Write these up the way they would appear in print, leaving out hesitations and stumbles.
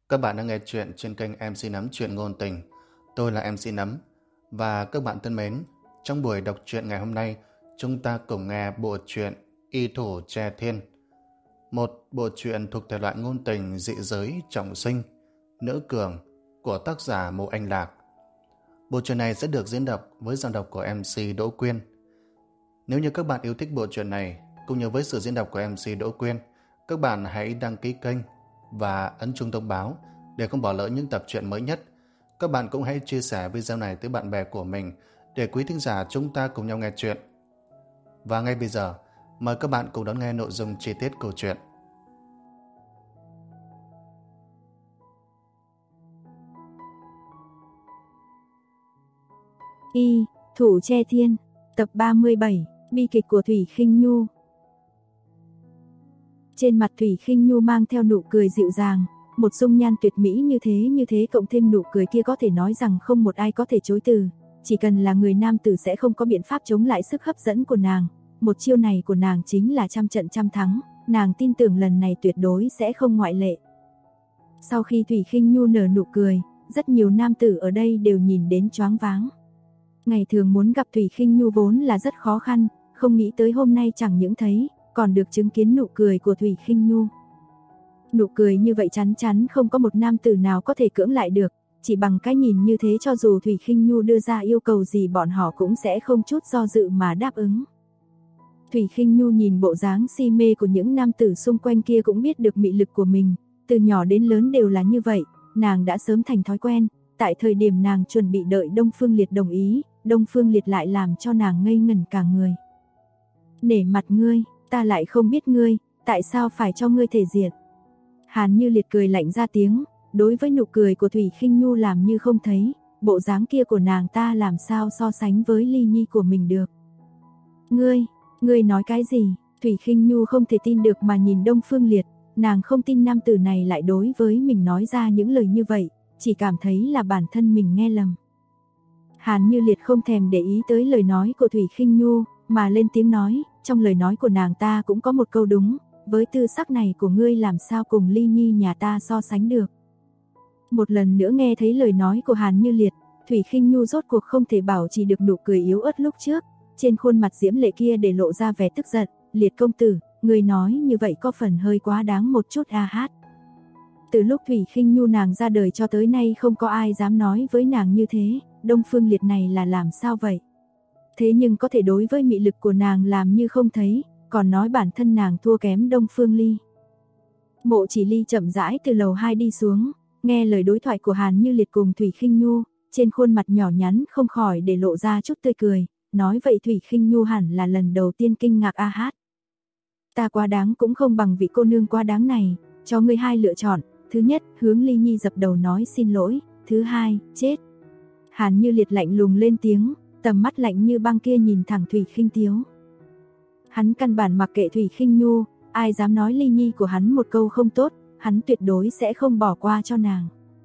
Các bạn đang nghe chuyện trên kênh MC Nấm Chuyện Ngôn Tình. Tôi là MC Nấm. Và các bạn thân mến, trong buổi đọc truyện ngày hôm nay, chúng ta cùng nghe bộ truyện Y Thủ Tre Thiên. Một bộ truyện thuộc thể loại ngôn tình dị giới trọng sinh, nữ cường của tác giả Mộ Anh Lạc. Bộ truyện này sẽ được diễn đọc với giọng đọc của MC Đỗ Quyên. Nếu như các bạn yêu thích bộ truyện này, cũng như với sự diễn đọc của MC Đỗ Quyên, các bạn hãy đăng ký kênh và ấn chuông thông báo để không bỏ lỡ những tập truyện mới nhất. Các bạn cũng hãy chia sẻ video này tới bạn bè của mình để quý thính giả chúng ta cùng nhau nghe chuyện. Và ngay bây giờ, mời các bạn cùng đón nghe nội dung chi tiết câu chuyện. Y Thủ Tre Thiên, tập 37, bi kịch của Thủy Khinh Nhu. Trên mặt Thủy Khinh Nhu mang theo nụ cười dịu dàng, một dung nhan tuyệt mỹ như thế cộng thêm nụ cười kia có thể nói rằng không một ai có thể chối từ, chỉ cần là người nam tử sẽ không có biện pháp chống lại sức hấp dẫn của nàng. Một chiêu này của nàng chính là trăm trận trăm thắng, nàng tin tưởng lần này tuyệt đối sẽ không ngoại lệ. Sau khi Thủy Khinh Nhu nở nụ cười, rất nhiều nam tử ở đây đều nhìn đến choáng váng. Ngày thường muốn gặp Thủy Khinh Nhu vốn là rất khó khăn, không nghĩ tới hôm nay chẳng những thấy, còn được chứng kiến nụ cười của Thủy Khinh Nhu. Nụ cười như vậy chắn chắn không có một nam tử nào có thể cưỡng lại được, chỉ bằng cái nhìn như thế cho dù Thủy Khinh Nhu đưa ra yêu cầu gì bọn họ cũng sẽ không chút do dự mà đáp ứng. Thủy Khinh Nhu nhìn bộ dáng si mê của những nam tử xung quanh kia cũng biết được mị lực của mình, từ nhỏ đến lớn đều là như vậy, nàng đã sớm thành thói quen. Tại thời điểm nàng chuẩn bị đợi Đông Phương Liệt đồng ý, Đông Phương Liệt lại làm cho nàng ngây ngẩn cả người. Nể mặt ngươi, ta lại không biết ngươi, tại sao phải cho ngươi thể diện? Hàn Như Liệt cười lạnh ra tiếng, đối với nụ cười của Thủy Khinh Nhu làm như không thấy, bộ dáng kia của nàng ta làm sao so sánh với Ly Nhi của mình được. Ngươi nói cái gì? Thủy Khinh Nhu không thể tin được mà nhìn Đông Phương Liệt, nàng không tin nam tử này lại đối với mình nói ra những lời như vậy, chỉ cảm thấy là bản thân mình nghe lầm. Hàn Như Liệt không thèm để ý tới lời nói của Thủy Khinh Nhu, mà lên tiếng nói, trong lời nói của nàng ta cũng có một câu đúng, với tư sắc này của ngươi làm sao cùng Ly Nhi nhà ta so sánh được. Một lần nữa nghe thấy lời nói của Hàn Như Liệt, Thủy Khinh Nhu rốt cuộc không thể bảo trì được nụ cười yếu ớt lúc trước, trên khuôn mặt diễm lệ kia để lộ ra vẻ tức giận, Liệt công tử, ngươi nói như vậy có phần hơi quá đáng một chút a hát. Từ lúc Thủy Khinh Nhu nàng ra đời cho tới nay không có ai dám nói với nàng như thế, Đông Phương Liệt này là làm sao vậy? Thế nhưng có thể đối với mị lực của nàng làm như không thấy, còn nói bản thân nàng thua kém Đông Phương Ly. Mộ Chỉ Ly chậm rãi từ lầu 2 đi xuống, nghe lời đối thoại của Hàn Như Liệt cùng Thủy Khinh Nhu, trên khuôn mặt nhỏ nhắn không khỏi để lộ ra chút tươi cười, nói vậy Thủy Khinh Nhu hẳn là lần đầu tiên kinh ngạc a hát. Ta quá đáng cũng không bằng vị cô nương quá đáng này, cho ngươi hai lựa chọn, thứ nhất, hướng Ly Nhi dập đầu nói xin lỗi, thứ hai, chết. Hàn Như Liệt lạnh lùng lên tiếng, tầm mắt lạnh như băng kia nhìn thẳng Thủy Khinh Tiếu. Hắn căn bản mặc kệ Thủy Khinh Nhu, ai dám nói Ly Nhi của hắn một câu không tốt, hắn tuyệt đối sẽ không bỏ qua cho nàng.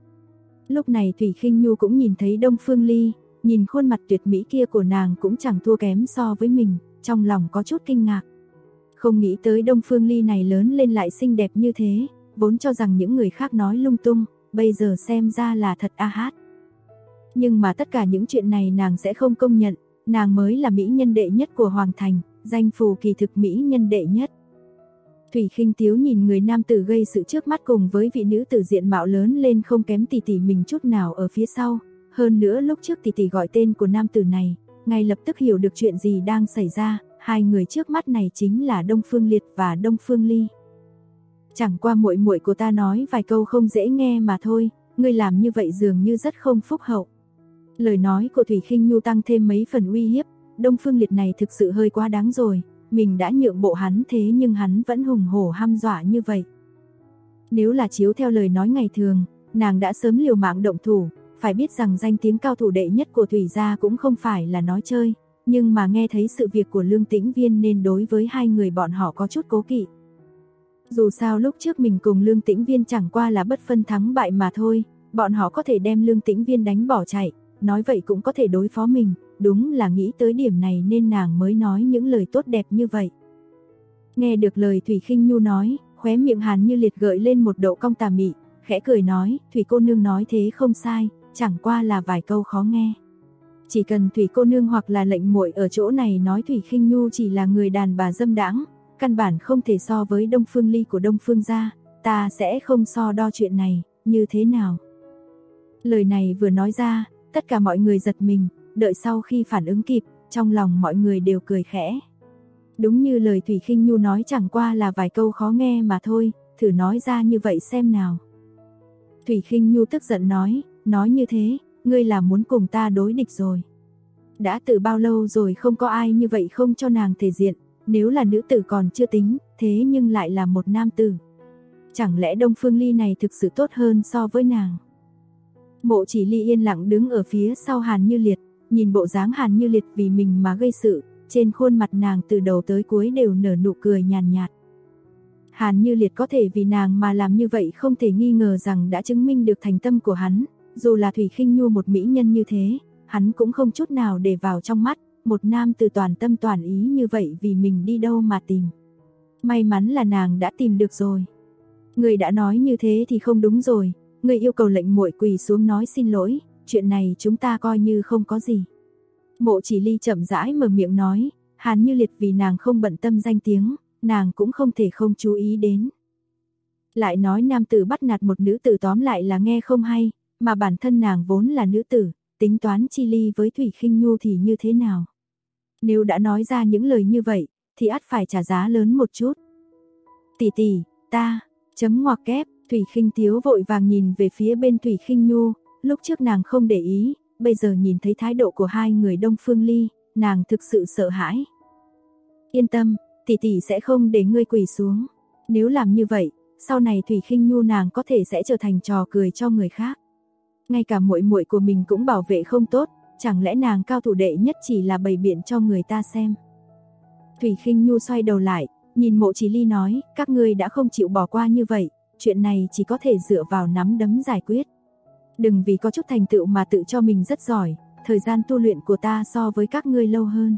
Lúc này Thủy Khinh Nhu cũng nhìn thấy Đông Phương Ly, nhìn khuôn mặt tuyệt mỹ kia của nàng cũng chẳng thua kém so với mình, trong lòng có chút kinh ngạc. Không nghĩ tới Đông Phương Ly này lớn lên lại xinh đẹp như thế, vốn cho rằng những người khác nói lung tung, bây giờ xem ra là thật a hát. Nhưng mà tất cả những chuyện này nàng sẽ không công nhận, nàng mới là mỹ nhân đệ nhất của Hoàng Thành, danh phù kỳ thực mỹ nhân đệ nhất. Thủy Khinh Tiếu nhìn người nam tử gây sự trước mắt cùng với vị nữ tử diện mạo lớn lên không kém tỷ tỷ mình chút nào ở phía sau, hơn nữa lúc trước tỷ tỷ gọi tên của nam tử này, ngay lập tức hiểu được chuyện gì đang xảy ra, hai người trước mắt này chính là Đông Phương Liệt và Đông Phương Ly. Chẳng qua muội muội của ta nói vài câu không dễ nghe mà thôi, ngươi làm như vậy dường như rất không phúc hậu. Lời nói của Thủy Khinh Nhu tăng thêm mấy phần uy hiếp, Đông Phương Liệt này thực sự hơi quá đáng rồi, mình đã nhượng bộ hắn thế nhưng hắn vẫn hùng hổ hăm dọa như vậy. Nếu là chiếu theo lời nói ngày thường, nàng đã sớm liều mạng động thủ, phải biết rằng danh tiếng cao thủ đệ nhất của Thủy gia cũng không phải là nói chơi, nhưng mà nghe thấy sự việc của Lương Tĩnh Viên nên đối với hai người bọn họ có chút cố kỵ. Dù sao lúc trước mình cùng Lương Tĩnh Viên chẳng qua là bất phân thắng bại mà thôi, bọn họ có thể đem Lương Tĩnh Viên đánh bỏ chạy, nói vậy cũng có thể đối phó mình, đúng là nghĩ tới điểm này nên nàng mới nói những lời tốt đẹp như vậy. Nghe được lời Thủy Khinh Nhu nói, khóe miệng Hàn Như Liệt gợi lên một độ cong tà mị, khẽ cười nói, Thủy cô nương nói thế không sai, chẳng qua là vài câu khó nghe. Chỉ cần Thủy cô nương hoặc là lệnh muội ở chỗ này nói Thủy Khinh Nhu chỉ là người đàn bà dâm đãng, căn bản không thể so với Đông Phương Ly của Đông Phương gia, ta sẽ không so đo chuyện này, như thế nào? Lời này vừa nói ra, tất cả mọi người giật mình, đợi sau khi phản ứng kịp, trong lòng mọi người đều cười khẽ. Đúng như lời Thủy Khinh Nhu nói, chẳng qua là vài câu khó nghe mà thôi, thử nói ra như vậy xem nào. Thủy Khinh Nhu tức giận nói như thế, ngươi là muốn cùng ta đối địch rồi. Đã từ bao lâu rồi không có ai như vậy không cho nàng thể diện, nếu là nữ tử còn chưa tính, thế nhưng lại là một nam tử. Chẳng lẽ Đông Phương Ly này thực sự tốt hơn so với nàng? Mộ Chỉ Ly yên lặng đứng ở phía sau Hàn Như Liệt, nhìn bộ dáng Hàn Như Liệt vì mình mà gây sự, trên khuôn mặt nàng từ đầu tới cuối đều nở nụ cười nhàn nhạt. Hàn Như Liệt có thể vì nàng mà làm như vậy không thể nghi ngờ rằng đã chứng minh được thành tâm của hắn, dù là Thủy Khinh Nhu một mỹ nhân như thế, hắn cũng không chút nào để vào trong mắt, một nam từ toàn tâm toàn ý như vậy vì mình đi đâu mà tìm. May mắn là nàng đã tìm được rồi. Người đã nói như thế thì không đúng rồi, người yêu cầu lệnh muội quỳ xuống nói xin lỗi, chuyện này chúng ta coi như không có gì. Mộ Chỉ Ly chậm rãi mở miệng nói, Hàn Như Liệt vì nàng không bận tâm danh tiếng, nàng cũng không thể không chú ý đến. Lại nói nam tử bắt nạt một nữ tử tóm lại là nghe không hay, mà bản thân nàng vốn là nữ tử, tính toán chi ly với Thủy Khinh Nhu thì như thế nào? Nếu đã nói ra những lời như vậy, thì ắt phải trả giá lớn một chút. Tỷ tỷ, ta, chấm ngoặc kép, Thủy Khinh Tiếu vội vàng nhìn về phía bên Thủy Khinh Nhu, lúc trước nàng không để ý, bây giờ nhìn thấy thái độ của hai người Đông Phương Ly, nàng thực sự sợ hãi. Yên tâm, tỷ tỷ sẽ không để ngươi quỳ xuống. Nếu làm như vậy, sau này Thủy Khinh Nhu nàng có thể sẽ trở thành trò cười cho người khác. Ngay cả muội muội của mình cũng bảo vệ không tốt, chẳng lẽ nàng cao thủ đệ nhất chỉ là bày biện cho người ta xem. Thủy Khinh Nhu xoay đầu lại, nhìn Mộ Chỉ Ly nói, các ngươi đã không chịu bỏ qua như vậy, chuyện này chỉ có thể dựa vào nắm đấm giải quyết. Đừng vì có chút thành tựu mà tự cho mình rất giỏi, thời gian tu luyện của ta so với các ngươi lâu hơn.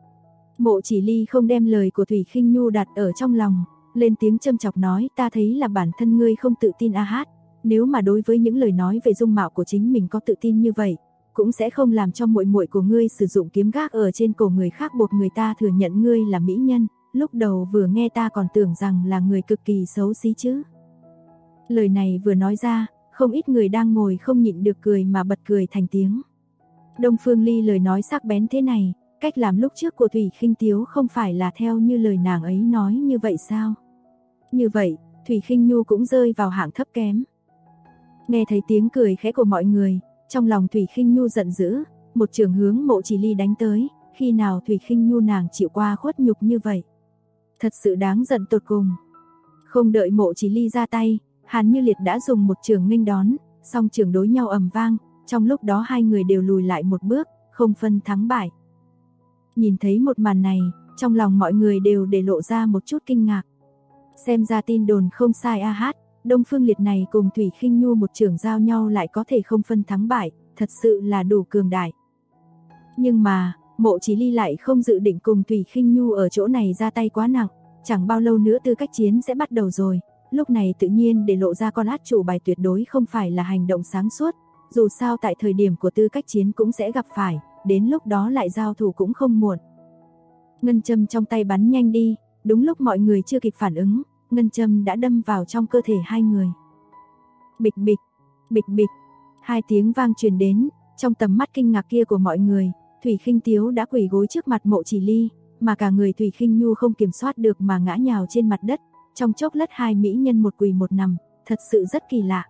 Mộ Chỉ Ly không đem lời của Thủy Khinh Nhu đặt ở trong lòng, lên tiếng châm chọc nói, ta thấy là bản thân ngươi không tự tin a hát, nếu mà đối với những lời nói về dung mạo của chính mình có tự tin như vậy, cũng sẽ không làm cho muội muội của ngươi sử dụng kiếm gác ở trên cổ người khác buộc người ta thừa nhận ngươi là mỹ nhân, lúc đầu vừa nghe ta còn tưởng rằng là người cực kỳ xấu xí chứ. Lời này vừa nói ra, không ít người đang ngồi không nhịn được cười mà bật cười thành tiếng. Đông Phương Ly lời nói sắc bén thế này, cách làm lúc trước của Thủy Khinh Tiếu không phải là theo như lời nàng ấy nói như vậy sao? Như vậy, Thủy Khinh Nhu cũng rơi vào hạng thấp kém. Nghe thấy tiếng cười khẽ của mọi người, trong lòng Thủy Khinh Nhu giận dữ, một trường hướng Mộ Chỉ Ly đánh tới, khi nào Thủy Khinh Nhu nàng chịu qua khuất nhục như vậy? Thật sự đáng giận tột cùng. Không đợi Mộ Chỉ Ly ra tay, Hàn Như Liệt đã dùng một trường nghênh đón, song trường đối nhau ầm vang, trong lúc đó hai người đều lùi lại một bước, không phân thắng bại. Nhìn thấy một màn này, trong lòng mọi người đều để lộ ra một chút kinh ngạc. Xem ra tin đồn không sai a hát, Đông Phương Liệt này cùng Thủy Khinh Nhu một trường giao nhau lại có thể không phân thắng bại, thật sự là đủ cường đại. Nhưng mà, Mộ Chỉ Ly lại không dự định cùng Thủy Khinh Nhu ở chỗ này ra tay quá nặng, chẳng bao lâu nữa tư cách chiến sẽ bắt đầu rồi, lúc này tự nhiên để lộ ra con át chủ bài tuyệt đối không phải là hành động sáng suốt, dù sao tại thời điểm của tư cách chiến cũng sẽ gặp phải, đến lúc đó lại giao thủ cũng không muộn. Ngân châm trong tay bắn nhanh đi, đúng lúc mọi người chưa kịp phản ứng, ngân châm đã đâm vào trong cơ thể hai người. Bịch bịch, bịch bịch, hai tiếng vang truyền đến, trong tầm mắt kinh ngạc kia của mọi người, Thủy Khinh Tiếu đã quỳ gối trước mặt Mộ Chỉ Ly, mà cả người Thủy Khinh Nhu không kiểm soát được mà ngã nhào trên mặt đất, trong chốc lát hai mỹ nhân một quỳ một nằm, thật sự rất kỳ lạ.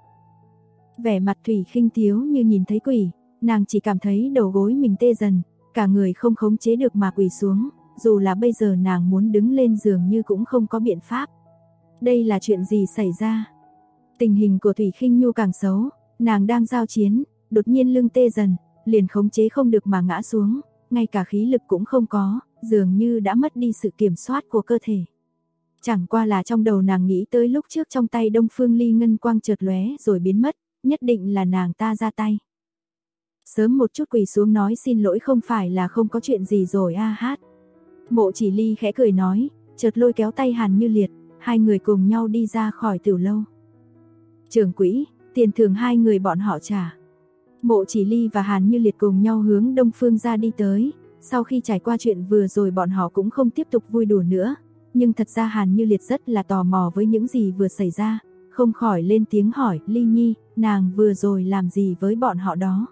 Vẻ mặt Thủy Khinh Tiếu như nhìn thấy quỷ, nàng chỉ cảm thấy đầu gối mình tê dần, cả người không khống chế được mà quỳ xuống, dù là bây giờ nàng muốn đứng lên giường như cũng không có biện pháp. Đây là chuyện gì xảy ra? Tình hình của Thủy Khinh Nhu càng xấu, nàng đang giao chiến, đột nhiên lưng tê dần, liền khống chế không được mà ngã xuống, ngay cả khí lực cũng không có, dường như đã mất đi sự kiểm soát của cơ thể. Chẳng qua là trong đầu nàng nghĩ tới lúc trước trong tay Đông Phương Ly ngân quang chợt lóe rồi biến mất, nhất định là nàng ta ra tay. Sớm một chút quỳ xuống nói xin lỗi không phải là không có chuyện gì rồi a hát. Mộ Chỉ Ly khẽ cười nói, chợt lôi kéo tay Hàn Như Liệt, hai người cùng nhau đi ra khỏi tiểu lâu. Trưởng quỹ, tiền thưởng hai người bọn họ trả. Mộ Chỉ Ly và Hàn Như Liệt cùng nhau hướng Đông Phương gia đi tới. Sau khi trải qua chuyện vừa rồi bọn họ cũng không tiếp tục vui đùa nữa. Nhưng thật ra Hàn Như Liệt rất là tò mò với những gì vừa xảy ra. Không khỏi lên tiếng hỏi, Ly Nhi, nàng vừa rồi làm gì với bọn họ đó?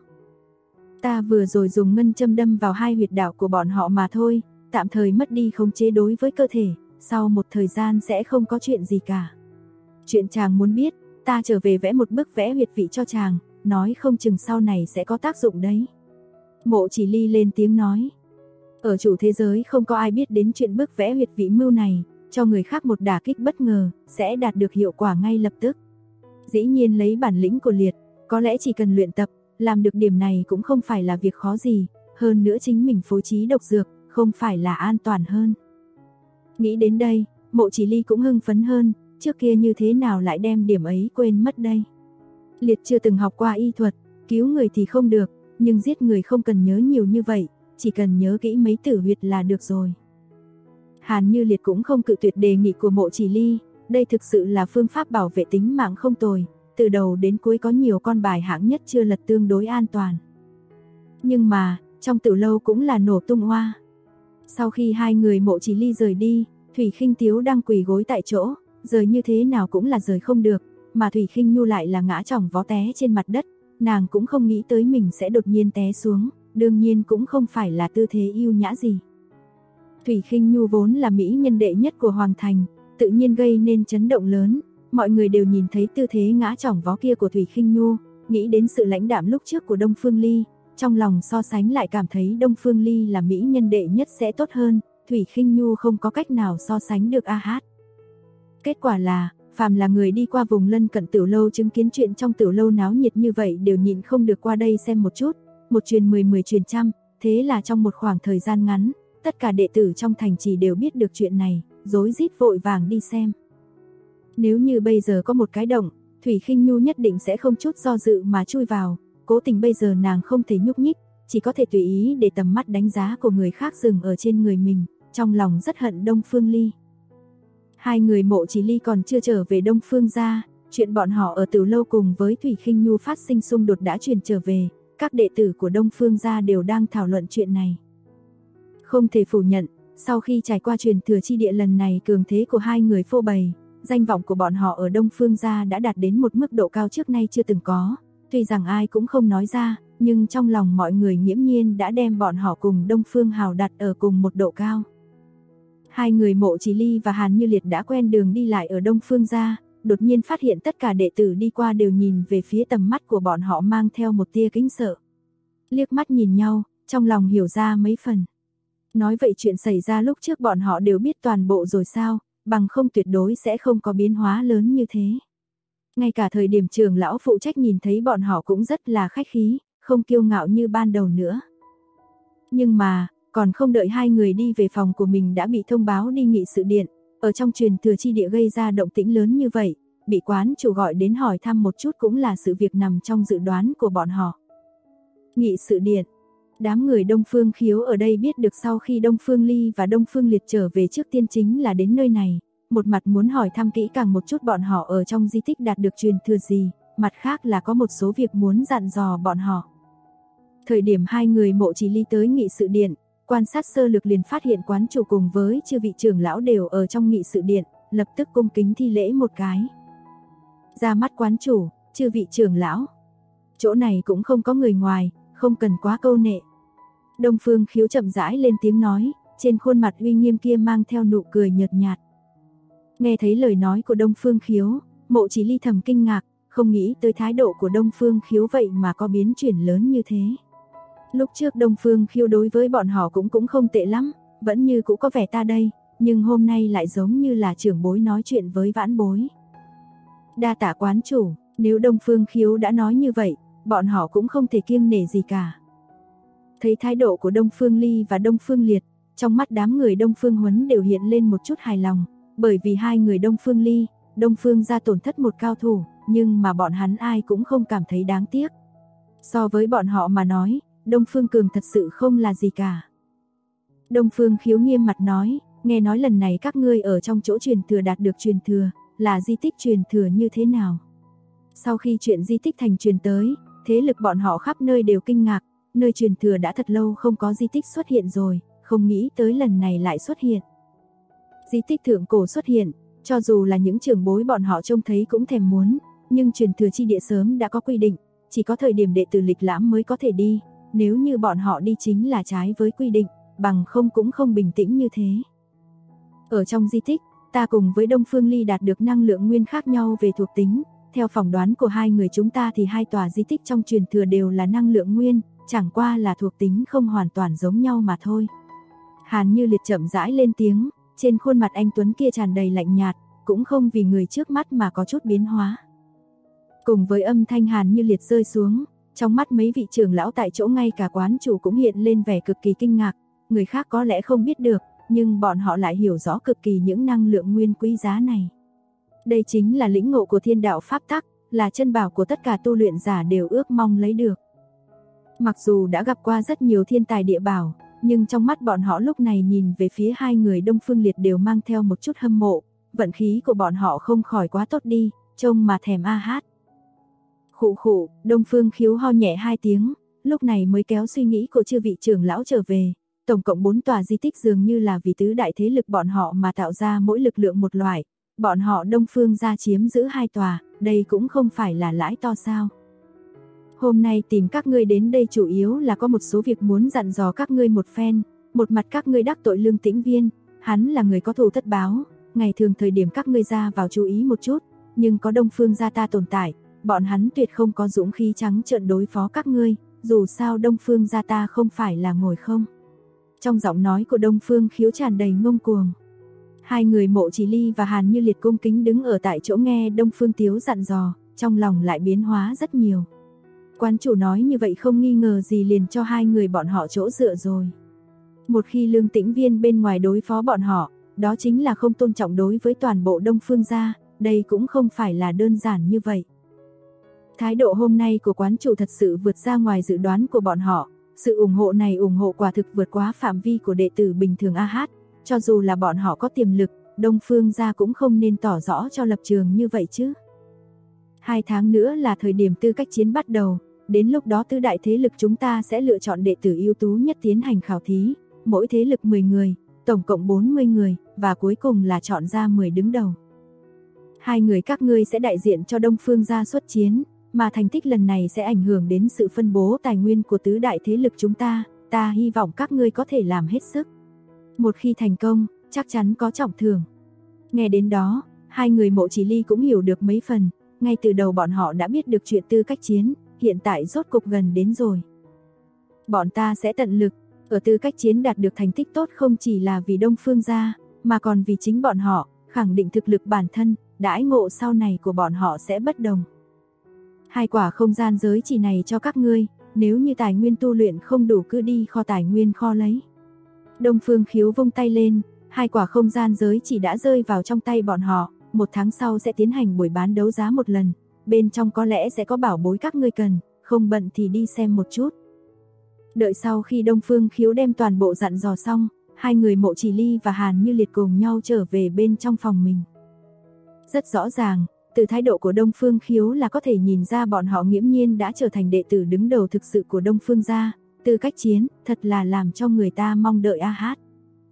Ta vừa rồi dùng ngân châm đâm vào hai huyệt đạo của bọn họ mà thôi, tạm thời mất đi khống chế đối với cơ thể, sau một thời gian sẽ không có chuyện gì cả. Chuyện chàng muốn biết, ta trở về vẽ một bức vẽ huyệt vị cho chàng, nói không chừng sau này sẽ có tác dụng đấy. Mộ Chỉ Ly lên tiếng nói. Ở chủ thế giới không có ai biết đến chuyện bức vẽ huyệt vị mưu này, cho người khác một đả kích bất ngờ, sẽ đạt được hiệu quả ngay lập tức. Dĩ nhiên lấy bản lĩnh của Liệt, có lẽ chỉ cần luyện tập, làm được điểm này cũng không phải là việc khó gì, hơn nữa chính mình phối trí độc dược, không phải là an toàn hơn. Nghĩ đến đây, Mộ Chỉ Ly cũng hưng phấn hơn, trước kia như thế nào lại đem điểm ấy quên mất đây. Liệt chưa từng học qua y thuật, cứu người thì không được, nhưng giết người không cần nhớ nhiều như vậy, chỉ cần nhớ kỹ mấy tử huyệt là được rồi. Hàn Như Liệt cũng không cự tuyệt đề nghị của Mộ Chỉ Ly, đây thực sự là phương pháp bảo vệ tính mạng không tồi, từ đầu đến cuối có nhiều con bài hạng nhất chưa lật tương đối an toàn. Nhưng mà, trong tiểu lâu cũng là nổ tung hoa. Sau khi hai người Mộ Chỉ Ly rời đi, Thủy Khinh Tiếu đang quỳ gối tại chỗ, rời như thế nào cũng là rời không được, mà Thủy Khinh Nhu lại là ngã chỏng vó té trên mặt đất, nàng cũng không nghĩ tới mình sẽ đột nhiên té xuống, đương nhiên cũng không phải là tư thế yêu nhã gì. Thủy Khinh Nhu vốn là mỹ nhân đệ nhất của Hoàng Thành, tự nhiên gây nên chấn động lớn, mọi người đều nhìn thấy tư thế ngã chỏng vó kia của Thủy Khinh Nhu, nghĩ đến sự lãnh đạm lúc trước của Đông Phương Ly, trong lòng so sánh lại cảm thấy Đông Phương Ly là mỹ nhân đệ nhất sẽ tốt hơn, Thủy Khinh Nhu không có cách nào so sánh được a hát. Kết quả là, phàm là người đi qua vùng lân cận tiểu lâu chứng kiến chuyện trong tiểu lâu náo nhiệt như vậy đều nhịn không được qua đây xem một chút, một truyền 10 truyền trăm, thế là trong một khoảng thời gian ngắn, tất cả đệ tử trong thành trì đều biết được chuyện này, rối rít vội vàng đi xem. Nếu như bây giờ có một cái động, Thủy Khinh Nhu nhất định sẽ không chút do dự mà chui vào, cố tình bây giờ nàng không thể nhúc nhích, chỉ có thể tùy ý để tầm mắt đánh giá của người khác dừng ở trên người mình, trong lòng rất hận Đông Phương Ly. Hai người Mộ Chỉ Ly còn chưa trở về Đông Phương gia, chuyện bọn họ ở tiểu lâu cùng với Thủy Khinh Nhu phát sinh xung đột đã truyền trở về, các đệ tử của Đông Phương gia đều đang thảo luận chuyện này. Không thể phủ nhận, sau khi trải qua truyền thừa chi địa lần này cường thế của hai người phô bày, danh vọng của bọn họ ở Đông Phương gia đã đạt đến một mức độ cao trước nay chưa từng có, tuy rằng ai cũng không nói ra, nhưng trong lòng mọi người nghiễm nhiên đã đem bọn họ cùng Đông Phương Hào đặt ở cùng một độ cao. Hai người Mộ Chỉ Ly và Hàn Như Liệt đã quen đường đi lại ở Đông Phương gia, đột nhiên phát hiện tất cả đệ tử đi qua đều nhìn về phía tầm mắt của bọn họ mang theo một tia kính sợ. Liếc mắt nhìn nhau, trong lòng hiểu ra mấy phần. Nói vậy chuyện xảy ra lúc trước bọn họ đều biết toàn bộ rồi sao, bằng không tuyệt đối sẽ không có biến hóa lớn như thế. Ngay cả thời điểm trưởng lão phụ trách nhìn thấy bọn họ cũng rất là khách khí, không kiêu ngạo như ban đầu nữa. Nhưng mà, còn không đợi hai người đi về phòng của mình đã bị thông báo đi nghị sự điện, ở trong truyền thừa chi địa gây ra động tĩnh lớn như vậy, bị quán chủ gọi đến hỏi thăm một chút cũng là sự việc nằm trong dự đoán của bọn họ. Nghị sự điện. Đám người Đông Phương Khiếu ở đây biết được sau khi Đông Phương Ly và Đông Phương Liệt trở về trước tiên chính là đến nơi này, một mặt muốn hỏi thăm kỹ càng một chút bọn họ ở trong di tích đạt được truyền thừa gì, mặt khác là có một số việc muốn dặn dò bọn họ. Thời điểm hai người Mộ Chỉ Ly tới nghị sự điện, quan sát sơ lược liền phát hiện quán chủ cùng với chư vị trưởng lão đều ở trong nghị sự điện, lập tức cung kính thi lễ một cái. Ra mắt quán chủ, chư vị trưởng lão. Chỗ này cũng không có người ngoài, không cần quá câu nệ. Đông Phương Khiếu chậm rãi lên tiếng nói, trên khuôn mặt uy nghiêm kia mang theo nụ cười nhợt nhạt. Nghe thấy lời nói của Đông Phương Khiếu, Mộ Chỉ Ly thầm kinh ngạc, không nghĩ tới thái độ của Đông Phương Khiếu vậy mà có biến chuyển lớn như thế. Lúc trước Đông Phương Khiếu đối với bọn họ cũng không tệ lắm, vẫn như cũ có vẻ ta đây, nhưng hôm nay lại giống như là trưởng bối nói chuyện với vãn bối. Đa tạ quán chủ, nếu Đông Phương Khiếu đã nói như vậy, bọn họ cũng không thể kiêng nể gì cả. Thấy thái độ của Đông Phương Ly và Đông Phương Liệt, trong mắt đám người Đông Phương Huấn đều hiện lên một chút hài lòng, bởi vì hai người Đông Phương Ly, Đông Phương gia tổn thất một cao thủ, nhưng mà bọn hắn ai cũng không cảm thấy đáng tiếc. So với bọn họ mà nói, Đông Phương Cường thật sự không là gì cả. Đông Phương Khiếu nghiêm mặt nói, nghe nói lần này các ngươi ở trong chỗ truyền thừa đạt được truyền thừa, là di tích truyền thừa như thế nào? Sau khi chuyện di tích thành truyền tới, thế lực bọn họ khắp nơi đều kinh ngạc, nơi truyền thừa đã thật lâu không có di tích xuất hiện rồi, không nghĩ tới lần này lại xuất hiện. Di tích thượng cổ xuất hiện, cho dù là những trưởng bối bọn họ trông thấy cũng thèm muốn, nhưng truyền thừa chi địa sớm đã có quy định, chỉ có thời điểm đệ tử lịch lãm mới có thể đi, nếu như bọn họ đi chính là trái với quy định, bằng không cũng không bình tĩnh như thế. Ở trong di tích, ta cùng với Đông Phương Ly đạt được năng lượng nguyên khác nhau về thuộc tính, theo phỏng đoán của hai người chúng ta thì hai tòa di tích trong truyền thừa đều là năng lượng nguyên, chẳng qua là thuộc tính không hoàn toàn giống nhau mà thôi. Hàn Như Liệt chậm rãi lên tiếng, trên khuôn mặt anh tuấn kia tràn đầy lạnh nhạt, cũng không vì người trước mắt mà có chút biến hóa. Cùng với âm thanh Hàn Như Liệt rơi xuống, trong mắt mấy vị trưởng lão tại chỗ ngay cả quán chủ cũng hiện lên vẻ cực kỳ kinh ngạc, người khác có lẽ không biết được, nhưng bọn họ lại hiểu rõ cực kỳ những năng lượng nguyên quý giá này. Đây chính là lĩnh ngộ của thiên đạo pháp tắc, là chân bảo của tất cả tu luyện giả đều ước mong lấy được. Mặc dù đã gặp qua rất nhiều thiên tài địa bảo, nhưng trong mắt bọn họ lúc này nhìn về phía hai người Đông Phương Liệt đều mang theo một chút hâm mộ, vận khí của bọn họ không khỏi quá tốt đi, trông mà thèm a hát. Khụ khụ, Đông Phương Khiếu ho nhẹ hai tiếng, lúc này mới kéo suy nghĩ của chư vị trưởng lão trở về. Tổng cộng 4 tòa di tích dường như là vì tứ đại thế lực bọn họ mà tạo ra mỗi lực lượng một loại. Bọn họ Đông Phương gia chiếm giữ 2 tòa, đây cũng không phải là lãi to sao. Hôm nay tìm các ngươi đến đây chủ yếu là có một số việc muốn dặn dò các ngươi một phen. Một mặt các ngươi đắc tội Lương Tĩnh Viên, hắn là người có thù tất báo. Ngày thường thời điểm các ngươi ra vào chú ý một chút, nhưng có Đông Phương gia ta tồn tại, bọn hắn tuyệt không có dũng khí trắng trợn đối phó các ngươi. Dù sao Đông Phương gia ta không phải là ngồi không. Trong giọng nói của Đông Phương Khiếu tràn đầy ngông cuồng. Hai người Mộ Chỉ Ly và Hàn Như Liệt cung kính đứng ở tại chỗ nghe Đông Phương Tiếu dặn dò, trong lòng lại biến hóa rất nhiều. Quán chủ nói như vậy không nghi ngờ gì liền cho hai người bọn họ chỗ dựa rồi. Một khi Lương Tĩnh Viên bên ngoài đối phó bọn họ, đó chính là không tôn trọng đối với toàn bộ Đông Phương gia, đây cũng không phải là đơn giản như vậy. Thái độ hôm nay của quán chủ thật sự vượt ra ngoài dự đoán của bọn họ. Sự ủng hộ này ủng hộ quả thực vượt quá phạm vi của đệ tử bình thường a hát, cho dù là bọn họ có tiềm lực, Đông Phương gia cũng không nên tỏ rõ cho lập trường như vậy chứ. 2 tháng nữa là thời điểm tư cách chiến bắt đầu, đến lúc đó tứ đại thế lực chúng ta sẽ lựa chọn đệ tử ưu tú nhất tiến hành khảo thí, mỗi thế lực 10 người, tổng cộng 40 người, và cuối cùng là chọn ra 10 đứng đầu. 2 người các ngươi sẽ đại diện cho Đông Phương gia xuất chiến. Mà thành tích lần này sẽ ảnh hưởng đến sự phân bố tài nguyên của tứ đại thế lực chúng ta hy vọng các ngươi có thể làm hết sức. Một khi thành công, chắc chắn có trọng thưởng. Nghe đến đó, hai người Mộ Chỉ Ly cũng hiểu được mấy phần, ngay từ đầu bọn họ đã biết được chuyện tư cách chiến, hiện tại rốt cục gần đến rồi. Bọn ta sẽ tận lực, ở tư cách chiến đạt được thành tích tốt không chỉ là vì Đông Phương gia, mà còn vì chính bọn họ, khẳng định thực lực bản thân, đãi ngộ sau này của bọn họ sẽ bất đồng. 2 quả không gian giới chỉ này cho các ngươi, nếu như tài nguyên tu luyện không đủ cứ đi kho tài nguyên kho lấy. Đông Phương Khiếu vung tay lên, 2 quả không gian giới chỉ đã rơi vào trong tay bọn họ, 1 tháng sau sẽ tiến hành buổi bán đấu giá một lần, bên trong có lẽ sẽ có bảo bối các ngươi cần, không bận thì đi xem một chút. Đợi sau khi Đông Phương Khiếu đem toàn bộ dặn dò xong, hai người Mộ Chỉ Ly và Hàn Như Liệt cùng nhau trở về bên trong phòng mình. Rất rõ ràng, từ thái độ của Đông Phương Khiếu là có thể nhìn ra bọn họ nghiễm nhiên đã trở thành đệ tử đứng đầu thực sự của Đông Phương gia, tư cách chiến, thật là làm cho người ta mong đợi a hát.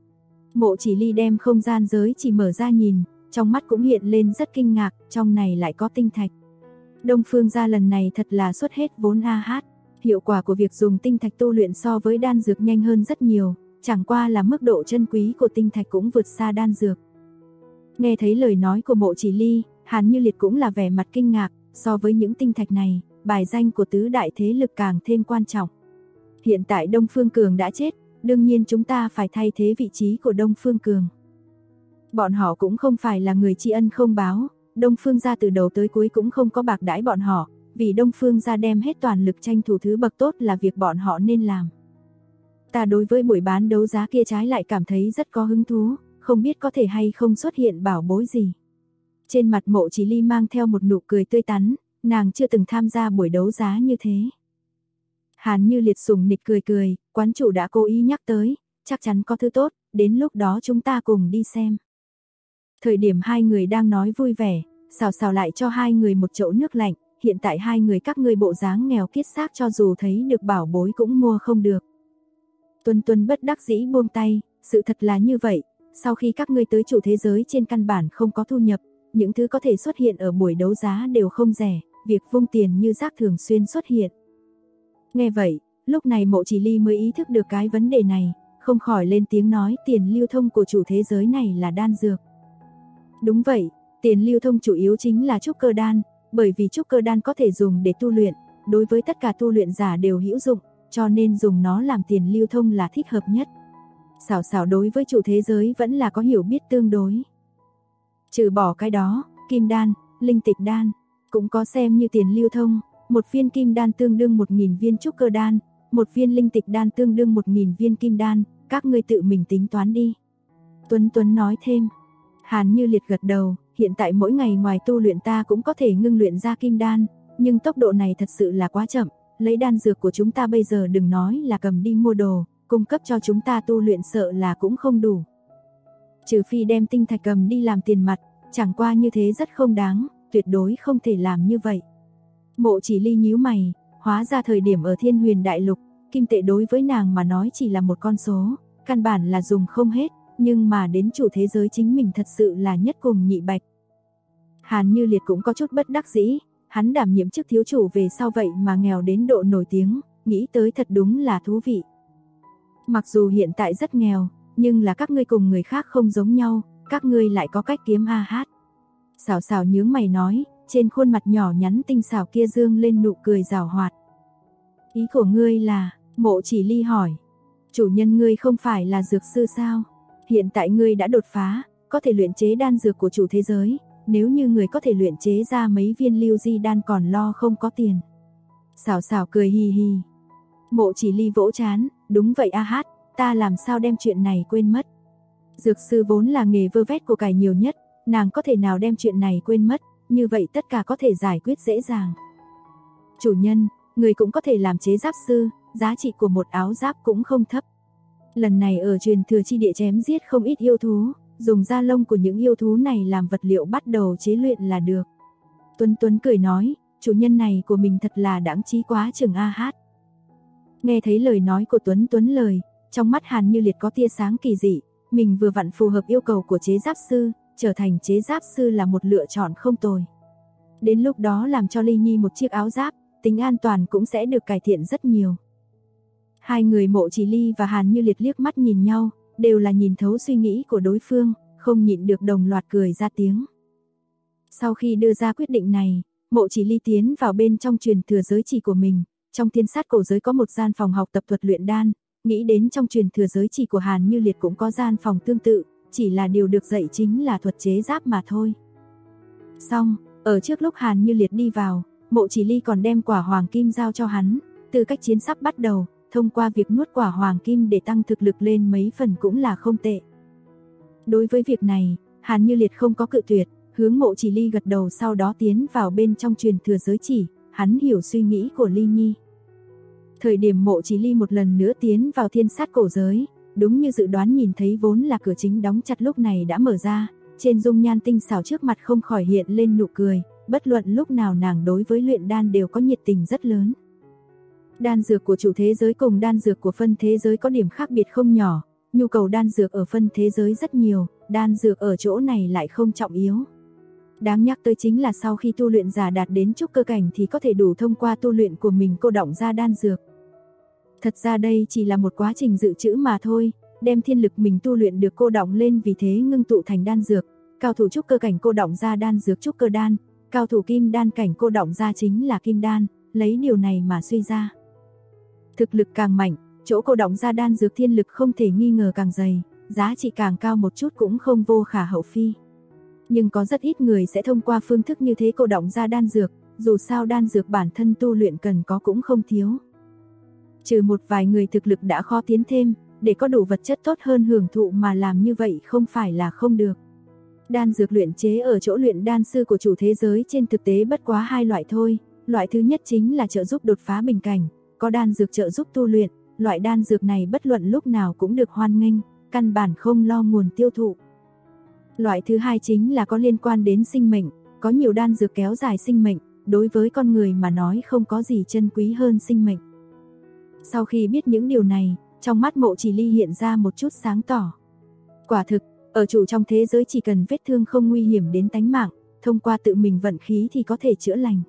Mộ Chỉ Ly đem không gian giới chỉ mở ra nhìn, trong mắt cũng hiện lên rất kinh ngạc, trong này lại có tinh thạch. Đông Phương gia lần này thật là xuất hết vốn a hát, hiệu quả của việc dùng tinh thạch tu luyện so với đan dược nhanh hơn rất nhiều, chẳng qua là mức độ chân quý của tinh thạch cũng vượt xa đan dược. Nghe thấy lời nói của Mộ Chỉ Ly, Hàn Như Liệt cũng là vẻ mặt kinh ngạc, so với những tinh thạch này, bài danh của tứ đại thế lực càng thêm quan trọng. Hiện tại Đông Phương Cường đã chết, đương nhiên chúng ta phải thay thế vị trí của Đông Phương Cường. Bọn họ cũng không phải là người tri ân không báo, Đông Phương gia từ đầu tới cuối cũng không có bạc đãi bọn họ, vì Đông Phương gia đem hết toàn lực tranh thủ thứ bậc tốt là việc bọn họ nên làm. Ta đối với buổi bán đấu giá kia trái lại cảm thấy rất có hứng thú, không biết có thể hay không xuất hiện bảo bối gì. Trên mặt Mộ Chỉ Ly mang theo một nụ cười tươi tắn, nàng chưa từng tham gia buổi đấu giá như thế. Hàn Như Liệt sủng nịch cười cười, quán chủ đã cố ý nhắc tới, chắc chắn có thứ tốt, đến lúc đó chúng ta cùng đi xem. Thời điểm hai người đang nói vui vẻ, xào xào lại cho hai người một chậu nước lạnh, hiện tại hai người các ngươi bộ dáng nghèo kiết xác cho dù thấy được bảo bối cũng mua không được. Tuân Tuân bất đắc dĩ buông tay, sự thật là như vậy, sau khi các ngươi tới chủ thế giới trên căn bản không có thu nhập, những thứ có thể xuất hiện ở buổi đấu giá đều không rẻ, việc vung tiền như rác thường xuyên xuất hiện. Nghe vậy, lúc này Mộ Chỉ Ly mới ý thức được cái vấn đề này, không khỏi lên tiếng nói tiền lưu thông của chủ thế giới này là đan dược. Đúng vậy, tiền lưu thông chủ yếu chính là trúc cơ đan, bởi vì trúc cơ đan có thể dùng để tu luyện, đối với tất cả tu luyện giả đều hữu dụng, cho nên dùng nó làm tiền lưu thông là thích hợp nhất. Xảo xảo đối với chủ thế giới vẫn là có hiểu biết tương đối. Trừ bỏ cái đó, kim đan, linh tịch đan, cũng có xem như tiền lưu thông, một viên kim đan tương đương 1.000 viên trúc cơ đan, một viên linh tịch đan tương đương 1.000 viên kim đan, các ngươi tự mình tính toán đi. Tuấn Tuấn nói thêm. Hàn Như Liệt gật đầu, hiện tại mỗi ngày ngoài tu luyện ta cũng có thể ngưng luyện ra kim đan, nhưng tốc độ này thật sự là quá chậm, lấy đan dược của chúng ta bây giờ đừng nói là cầm đi mua đồ, cung cấp cho chúng ta tu luyện sợ là cũng không đủ. Trừ phi đem tinh thạch cầm đi làm tiền mặt, chẳng qua như thế rất không đáng, tuyệt đối không thể làm như vậy. Mộ Chỉ Ly nhíu mày, hóa ra thời điểm ở Thiên Huyền Đại Lục, kim tệ đối với nàng mà nói chỉ là một con số, căn bản là dùng không hết, nhưng mà đến chủ thế giới chính mình thật sự là nhất cùng nhị bạch. Hàn Như Liệt cũng có chút bất đắc dĩ, hắn đảm nhiệm chức thiếu chủ về sau vậy mà nghèo đến độ nổi tiếng, nghĩ tới thật đúng là thú vị. Mặc dù hiện tại rất nghèo, nhưng là các ngươi cùng người khác không giống nhau, các ngươi lại có cách kiếm a hát. Xảo xảo nhướng mày nói, trên khuôn mặt nhỏ nhắn tinh xảo kia dương lên nụ cười giảo hoạt. Ý của ngươi là, Mộ Chỉ Ly hỏi, chủ nhân ngươi không phải là dược sư sao? Hiện tại ngươi đã đột phá, có thể luyện chế đan dược của chủ thế giới, nếu như người có thể luyện chế ra mấy viên lưu di đan còn lo không có tiền. Xảo xảo cười hì hì. Mộ Chỉ Ly vỗ chán, đúng vậy a hát, ta làm sao đem chuyện này quên mất. Dược sư vốn là nghề vơ vét của cải nhiều nhất, nàng có thể nào đem chuyện này quên mất, như vậy tất cả có thể giải quyết dễ dàng. Chủ nhân, người cũng có thể làm chế giáp sư, giá trị của một áo giáp cũng không thấp. Lần này ở truyền thừa chi địa chém giết không ít yêu thú, dùng da lông của những yêu thú này làm vật liệu bắt đầu chế luyện là được. Tuấn Tuấn cười nói, chủ nhân này của mình thật là đáng trí quá chừng a hát. Nghe thấy lời nói của Tuấn Tuấn lời, trong mắt Hàn Như Liệt có tia sáng kỳ dị, mình vừa vặn phù hợp yêu cầu của chế giáp sư, trở thành chế giáp sư là một lựa chọn không tồi. Đến lúc đó làm cho Ly Nhi một chiếc áo giáp, tính an toàn cũng sẽ được cải thiện rất nhiều. Hai người Mộ Chỉ Ly và Hàn Như Liệt liếc mắt nhìn nhau, đều là nhìn thấu suy nghĩ của đối phương, không nhịn được đồng loạt cười ra tiếng. Sau khi đưa ra quyết định này, Mộ Chỉ Ly tiến vào bên trong truyền thừa giới chỉ của mình, trong Thiên Sát Cổ giới có một gian phòng học tập thuật luyện đan, nghĩ đến trong truyền thừa giới chỉ của Hàn Như Liệt cũng có gian phòng tương tự, chỉ là điều được dạy chính là thuật chế giáp mà thôi. Xong, ở trước lúc Hàn Như Liệt đi vào, Mộ Chỉ Ly còn đem quả hoàng kim giao cho hắn, từ cách chiến sắp bắt đầu, thông qua việc nuốt quả hoàng kim để tăng thực lực lên mấy phần cũng là không tệ. Đối với việc này, Hàn Như Liệt không có cự tuyệt, hướng Mộ Chỉ Ly gật đầu sau đó tiến vào bên trong truyền thừa giới chỉ, hắn hiểu suy nghĩ của Ly Nhi. Thời điểm Mộ Chỉ Ly một lần nữa tiến vào Thiên Sát Cổ giới, đúng như dự đoán nhìn thấy vốn là cửa chính đóng chặt lúc này đã mở ra, trên dung nhan tinh xảo trước mặt không khỏi hiện lên nụ cười, bất luận lúc nào nàng đối với luyện đan đều có nhiệt tình rất lớn. Đan dược của chủ thế giới cùng đan dược của phân thế giới có điểm khác biệt không nhỏ, nhu cầu đan dược ở phân thế giới rất nhiều, đan dược ở chỗ này lại không trọng yếu. Đáng nhắc tới chính là sau khi tu luyện giả đạt đến trúc cơ cảnh thì có thể đủ thông qua tu luyện của mình cô đọng ra đan dược. Thật ra đây chỉ là một quá trình dự trữ mà thôi, đem thiên lực mình tu luyện được cô đọng lên vì thế ngưng tụ thành đan dược, cao thủ trúc cơ cảnh cô đọng ra đan dược trúc cơ đan, cao thủ kim đan cảnh cô đọng ra chính là kim đan, lấy điều này mà suy ra. Thực lực càng mạnh, chỗ cô đọng ra đan dược thiên lực không thể nghi ngờ càng dày, giá trị càng cao một chút cũng không vô khả hậu phi. Nhưng có rất ít người sẽ thông qua phương thức như thế cô đọng ra đan dược, dù sao đan dược bản thân tu luyện cần có cũng không thiếu. Trừ một vài người thực lực đã khó tiến thêm, để có đủ vật chất tốt hơn hưởng thụ mà làm như vậy không phải là không được. Đan dược luyện chế ở chỗ luyện đan sư của chủ thế giới trên thực tế bất quá hai loại thôi, loại thứ nhất chính là trợ giúp đột phá bình cảnh, có đan dược trợ giúp tu luyện, loại đan dược này bất luận lúc nào cũng được hoan nghênh, căn bản không lo nguồn tiêu thụ. Loại thứ hai chính là có liên quan đến sinh mệnh, có nhiều đan dược kéo dài sinh mệnh, đối với con người mà nói không có gì chân quý hơn sinh mệnh. Sau khi biết những điều này, trong mắt Mộ Chỉ Ly hiện ra một chút sáng tỏ. Quả thực, ở chủ trong thế giới chỉ cần vết thương không nguy hiểm đến tánh mạng, thông qua tự mình vận khí thì có thể chữa lành.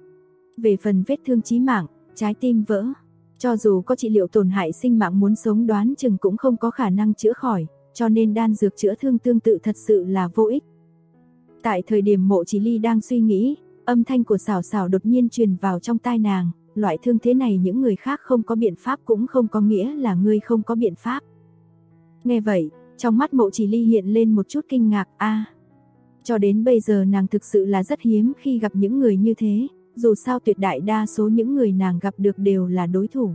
Về phần vết thương chí mạng, trái tim vỡ, cho dù có trị liệu tổn hại sinh mạng muốn sống đoán chừng cũng không có khả năng chữa khỏi, cho nên đan dược chữa thương tương tự thật sự là vô ích. Tại thời điểm Mộ Chỉ Ly đang suy nghĩ, âm thanh của Sảo Sảo đột nhiên truyền vào trong tai nàng, loại thương thế này những người khác không có biện pháp cũng không có nghĩa là ngươi không có biện pháp. Nghe vậy, trong mắt Mộ Chỉ Ly hiện lên một chút kinh ngạc, cho đến bây giờ nàng thực sự là rất hiếm khi gặp những người như thế, dù sao tuyệt đại đa số những người nàng gặp được đều là đối thủ.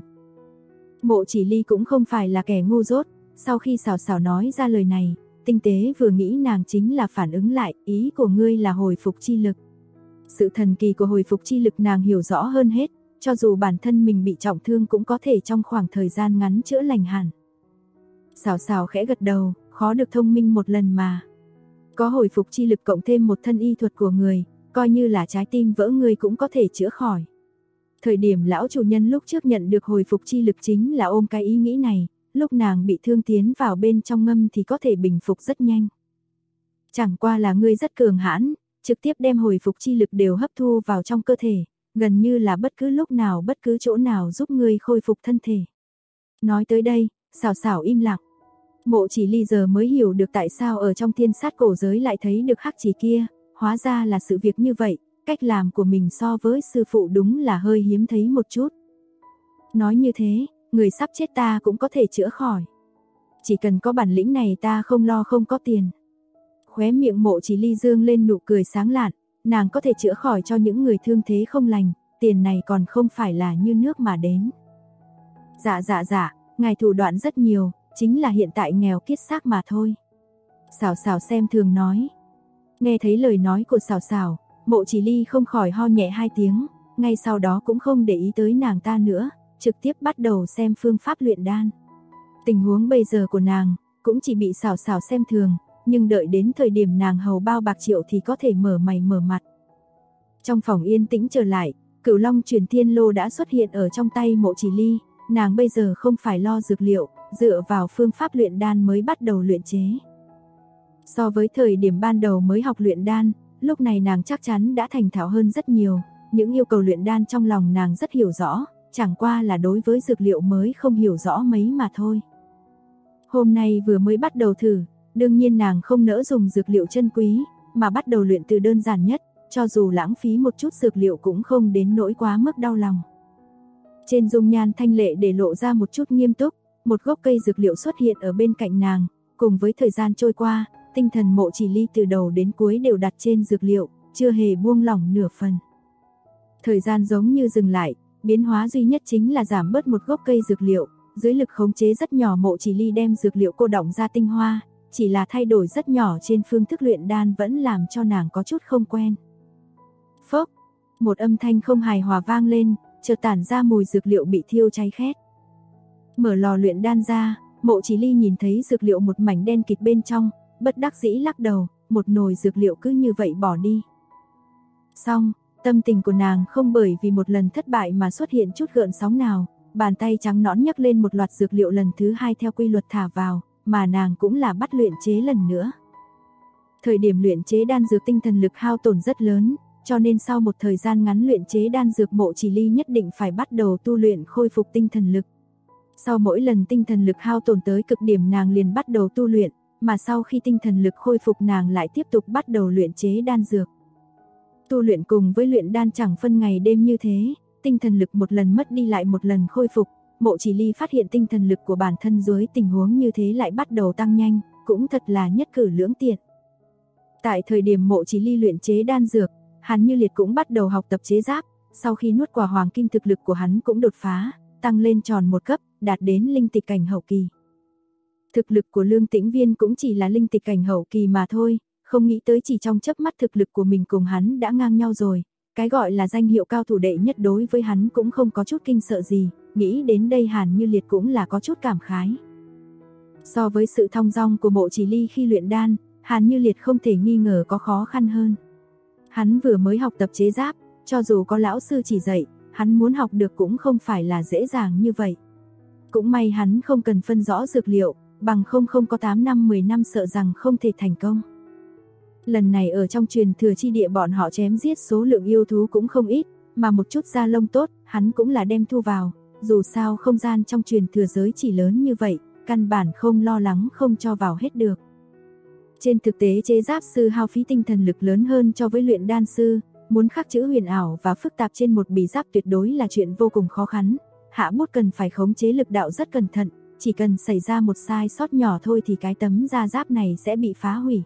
Mộ Chỉ Ly cũng không phải là kẻ ngu dốt, sau khi Sảo Sảo nói ra lời này, tinh tế vừa nghĩ nàng chính là phản ứng lại, ý của ngươi là hồi phục chi lực. Sự thần kỳ của hồi phục chi lực nàng hiểu rõ hơn hết, cho dù bản thân mình bị trọng thương cũng có thể trong khoảng thời gian ngắn chữa lành hẳn. Sảo Sảo khẽ gật đầu, khó được thông minh một lần mà. Có hồi phục chi lực cộng thêm một thân y thuật của người, coi như là trái tim vỡ người cũng có thể chữa khỏi. Thời điểm lão chủ nhân lúc trước nhận được hồi phục chi lực chính là ôm cái ý nghĩ này, lúc nàng bị thương tiến vào bên trong ngâm thì có thể bình phục rất nhanh. Chẳng qua là ngươi rất cường hãn, trực tiếp đem hồi phục chi lực đều hấp thu vào trong cơ thể, gần như là bất cứ lúc nào bất cứ chỗ nào giúp ngươi khôi phục thân thể. Nói tới đây, Sảo Sảo im lặng. Mộ Chỉ Ly giờ mới hiểu được tại sao ở trong thiên sát cổ giới lại thấy được hắc chỉ kia, hóa ra là sự việc như vậy, cách làm của mình so với sư phụ đúng là hơi hiếm thấy một chút. Nói như thế, người sắp chết ta cũng có thể chữa khỏi. Chỉ cần có bản lĩnh này ta không lo không có tiền. Khóe miệng Mộ Chỉ Ly dương lên nụ cười sáng lạn, nàng có thể chữa khỏi cho những người thương thế không lành, tiền này còn không phải là như nước mà đến. Dạ, ngài thủ đoạn rất nhiều, chính là hiện tại nghèo kiết xác mà thôi. Sảo Sảo xem thường nói. Nghe thấy lời nói của Sảo Sảo, Mộ Chỉ Ly không khỏi ho nhẹ hai tiếng, ngay sau đó cũng không để ý tới nàng ta nữa, trực tiếp bắt đầu xem phương pháp luyện đan. Tình huống bây giờ của nàng cũng chỉ bị Sảo Sảo xem thường, nhưng đợi đến thời điểm nàng hầu bao bạc triệu thì có thể mở mày mở mặt. Trong phòng yên tĩnh trở lại, Cửu Long Truyền Thiên Lô đã xuất hiện ở trong tay Mộ Chỉ Ly, nàng bây giờ không phải lo dược liệu, dựa vào phương pháp luyện đan mới bắt đầu luyện chế. So với thời điểm ban đầu mới học luyện đan, lúc này nàng chắc chắn đã thành thạo hơn rất nhiều, những yêu cầu luyện đan trong lòng nàng rất hiểu rõ, chẳng qua là đối với dược liệu mới không hiểu rõ mấy mà thôi. Hôm nay vừa mới bắt đầu thử, đương nhiên nàng không nỡ dùng dược liệu chân quý, mà bắt đầu luyện từ đơn giản nhất, cho dù lãng phí một chút dược liệu cũng không đến nỗi quá mức đau lòng. Trên dung nhan thanh lệ để lộ ra một chút nghiêm túc, một gốc cây dược liệu xuất hiện ở bên cạnh nàng, cùng với thời gian trôi qua, tinh thần Mộ Chỉ Ly từ đầu đến cuối đều đặt trên dược liệu, chưa hề buông lỏng nửa phần. Thời gian giống như dừng lại, biến hóa duy nhất chính là giảm bớt một gốc cây dược liệu, dưới lực khống chế rất nhỏ Mộ Chỉ Ly đem dược liệu cô đọng ra tinh hoa, chỉ là thay đổi rất nhỏ trên phương thức luyện đan vẫn làm cho nàng có chút không quen. Phốc, một âm thanh không hài hòa vang lên, chợt tản ra mùi dược liệu bị thiêu cháy khét. Mở lò luyện đan ra, Mộ Chỉ Ly nhìn thấy dược liệu một mảnh đen kịt bên trong, bất đắc dĩ lắc đầu, một nồi dược liệu cứ như vậy bỏ đi. Xong, tâm tình của nàng không bởi vì một lần thất bại mà xuất hiện chút gợn sóng nào, bàn tay trắng nõn nhấc lên một loạt dược liệu lần thứ hai theo quy luật thả vào, mà nàng cũng là bắt luyện chế lần nữa. Thời điểm luyện chế đan dược tinh thần lực hao tổn rất lớn, cho nên sau một thời gian ngắn luyện chế đan dược Mộ Chỉ Ly nhất định phải bắt đầu tu luyện khôi phục tinh thần lực. Sau mỗi lần tinh thần lực hao tổn tới cực điểm nàng liền bắt đầu tu luyện, mà sau khi tinh thần lực khôi phục nàng lại tiếp tục bắt đầu luyện chế đan dược. Tu luyện cùng với luyện đan chẳng phân ngày đêm như thế, tinh thần lực một lần mất đi lại một lần khôi phục, Mộ Chỉ Ly phát hiện tinh thần lực của bản thân dưới tình huống như thế lại bắt đầu tăng nhanh, cũng thật là nhất cử lưỡng tiện. Tại thời điểm Mộ Chỉ Ly luyện chế đan dược, Hàn Như Liệt cũng bắt đầu học tập chế giáp, sau khi nuốt quả hoàng kim thực lực của hắn cũng đột phá, tăng lên tròn một cấp, đạt đến linh tịch cảnh hậu kỳ. Thực lực của Lương Tĩnh Viên cũng chỉ là linh tịch cảnh hậu kỳ mà thôi, không nghĩ tới chỉ trong chớp mắt thực lực của mình cùng hắn đã ngang nhau rồi, cái gọi là danh hiệu cao thủ đệ nhất đối với hắn cũng không có chút kinh sợ gì, nghĩ đến đây Hàn Như Liệt cũng là có chút cảm khái. So với sự thong dong của Mộ Chỉ Ly khi luyện đan, Hàn Như Liệt không thể nghi ngờ có khó khăn hơn. Hắn vừa mới học tập chế giáp, cho dù có lão sư chỉ dạy, hắn muốn học được cũng không phải là dễ dàng như vậy. Cũng may hắn không cần phân rõ dược liệu, bằng không có 8 năm 10 năm sợ rằng không thể thành công. Lần này ở trong truyền thừa chi địa bọn họ chém giết số lượng yêu thú cũng không ít, mà một chút da lông tốt, hắn cũng là đem thu vào, dù sao không gian trong truyền thừa giới chỉ lớn như vậy, căn bản không lo lắng không cho vào hết được. Trên thực tế chế giáp sư hao phí tinh thần lực lớn hơn cho với luyện đan sư, muốn khắc chữ huyền ảo và phức tạp trên một bì giáp tuyệt đối là chuyện vô cùng khó khăn. Hạ bút cần phải khống chế lực đạo rất cẩn thận, chỉ cần xảy ra một sai sót nhỏ thôi thì cái tấm da giáp này sẽ bị phá hủy.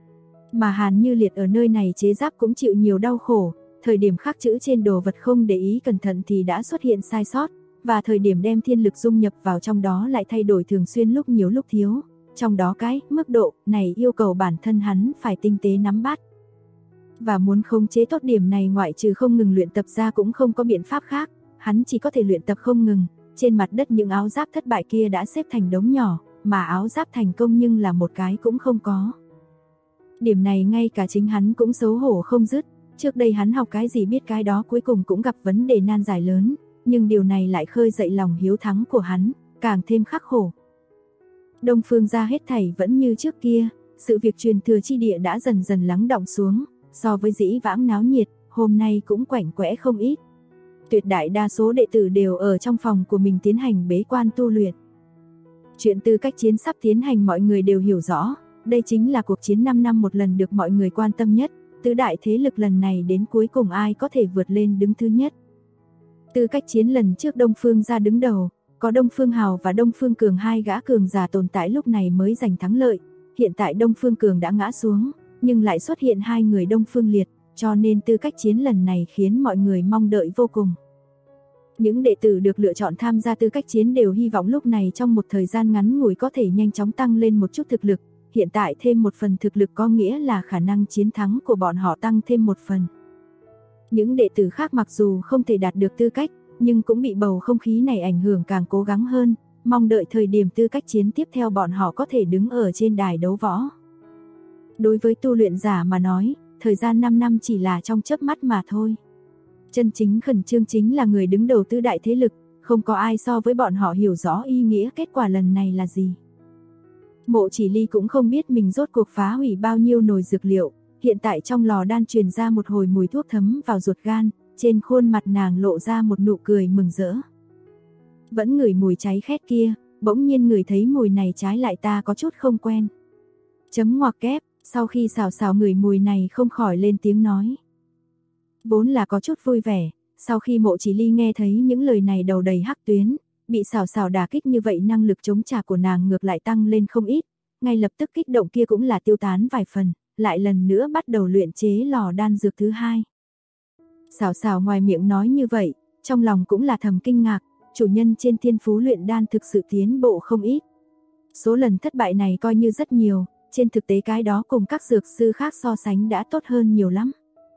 Mà Hàn Như Liệt ở nơi này chế giáp cũng chịu nhiều đau khổ, thời điểm khắc chữ trên đồ vật không để ý cẩn thận thì đã xuất hiện sai sót, và thời điểm đem thiên lực dung nhập vào trong đó lại thay đổi thường xuyên lúc nhiều lúc thiếu. Trong đó cái mức độ này yêu cầu bản thân hắn phải tinh tế nắm bắt. Và muốn khống chế tốt điểm này ngoại trừ không ngừng luyện tập ra cũng không có biện pháp khác, hắn chỉ có thể luyện tập không ngừng. Trên mặt đất những áo giáp thất bại kia đã xếp thành đống nhỏ, mà áo giáp thành công nhưng là một cái cũng không có. Điểm này ngay cả chính hắn cũng xấu hổ không dứt, trước đây hắn học cái gì biết cái đó cuối cùng cũng gặp vấn đề nan giải lớn, nhưng điều này lại khơi dậy lòng hiếu thắng của hắn, càng thêm khắc khổ. Đông Phương gia hết thảy vẫn như trước kia, sự việc truyền thừa chi địa đã dần dần lắng đọng xuống, so với dĩ vãng náo nhiệt, hôm nay cũng quạnh quẽ không ít. Tuyệt đại đa số đệ tử đều ở trong phòng của mình tiến hành bế quan tu luyện. Chuyện tư cách chiến sắp tiến hành mọi người đều hiểu rõ, đây chính là cuộc chiến 5 năm một lần được mọi người quan tâm nhất, tứ đại thế lực lần này đến cuối cùng ai có thể vượt lên đứng thứ nhất. Tư cách chiến lần trước Đông Phương gia đứng đầu, có Đông Phương Hào và Đông Phương Cường hai gã cường giả tồn tại lúc này mới giành thắng lợi, hiện tại Đông Phương Cường đã ngã xuống, nhưng lại xuất hiện hai người Đông Phương Liệt, cho nên tư cách chiến lần này khiến mọi người mong đợi vô cùng. Những đệ tử được lựa chọn tham gia tư cách chiến đều hy vọng lúc này trong một thời gian ngắn ngủi có thể nhanh chóng tăng lên một chút thực lực, hiện tại thêm một phần thực lực có nghĩa là khả năng chiến thắng của bọn họ tăng thêm một phần. Những đệ tử khác mặc dù không thể đạt được tư cách, nhưng cũng bị bầu không khí này ảnh hưởng càng cố gắng hơn, mong đợi thời điểm tư cách chiến tiếp theo bọn họ có thể đứng ở trên đài đấu võ. Đối với tu luyện giả mà nói, thời gian 5 năm chỉ là trong chớp mắt mà thôi. Chân chính khẩn trương chính là người đứng đầu tứ đại thế lực, không có ai so với bọn họ hiểu rõ ý nghĩa kết quả lần này là gì. Mộ Chỉ Ly cũng không biết mình rốt cuộc phá hủy bao nhiêu nồi dược liệu, hiện tại trong lò đan truyền ra một hồi mùi thuốc thấm vào ruột gan, trên khuôn mặt nàng lộ ra một nụ cười mừng rỡ. Vẫn ngửi mùi cháy khét kia, bỗng nhiên ngửi thấy mùi này trái lại ta có chút không quen. Chấm ngoặc kép, sau khi xào xào ngửi mùi này không khỏi lên tiếng nói. Vốn là có chút vui vẻ, sau khi Mộ Chỉ Ly nghe thấy những lời này đầu đầy hắc tuyến, bị xào xào đả kích như vậy năng lực chống trả của nàng ngược lại tăng lên không ít, ngay lập tức kích động kia cũng là tiêu tán vài phần, lại lần nữa bắt đầu luyện chế lò đan dược thứ hai. Xào xào ngoài miệng nói như vậy, trong lòng cũng là thầm kinh ngạc, chủ nhân trên thiên phú luyện đan thực sự tiến bộ không ít. Số lần thất bại này coi như rất nhiều, trên thực tế cái đó cùng các dược sư khác so sánh đã tốt hơn nhiều lắm.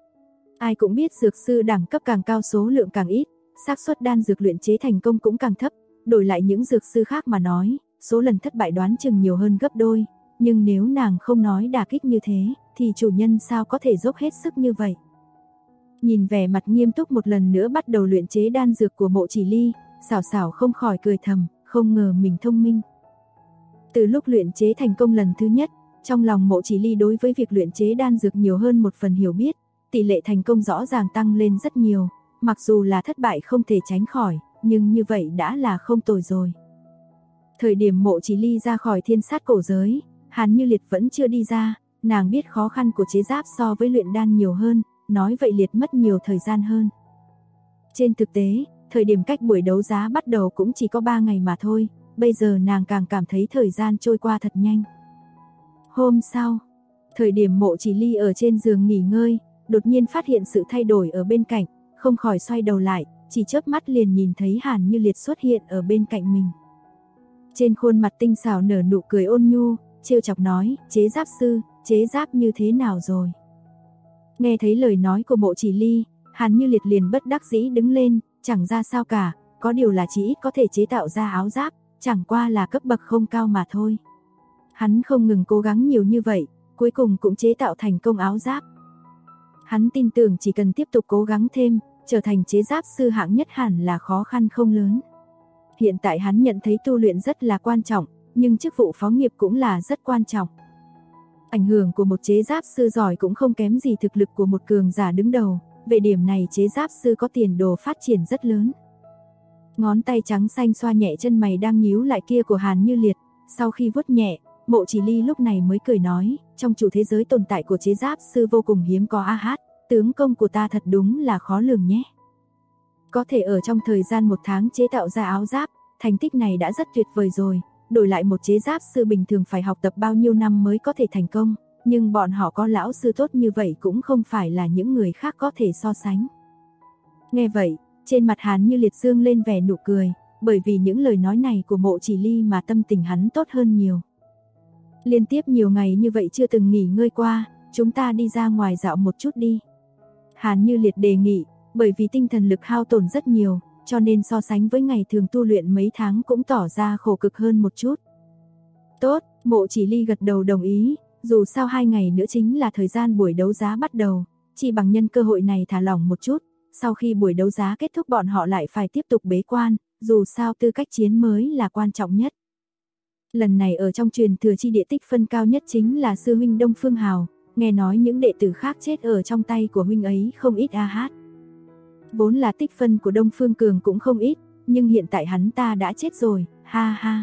Ai cũng biết dược sư đẳng cấp càng cao số lượng càng ít, xác suất đan dược luyện chế thành công cũng càng thấp, đổi lại những dược sư khác mà nói, số lần thất bại đoán chừng nhiều hơn gấp đôi, nhưng nếu nàng không nói đả kích như thế, thì chủ nhân sao có thể dốc hết sức như vậy. Nhìn vẻ mặt nghiêm túc một lần nữa bắt đầu luyện chế đan dược của Mộ Chỉ Ly, xảo xảo không khỏi cười thầm, không ngờ mình thông minh. Từ lúc luyện chế thành công lần thứ nhất, trong lòng Mộ Chỉ Ly đối với việc luyện chế đan dược nhiều hơn một phần hiểu biết, tỷ lệ thành công rõ ràng tăng lên rất nhiều, mặc dù là thất bại không thể tránh khỏi, nhưng như vậy đã là không tồi rồi. Thời điểm Mộ Chỉ Ly ra khỏi thiên sát cổ giới, Hàn Như Liệt vẫn chưa đi ra, nàng biết khó khăn của chế giáp so với luyện đan nhiều hơn, nói vậy Liệt mất nhiều thời gian hơn. Trên thực tế, thời điểm cách buổi đấu giá bắt đầu cũng chỉ có 3 ngày mà thôi, bây giờ nàng càng cảm thấy thời gian trôi qua thật nhanh. Hôm sau, thời điểm Mộ Chỉ Ly ở trên giường nghỉ ngơi, đột nhiên phát hiện sự thay đổi ở bên cạnh, không khỏi xoay đầu lại, chỉ chớp mắt liền nhìn thấy Hàn Như Liệt xuất hiện ở bên cạnh mình. Trên khuôn mặt tinh xảo nở nụ cười ôn nhu, trêu chọc nói, chế giáp sư, chế giáp như thế nào rồi? Nghe thấy lời nói của Mộ Chỉ Ly, Hàn Như Liệt liền bất đắc dĩ đứng lên, chẳng ra sao cả, có điều là chỉ ít có thể chế tạo ra áo giáp, chẳng qua là cấp bậc không cao mà thôi. Hắn không ngừng cố gắng nhiều như vậy, cuối cùng cũng chế tạo thành công áo giáp. Hắn tin tưởng chỉ cần tiếp tục cố gắng thêm, trở thành chế giáp sư hạng nhất hẳn là khó khăn không lớn. Hiện tại hắn nhận thấy tu luyện rất là quan trọng, nhưng chức vụ phó nghiệp cũng là rất quan trọng. Ảnh hưởng của một chế giáp sư giỏi cũng không kém gì thực lực của một cường giả đứng đầu, về điểm này chế giáp sư có tiền đồ phát triển rất lớn. Ngón tay trắng xanh xoa nhẹ chân mày đang nhíu lại kia của Hàn Như Liệt, sau khi vuốt nhẹ, Mộ Chỉ Ly lúc này mới cười nói, trong chủ thế giới tồn tại của chế giáp sư vô cùng hiếm có a hát, tướng công của ta thật đúng là khó lường nhé. Có thể ở trong thời gian 1 tháng chế tạo ra áo giáp, thành tích này đã rất tuyệt vời rồi, đổi lại một chế giáp sư bình thường phải học tập bao nhiêu năm mới có thể thành công, nhưng bọn họ có lão sư tốt như vậy cũng không phải là những người khác có thể so sánh. Nghe vậy, trên mặt Hàn Như Liệt dương lên vẻ nụ cười, bởi vì những lời nói này của Mộ Chỉ Ly mà tâm tình hắn tốt hơn nhiều. Liên tiếp nhiều ngày như vậy chưa từng nghỉ ngơi qua, chúng ta đi ra ngoài dạo một chút đi. Hàn Như Liệt đề nghị, bởi vì tinh thần lực hao tổn rất nhiều, cho nên so sánh với ngày thường tu luyện mấy tháng cũng tỏ ra khổ cực hơn một chút. Tốt, Mộ Chỉ Ly gật đầu đồng ý, dù sao 2 ngày nữa chính là thời gian buổi đấu giá bắt đầu, chỉ bằng nhân cơ hội này thả lỏng một chút, sau khi buổi đấu giá kết thúc bọn họ lại phải tiếp tục bế quan, dù sao tư cách chiến mới là quan trọng nhất. Lần này ở trong truyền thừa chi địa tích phân cao nhất chính là sư huynh Đông Phương Hào, nghe nói những đệ tử khác chết ở trong tay của huynh ấy không ít a hát. Vốn là tích phân của Đông Phương Cường cũng không ít, nhưng hiện tại hắn ta đã chết rồi, ha ha.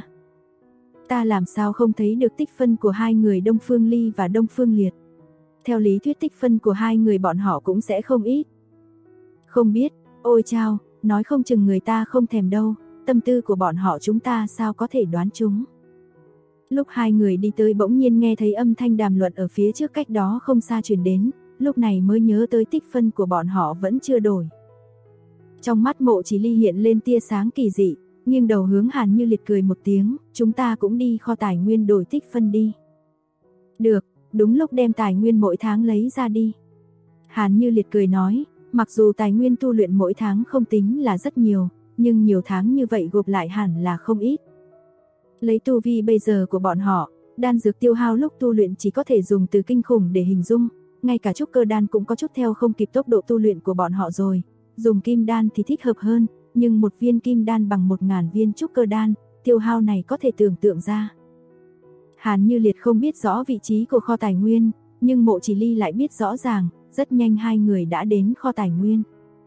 Ta làm sao không thấy được tích phân của hai người Đông Phương Ly và Đông Phương Liệt. Theo lý thuyết tích phân của hai người bọn họ cũng sẽ không ít. Không biết, ôi chao, nói không chừng người ta không thèm đâu, tâm tư của bọn họ chúng ta sao có thể đoán chúng. Lúc hai người đi tới bỗng nhiên nghe thấy âm thanh đàm luận ở phía trước cách đó không xa truyền đến, lúc này mới nhớ tới tích phân của bọn họ vẫn chưa đổi. Trong mắt Mộ Chỉ Ly hiện lên tia sáng kỳ dị, nghiêng đầu hướng Hàn Như Liệt cười một tiếng, chúng ta cũng đi kho tài nguyên đổi tích phân đi. Được, đúng lúc đem tài nguyên mỗi tháng lấy ra đi. Hàn Như Liệt cười nói, mặc dù tài nguyên tu luyện mỗi tháng không tính là rất nhiều, nhưng nhiều tháng như vậy gộp lại hẳn là không ít. Lấy tu vi bây giờ của bọn họ, đan dược tiêu hao lúc tu luyện chỉ có thể dùng từ kinh khủng để hình dung, ngay cả trúc cơ đan cũng có chút theo không kịp tốc độ tu luyện của bọn họ rồi. Dùng kim đan thì thích hợp hơn, nhưng một viên kim đan bằng 1000 viên trúc cơ đan, tiêu hao này có thể tưởng tượng ra. Hàn Như Liệt không biết rõ vị trí của kho tài nguyên, nhưng Mộ Chỉ Ly lại biết rõ ràng, rất nhanh hai người đã đến kho tài nguyên.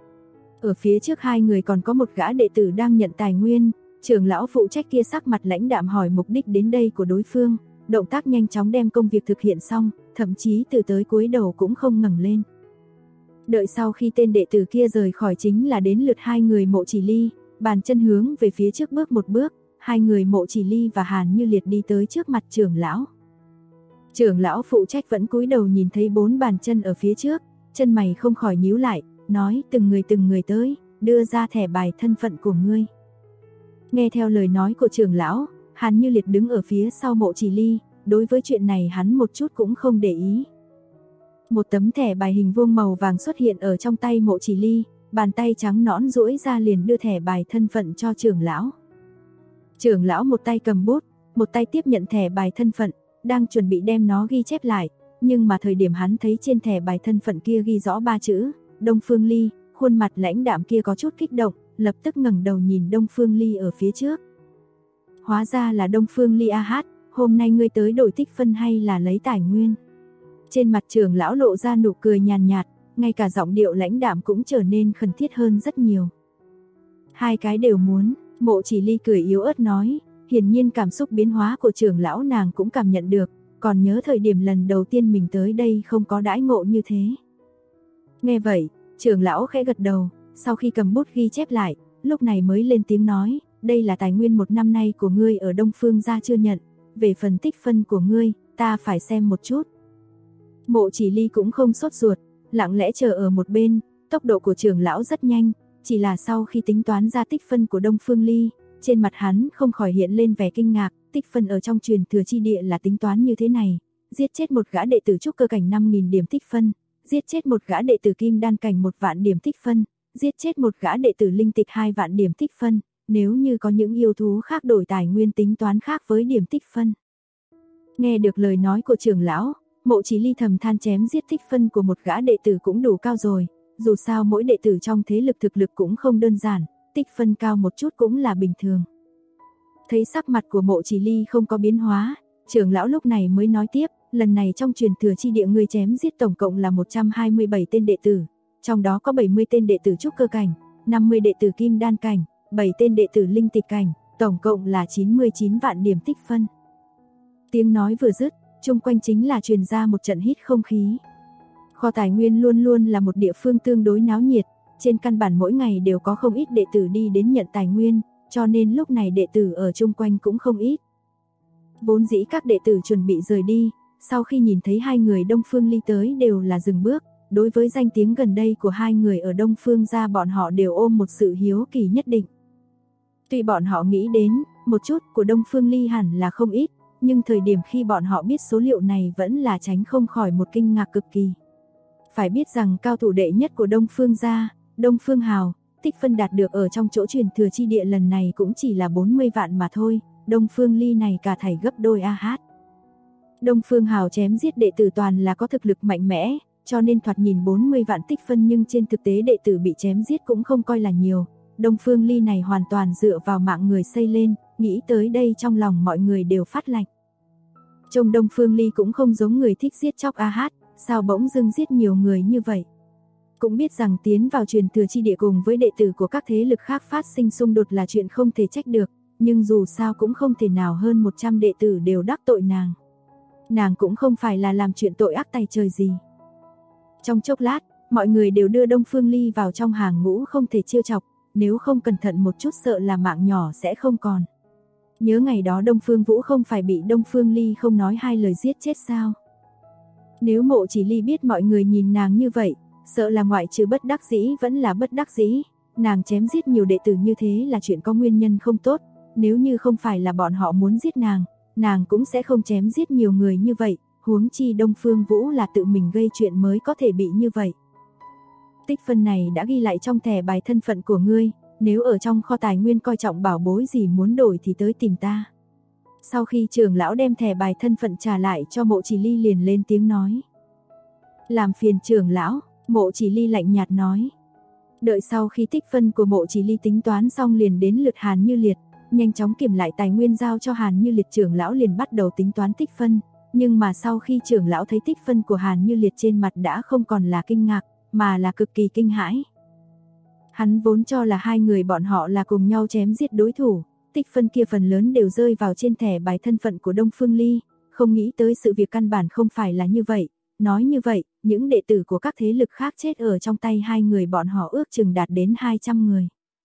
Ở phía trước hai người còn có một gã đệ tử đang nhận tài nguyên, trưởng lão phụ trách kia sắc mặt lãnh đạm hỏi mục đích đến đây của đối phương, động tác nhanh chóng đem công việc thực hiện xong, thậm chí từ tới cuối đầu cũng không ngẩng lên. Đợi sau khi tên đệ tử kia rời khỏi chính là đến lượt hai người Mộ Chỉ Ly, bàn chân hướng về phía trước bước một bước, hai người Mộ Chỉ Ly và Hàn Như Liệt đi tới trước mặt trưởng lão. Trưởng lão phụ trách vẫn cúi đầu nhìn thấy 4 bàn chân ở phía trước, chân mày không khỏi nhíu lại, nói từng người tới, đưa ra thẻ bài thân phận của ngươi. Nghe theo lời nói của trưởng lão, Hàn Như Liệt đứng ở phía sau Mộ Chỉ Ly, đối với chuyện này hắn một chút cũng không để ý. Một tấm thẻ bài hình vuông màu vàng xuất hiện ở trong tay Mộ Chỉ Ly, bàn tay trắng nõn duỗi ra liền đưa thẻ bài thân phận cho trưởng lão. Trưởng lão một tay cầm bút, một tay tiếp nhận thẻ bài thân phận, đang chuẩn bị đem nó ghi chép lại, nhưng mà thời điểm hắn thấy trên thẻ bài thân phận kia ghi rõ 3 chữ, Đông Phương Ly, khuôn mặt lãnh đạm kia có chút kích động, lập tức ngẩng đầu nhìn Đông Phương Ly ở phía trước. Hóa ra là Đông Phương Ly a hát, hôm nay ngươi tới đổi tích phân hay là lấy tài nguyên? Trên mặt trưởng lão lộ ra nụ cười nhàn nhạt, ngay cả giọng điệu lãnh đạm cũng trở nên khẩn thiết hơn rất nhiều. Hai cái đều muốn, Mộ Chỉ Ly cười yếu ớt nói, hiển nhiên cảm xúc biến hóa của trưởng lão nàng cũng cảm nhận được, còn nhớ thời điểm lần đầu tiên mình tới đây không có đãi ngộ như thế. Nghe vậy, trưởng lão khẽ gật đầu, sau khi cầm bút ghi chép lại, lúc này mới lên tiếng nói, đây là tài nguyên 1 năm nay của ngươi ở Đông Phương gia chưa nhận, về phần tích phân của ngươi, ta phải xem một chút. Mộ Chỉ Ly cũng không sốt ruột, lặng lẽ chờ ở một bên, tốc độ của trưởng lão rất nhanh, chỉ là sau khi tính toán ra tích phân của Đông Phương Ly, trên mặt hắn không khỏi hiện lên vẻ kinh ngạc, tích phân ở trong truyền thừa chi địa là tính toán như thế này, giết chết một gã đệ tử trúc cơ cảnh 5000 điểm tích phân, giết chết một gã đệ tử kim đan cảnh 1 vạn điểm tích phân, giết chết một gã đệ tử linh tịch 2 vạn điểm tích phân, nếu như có những yêu thú khác đổi tài nguyên tính toán khác với điểm tích phân. Nghe được lời nói của trưởng lão, Mộ Chỉ Ly thầm than chém giết tích phân của một gã đệ tử cũng đủ cao rồi, dù sao mỗi đệ tử trong thế lực thực lực cũng không đơn giản, tích phân cao một chút cũng là bình thường. Thấy sắc mặt của Mộ Chỉ Ly không có biến hóa, trưởng lão lúc này mới nói tiếp, lần này trong truyền thừa chi địa ngươi chém giết tổng cộng là 127 tên đệ tử, trong đó có 70 tên đệ tử trúc cơ cảnh, 50 đệ tử kim đan cảnh, 7 tên đệ tử linh tịch cảnh, tổng cộng là 99 vạn điểm tích phân. Tiếng nói vừa dứt, chung quanh chính là truyền ra một trận hít không khí. Kho tài nguyên luôn luôn là một địa phương tương đối náo nhiệt, trên căn bản mỗi ngày đều có không ít đệ tử đi đến nhận tài nguyên, cho nên lúc này đệ tử ở chung quanh cũng không ít. Vốn dĩ các đệ tử chuẩn bị rời đi, sau khi nhìn thấy hai người Đông Phương Ly tới đều là dừng bước, đối với danh tiếng gần đây của hai người ở Đông Phương gia bọn họ đều ôm một sự hiếu kỳ nhất định. Tuy bọn họ nghĩ đến, một chút của Đông Phương Ly hẳn là không ít, nhưng thời điểm khi bọn họ biết số liệu này vẫn là tránh không khỏi một kinh ngạc cực kỳ. Phải biết rằng cao thủ đệ nhất của Đông Phương gia, Đông Phương Hào, tích phân đạt được ở trong chỗ truyền thừa chi địa lần này cũng chỉ là 40 vạn mà thôi, Đông Phương Ly này cả thảy gấp đôi AH. Đông Phương Hào chém giết đệ tử toàn là có thực lực mạnh mẽ, cho nên thoạt nhìn 40 vạn tích phân nhưng trên thực tế đệ tử bị chém giết cũng không coi là nhiều. Đông Phương Ly này hoàn toàn dựa vào mạng người xây lên, nghĩ tới đây trong lòng mọi người đều phát lạnh. Trông Đông Phương Ly cũng không giống người thích giết chóc AH, sao bỗng dưng giết nhiều người như vậy. Cũng biết rằng tiến vào truyền thừa chi địa cùng với đệ tử của các thế lực khác phát sinh xung đột là chuyện không thể trách được, nhưng dù sao cũng không thể nào hơn 100 đệ tử đều đắc tội nàng. Nàng cũng không phải là làm chuyện tội ác tày trời gì. Trong chốc lát, mọi người đều đưa Đông Phương Ly vào trong hàng ngũ không thể trêu chọc, nếu không cẩn thận một chút sợ là mạng nhỏ sẽ không còn. Nhớ ngày đó Đông Phương Vũ không phải bị Đông Phương Ly không nói hai lời giết chết sao? Nếu Mộ Chỉ Ly biết mọi người nhìn nàng như vậy, sợ là ngoại trừ bất đắc dĩ vẫn là bất đắc dĩ, nàng chém giết nhiều đệ tử như thế là chuyện có nguyên nhân không tốt, nếu như không phải là bọn họ muốn giết nàng cũng sẽ không chém giết nhiều người như vậy, huống chi Đông Phương Vũ là tự mình gây chuyện mới có thể bị như vậy. Tích phân này đã ghi lại trong thẻ bài thân phận của ngươi, nếu ở trong kho tài nguyên coi trọng bảo bối gì muốn đổi thì tới tìm ta. Sau khi trưởng lão đem thẻ bài thân phận trả lại cho Mộ Chỉ Ly liền lên tiếng nói. Làm phiền trưởng lão, Mộ Chỉ Ly lạnh nhạt nói. Đợi sau khi tích phân của Mộ Chỉ Ly tính toán xong liền đến lượt Hàn Như Liệt, nhanh chóng kiểm lại tài nguyên giao cho Hàn Như Liệt, trưởng lão liền bắt đầu tính toán tích phân, nhưng mà sau khi trưởng lão thấy tích phân của Hàn Như Liệt trên mặt đã không còn là kinh ngạc, mà là cực kỳ kinh hãi. Hắn vốn cho là hai người bọn họ là cùng nhau chém giết đối thủ, tích phân kia phần lớn đều rơi vào trên thẻ bài thân phận của Đông Phương Ly, không nghĩ tới sự việc căn bản không phải là như vậy. Nói như vậy, những đệ tử của các thế lực khác chết ở trong tay hai người bọn họ ước chừng đạt đến 200 người.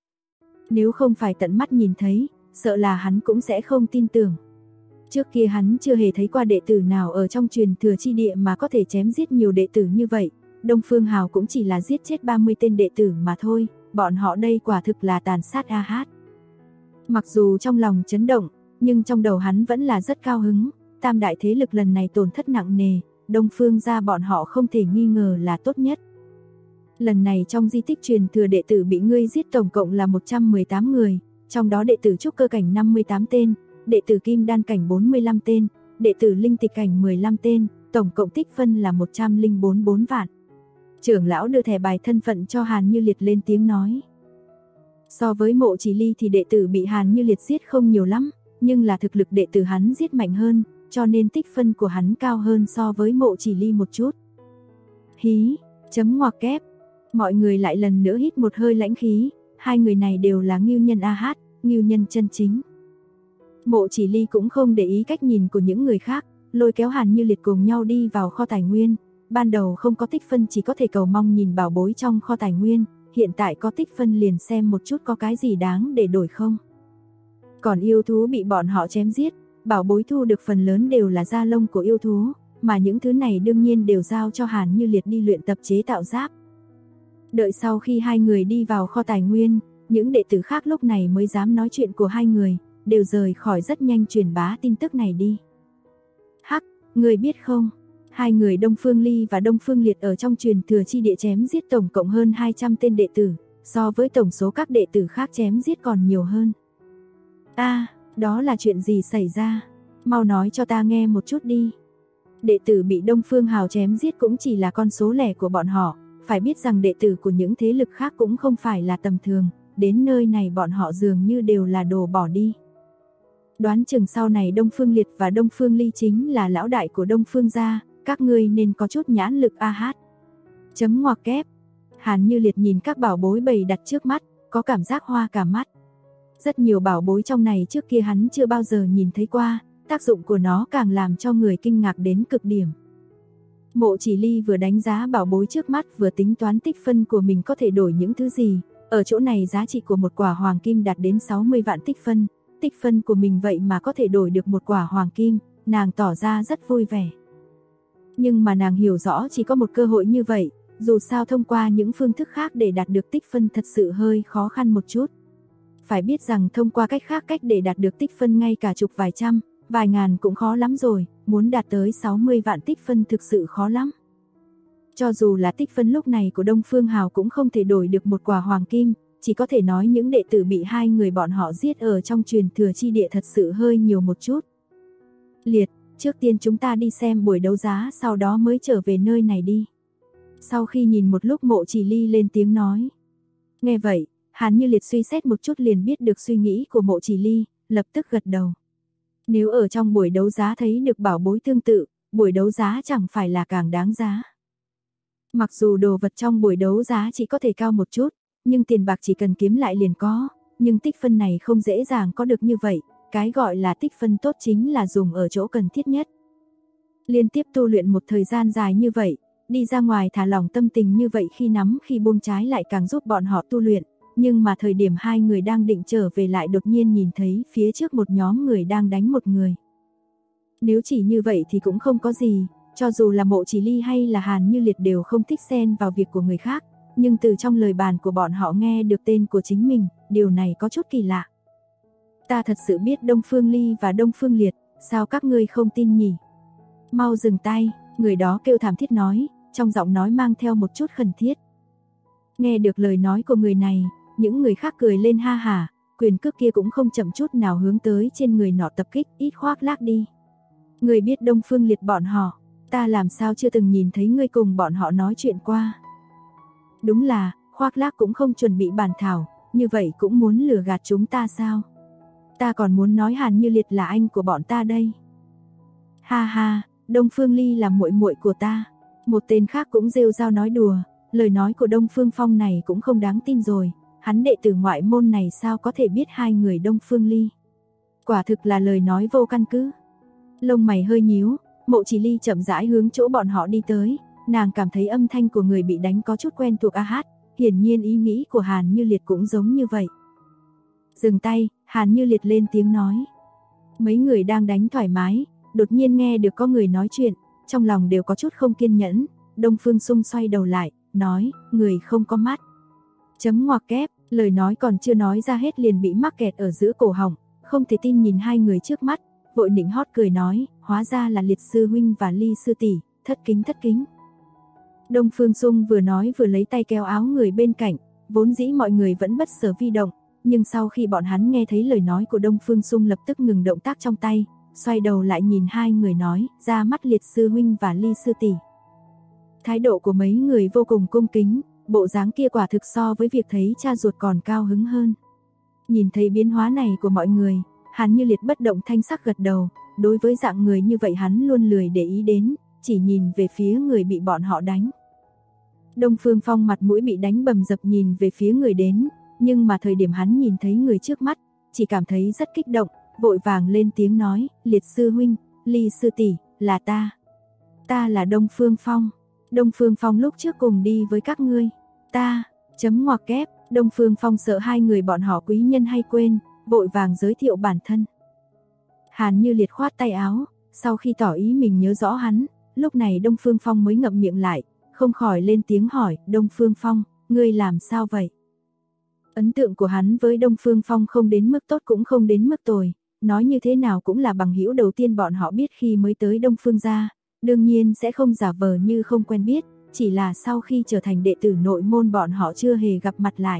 Nếu không phải tận mắt nhìn thấy, sợ là hắn cũng sẽ không tin tưởng. Trước kia hắn chưa hề thấy qua đệ tử nào ở trong truyền thừa chi địa mà có thể chém giết nhiều đệ tử như vậy. Đông Phương Hào cũng chỉ là giết chết 30 tên đệ tử mà thôi, bọn họ đây quả thực là tàn sát AH. Mặc dù trong lòng chấn động, nhưng trong đầu hắn vẫn là rất cao hứng, tam đại thế lực lần này tổn thất nặng nề, Đông Phương gia bọn họ không thể nghi ngờ là tốt nhất. Lần này trong di tích truyền thừa đệ tử bị ngươi giết tổng cộng là 118 người, trong đó đệ tử trúc cơ cảnh 58 tên, đệ tử kim đan cảnh 45 tên, đệ tử linh tịch cảnh 15 tên, tổng cộng tích phân là 104 vạn. Trưởng lão đưa thẻ bài thân phận cho Hàn Như Liệt lên tiếng nói. So với Mộ Chỉ Ly thì đệ tử bị Hàn Như Liệt giết không nhiều lắm, nhưng là thực lực đệ tử hắn giết mạnh hơn, cho nên tích phân của hắn cao hơn so với Mộ Chỉ Ly một chút. Hí, chấm ngoặc kép. Mọi người lại lần nữa hít một hơi lãnh khí, hai người này đều là ngưu nhân AH, ngưu nhân chân chính. Mộ Chỉ Ly cũng không để ý cách nhìn của những người khác, lôi kéo Hàn Như Liệt cùng nhau đi vào kho tài nguyên. Ban đầu không có tích phân chỉ có thể cầu mong nhìn bảo bối trong kho tài nguyên, hiện tại có tích phân liền xem một chút có cái gì đáng để đổi không. Còn yêu thú bị bọn họ chém giết, bảo bối thu được phần lớn đều là da lông của yêu thú, mà những thứ này đương nhiên đều giao cho Hàn Như Liệt đi luyện tập chế tạo giáp. Đợi sau khi hai người đi vào kho tài nguyên, những đệ tử khác lúc này mới dám nói chuyện của hai người, đều rời khỏi rất nhanh truyền bá tin tức này đi. Hắc, người biết không? Hai người Đông Phương Ly và Đông Phương Liệt ở trong truyền thừa chi địa chém giết tổng cộng hơn 200 tên đệ tử, so với tổng số các đệ tử khác chém giết còn nhiều hơn. Đó là chuyện gì xảy ra? Mau nói cho ta nghe một chút đi. Đệ tử bị Đông Phương Hào chém giết cũng chỉ là con số lẻ của bọn họ, phải biết rằng đệ tử của những thế lực khác cũng không phải là tầm thường, đến nơi này bọn họ dường như đều là đồ bỏ đi. Đoán chừng sau này Đông Phương Liệt và Đông Phương Ly chính là lão đại của Đông Phương gia, các ngươi nên có chút nhãn lực a hát. Chấm ngoặc kép. Hàn Như Liệt nhìn các bảo bối bày đặt trước mắt, có cảm giác hoa cả mắt. Rất nhiều bảo bối trong này trước kia hắn chưa bao giờ nhìn thấy qua, tác dụng của nó càng làm cho người kinh ngạc đến cực điểm. Mộ Chỉ Ly vừa đánh giá bảo bối trước mắt vừa tính toán tích phân của mình có thể đổi những thứ gì. Ở chỗ này giá trị của một quả hoàng kim đạt đến 60 vạn tích phân của mình vậy mà có thể đổi được một quả hoàng kim, nàng tỏ ra rất vui vẻ. Nhưng mà nàng hiểu rõ chỉ có một cơ hội như vậy, dù sao thông qua những phương thức khác để đạt được tích phân thật sự hơi khó khăn một chút. Phải biết rằng thông qua cách khác cách để đạt được tích phân ngay cả chục vài trăm, vài ngàn cũng khó lắm rồi, muốn đạt tới 60 vạn tích phân thực sự khó lắm. Cho dù là tích phân lúc này của Đông Phương Hào cũng không thể đổi được một quả hoàng kim, chỉ có thể nói những đệ tử bị hai người bọn họ giết ở trong truyền thừa chi địa thật sự hơi nhiều một chút. Liệt, trước tiên chúng ta đi xem buổi đấu giá sau đó mới trở về nơi này đi. Sau khi nhìn một lúc Mộ Chỉ Ly lên tiếng nói. Nghe vậy, Hàn Như Liệt suy xét một chút liền biết được suy nghĩ của Mộ Chỉ Ly, lập tức gật đầu. Nếu ở trong buổi đấu giá thấy được bảo bối tương tự, buổi đấu giá chẳng phải là càng đáng giá. Mặc dù đồ vật trong buổi đấu giá chỉ có thể cao một chút, nhưng tiền bạc chỉ cần kiếm lại liền có, nhưng tích phân này không dễ dàng có được như vậy, cái gọi là tích phân tốt chính là dùng ở chỗ cần thiết nhất. Liên tiếp tu luyện một thời gian dài như vậy, đi ra ngoài thả lỏng tâm tình như vậy khi nắm khi buông trái lại càng giúp bọn họ tu luyện, nhưng mà thời điểm hai người đang định trở về lại đột nhiên nhìn thấy phía trước một nhóm người đang đánh một người. Nếu chỉ như vậy thì cũng không có gì, cho dù là Mộ Chỉ Ly hay là Hàn Như Liệt đều không thích xen vào việc của người khác, nhưng từ trong lời bàn của bọn họ nghe được tên của chính mình, điều này có chút kỳ lạ. Ta thật sự biết Đông Phương Ly và Đông Phương Liệt, sao các ngươi không tin nhỉ? Mau dừng tay, người đó kêu thảm thiết nói, trong giọng nói mang theo một chút khẩn thiết. Nghe được lời nói của người này, những người khác cười lên ha hả, quyền cước kia cũng không chậm chút nào hướng tới trên người nọ tập kích, ít khoác lác đi. Người biết Đông Phương Liệt bọn họ, ta làm sao chưa từng nhìn thấy ngươi cùng bọn họ nói chuyện qua. Đúng là, khoác lác cũng không chuẩn bị bàn thảo, như vậy cũng muốn lừa gạt chúng ta sao? Ta còn muốn nói Hàn Như Liệt là anh của bọn ta đây. Ha ha, Đông Phương Ly là muội muội của ta. Một tên khác cũng rêu rao nói đùa, lời nói của Đông Phương Phong này cũng không đáng tin rồi, hắn đệ tử ngoại môn này sao có thể biết hai người Đông Phương Ly. Quả thực là lời nói vô căn cứ. Lông mày hơi nhíu, Mộ Chỉ Ly chậm rãi hướng chỗ bọn họ đi tới, nàng cảm thấy âm thanh của người bị đánh có chút quen thuộc a hát, hiển nhiên ý nghĩ của Hàn Như Liệt cũng giống như vậy. Dừng tay, Hàn Như Liệt lên tiếng nói. Mấy người đang đánh thoải mái, đột nhiên nghe được có người nói chuyện, trong lòng đều có chút không kiên nhẫn, Đông Phương Sung xoay đầu lại, nói, người không có mắt. Chấm ngoặc kép, lời nói còn chưa nói ra hết liền bị mắc kẹt ở giữa cổ họng, không thể tin nhìn hai người trước mắt, vội nịnh hót cười nói, hóa ra là Liệt sư huynh và Ly sư tỷ, thất kính thất kính. Đông Phương Sung vừa nói vừa lấy tay kéo áo người bên cạnh, vốn dĩ mọi người vẫn bất sở vi động, nhưng sau khi bọn hắn nghe thấy lời nói của Đông Phương Sung lập tức ngừng động tác trong tay, xoay đầu lại nhìn hai người nói, ra mắt Liệt sư huynh và Ly sư tỷ. Thái độ của mấy người vô cùng cung kính, bộ dáng kia quả thực so với việc thấy cha ruột còn cao hứng hơn. Nhìn thấy biến hóa này của mọi người, Hàn Như Liệt bất động thanh sắc gật đầu, đối với dạng người như vậy hắn luôn lười để ý đến, chỉ nhìn về phía người bị bọn họ đánh. Đông Phương Phong mặt mũi bị đánh bầm dập nhìn về phía người đến, nhưng mà thời điểm hắn nhìn thấy người trước mắt, chỉ cảm thấy rất kích động, vội vàng lên tiếng nói, Liệt sư huynh, Ly sư tỷ, là ta. Ta là Đông Phương Phong. Đông Phương Phong lúc trước cùng đi với các ngươi. Ta, chấm ngoặc kép, Đông Phương Phong sợ hai người bọn họ quý nhân hay quên, vội vàng giới thiệu bản thân. Hàn Như Liệt khoát tay áo, sau khi tỏ ý mình nhớ rõ hắn, lúc này Đông Phương Phong mới ngậm miệng lại, không khỏi lên tiếng hỏi, Đông Phương Phong, ngươi làm sao vậy? Ấn tượng của hắn với Đông Phương Phong không đến mức tốt cũng không đến mức tồi, nói như thế nào cũng là bằng hữu đầu tiên bọn họ biết khi mới tới Đông Phương gia, đương nhiên sẽ không giả vờ như không quen biết, chỉ là sau khi trở thành đệ tử nội môn bọn họ chưa hề gặp mặt lại.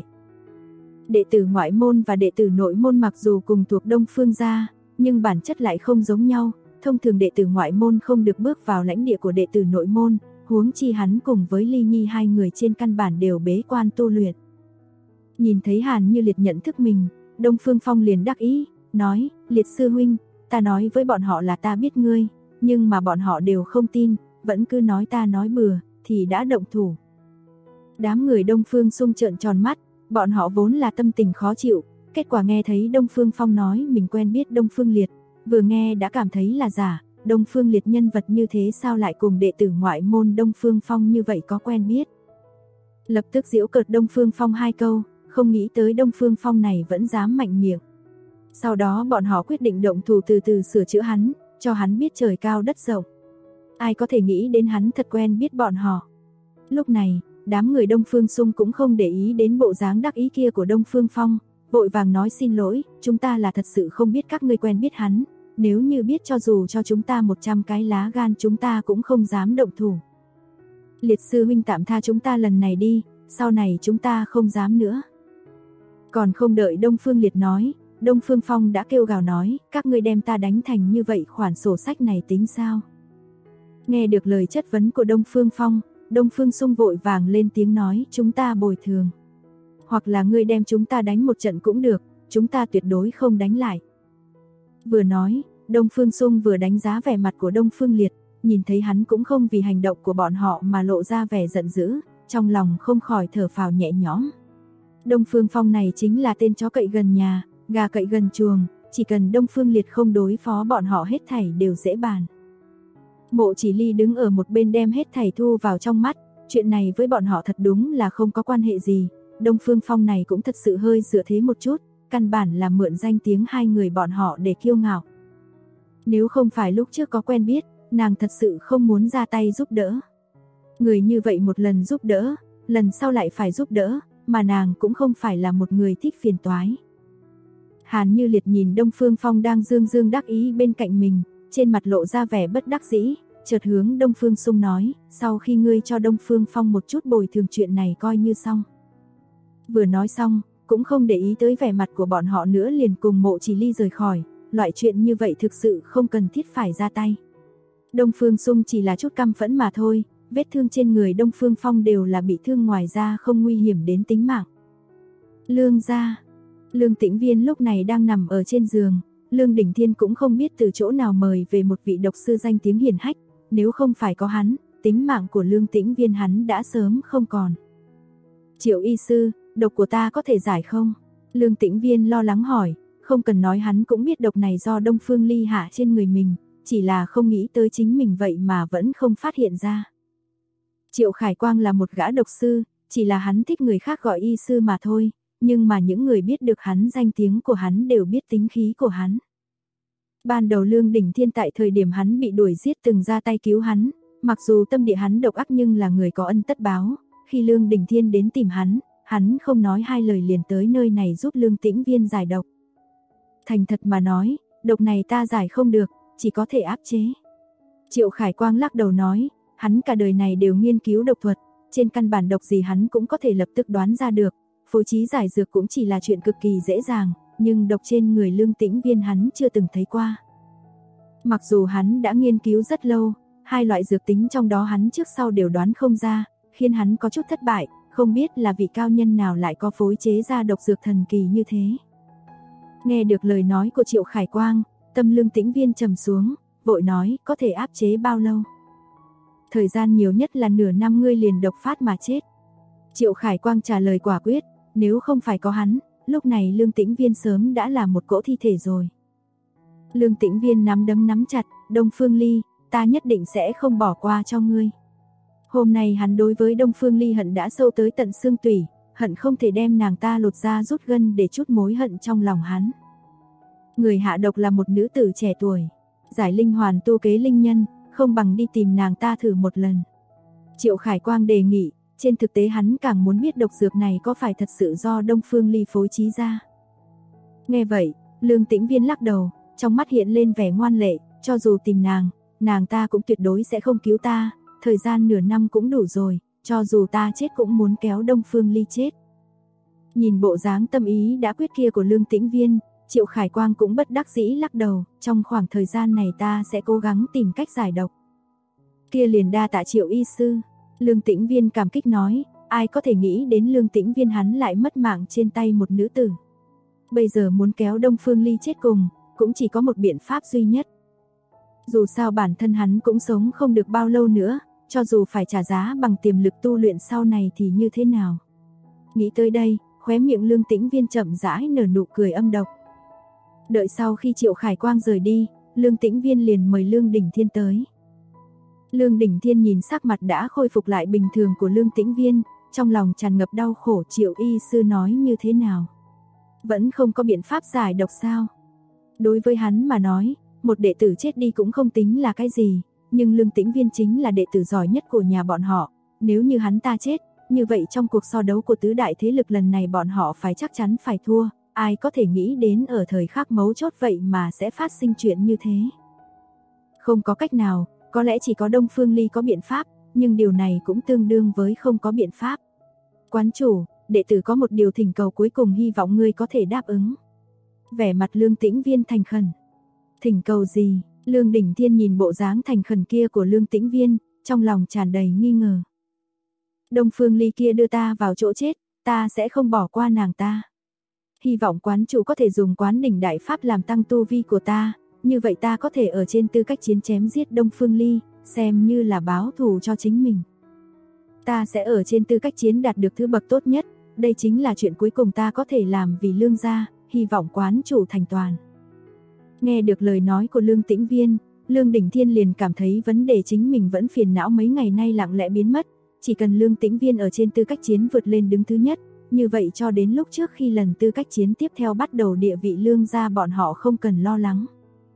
Đệ tử ngoại môn và đệ tử nội môn mặc dù cùng thuộc Đông Phương gia, nhưng bản chất lại không giống nhau, thông thường đệ tử ngoại môn không được bước vào lãnh địa của đệ tử nội môn, huống chi hắn cùng với Ly Nhi hai người trên căn bản đều bế quan tu luyện. Nhìn thấy Hàn Như Liệt nhận thức mình, Đông Phương Phong liền đắc ý, nói, Liệt sư huynh, ta nói với bọn họ là ta biết ngươi, nhưng mà bọn họ đều không tin, vẫn cứ nói ta nói bừa, thì đã động thủ. Đám người Đông Phương Sung trợn tròn mắt, bọn họ vốn là tâm tình khó chịu, kết quả nghe thấy Đông Phương Phong nói mình quen biết Đông Phương Liệt, vừa nghe đã cảm thấy là giả, Đông Phương Liệt nhân vật như thế sao lại cùng đệ tử ngoại môn Đông Phương Phong như vậy có quen biết. Lập tức giễu cợt Đông Phương Phong hai câu, không nghĩ tới Đông Phương Phong này vẫn dám mạnh miệng. Sau đó bọn họ quyết định động thủ từ từ sửa chữa hắn, cho hắn biết trời cao đất rộng. Ai có thể nghĩ đến hắn thật quen biết bọn họ. Lúc này, đám người Đông Phương Sung cũng không để ý đến bộ dáng đắc ý kia của Đông Phương Phong, vội vàng nói xin lỗi, chúng ta là thật sự không biết các ngươi quen biết hắn, nếu như biết cho dù cho chúng ta 100 cái lá gan chúng ta cũng không dám động thủ. Liệt sư huynh tạm tha chúng ta lần này đi, sau này chúng ta không dám nữa. Còn không đợi Đông Phương Liệt nói, Đông Phương Phong đã kêu gào nói, các ngươi đem ta đánh thành như vậy khoản sổ sách này tính sao? Nghe được lời chất vấn của Đông Phương Phong, Đông Phương Sung vội vàng lên tiếng nói, chúng ta bồi thường. Hoặc là ngươi đem chúng ta đánh một trận cũng được, chúng ta tuyệt đối không đánh lại. Vừa nói, Đông Phương Sung vừa đánh giá vẻ mặt của Đông Phương Liệt, nhìn thấy hắn cũng không vì hành động của bọn họ mà lộ ra vẻ giận dữ, trong lòng không khỏi thở phào nhẹ nhõm. Đông Phương Phong này chính là tên chó cậy gần nhà, gà cậy gần chuồng, chỉ cần Đông Phương Liệt không đối phó bọn họ hết thảy đều dễ bàn. Mộ Chỉ Ly đứng ở một bên đem hết thảy thu vào trong mắt, chuyện này với bọn họ thật đúng là không có quan hệ gì, Đông Phương Phong này cũng thật sự hơi dựa thế một chút, căn bản là mượn danh tiếng hai người bọn họ để kiêu ngạo. Nếu không phải lúc trước có quen biết, nàng thật sự không muốn ra tay giúp đỡ. Người như vậy một lần giúp đỡ, lần sau lại phải giúp đỡ, mà nàng cũng không phải là một người thích phiền toái. Hàn Như Liệt nhìn Đông Phương Phong đang dương dương đắc ý bên cạnh mình, trên mặt lộ ra vẻ bất đắc dĩ, chợt hướng Đông Phương Sung nói, sau khi ngươi cho Đông Phương Phong một chút bồi thường chuyện này coi như xong. Vừa nói xong, cũng không để ý tới vẻ mặt của bọn họ nữa liền cùng Mộ Chỉ Ly rời khỏi, loại chuyện như vậy thực sự không cần thiết phải ra tay. Đông Phương Sung chỉ là chút căm phẫn mà thôi, vết thương trên người Đông Phương Phong đều là bị thương ngoài ra không nguy hiểm đến tính mạng. Lương gia, Lương Tĩnh Viên lúc này đang nằm ở trên giường, Lương Đỉnh Thiên cũng không biết từ chỗ nào mời về một vị độc sư danh tiếng hiển hách, nếu không phải có hắn, tính mạng của Lương Tĩnh Viên hắn đã sớm không còn. Triệu y sư, độc của ta có thể giải không? Lương Tĩnh Viên lo lắng hỏi, không cần nói hắn cũng biết độc này do Đông Phương Ly hạ trên người mình, chỉ là không nghĩ tới chính mình vậy mà vẫn không phát hiện ra. Triệu Khải Quang là một gã độc sư, chỉ là hắn thích người khác gọi y sư mà thôi, nhưng mà những người biết được hắn danh tiếng của hắn đều biết tính khí của hắn. Ban đầu Lương Đỉnh Thiên tại thời điểm hắn bị đuổi giết từng ra tay cứu hắn, mặc dù tâm địa hắn độc ác nhưng là người có ân tất báo, khi Lương Đỉnh Thiên đến tìm hắn không nói hai lời liền tới nơi này giúp Lương Tĩnh Viên giải độc. Thành thật mà nói, độc này ta giải không được, chỉ có thể áp chế. Triệu Khải Quang lắc đầu nói, hắn cả đời này đều nghiên cứu độc thuật, trên căn bản độc gì hắn cũng có thể lập tức đoán ra được, phối trí giải dược cũng chỉ là chuyện cực kỳ dễ dàng, nhưng độc trên người Lương Tĩnh Viên hắn chưa từng thấy qua. Mặc dù hắn đã nghiên cứu rất lâu, hai loại dược tính trong đó hắn trước sau đều đoán không ra, khiến hắn có chút thất bại, không biết là vị cao nhân nào lại có phối chế ra độc dược thần kỳ như thế. Nghe được lời nói của Triệu Khải Quang, tâm Lương Tĩnh Viên trầm xuống, vội nói, có thể áp chế bao lâu? Thời gian nhiều nhất là nửa năm ngươi liền độc phát mà chết. Triệu Khải Quang trả lời quả quyết, nếu không phải có hắn, lúc này Lương Tĩnh Viên sớm đã là một cỗ thi thể rồi. Lương Tĩnh Viên nắm đấm nắm chặt, Đông Phương Ly, ta nhất định sẽ không bỏ qua cho ngươi. Hôm nay hắn đối với Đông Phương Ly hận đã sâu tới tận xương tủy, hận không thể đem nàng ta lột ra rút gân để chút mối hận trong lòng hắn. Người hạ độc là một nữ tử trẻ tuổi, giải linh hoàn tu kế linh nhân, không bằng đi tìm nàng ta thử một lần. Triệu Khải Quang đề nghị, trên thực tế hắn càng muốn biết độc dược này có phải thật sự do Đông Phương Ly phối trí ra. Nghe vậy, Lương Tĩnh Viên lắc đầu, trong mắt hiện lên vẻ ngoan lệ, cho dù tìm nàng ta cũng tuyệt đối sẽ không cứu ta, thời gian nửa năm cũng đủ rồi, cho dù ta chết cũng muốn kéo Đông Phương Ly chết. Nhìn bộ dáng tâm ý đã quyết kia của Lương Tĩnh Viên, Triệu Khải Quang cũng bất đắc dĩ lắc đầu, trong khoảng thời gian này ta sẽ cố gắng tìm cách giải độc. Kia liền đa tạ Triệu y sư. Lương Tĩnh Viên cảm kích nói, ai có thể nghĩ đến Lương Tĩnh Viên hắn lại mất mạng trên tay một nữ tử. Bây giờ muốn kéo Đông Phương Ly chết cùng, cũng chỉ có một biện pháp duy nhất. Dù sao bản thân hắn cũng sống không được bao lâu nữa, cho dù phải trả giá bằng tiềm lực tu luyện sau này thì như thế nào. Nghĩ tới đây, khóe miệng Lương Tĩnh Viên chậm rãi nở nụ cười âm độc. Đợi sau khi Triệu Khải Quang rời đi, Lương Tĩnh Viên liền mời Lương Đỉnh Thiên tới. Lương Đỉnh Thiên nhìn sắc mặt đã khôi phục lại bình thường của Lương Tĩnh Viên, trong lòng tràn ngập đau khổ. Triệu y sư nói như thế nào? Vẫn không có biện pháp giải độc sao? Đối với hắn mà nói, một đệ tử chết đi cũng không tính là cái gì, nhưng Lương Tĩnh Viên chính là đệ tử giỏi nhất của nhà bọn họ. Nếu như hắn ta chết, như vậy trong cuộc so đấu của tứ đại thế lực lần này bọn họ chắc chắn phải thua. Ai có thể nghĩ đến ở thời khắc mấu chốt vậy mà sẽ phát sinh chuyện như thế. Không có cách nào, có lẽ chỉ có Đông Phương Ly có biện pháp, nhưng điều này cũng tương đương với không có biện pháp. Quán chủ, đệ tử có một điều thỉnh cầu cuối cùng hy vọng ngươi có thể đáp ứng. Vẻ mặt Lương Tĩnh Viên thành khẩn. Thỉnh cầu gì? Lương Đỉnh Thiên nhìn bộ dáng thành khẩn kia của Lương Tĩnh Viên, trong lòng tràn đầy nghi ngờ. Đông Phương Ly kia đưa ta vào chỗ chết, ta sẽ không bỏ qua nàng ta. Hy vọng quán chủ có thể dùng Quán Đỉnh Đại Pháp làm tăng tu vi của ta, như vậy ta có thể ở trên tư cách chiến chém giết Đông Phương Ly, xem như là báo thù cho chính mình. Ta sẽ ở trên tư cách chiến đạt được thứ bậc tốt nhất, đây chính là chuyện cuối cùng ta có thể làm vì Lương gia, hy vọng quán chủ thành toàn. Nghe được lời nói của Lương Tĩnh Viên, Lương Đỉnh Thiên liền cảm thấy vấn đề chính mình vẫn phiền não mấy ngày nay lặng lẽ biến mất, chỉ cần Lương Tĩnh Viên ở trên tư cách chiến vượt lên đứng thứ nhất, như vậy cho đến lúc trước khi lần tư cách chiến tiếp theo bắt đầu địa vị Lương gia bọn họ không cần lo lắng.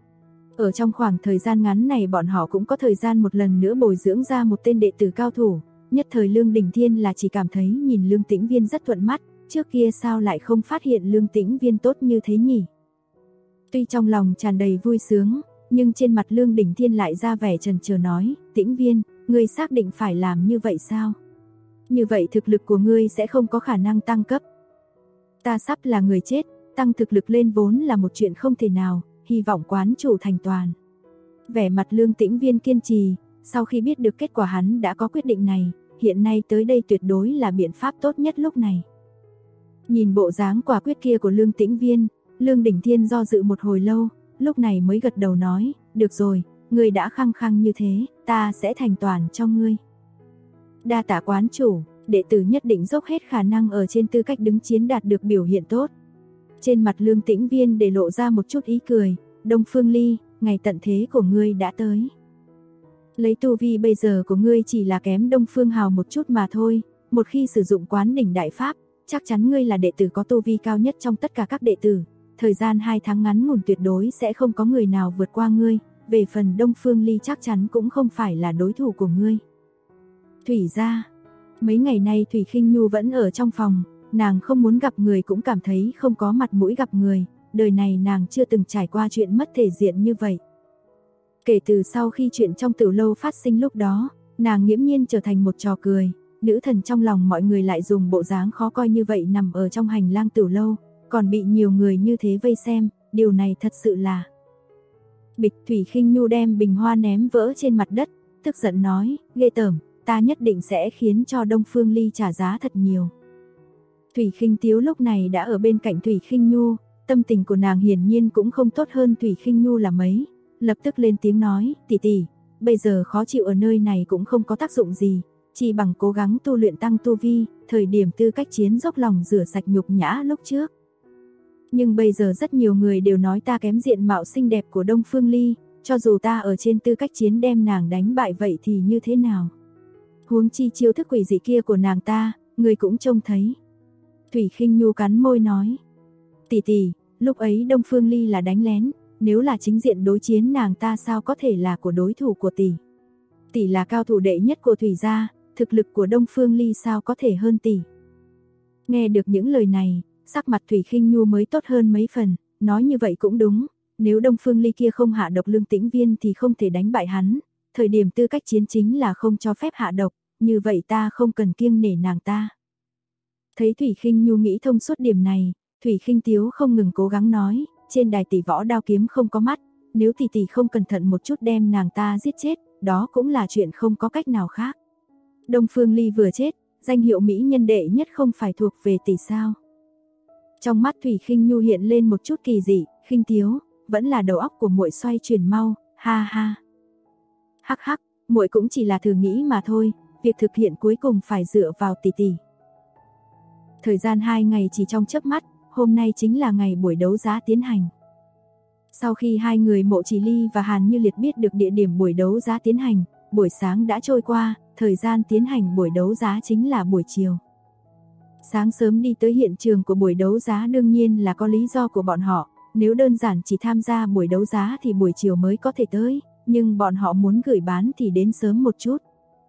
Ở trong khoảng thời gian ngắn này bọn họ cũng có thời gian một lần nữa bồi dưỡng ra một tên đệ tử cao thủ, nhất thời Lương Đỉnh Thiên là chỉ cảm thấy nhìn Lương Tĩnh Viên rất thuận mắt, trước kia sao lại không phát hiện Lương Tĩnh Viên tốt như thế nhỉ? Tuy trong lòng tràn đầy vui sướng, nhưng trên mặt Lương Đỉnh Thiên lại ra vẻ chần chờ nói, Tĩnh Viên, ngươi xác định phải làm như vậy sao? Như vậy thực lực của ngươi sẽ không có khả năng tăng cấp. Ta sắp là người chết, tăng thực lực lên vốn là một chuyện không thể nào, hy vọng quán chủ thành toàn. Vẻ mặt Lương Tĩnh Viên kiên trì, sau khi biết được kết quả hắn đã có quyết định này, hiện nay tới đây tuyệt đối là biện pháp tốt nhất lúc này. Nhìn bộ dáng quả quyết kia của Lương Tĩnh Viên, Lương Đỉnh Thiên do dự một hồi lâu, lúc này mới gật đầu nói, được rồi, ngươi đã khăng khăng như thế, ta sẽ thành toàn cho ngươi. Đa tạ quán chủ, đệ tử nhất định dốc hết khả năng ở trên tư cách đứng chiến đạt được biểu hiện tốt. Trên mặt Lương Tĩnh Viên để lộ ra một chút ý cười, Đông Phương Ly, ngày tận thế của ngươi đã tới. Lấy tu vi bây giờ của ngươi chỉ là kém Đông Phương Hào một chút mà thôi, một khi sử dụng Quán Đỉnh Đại Pháp, chắc chắn ngươi là đệ tử có tu vi cao nhất trong tất cả các đệ tử. Thời gian 2 tháng ngắn ngủn tuyệt đối sẽ không có người nào vượt qua ngươi, về phần Đông Phương Ly chắc chắn cũng không phải là đối thủ của ngươi. Thủy gia, mấy ngày nay Thủy Khinh Nhu vẫn ở trong phòng, nàng không muốn gặp người cũng cảm thấy không có mặt mũi gặp người, đời này nàng chưa từng trải qua chuyện mất thể diện như vậy. Kể từ sau khi chuyện trong Tử Lâu phát sinh lúc đó, nàng nghiễm nhiên trở thành một trò cười, nữ thần trong lòng mọi người lại dùng bộ dáng khó coi như vậy nằm ở trong hành lang Tử Lâu, còn bị nhiều người như thế vây xem, điều này thật sự là... Bịch. Thủy Khinh Nhu đem bình hoa ném vỡ trên mặt đất, tức giận nói, ghê tởm, ta nhất định sẽ khiến cho Đông Phương Ly trả giá thật nhiều. Thủy Khinh Tiếu lúc này đã ở bên cạnh Thủy Khinh Nhu, tâm tình của nàng hiển nhiên cũng không tốt hơn Thủy Khinh Nhu là mấy, lập tức lên tiếng nói, tỷ tỷ, bây giờ khó chịu ở nơi này cũng không có tác dụng gì, chỉ bằng cố gắng tu luyện tăng tu vi, thời điểm tư cách chiến dốc lòng rửa sạch nhục nhã lúc trước. Nhưng bây giờ rất nhiều người đều nói ta kém diện mạo xinh đẹp của Đông Phương Ly, cho dù ta ở trên tư cách chiến đem nàng đánh bại vậy thì như thế nào? Huống chi chiêu thức quỷ dị kia của nàng ta, người cũng trông thấy. Thủy Khinh Nhu cắn môi nói, tỷ tỷ, lúc ấy Đông Phương Ly là đánh lén, nếu là chính diện đối chiến nàng ta sao có thể là của đối thủ của tỷ? Tỷ là cao thủ đệ nhất của Thủy gia, thực lực của Đông Phương Ly sao có thể hơn tỷ? Nghe được những lời này, sắc mặt Thủy Khinh Nhu mới tốt hơn mấy phần, nói như vậy cũng đúng, nếu Đông Phương Ly kia không hạ độc Lương Tĩnh Viên thì không thể đánh bại hắn, thời điểm tư cách chiến chính là không cho phép hạ độc, như vậy ta không cần kiêng nể nàng ta. Thấy Thủy Khinh Nhu nghĩ thông suốt điểm này, Thủy Khinh Tiếu không ngừng cố gắng nói, trên đài tỷ võ đao kiếm không có mắt, nếu tỷ tỷ không cẩn thận một chút đem nàng ta giết chết, đó cũng là chuyện không có cách nào khác. Đông Phương Ly vừa chết, danh hiệu mỹ nhân đệ nhất không phải thuộc về tỷ sao? Trong mắt Thủy Khinh Nhu hiện lên một chút kỳ dị, khinh tiếu, vẫn là đầu óc của muội xoay chuyển mau, ha ha. Hắc hắc, muội cũng chỉ là thử nghĩ mà thôi, việc thực hiện cuối cùng phải dựa vào tỷ tỷ. Thời gian 2 ngày chỉ trong chớp mắt, hôm nay chính là ngày buổi đấu giá tiến hành. Sau khi hai người Mộ Chỉ Ly và Hàn Như Liệt biết được địa điểm buổi đấu giá tiến hành, buổi sáng đã trôi qua, thời gian tiến hành buổi đấu giá chính là buổi chiều. Sáng sớm đi tới hiện trường của buổi đấu giá đương nhiên là có lý do của bọn họ, nếu đơn giản chỉ tham gia buổi đấu giá thì buổi chiều mới có thể tới, nhưng bọn họ muốn gửi bán thì đến sớm một chút.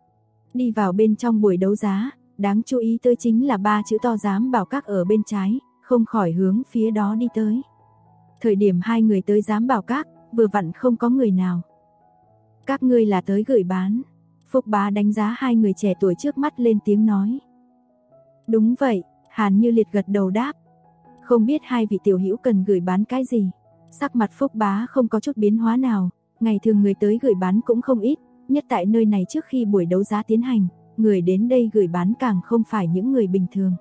Đi vào bên trong buổi đấu giá, đáng chú ý tới chính là 3 chữ to Giám Bảo Các ở bên trái, không khỏi hướng phía đó đi tới. Thời điểm hai người tới Giám Bảo Các, vừa vặn không có người nào. Các ngươi là tới gửi bán. Phúc Bá đánh giá hai người trẻ tuổi trước mắt lên tiếng nói. Đúng vậy, Hàn Như Liệt gật đầu đáp. Không biết hai vị tiểu hữu cần gửi bán cái gì? Sắc mặt Phúc Bá không có chút biến hóa nào, ngày thường người tới gửi bán cũng không ít, nhất tại nơi này trước khi buổi đấu giá tiến hành, người đến đây gửi bán càng không phải những người bình thường.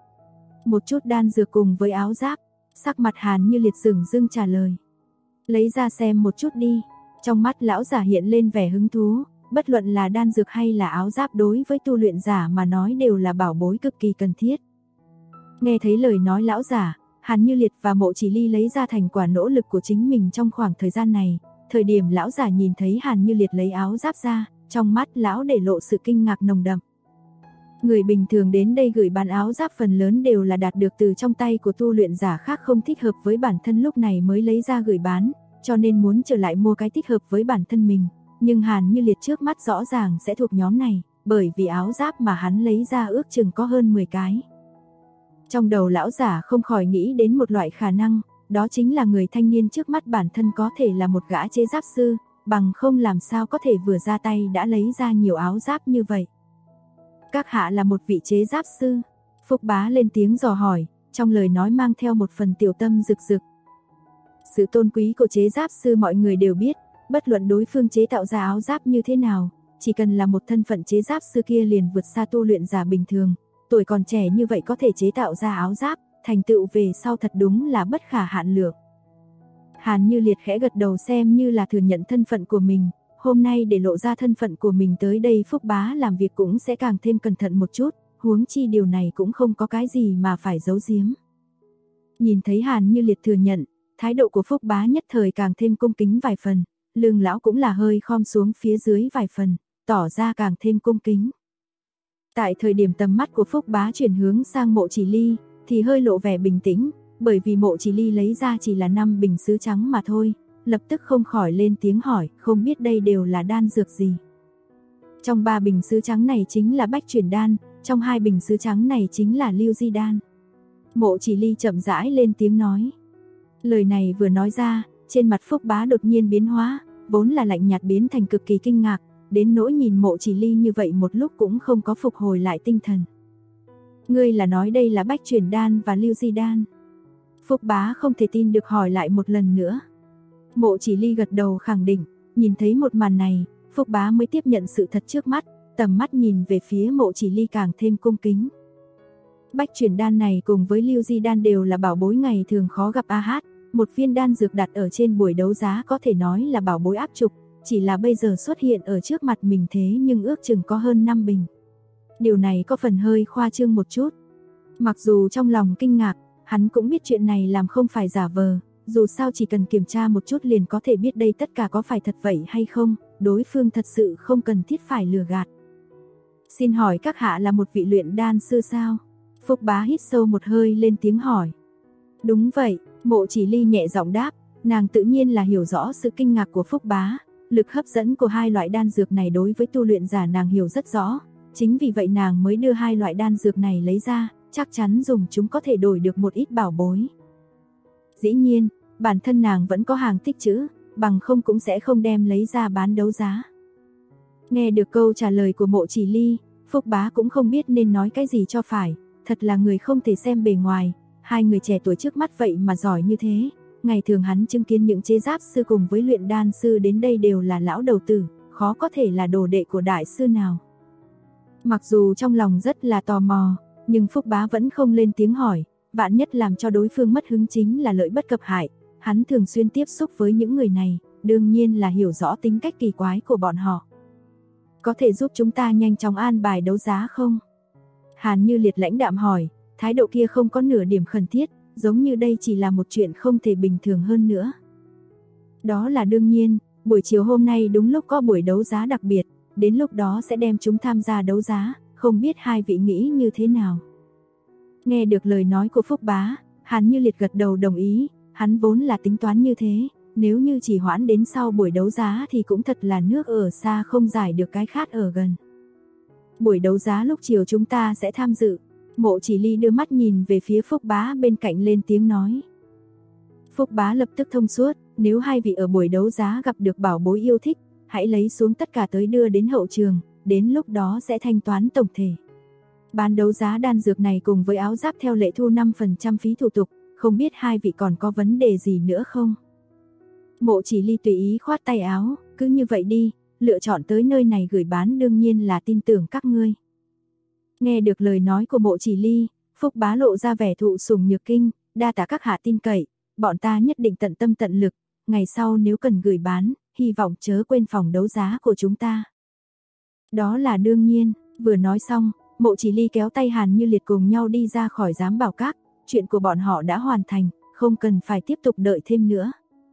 Một chút đan dược cùng với áo giáp, sắc mặt Hàn Như Liệt dửng dưng trả lời. Lấy ra xem một chút đi, trong mắt lão giả hiện lên vẻ hứng thú, bất luận là đan dược hay là áo giáp đối với tu luyện giả mà nói đều là bảo bối cực kỳ cần thiết. Nghe thấy lời nói lão giả, Hàn Như Liệt và Mộ Chỉ Ly lấy ra thành quả nỗ lực của chính mình trong khoảng thời gian này, thời điểm lão giả nhìn thấy Hàn Như Liệt lấy áo giáp ra, trong mắt lão để lộ sự kinh ngạc nồng đậm. Người bình thường đến đây gửi bán áo giáp phần lớn đều là đạt được từ trong tay của tu luyện giả khác không thích hợp với bản thân lúc này mới lấy ra gửi bán, cho nên muốn trở lại mua cái thích hợp với bản thân mình. Nhưng Hàn Như Liệt trước mắt rõ ràng sẽ thuộc nhóm này, bởi vì áo giáp mà hắn lấy ra ước chừng có hơn 10 cái. Trong đầu lão giả không khỏi nghĩ đến một loại khả năng, đó chính là người thanh niên trước mắt bản thân có thể là một gã chế giáp sư, bằng không làm sao có thể vừa ra tay đã lấy ra nhiều áo giáp như vậy. Các hạ là một vị chế giáp sư, Phúc Bá lên tiếng dò hỏi, trong lời nói mang theo một phần tiểu tâm rực rực. Sự tôn quý của chế giáp sư mọi người đều biết, bất luận đối phương chế tạo ra áo giáp như thế nào, chỉ cần là một thân phận chế giáp sư kia liền vượt xa tu luyện giả bình thường, tuổi còn trẻ như vậy có thể chế tạo ra áo giáp, thành tựu về sau thật đúng là bất khả hạn lượng. Hàn Như Liệt khẽ gật đầu xem như là thừa nhận thân phận của mình, hôm nay để lộ ra thân phận của mình tới đây Phúc Bá làm việc cũng sẽ càng thêm cẩn thận một chút, huống chi điều này cũng không có cái gì mà phải giấu giếm. Nhìn thấy Hàn Như Liệt thừa nhận, thái độ của Phúc Bá nhất thời càng thêm cung kính vài phần, lưng lão cũng là hơi khom xuống phía dưới vài phần, tỏ ra càng thêm cung kính. Tại thời điểm tầm mắt của Phúc Bá chuyển hướng sang Mộ Chỉ Ly, thì hơi lộ vẻ bình tĩnh, bởi vì Mộ Chỉ Ly lấy ra chỉ là 5 bình sứ trắng mà thôi, lập tức không khỏi lên tiếng hỏi, không biết đây đều là đan dược gì. Trong 3 bình sứ trắng này chính là bách chuyển đan, trong 2 bình sứ trắng này chính là lưu di đan. Mộ Chỉ Ly chậm rãi lên tiếng nói. Lời này vừa nói ra, trên mặt Phúc Bá đột nhiên biến hóa, vốn là lạnh nhạt biến thành cực kỳ kinh ngạc, đến nỗi nhìn Mộ Chỉ Ly như vậy một lúc cũng không có phục hồi lại tinh thần. Ngươi là nói đây là bách chuyển đan và lưu di đan? Phúc Bá không thể tin được hỏi lại một lần nữa. Mộ Chỉ Ly gật đầu khẳng định, nhìn thấy một màn này, Phúc Bá mới tiếp nhận sự thật trước mắt, tầm mắt nhìn về phía Mộ Chỉ Ly càng thêm cung kính. Bách chuyển đan này cùng với lưu di đan đều là bảo bối ngày thường khó gặp a hát, một viên đan dược đặt ở trên buổi đấu giá có thể nói là bảo bối áp trục, chỉ là bây giờ xuất hiện ở trước mặt mình thế nhưng ước chừng có hơn 5 bình. Điều này có phần hơi khoa trương một chút. Mặc dù trong lòng kinh ngạc, hắn cũng biết chuyện này làm không phải giả vờ, dù sao chỉ cần kiểm tra một chút liền có thể biết đây tất cả có phải thật vậy hay không, đối phương thật sự không cần thiết phải lừa gạt. Xin hỏi các hạ là một vị luyện đan sư sao? Phúc Bá hít sâu một hơi lên tiếng hỏi. Đúng vậy, Mộ Chỉ Ly nhẹ giọng đáp, nàng tự nhiên là hiểu rõ sự kinh ngạc của Phúc Bá, lực hấp dẫn của hai loại đan dược này đối với tu luyện giả nàng hiểu rất rõ, chính vì vậy nàng mới đưa hai loại đan dược này lấy ra, chắc chắn dùng chúng có thể đổi được một ít bảo bối. Dĩ nhiên, bản thân nàng vẫn có hàng tích trữ, bằng không cũng sẽ không đem lấy ra bán đấu giá. Nghe được câu trả lời của Mộ Chỉ Ly, Phúc Bá cũng không biết nên nói cái gì cho phải, thật là người không thể xem bề ngoài, hai người trẻ tuổi trước mắt vậy mà giỏi như thế, Ngày thường hắn chứng kiến những chế giáp sư cùng với luyện đan sư đến đây đều là lão đầu tử, khó có thể là đồ đệ của đại sư nào. Mặc dù trong lòng rất là tò mò, nhưng Phúc Bá vẫn không lên tiếng hỏi, vạn nhất làm cho đối phương mất hứng chính là lợi bất cập hại. Hắn thường xuyên tiếp xúc với những người này, đương nhiên là hiểu rõ tính cách kỳ quái của bọn họ. Có thể giúp chúng ta nhanh chóng an bài đấu giá không? Hàn Như Liệt lãnh đạm hỏi, thái độ kia không có nửa điểm khẩn thiết, giống như đây chỉ là một chuyện không thể bình thường hơn nữa. Đó là đương nhiên, buổi chiều hôm nay đúng lúc có buổi đấu giá đặc biệt, đến lúc đó sẽ đem chúng tham gia đấu giá, không biết hai vị nghĩ như thế nào. Nghe được lời nói của Phúc Bá, Hàn Như Liệt gật đầu đồng ý, hắn vốn là tính toán như thế, nếu như chỉ hoãn đến sau buổi đấu giá thì cũng thật là nước ở xa không giải được cái khát ở gần. Buổi đấu giá lúc chiều chúng ta sẽ tham dự. Mộ Chỉ Ly đưa mắt nhìn về phía Phúc Bá bên cạnh lên tiếng nói. Phúc Bá lập tức thông suốt, nếu hai vị ở buổi đấu giá gặp được bảo bối yêu thích, hãy lấy xuống tất cả tới đưa đến hậu trường, đến lúc đó sẽ thanh toán tổng thể. Bán đấu giá đan dược này cùng với áo giáp theo lệ thu 5% phí thủ tục, không biết hai vị còn có vấn đề gì nữa không? Mộ Chỉ Ly tùy ý khoát tay áo, cứ như vậy đi, lựa chọn tới nơi này gửi bán đương nhiên là tin tưởng các ngươi. Nghe được lời nói của Mộ Chỉ Ly, Phúc Bá lộ ra vẻ thụ sủng nhược kinh, đa tạ các hạ tin cậy, bọn ta nhất định tận tâm tận lực, ngày sau nếu cần gửi bán, hy vọng chớ quên phòng đấu giá của chúng ta. Đó là đương nhiên, vừa nói xong, Mộ Chỉ Ly kéo tay Hàn Như Liệt cùng nhau đi ra khỏi Giám Bảo Các, chuyện của bọn họ đã hoàn thành, không cần phải tiếp tục đợi thêm nữa.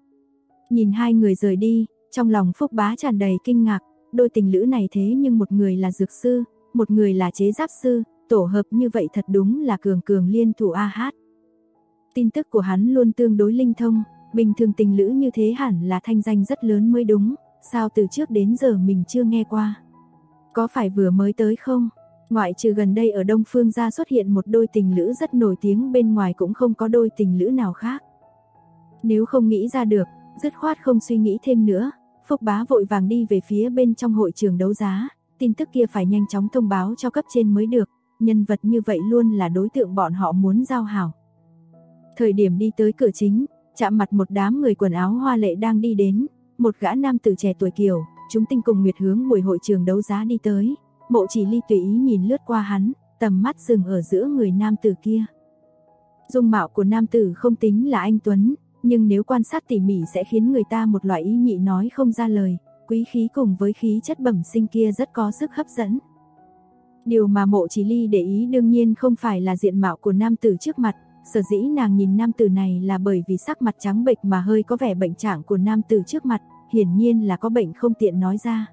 Nhìn hai người rời đi, trong lòng Phúc Bá tràn đầy kinh ngạc, đôi tình lữ này thế nhưng một người là dược sư, một người là chế giáp sư, tổ hợp như vậy thật đúng là cường cường liên thủ a hát. Tin tức của hắn luôn tương đối linh thông, bình thường tình lữ như thế hẳn là thanh danh rất lớn mới đúng, sao từ trước đến giờ mình chưa nghe qua. Có phải vừa mới tới không? Ngoại trừ gần đây ở Đông Phương gia xuất hiện một đôi tình lữ rất nổi tiếng, bên ngoài cũng không có đôi tình lữ nào khác. Nếu không nghĩ ra được, dứt khoát không suy nghĩ thêm nữa, Phúc Bá vội vàng đi về phía bên trong hội trường đấu giá, tin tức kia phải nhanh chóng thông báo cho cấp trên mới được, nhân vật như vậy luôn là đối tượng bọn họ muốn giao hảo. Thời điểm đi tới cửa chính, chạm mặt một đám người quần áo hoa lệ đang đi đến, một gã nam tử trẻ tuổi kiều, chúng tinh cùng nguyệt hướng buổi hội trường đấu giá đi tới. Mộ Chỉ Ly tùy ý nhìn lướt qua hắn, tầm mắt dừng ở giữa người nam tử kia. Dung mạo của nam tử không tính là anh tuấn, nhưng nếu quan sát tỉ mỉ sẽ khiến người ta một loại ý nhị nói không ra lời, quý khí cùng với khí chất bẩm sinh kia rất có sức hấp dẫn. Điều mà Mộ Chỉ Ly để ý đương nhiên không phải là diện mạo của nam tử trước mặt, sở dĩ nàng nhìn nam tử này là bởi vì sắc mặt trắng bệch mà hơi có vẻ bệnh trạng của nam tử trước mặt, hiển nhiên là có bệnh không tiện nói ra.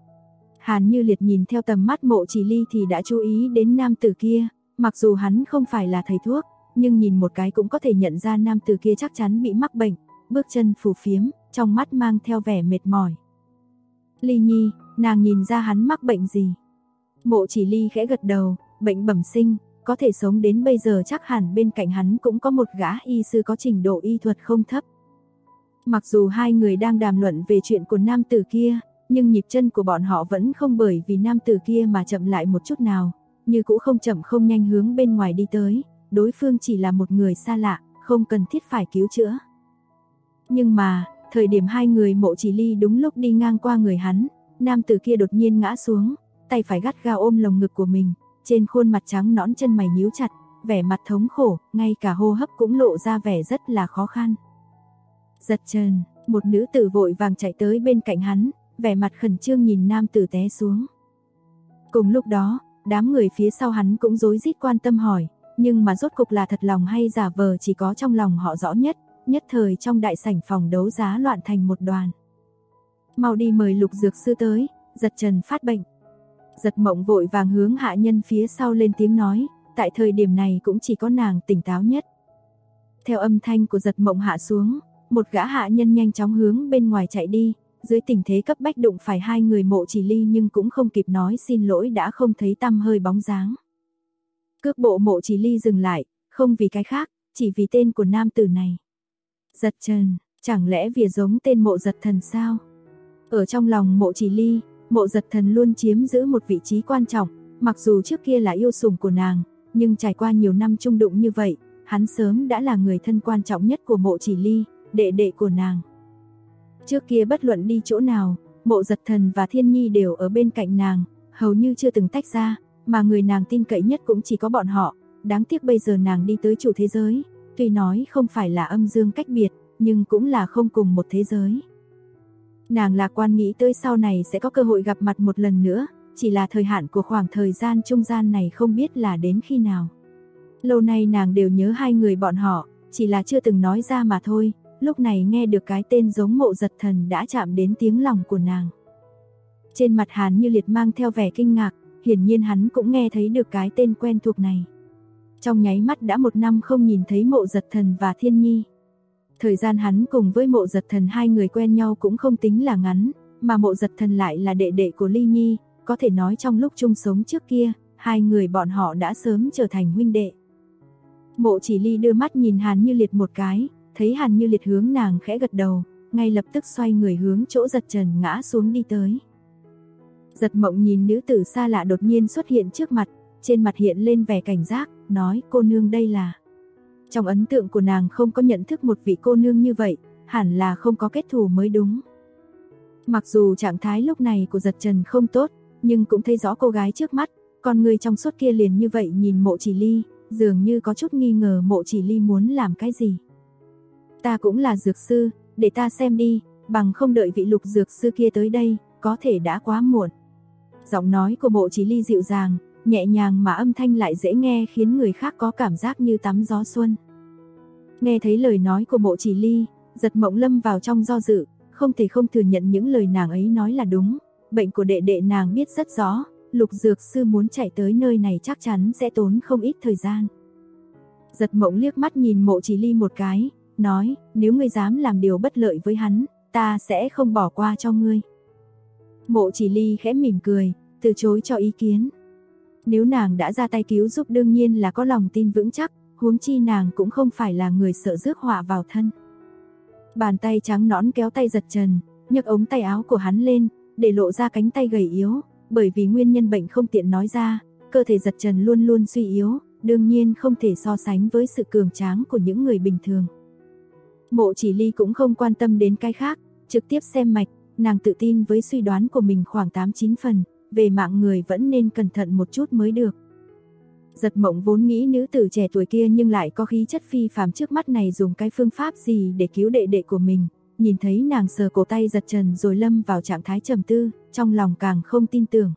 Hàn Như Liệt nhìn theo tầm mắt Mộ Chỉ Ly thì đã chú ý đến nam tử kia, mặc dù hắn không phải là thầy thuốc, nhưng nhìn một cái cũng có thể nhận ra nam tử kia chắc chắn bị mắc bệnh, bước chân phù phiếm, trong mắt mang theo vẻ mệt mỏi. Ly Nhi, nàng nhìn ra hắn mắc bệnh gì? Mộ Chỉ Ly khẽ gật đầu, bệnh bẩm sinh, có thể sống đến bây giờ chắc hẳn bên cạnh hắn cũng có một gã y sư có trình độ y thuật không thấp. Mặc dù hai người đang đàm luận về chuyện của nam tử kia, nhưng nhịp chân của bọn họ vẫn không bởi vì nam tử kia mà chậm lại một chút nào, như cũng không chậm không nhanh hướng bên ngoài đi tới, đối phương chỉ là một người xa lạ, không cần thiết phải cứu chữa. Nhưng mà, thời điểm hai người Mộ Chỉ Ly đúng lúc đi ngang qua người hắn, nam tử kia đột nhiên ngã xuống, tay phải gắt gao ôm lồng ngực của mình, trên khuôn mặt trắng nõn chân mày nhíu chặt, vẻ mặt thống khổ, ngay cả hô hấp cũng lộ ra vẻ rất là khó khăn. Giật Trần, một nữ tử vội vàng chạy tới bên cạnh hắn, vẻ mặt khẩn trương nhìn nam tử té xuống. Cùng lúc đó, đám người phía sau hắn cũng rối rít quan tâm hỏi, nhưng mà rốt cục là thật lòng hay giả vờ chỉ có trong lòng họ rõ nhất, nhất thời trong đại sảnh phòng đấu giá loạn thành một đoàn. Mau đi mời Lục dược sư tới, Giật Trần phát bệnh. Giật Mộng vội vàng hướng hạ nhân phía sau lên tiếng nói, tại thời điểm này cũng chỉ có nàng tỉnh táo nhất. Theo âm thanh của Giật Mộng hạ xuống, một gã hạ nhân nhanh chóng hướng bên ngoài chạy đi, dưới tình thế cấp bách đụng phải hai người Mộ Chỉ Ly nhưng cũng không kịp nói xin lỗi đã không thấy tăm hơi bóng dáng. Cước bộ Mộ Chỉ Ly dừng lại, không vì cái khác, chỉ vì tên của nam tử này. Giật Trần, chẳng lẽ vì giống tên Mộ Giật Thần sao? Ở trong lòng Mộ Chỉ Ly, Mộ Giật Thần luôn chiếm giữ một vị trí quan trọng, mặc dù trước kia là yêu sủng của nàng, nhưng trải qua nhiều năm chung đụng như vậy, hắn sớm đã là người thân quan trọng nhất của Mộ Chỉ Ly, đệ đệ của nàng. Trước kia bất luận đi chỗ nào, Mộ Giật Thần và Thiên Nhi đều ở bên cạnh nàng, hầu như chưa từng tách ra, mà người nàng tin cậy nhất cũng chỉ có bọn họ. Đáng tiếc bây giờ nàng đi tới chủ thế giới, tuy nói không phải là âm dương cách biệt, nhưng cũng là không cùng một thế giới. Nàng lạc quan nghĩ tới sau này sẽ có cơ hội gặp mặt một lần nữa, chỉ là thời hạn của khoảng thời gian trung gian này không biết là đến khi nào. Lâu nay nàng đều nhớ hai người bọn họ, chỉ là chưa từng nói ra mà thôi, lúc này nghe được cái tên giống Mộ Giật Thần đã chạm đến tiếng lòng của nàng. Trên mặt Hàn Như Liệt mang theo vẻ kinh ngạc, hiển nhiên hắn cũng nghe thấy được cái tên quen thuộc này. Trong nháy mắt đã 1 năm không nhìn thấy Mộ Giật Thần và Thiên Nhi. Thời gian hắn cùng với Mộ Giật Thần hai người quen nhau cũng không tính là ngắn, mà Mộ Giật Thần lại là đệ đệ của Ly Nhi, có thể nói trong lúc chung sống trước kia, hai người bọn họ đã sớm trở thành huynh đệ. Mộ Chỉ Ly đưa mắt nhìn Hàn Như Liệt một cái, thấy Hàn Như Liệt hướng nàng khẽ gật đầu, ngay lập tức xoay người hướng chỗ Giật Trần ngã xuống đi tới. Giật Mộng nhìn nữ tử xa lạ đột nhiên xuất hiện trước mặt, trên mặt hiện lên vẻ cảnh giác, nói cô nương đây là. Trong ấn tượng của nàng không có nhận thức một vị cô nương như vậy, hẳn là không có kết thù mới đúng. Mặc dù trạng thái lúc này của Giật Trần không tốt, nhưng cũng thấy rõ cô gái trước mắt, con người trong suốt kia liền như vậy nhìn Mộ Chỉ Ly, dường như có chút nghi ngờ Mộ Chỉ Ly muốn làm cái gì. Ta cũng là dược sư, để ta xem đi, bằng không đợi vị Lục dược sư kia tới đây, có thể đã quá muộn. Giọng nói của Mộ Chỉ Ly dịu dàng, nhẹ nhàng mà âm thanh lại dễ nghe khiến người khác có cảm giác như tắm gió xuân. Nghe thấy lời nói của Mộ Chỉ Ly, Giật Mộng lâm vào trong do dự, không thể không thừa nhận những lời nàng ấy nói là đúng. Bệnh của đệ đệ nàng biết rất rõ, Lục dược sư muốn chạy tới nơi này chắc chắn sẽ tốn không ít thời gian. Giật Mộng liếc mắt nhìn Mộ Chỉ Ly một cái, nói, nếu ngươi dám làm điều bất lợi với hắn, ta sẽ không bỏ qua cho ngươi. Mộ Chỉ Ly khẽ mỉm cười, từ chối cho ý kiến. Nếu nàng đã ra tay cứu giúp đương nhiên là có lòng tin vững chắc, huống chi nàng cũng không phải là người sợ rước họa vào thân. Bàn tay trắng nõn kéo tay Giật Trần, nhấc ống tay áo của hắn lên, để lộ ra cánh tay gầy yếu, bởi vì nguyên nhân bệnh không tiện nói ra, cơ thể Giật Trần luôn luôn suy yếu, đương nhiên không thể so sánh với sự cường tráng của những người bình thường. Mộ Chỉ Ly cũng không quan tâm đến cái khác, trực tiếp xem mạch, nàng tự tin với suy đoán của mình khoảng 8-9 phần, về mạng người vẫn nên cẩn thận một chút mới được. Giật Mộng vốn nghĩ nữ tử trẻ tuổi kia nhưng lại có khí chất phi phàm trước mắt này dùng cái phương pháp gì để cứu đệ đệ của mình, nhìn thấy nàng sờ cổ tay Giật Trần rồi lâm vào trạng thái trầm tư, trong lòng càng không tin tưởng.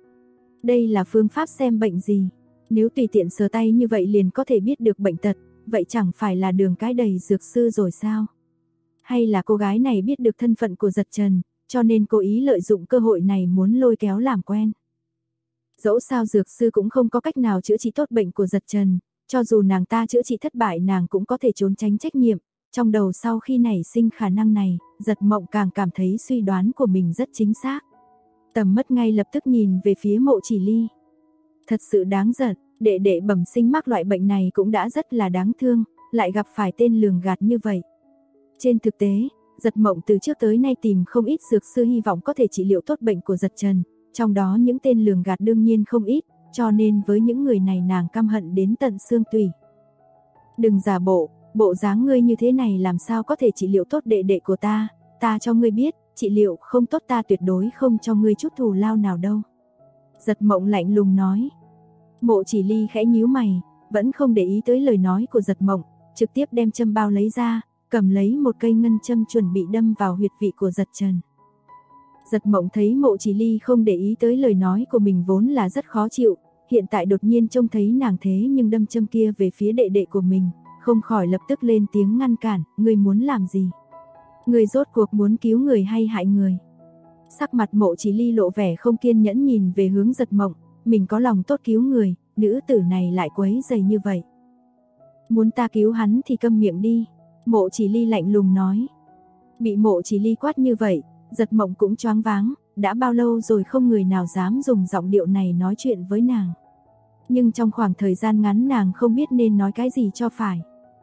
Đây là phương pháp xem bệnh gì? Nếu tùy tiện sờ tay như vậy liền có thể biết được bệnh tật, vậy chẳng phải là đường cái đầy dược sư rồi sao? Hay là cô gái này biết được thân phận của Giật Trần, cho nên cố ý lợi dụng cơ hội này muốn lôi kéo làm quen? Dẫu sao dược sư cũng không có cách nào chữa trị tốt bệnh của Giật Trần, cho dù nàng ta chữa trị thất bại nàng cũng có thể trốn tránh trách nhiệm. Trong đầu sau khi nảy sinh khả năng này, Giật Mộng càng cảm thấy suy đoán của mình rất chính xác. Tầm mắt ngay lập tức nhìn về phía Mộ Chỉ Ly. Thật sự đáng giận, đệ đệ bẩm sinh mắc loại bệnh này cũng đã rất là đáng thương, lại gặp phải tên lường gạt như vậy. Trên thực tế, Giật Mộng từ trước tới nay tìm không ít dược sư hy vọng có thể trị liệu tốt bệnh của Giật Trần, trong đó những tên lường gạt đương nhiên không ít, cho nên với những người này nàng căm hận đến tận xương tủy. Đừng giả bộ, bộ dáng ngươi như thế này làm sao có thể trị liệu tốt đệ đệ của ta cho ngươi biết, trị liệu không tốt ta tuyệt đối không cho ngươi chút thù lao nào đâu. Giật Mộng lạnh lùng nói. Mộ Chỉ Ly khẽ nhíu mày, vẫn không để ý tới lời nói của Giật Mộng, trực tiếp đem châm bao lấy ra, cầm lấy một cây ngân châm chuẩn bị đâm vào huyệt vị của Giật Trần. Giật Mộng thấy Mộ Chỉ Ly không để ý tới lời nói của mình vốn là rất khó chịu, hiện tại đột nhiên trông thấy nàng thế nhưng đâm châm kia về phía đệ đệ của mình, không khỏi lập tức lên tiếng ngăn cản, ngươi muốn làm gì? Ngươi rốt cuộc muốn cứu người hay hại người? Sắc mặt Mộ Chỉ Ly lộ vẻ không kiên nhẫn nhìn về hướng Giật Mộng, mình có lòng tốt cứu người, nữ tử này lại quấy rầy như vậy. Muốn ta cứu hắn thì câm miệng đi, Mộ Chỉ Ly lạnh lùng nói. Bị Mộ Chỉ Ly quát như vậy, Giật Mộng cũng choáng váng, đã bao lâu rồi không người nào dám dùng giọng điệu này nói chuyện với nàng. Nhưng trong khoảng thời gian ngắn nàng không biết nên nói cái gì cho phải.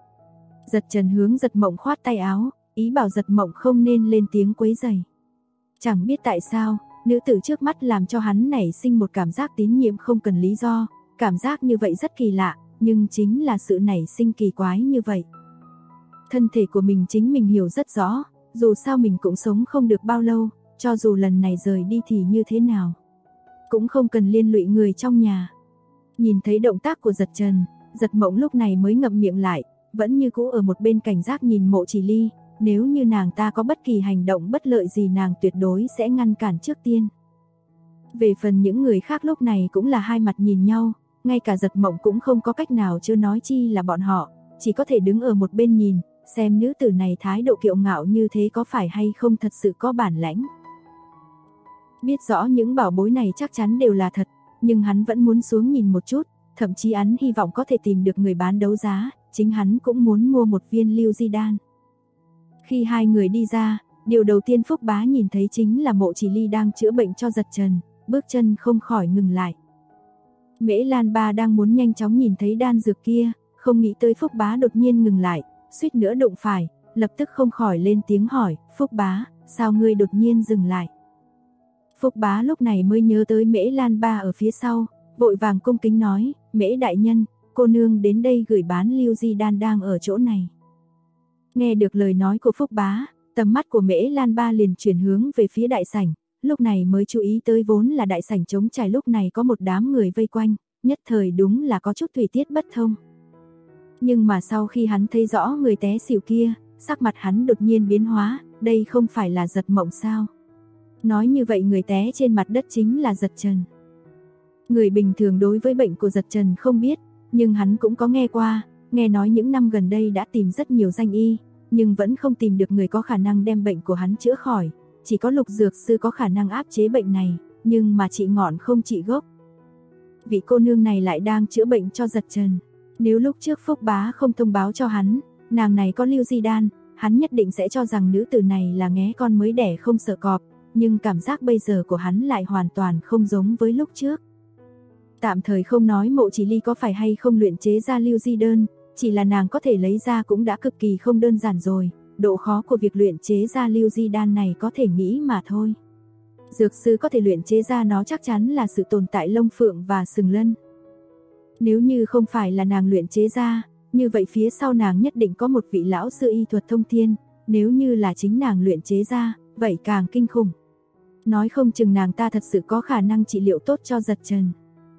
Giật Trần hướng Giật Mộng khoát tay áo, ý bảo Giật Mộng không nên lên tiếng quấy rầy. Chẳng biết tại sao, nữ tử trước mắt làm cho hắn nảy sinh một cảm giác tín nhiệm không cần lý do, cảm giác như vậy rất kỳ lạ, nhưng chính là sự nảy sinh kỳ quái như vậy. Thân thể của mình chính mình hiểu rất rõ, dù sao mình cũng sống không được bao lâu, cho dù lần này rời đi thì như thế nào. Cũng không cần liên lụy người trong nhà. Nhìn thấy động tác của Giật Trần, Giật Mộng lúc này mới ngậm miệng lại, vẫn như cũ ở một bên cảnh giác nhìn Mộ Chỉ Ly, nếu như nàng ta có bất kỳ hành động bất lợi gì nàng tuyệt đối sẽ ngăn cản trước tiên. Về phần những người khác lúc này cũng là hai mặt nhìn nhau, ngay cả Giật Mộng cũng không có cách nào chưa nói chi là bọn họ, chỉ có thể đứng ở một bên nhìn, xem nữ tử này thái độ kiêu ngạo như thế có phải hay không thật sự có bản lãnh. Biết rõ những bảo bối này chắc chắn đều là thật, nhưng hắn vẫn muốn xuống nhìn một chút, thậm chí hắn hy vọng có thể tìm được người bán đấu giá, chính hắn cũng muốn mua một viên lưu di đan. Khi hai người đi ra, điều đầu tiên Phúc Bá nhìn thấy chính là Mộ Chỉ Ly đang chữa bệnh cho Giật Trần, bước chân không khỏi ngừng lại. Mễ Lan Ba đang muốn nhanh chóng nhìn thấy đan dược kia, không nghĩ tới Phúc Bá đột nhiên ngừng lại, suýt nữa đụng phải, lập tức không khỏi lên tiếng hỏi, Phúc Bá, sao ngươi đột nhiên dừng lại? Phúc Bá lúc này mới nhớ tới Mễ Lan Ba ở phía sau, vội vàng cung kính nói, Mễ đại nhân, cô nương đến đây gửi bán lưu di đan đang ở chỗ này. Nghe được lời nói của Phúc Bá, tầm mắt của Mễ Lan Ba liền chuyển hướng về phía đại sảnh, lúc này mới chú ý tới vốn là đại sảnh trống trải lúc này có một đám người vây quanh, nhất thời đúng là có chút thủy tiết bất thông. Nhưng mà sau khi hắn thấy rõ người té xỉu kia, sắc mặt hắn đột nhiên biến hóa, đây không phải là Giật Mộng sao? Nói như vậy người té trên mặt đất chính là Giật Trần. Người bình thường đối với bệnh của Giật Trần không biết, nhưng hắn cũng có nghe qua, nghe nói những năm gần đây đã tìm rất nhiều danh y, nhưng vẫn không tìm được người có khả năng đem bệnh của hắn chữa khỏi, chỉ có Lục dược sư có khả năng áp chế bệnh này, nhưng mà trị ngọn không trị gốc. Vị cô nương này lại đang chữa bệnh cho Giật Trần. Nếu lúc trước Phúc Bá không thông báo cho hắn, nàng này có lưu di đan, hắn nhất định sẽ cho rằng nữ tử này là nghé con mới đẻ không sợ cọp, nhưng cảm giác bây giờ của hắn lại hoàn toàn không giống với lúc trước. Tạm thời không nói Mộ Chỉ Ly có phải hay không luyện chế ra lưu di đơn, chỉ là nàng có thể lấy ra cũng đã cực kỳ không đơn giản rồi, độ khó của việc luyện chế ra lưu di đan này có thể nghĩ mà thôi. Dược sư có thể luyện chế ra nó chắc chắn là sự tồn tại lông phượng và sừng lân. Nếu như không phải là nàng luyện chế ra, như vậy phía sau nàng nhất định có một vị lão sư y thuật thông thiên, nếu như là chính nàng luyện chế ra, vậy càng kinh khủng. Nói không chừng nàng ta thật sự có khả năng trị liệu tốt cho Giật Trần.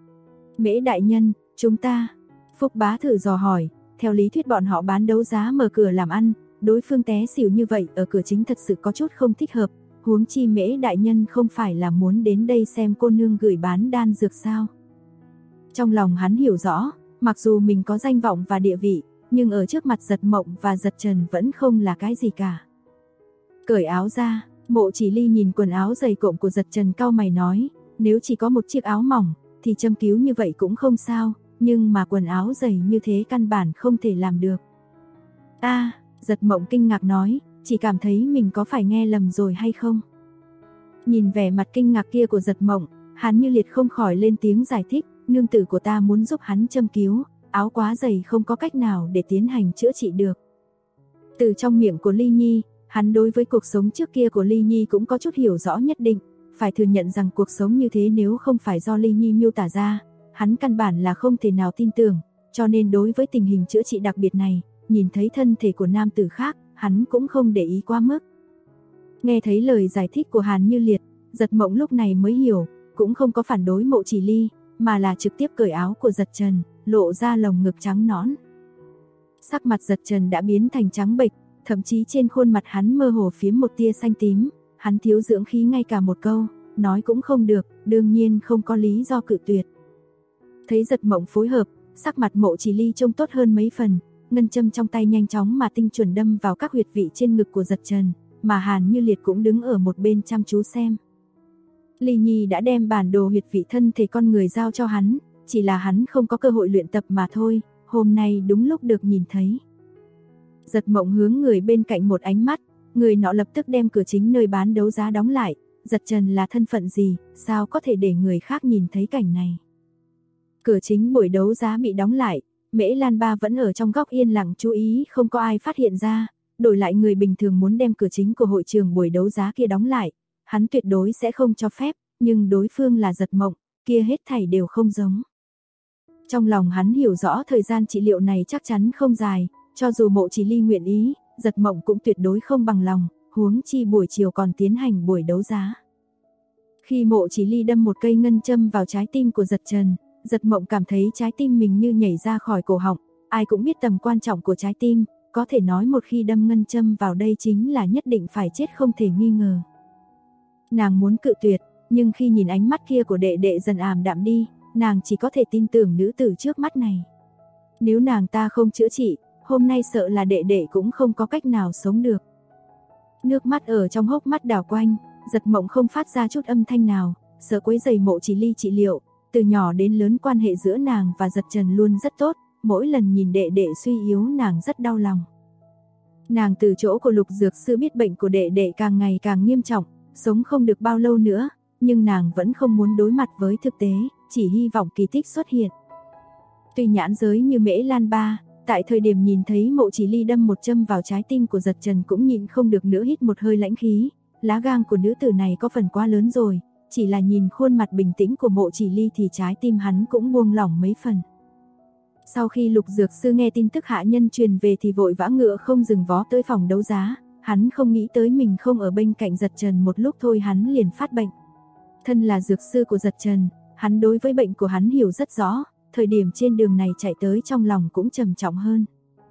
Mễ đại nhân, chúng ta, Phúc Bá thử dò hỏi, theo lý thuyết bọn họ bán đấu giá mở cửa làm ăn, đối phương té xỉu như vậy ở cửa chính thật sự có chút không thích hợp, huống chi Mễ đại nhân không phải là muốn đến đây xem cô nương gửi bán đan dược sao? Trong lòng hắn hiểu rõ, mặc dù mình có danh vọng và địa vị, nhưng ở trước mặt Giật Mộng và Giật Trần vẫn không là cái gì cả. Cởi áo ra, Mộ Chỉ Ly nhìn quần áo dày cộm của Giật Trần cau mày nói, nếu chỉ có một chiếc áo mỏng, thì châm cứu như vậy cũng không sao, nhưng mà quần áo dày như thế căn bản không thể làm được. Giật Mộng kinh ngạc nói, chỉ cảm thấy mình có phải nghe lầm rồi hay không? Nhìn vẻ mặt kinh ngạc kia của Giật Mộng, Hàn Như Liệt không khỏi lên tiếng giải thích, nương tử của ta muốn giúp hắn châm cứu, áo quá dày không có cách nào để tiến hành chữa trị được. Từ trong miệng của Ly Nhi, hắn đối với cuộc sống trước kia của Ly Nhi cũng có chút hiểu rõ nhất định, phải thừa nhận rằng cuộc sống như thế nếu không phải do Ly Nhi miêu tả ra, hắn căn bản là không thể nào tin tưởng, cho nên đối với tình hình chữa trị đặc biệt này, nhìn thấy thân thể của nam tử khác, hắn cũng không để ý quá mức. Nghe thấy lời giải thích của Hàn Như Liệt, Giật Mộng lúc này mới hiểu, cũng không có phản đối Mộ Chỉ Ly, mà là trực tiếp cởi áo của Giật Trần, lộ ra lồng ngực trắng nõn. Sắc mặt Giật Trần đã biến thành trắng bệch, thậm chí trên khuôn mặt hắn mơ hồ phiếm một tia xanh tím, hắn thiếu dưỡng khí ngay cả một câu, nói cũng không được, đương nhiên không có lý do cự tuyệt. Thấy Giật Mộng phối hợp, sắc mặt Mộ Chỉ Ly trông tốt hơn mấy phần, ngân châm trong tay nhanh chóng mà tinh chuẩn đâm vào các huyệt vị trên ngực của Giật Trần, mà Hàn Như Liệt cũng đứng ở một bên chăm chú xem. Ly Nhi đã đem bản đồ huyệt vị thân thể con người giao cho hắn, chỉ là hắn không có cơ hội luyện tập mà thôi, hôm nay đúng lúc được nhìn thấy. Giật Mộng hướng người bên cạnh một ánh mắt, người nọ lập tức đem cửa chính nơi bán đấu giá đóng lại, Giật Trần là thân phận gì, sao có thể để người khác nhìn thấy cảnh này. Cửa chính buổi đấu giá bị đóng lại, Mễ Lan Ba vẫn ở trong góc yên lặng chú ý không có ai phát hiện ra, đổi lại người bình thường muốn đem cửa chính của hội trường buổi đấu giá kia đóng lại, hắn tuyệt đối sẽ không cho phép, nhưng đối phương là Giật Mộng, kia hết thảy đều không giống. Trong lòng hắn hiểu rõ thời gian trị liệu này chắc chắn không dài, Cho dù Mộ Chỉ Ly nguyện ý, Giật Mộng cũng tuyệt đối không bằng lòng, huống chi buổi chiều còn tiến hành buổi đấu giá. Khi Mộ Chỉ Ly đâm một cây ngân châm vào trái tim của Giật Trần, Giật Mộng cảm thấy trái tim mình như nhảy ra khỏi cổ họng, ai cũng biết tầm quan trọng của trái tim, có thể nói một khi đâm ngân châm vào đây chính là nhất định phải chết không thể nghi ngờ. Nàng muốn cự tuyệt, nhưng khi nhìn ánh mắt kia của đệ đệ dần ảm đạm đi, nàng chỉ có thể tin tưởng nữ tử trước mắt này. Nếu nàng ta không chữa trị, hôm nay sợ là đệ đệ cũng không có cách nào sống được. Nước mắt ở trong hốc mắt đảo quanh, Giật Mộng không phát ra chút âm thanh nào, sợ quấy rầy Mộ Chỉ Ly trị liệu. Từ nhỏ đến lớn quan hệ giữa nàng và Giật Trần luôn rất tốt, mỗi lần nhìn đệ đệ suy yếu nàng rất đau lòng. Nàng từ chỗ của Lục Dược Sư biết bệnh của đệ đệ càng ngày càng nghiêm trọng, sống không được bao lâu nữa, nhưng nàng vẫn không muốn đối mặt với thực tế, chỉ hy vọng kỳ tích xuất hiện. Tuy nhãn giới như Mễ Lan Ba, tại thời điểm nhìn thấy Mộ Chỉ Ly đâm một châm vào trái tim của Giật Trần cũng nhịn không được nữa hít một hơi lãnh khí, lá gan của nữ tử này có phần quá lớn rồi, chỉ là nhìn khuôn mặt bình tĩnh của Mộ Chỉ Ly thì trái tim hắn cũng buông lỏng mấy phần. Sau khi Lục Dược Sư nghe tin tức hạ nhân truyền về thì vội vã ngựa không dừng vó tới phòng đấu giá, hắn không nghĩ tới mình không ở bên cạnh Giật Trần một lúc thôi hắn liền phát bệnh. Thân là dược sư của Giật Trần, hắn đối với bệnh của hắn hiểu rất rõ, thời điểm trên đường này chạy tới trong lòng cũng trầm trọng hơn.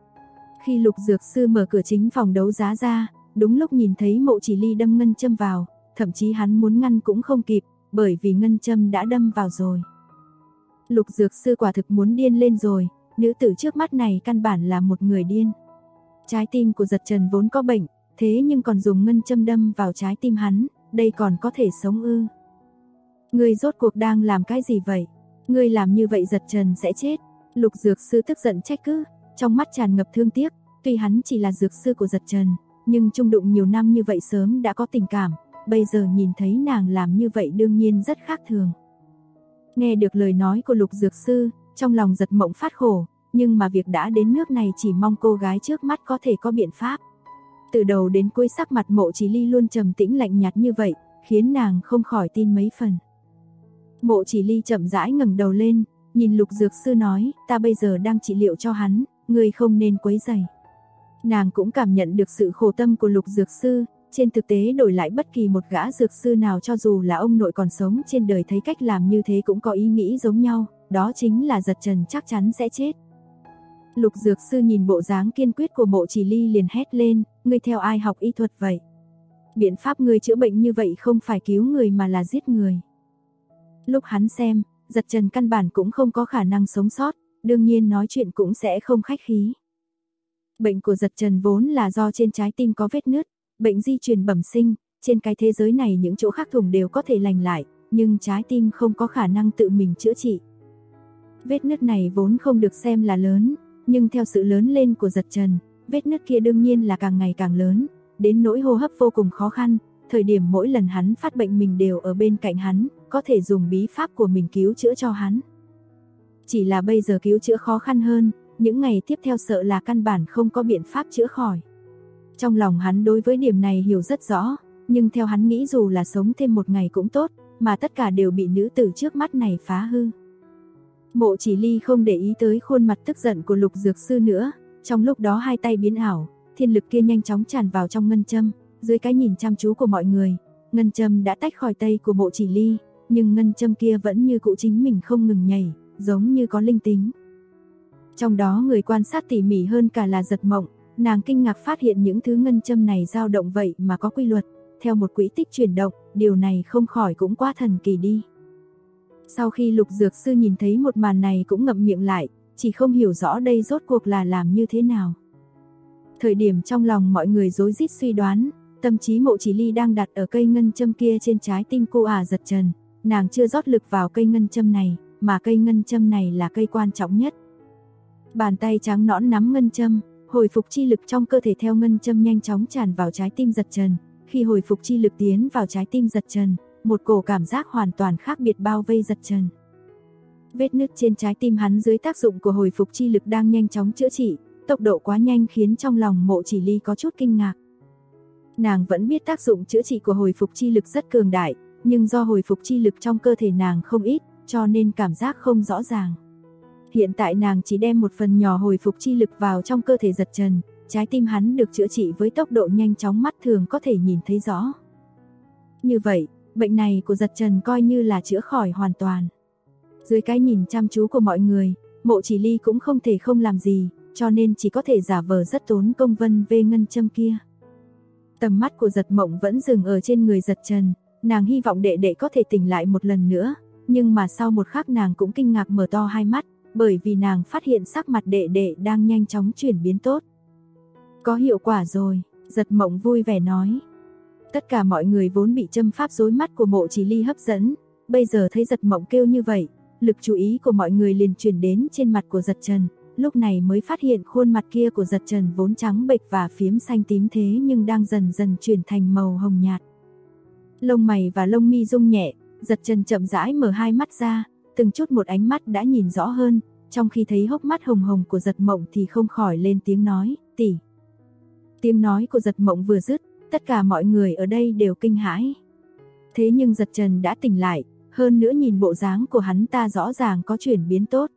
Khi Lục Dược Sư mở cửa chính phòng đấu giá ra, đúng lúc nhìn thấy Mộ Chỉ Ly đâm ngân châm vào, thậm chí hắn muốn ngăn cũng không kịp, bởi vì ngân châm đã đâm vào rồi. Lục Dược Sư quả thực muốn điên lên rồi, nữ tử trước mắt này căn bản là một người điên. Trái tim của Giật Trần vốn có bệnh, thế nhưng còn dùng ngân châm đâm vào trái tim hắn, đây còn có thể sống ư? Ngươi rốt cuộc đang làm cái gì vậy? Ngươi làm như vậy Giật Trần sẽ chết. Lục Dược Sư tức giận trách cứ, trong mắt tràn ngập thương tiếc, tuy hắn chỉ là dược sư của Giật Trần, nhưng chung đụng nhiều năm như vậy sớm đã có tình cảm, bây giờ nhìn thấy nàng làm như vậy đương nhiên rất khác thường. Nghe được lời nói của Lục Dược Sư, trong lòng Giật Mộng phát khổ, nhưng mà việc đã đến nước này chỉ mong cô gái trước mắt có thể có biện pháp. Từ đầu đến cuối sắc mặt Mộ Chỉ Ly luôn trầm tĩnh lạnh nhạt như vậy, khiến nàng không khỏi tin mấy phần. Mộ Chỉ Ly chậm rãi ngẩng đầu lên, nhìn Lục Dược Sư nói, ta bây giờ đang trị liệu cho hắn, ngươi không nên quấy rầy. Nàng cũng cảm nhận được sự khổ tâm của Lục Dược Sư, trên thực tế đổi lại bất kỳ một gã dược sư nào cho dù là ông nội còn sống trên đời thấy cách làm như thế cũng có ý nghĩ giống nhau, đó chính là Giật Trần chắc chắn sẽ chết. Lục Dược Sư nhìn bộ dáng kiên quyết của Mộ Chỉ Ly liền hét lên, ngươi theo ai học y thuật vậy? Biện pháp ngươi chữa bệnh như vậy không phải cứu người mà là giết người. Lúc hắn xem, Giật Trần căn bản cũng không có khả năng sống sót, đương nhiên nói chuyện cũng sẽ không khách khí. Bệnh của Giật Trần vốn là do trên trái tim có vết nứt, bệnh di truyền bẩm sinh, trên cái thế giới này những chỗ khác thủng đều có thể lành lại, nhưng trái tim không có khả năng tự mình chữa trị. Vết nứt này vốn không được xem là lớn, nhưng theo sự lớn lên của Giật Trần, vết nứt kia đương nhiên là càng ngày càng lớn, đến nỗi hô hấp vô cùng khó khăn, thời điểm mỗi lần hắn phát bệnh mình đều ở bên cạnh hắn, có thể dùng bí pháp của mình cứu chữa cho hắn. Chỉ là bây giờ cứu chữa khó khăn hơn, những ngày tiếp theo sợ là căn bản không có biện pháp chữa khỏi. Trong lòng hắn đối với điểm này hiểu rất rõ, nhưng theo hắn nghĩ dù là sống thêm một ngày cũng tốt, mà tất cả đều bị nữ tử trước mắt này phá hư. Mộ Chỉ Ly không để ý tới khuôn mặt tức giận của Lục Dược Sư nữa, trong lúc đó hai tay biến ảo, thiên lực kia nhanh chóng tràn vào trong ngân châm, dưới cái nhìn chăm chú của mọi người, ngân châm đã tách khỏi tay của Mộ Chỉ Ly, nhưng ngân châm kia vẫn như cũ chính mình không ngừng nhảy, giống như có linh tính. Trong đó người quan sát tỉ mỉ hơn cả là Giật Mộng, nàng kinh ngạc phát hiện những thứ ngân châm này dao động vậy mà có quy luật, theo một quỹ tích chuyển động, điều này không khỏi cũng quá thần kỳ đi. Sau khi Lục Dược Sư nhìn thấy một màn này cũng ngậm miệng lại, chỉ không hiểu rõ đây rốt cuộc là làm như thế nào. Thời điểm trong lòng mọi người rối rít suy đoán, tâm trí Mộ Chỉ Ly đang đặt ở cây ngân châm kia trên trái tim cô Giật Trần, nàng chưa rót lực vào cây ngân châm này, mà cây ngân châm này là cây quan trọng nhất. Bàn tay trắng nõn nắm ngân châm, hồi phục chi lực trong cơ thể theo ngân châm nhanh chóng tràn vào trái tim Giật Trần, khi hồi phục chi lực tiến vào trái tim Giật Trần, một cổ cảm giác hoàn toàn khác biệt bao vây Giật Trần. Vết nứt trên trái tim hắn dưới tác dụng của hồi phục chi lực đang nhanh chóng chữa trị, tốc độ quá nhanh khiến trong lòng Mộ Chỉ Ly có chút kinh ngạc. Nàng vẫn biết tác dụng chữa trị của hồi phục chi lực rất cường đại, nhưng do hồi phục chi lực trong cơ thể nàng không ít, cho nên cảm giác không rõ ràng. Hiện tại nàng chỉ đem một phần nhỏ hồi phục chi lực vào trong cơ thể Giật Trần, trái tim hắn được chữa trị với tốc độ nhanh chóng mắt thường có thể nhìn thấy rõ. Như vậy, bệnh này của Giật Trần coi như là chữa khỏi hoàn toàn. Dưới cái nhìn chăm chú của mọi người, Mộ Chỉ Ly cũng không thể không làm gì, cho nên chỉ có thể giả vờ rất tốn công vân về ngân châm kia. Tầm mắt của Giật Mộng vẫn dừng ở trên người Giật Trần, nàng hy vọng đệ đệ có thể tỉnh lại một lần nữa, nhưng mà sau một khắc nàng cũng kinh ngạc mở to hai mắt, bởi vì nàng phát hiện sắc mặt đệ đệ đang nhanh chóng chuyển biến tốt. Có hiệu quả rồi, Giật Mộng vui vẻ nói. Tất cả mọi người vốn bị châm pháp rối mắt của Mộ Chỉ Ly hấp dẫn, bây giờ thấy Giật Mộng kêu như vậy, lực chú ý của mọi người liền chuyển đến trên mặt của Giật Trần, lúc này mới phát hiện khuôn mặt kia của Giật Trần vốn trắng bệch và phiếm xanh tím thế nhưng đang dần dần chuyển thành màu hồng nhạt. Lông mày và lông mi rung nhẹ, Giật Trần chậm rãi mở hai mắt ra, từng chút một ánh mắt đã nhìn rõ hơn, trong khi thấy hốc mắt hồng hồng của Giật Mộng thì không khỏi lên tiếng nói, tỷ. Tiếng nói của Giật Mộng vừa dứt, tất cả mọi người ở đây đều kinh hãi. Thế nhưng Giật Trần đã tỉnh lại, hơn nữa nhìn bộ dáng của hắn ta rõ ràng có chuyển biến tốt.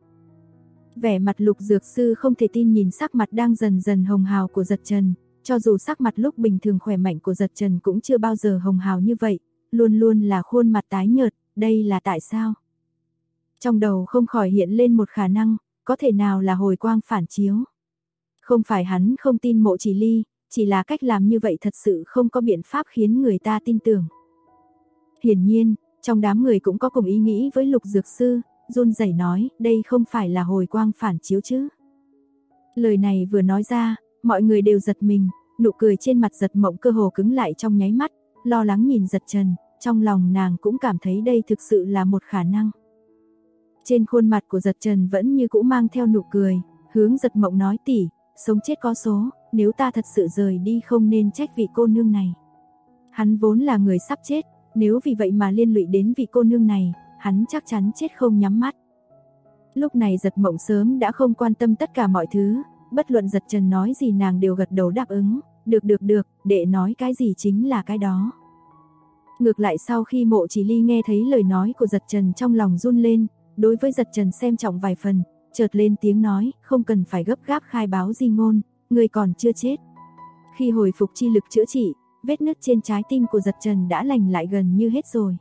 Vẻ mặt Lục Dược Sư không thể tin nhìn sắc mặt đang dần dần hồng hào của Giật Trần, cho dù sắc mặt lúc bình thường khỏe mạnh của Giật Trần cũng chưa bao giờ hồng hào như vậy, luôn luôn là khuôn mặt tái nhợt, đây là tại sao? Trong đầu không khỏi hiện lên một khả năng, có thể nào là hồi quang phản chiếu. Không phải hắn không tin Mộ Chỉ Ly, chỉ là cách làm như vậy thật sự không có biện pháp khiến người ta tin tưởng. Hiển nhiên, trong đám người cũng có cùng ý nghĩ với Lục Dược Sư, run rẩy nói, đây không phải là hồi quang phản chiếu chứ. Lời này vừa nói ra, mọi người đều giật mình, nụ cười trên mặt Giật Mộng cơ hồ cứng lại trong nháy mắt, lo lắng nhìn Giật Trần, trong lòng nàng cũng cảm thấy đây thực sự là một khả năng. Trên khuôn mặt của Giật Trần vẫn như cũ mang theo nụ cười, hướng Giật Mộng nói tỷ, sống chết có số, nếu ta thật sự rời đi không nên trách vị cô nương này. Hắn vốn là người sắp chết, nếu vì vậy mà liên lụy đến vị cô nương này, hắn chắc chắn chết không nhắm mắt. Lúc này Giật Mộng sớm đã không quan tâm tất cả mọi thứ, bất luận Giật Trần nói gì nàng đều gật đầu đáp ứng, được, đệ nói cái gì chính là cái đó. Ngược lại sau khi Mộ Chỉ Ly nghe thấy lời nói của Giật Trần trong lòng run lên, đối với Giật Trần xem trọng vài phần, chợt lên tiếng nói, không cần phải gấp gáp khai báo di ngôn, người còn chưa chết. Khi hồi phục chi lực chữa trị, vết nứt trên trái tim của Giật Trần đã lành lại gần như hết rồi.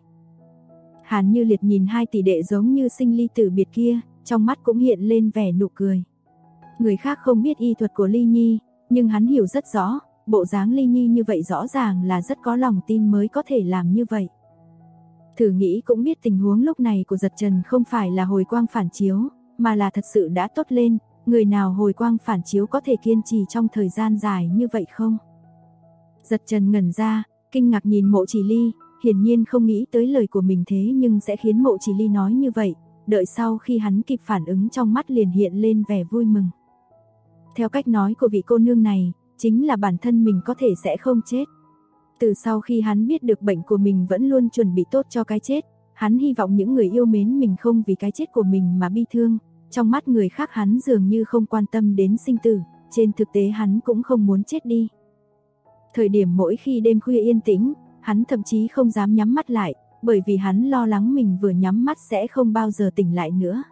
Hàn Như Liệt nhìn hai tỷ đệ giống như sinh ly tử biệt kia, trong mắt cũng hiện lên vẻ nụ cười. Người khác không biết y thuật của Ly Nhi, nhưng hắn hiểu rất rõ, bộ dáng Ly Nhi như vậy rõ ràng là rất có lòng tin mới có thể làm như vậy. Thử nghĩ cũng biết tình huống lúc này của Giật Trần không phải là hồi quang phản chiếu, mà là thật sự đã tốt lên, người nào hồi quang phản chiếu có thể kiên trì trong thời gian dài như vậy không? Giật Trần ngẩn ra, kinh ngạc nhìn Mộ Chỉ Ly, hiển nhiên không nghĩ tới lời của mình thế nhưng sẽ khiến Mộ Chỉ Ly nói như vậy, đợi sau khi hắn kịp phản ứng trong mắt liền hiện lên vẻ vui mừng. Theo cách nói của vị cô nương này, chính là bản thân mình có thể sẽ không chết. Từ sau khi hắn biết được bệnh của mình vẫn luôn chuẩn bị tốt cho cái chết, hắn hy vọng những người yêu mến mình không vì cái chết của mình mà bi thương, trong mắt người khác hắn dường như không quan tâm đến sinh tử, trên thực tế hắn cũng không muốn chết đi. Thời điểm mỗi khi đêm khuya yên tĩnh, hắn thậm chí không dám nhắm mắt lại, bởi vì hắn lo lắng mình vừa nhắm mắt sẽ không bao giờ tỉnh lại nữa.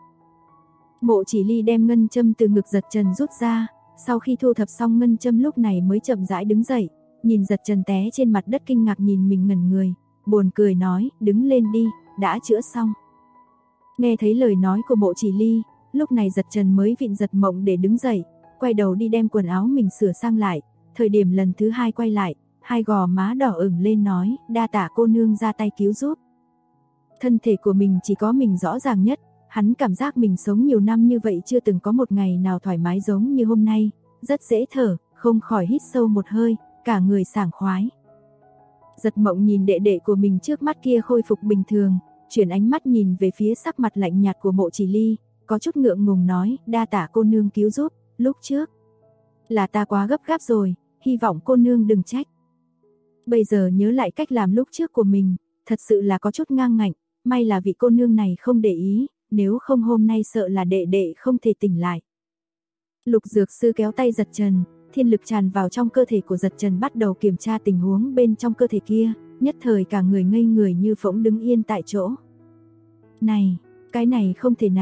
Mộ Chỉ Ly đem ngân châm từ ngực Giật Trần rút ra, sau khi thu thập xong ngân châm lúc này mới chậm rãi đứng dậy, nhìn Giật Trần té trên mặt đất kinh ngạc nhìn mình ngẩn người, buồn cười nói, đứng lên đi, đã chữa xong. Nghe thấy lời nói của Mộ Chỉ Ly, lúc này Giật Trần mới vịn Giật Mộng để đứng dậy, quay đầu đi đem quần áo mình sửa sang lại, thời điểm lần thứ hai quay lại, hai gò má đỏ ửng lên nói, đa tạ cô nương ra tay cứu giúp. Thân thể của mình chỉ có mình rõ ràng nhất, hắn cảm giác mình sống nhiều năm như vậy chưa từng có một ngày nào thoải mái giống như hôm nay, rất dễ thở, không khỏi hít sâu một hơi, cả người sảng khoái. Giật Mộng nhìn đệ đệ của mình trước mắt kia khôi phục bình thường, chuyển ánh mắt nhìn về phía sắc mặt lạnh nhạt của Mộ Chỉ Ly, có chút ngượng ngùng nói, đa tạ cô nương cứu giúp, lúc trước là ta quá gấp gáp rồi, hy vọng cô nương đừng trách. Bây giờ nhớ lại cách làm lúc trước của mình, thật sự là có chút ngang ngạnh, may là vị cô nương này không để ý, nếu không hôm nay sợ là đệ đệ không thể tỉnh lại. Lục Dược Sư kéo tay Giật Trần, thiên lực tràn vào trong cơ thể của Giật Trần bắt đầu kiểm tra tình huống bên trong cơ thể kia, nhất thời cả người ngây người như phỗng đứng yên tại chỗ. Này, cái này không thể nào,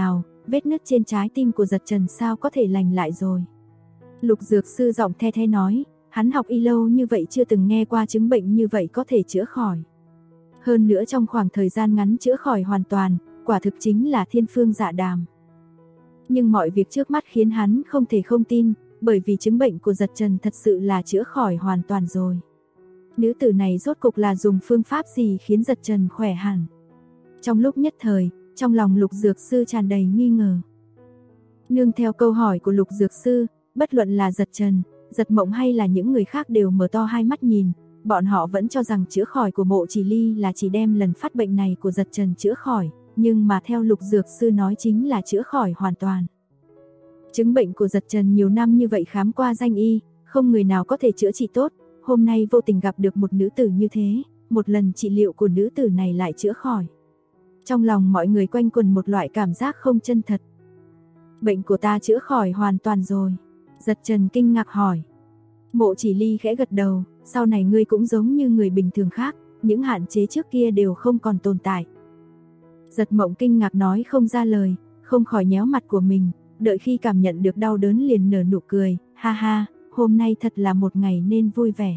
vết nứt trên trái tim của Giật Trần sao có thể lành lại rồi. Lục dược sư giọng the the nói, hắn học y lâu như vậy chưa từng nghe qua chứng bệnh như vậy có thể chữa khỏi. Hơn nữa trong khoảng thời gian ngắn chữa khỏi hoàn toàn, quả thực chính là thiên phương dạ đàm. Nhưng mọi việc trước mắt khiến hắn không thể không tin, bởi vì chứng bệnh của Giật Trần thật sự là chữa khỏi hoàn toàn rồi. Nữ tử này rốt cục là dùng phương pháp gì khiến Giật Trần khỏe hẳn? Trong lúc nhất thời, trong lòng Lục dược sư tràn đầy nghi ngờ. Nương theo câu hỏi của Lục dược sư, bất luận là Giật Trần, Giật Mộng hay là những người khác đều mở to hai mắt nhìn, bọn họ vẫn cho rằng chữa khỏi của Mộ Chỉ Ly là chỉ đem lần phát bệnh này của Giật Trần chữa khỏi, nhưng mà theo Lục dược sư nói chính là chữa khỏi hoàn toàn. Chứng bệnh của Giật Trần nhiều năm như vậy khám qua danh y, không người nào có thể chữa trị tốt, hôm nay vô tình gặp được một nữ tử như thế, một lần trị liệu của nữ tử này lại chữa khỏi. Trong lòng mọi người quanh quẩn một loại cảm giác không chân thật. Bệnh của ta chữa khỏi hoàn toàn rồi. Giật Trần kinh ngạc hỏi. Mộ Chỉ Ly khẽ gật đầu, sau này ngươi cũng giống như người bình thường khác, những hạn chế trước kia đều không còn tồn tại. Giật Mộng kinh ngạc nói không ra lời, không khỏi nhéo mặt của mình, đợi khi cảm nhận được đau đớn liền nở nụ cười, ha ha, hôm nay thật là một ngày nên vui vẻ.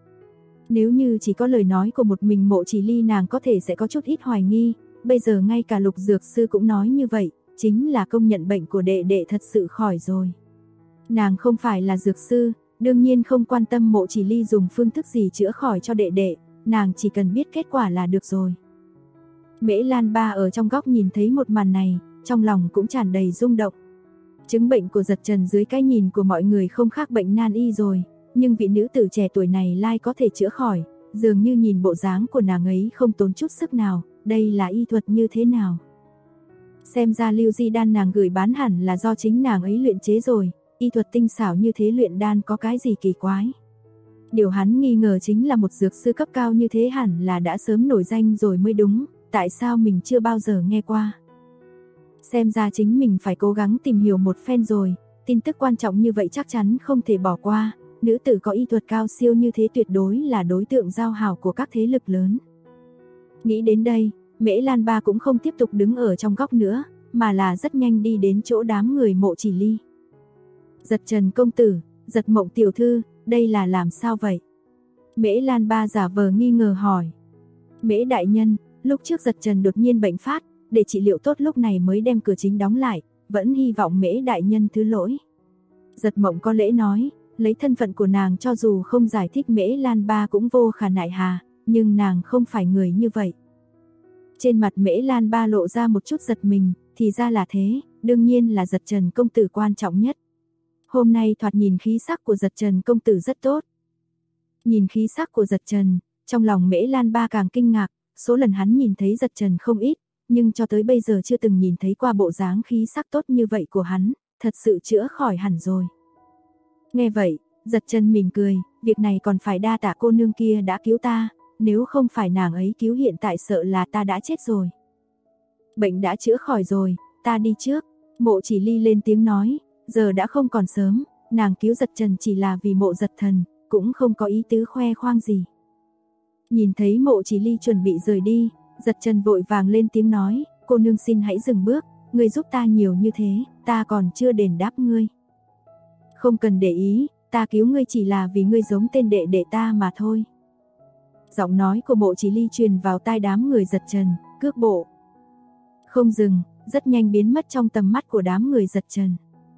Nếu như chỉ có lời nói của một mình Mộ Chỉ Ly nàng có thể sẽ có chút ít hoài nghi, bây giờ ngay cả Lục dược sư cũng nói như vậy, chính là công nhận bệnh của đệ đệ thật sự khỏi rồi. Nàng không phải là dược sư, đương nhiên không quan tâm Mộ Chỉ Ly dùng phương thức gì chữa khỏi cho đệ đệ, nàng chỉ cần biết kết quả là được rồi. Mễ Lan Ba ở trong góc nhìn thấy một màn này, trong lòng cũng tràn đầy rung động. Chứng bệnh của Giật Trần dưới cái nhìn của mọi người không khác bệnh nan y rồi, nhưng vị nữ tử trẻ tuổi này lai có thể chữa khỏi, dường như nhìn bộ dáng của nàng ấy không tốn chút sức nào, đây là y thuật như thế nào? Xem ra lưu di đan nàng gửi bán hẳn là do chính nàng ấy luyện chế rồi, y thuật tinh xảo như thế luyện đan có cái gì kỳ quái. Điều hắn nghi ngờ chính là một dược sư cấp cao như thế hẳn là đã sớm nổi danh rồi mới đúng, tại sao mình chưa bao giờ nghe qua. Xem ra chính mình phải cố gắng tìm hiểu một phen rồi, tin tức quan trọng như vậy chắc chắn không thể bỏ qua, nữ tử có y thuật cao siêu như thế tuyệt đối là đối tượng giao hảo của các thế lực lớn. Nghĩ đến đây, Mễ Lan Ba cũng không tiếp tục đứng ở trong góc nữa, mà là rất nhanh đi đến chỗ đám người Mộ Chỉ Ly. Giật Trần công tử, Giật Mộng tiểu thư, đây là làm sao vậy? Mễ Lan Ba giả vờ nghi ngờ hỏi. Mễ đại nhân, lúc trước Giật Trần đột nhiên bệnh phát, để trị liệu tốt lúc này mới đem cửa chính đóng lại, vẫn hy vọng Mễ đại nhân thứ lỗi. Giật Mộng có lễ nói, lấy thân phận của nàng cho dù không giải thích Mễ Lan Ba cũng vô khả nại hà, nhưng nàng không phải người như vậy. Trên mặt Mễ Lan Ba lộ ra một chút giật mình, thì ra là thế, đương nhiên là Giật Trần công tử quan trọng nhất. Hôm nay thoạt nhìn khí sắc của Giật Trần công tử rất tốt. Nhìn khí sắc của Giật Trần, trong lòng Mễ Lan Ba càng kinh ngạc, số lần hắn nhìn thấy Giật Trần không ít, nhưng cho tới bây giờ chưa từng nhìn thấy qua bộ dáng khí sắc tốt như vậy của hắn, thật sự chữa khỏi hẳn rồi. Nghe vậy, Giật Trần mỉm cười, việc này còn phải đa tạ cô nương kia đã cứu ta, nếu không phải nàng ấy cứu hiện tại sợ là ta đã chết rồi. Bệnh đã chữa khỏi rồi, ta đi trước. Mộ Chỉ Ly lên tiếng nói, giờ đã không còn sớm, nàng cứu Giật Trần chỉ là vì Mộ Giật Thần, cũng không có ý tứ khoe khoang gì. Nhìn thấy Mộ Chỉ Ly chuẩn bị rời đi, Giật Trần vội vàng lên tiếng nói, cô nương xin hãy dừng bước, ngươi giúp ta nhiều như thế, ta còn chưa đền đáp ngươi. Không cần để ý, ta cứu ngươi chỉ là vì ngươi giống tên đệ đệ ta mà thôi. Giọng nói của Mộ Chỉ Ly truyền vào tai đám người Giật Trần, cước bộ không dừng, rất nhanh biến mất trong tầm mắt của đám người Giật Trần.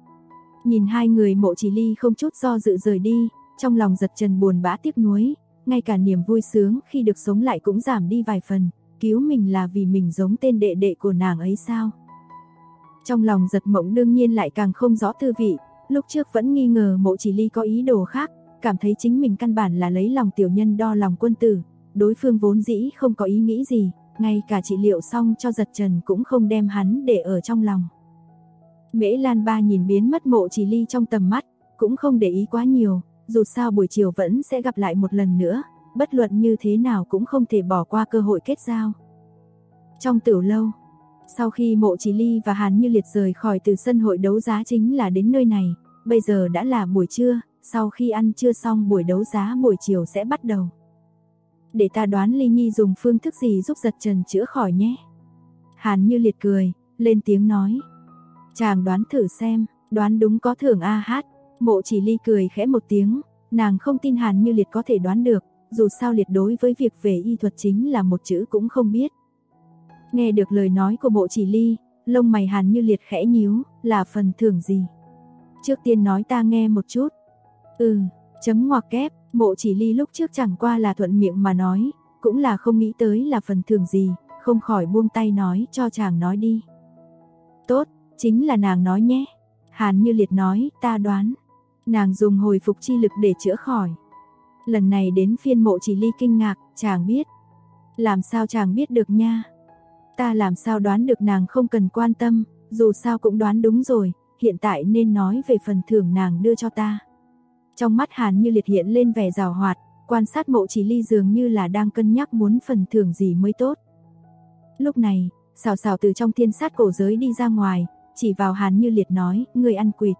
Nhìn hai người Mộ Chỉ Ly không chút do dự rời đi, trong lòng Giật Trần buồn bã tiếc nuối, ngay cả niềm vui sướng khi được sống lại cũng giảm đi vài phần, cứu mình là vì mình giống tên đệ đệ của nàng ấy sao? Trong lòng Giật Mộng đương nhiên lại càng không rõ tư vị, lúc trước vẫn nghi ngờ Mộ Chỉ Ly có ý đồ khác, cảm thấy chính mình căn bản là lấy lòng tiểu nhân đo lòng quân tử, đối phương vốn dĩ không có ý nghĩ gì, ngay cả trị liệu xong cho Giật Trần cũng không đem hắn để ở trong lòng. Mễ Lan Ba nhìn biến mất Mộ Chỉ Ly trong tầm mắt, cũng không để ý quá nhiều, dù sao buổi chiều vẫn sẽ gặp lại một lần nữa, bất luận như thế nào cũng không thể bỏ qua cơ hội kết giao. Trong tiểu lâu, sau khi Mộ Chỉ Ly và Hàn Như Liệt rời khỏi từ sân hội đấu giá chính là đến nơi này, bây giờ đã là buổi trưa, sau khi ăn trưa xong buổi đấu giá buổi chiều sẽ bắt đầu. Để ta đoán Ly Nhi dùng phương thức gì giúp Giật Trần chữa khỏi nhé. Hàn Như Liệt cười, lên tiếng nói. Chàng đoán thử xem, đoán đúng có thưởng a hát. Mộ Chỉ Ly cười khẽ một tiếng, nàng không tin Hàn Như Liệt có thể đoán được, dù sao Liệt đối với việc về y thuật chính là một chữ cũng không biết. Nghe được lời nói của Mộ Chỉ Ly, lông mày Hàn Như Liệt khẽ nhíu, là phần thưởng gì? Trước tiên nói ta nghe một chút. Chấm ngoặc kép, Mộ Chỉ Ly lúc trước chẳng qua là thuận miệng mà nói, cũng là không nghĩ tới là phần thưởng gì, không khỏi buông tay nói cho chàng nói đi. Tốt, chính là nàng nói nhé. Hàn Như Liệt nói, ta đoán. Nàng dùng hồi phục chi lực để chữa khỏi. Lần này đến phiên Mộ Chỉ Ly kinh ngạc, chàng biết. Làm sao chàng biết được nha? Ta làm sao đoán được, nàng không cần quan tâm, dù sao cũng đoán đúng rồi, hiện tại nên nói về phần thưởng nàng đưa cho ta. Trong mắt Hàn Như Liệt hiện lên vẻ giảo hoạt, quan sát Mộ Chỉ Ly dường như là đang cân nhắc muốn phần thưởng gì mới tốt. Lúc này, Sảo Sảo từ trong thiên sát cổ giới đi ra ngoài, chỉ vào Hàn Như Liệt nói, người ăn quỵt.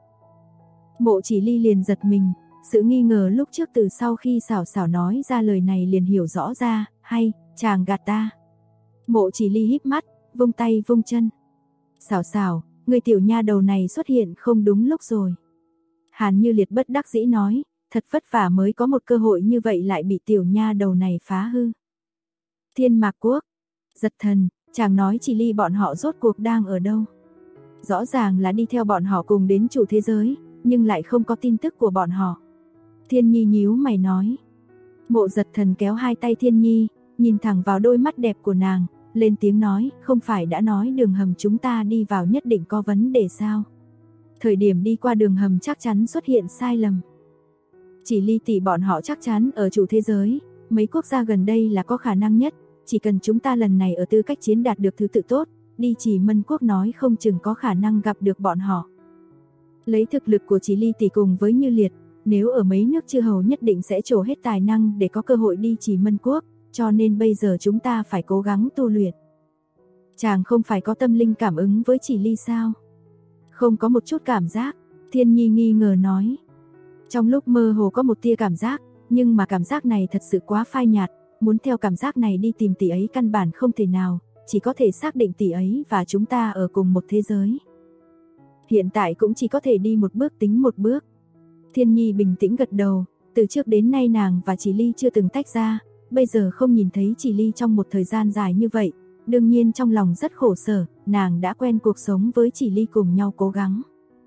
Mộ Chỉ Ly liền giật mình, sự nghi ngờ lúc trước từ sau khi Sảo Sảo nói ra lời này liền hiểu rõ ra, hay, chàng gạt ta. Mộ Chỉ Ly híp mắt, vung tay vung chân. Sảo Sảo, người tiểu nha đầu này xuất hiện không đúng lúc rồi. Hàn Như Liệt bất đắc dĩ nói, thật vất vả mới có một cơ hội như vậy lại bị tiểu nha đầu này phá hư. Thiên Mạc Quốc, giật thần, chàng nói Chỉ Ly bọn họ rốt cuộc đang ở đâu? Rõ ràng là đi theo bọn họ cùng đến chủ thế giới, nhưng lại không có tin tức của bọn họ. Thiên Nhi nhíu mày nói. Mộ giật thần kéo hai tay Thiên Nhi, nhìn thẳng vào đôi mắt đẹp của nàng, lên tiếng nói, không phải đã nói đường hầm chúng ta đi vào nhất định có vấn đề sao? Thời điểm đi qua đường hầm chắc chắn xuất hiện sai lầm. Chỉ Ly tỷ bọn họ chắc chắn ở chủ thế giới, mấy quốc gia gần đây là có khả năng nhất, chỉ cần chúng ta lần này ở tư cách chiến đạt được thứ tự tốt, đi Chỉ Mân Quốc nói không chừng có khả năng gặp được bọn họ. Lấy thực lực của Chỉ Ly tỷ cùng với Như Liệt, nếu ở mấy nước chư hầu nhất định sẽ trổ hết tài năng để có cơ hội đi Chỉ Mân Quốc, cho nên bây giờ chúng ta phải cố gắng tu luyện. Chàng không phải có tâm linh cảm ứng với Chỉ Ly sao? Không có một chút cảm giác, Thiên Nhi nghi ngờ nói. Trong lúc mơ hồ có một tia cảm giác, nhưng mà cảm giác này thật sự quá phai nhạt, muốn theo cảm giác này đi tìm tỷ ấy căn bản không thể nào, chỉ có thể xác định tỷ ấy và chúng ta ở cùng một thế giới. Hiện tại cũng chỉ có thể đi một bước tính một bước. Thiên Nhi bình tĩnh gật đầu, từ trước đến nay nàng và Chỉ Ly chưa từng tách ra, bây giờ không nhìn thấy Chỉ Ly trong một thời gian dài như vậy, đương nhiên trong lòng rất khổ sở, nàng đã quen cuộc sống với Chỉ Ly cùng nhau cố gắng.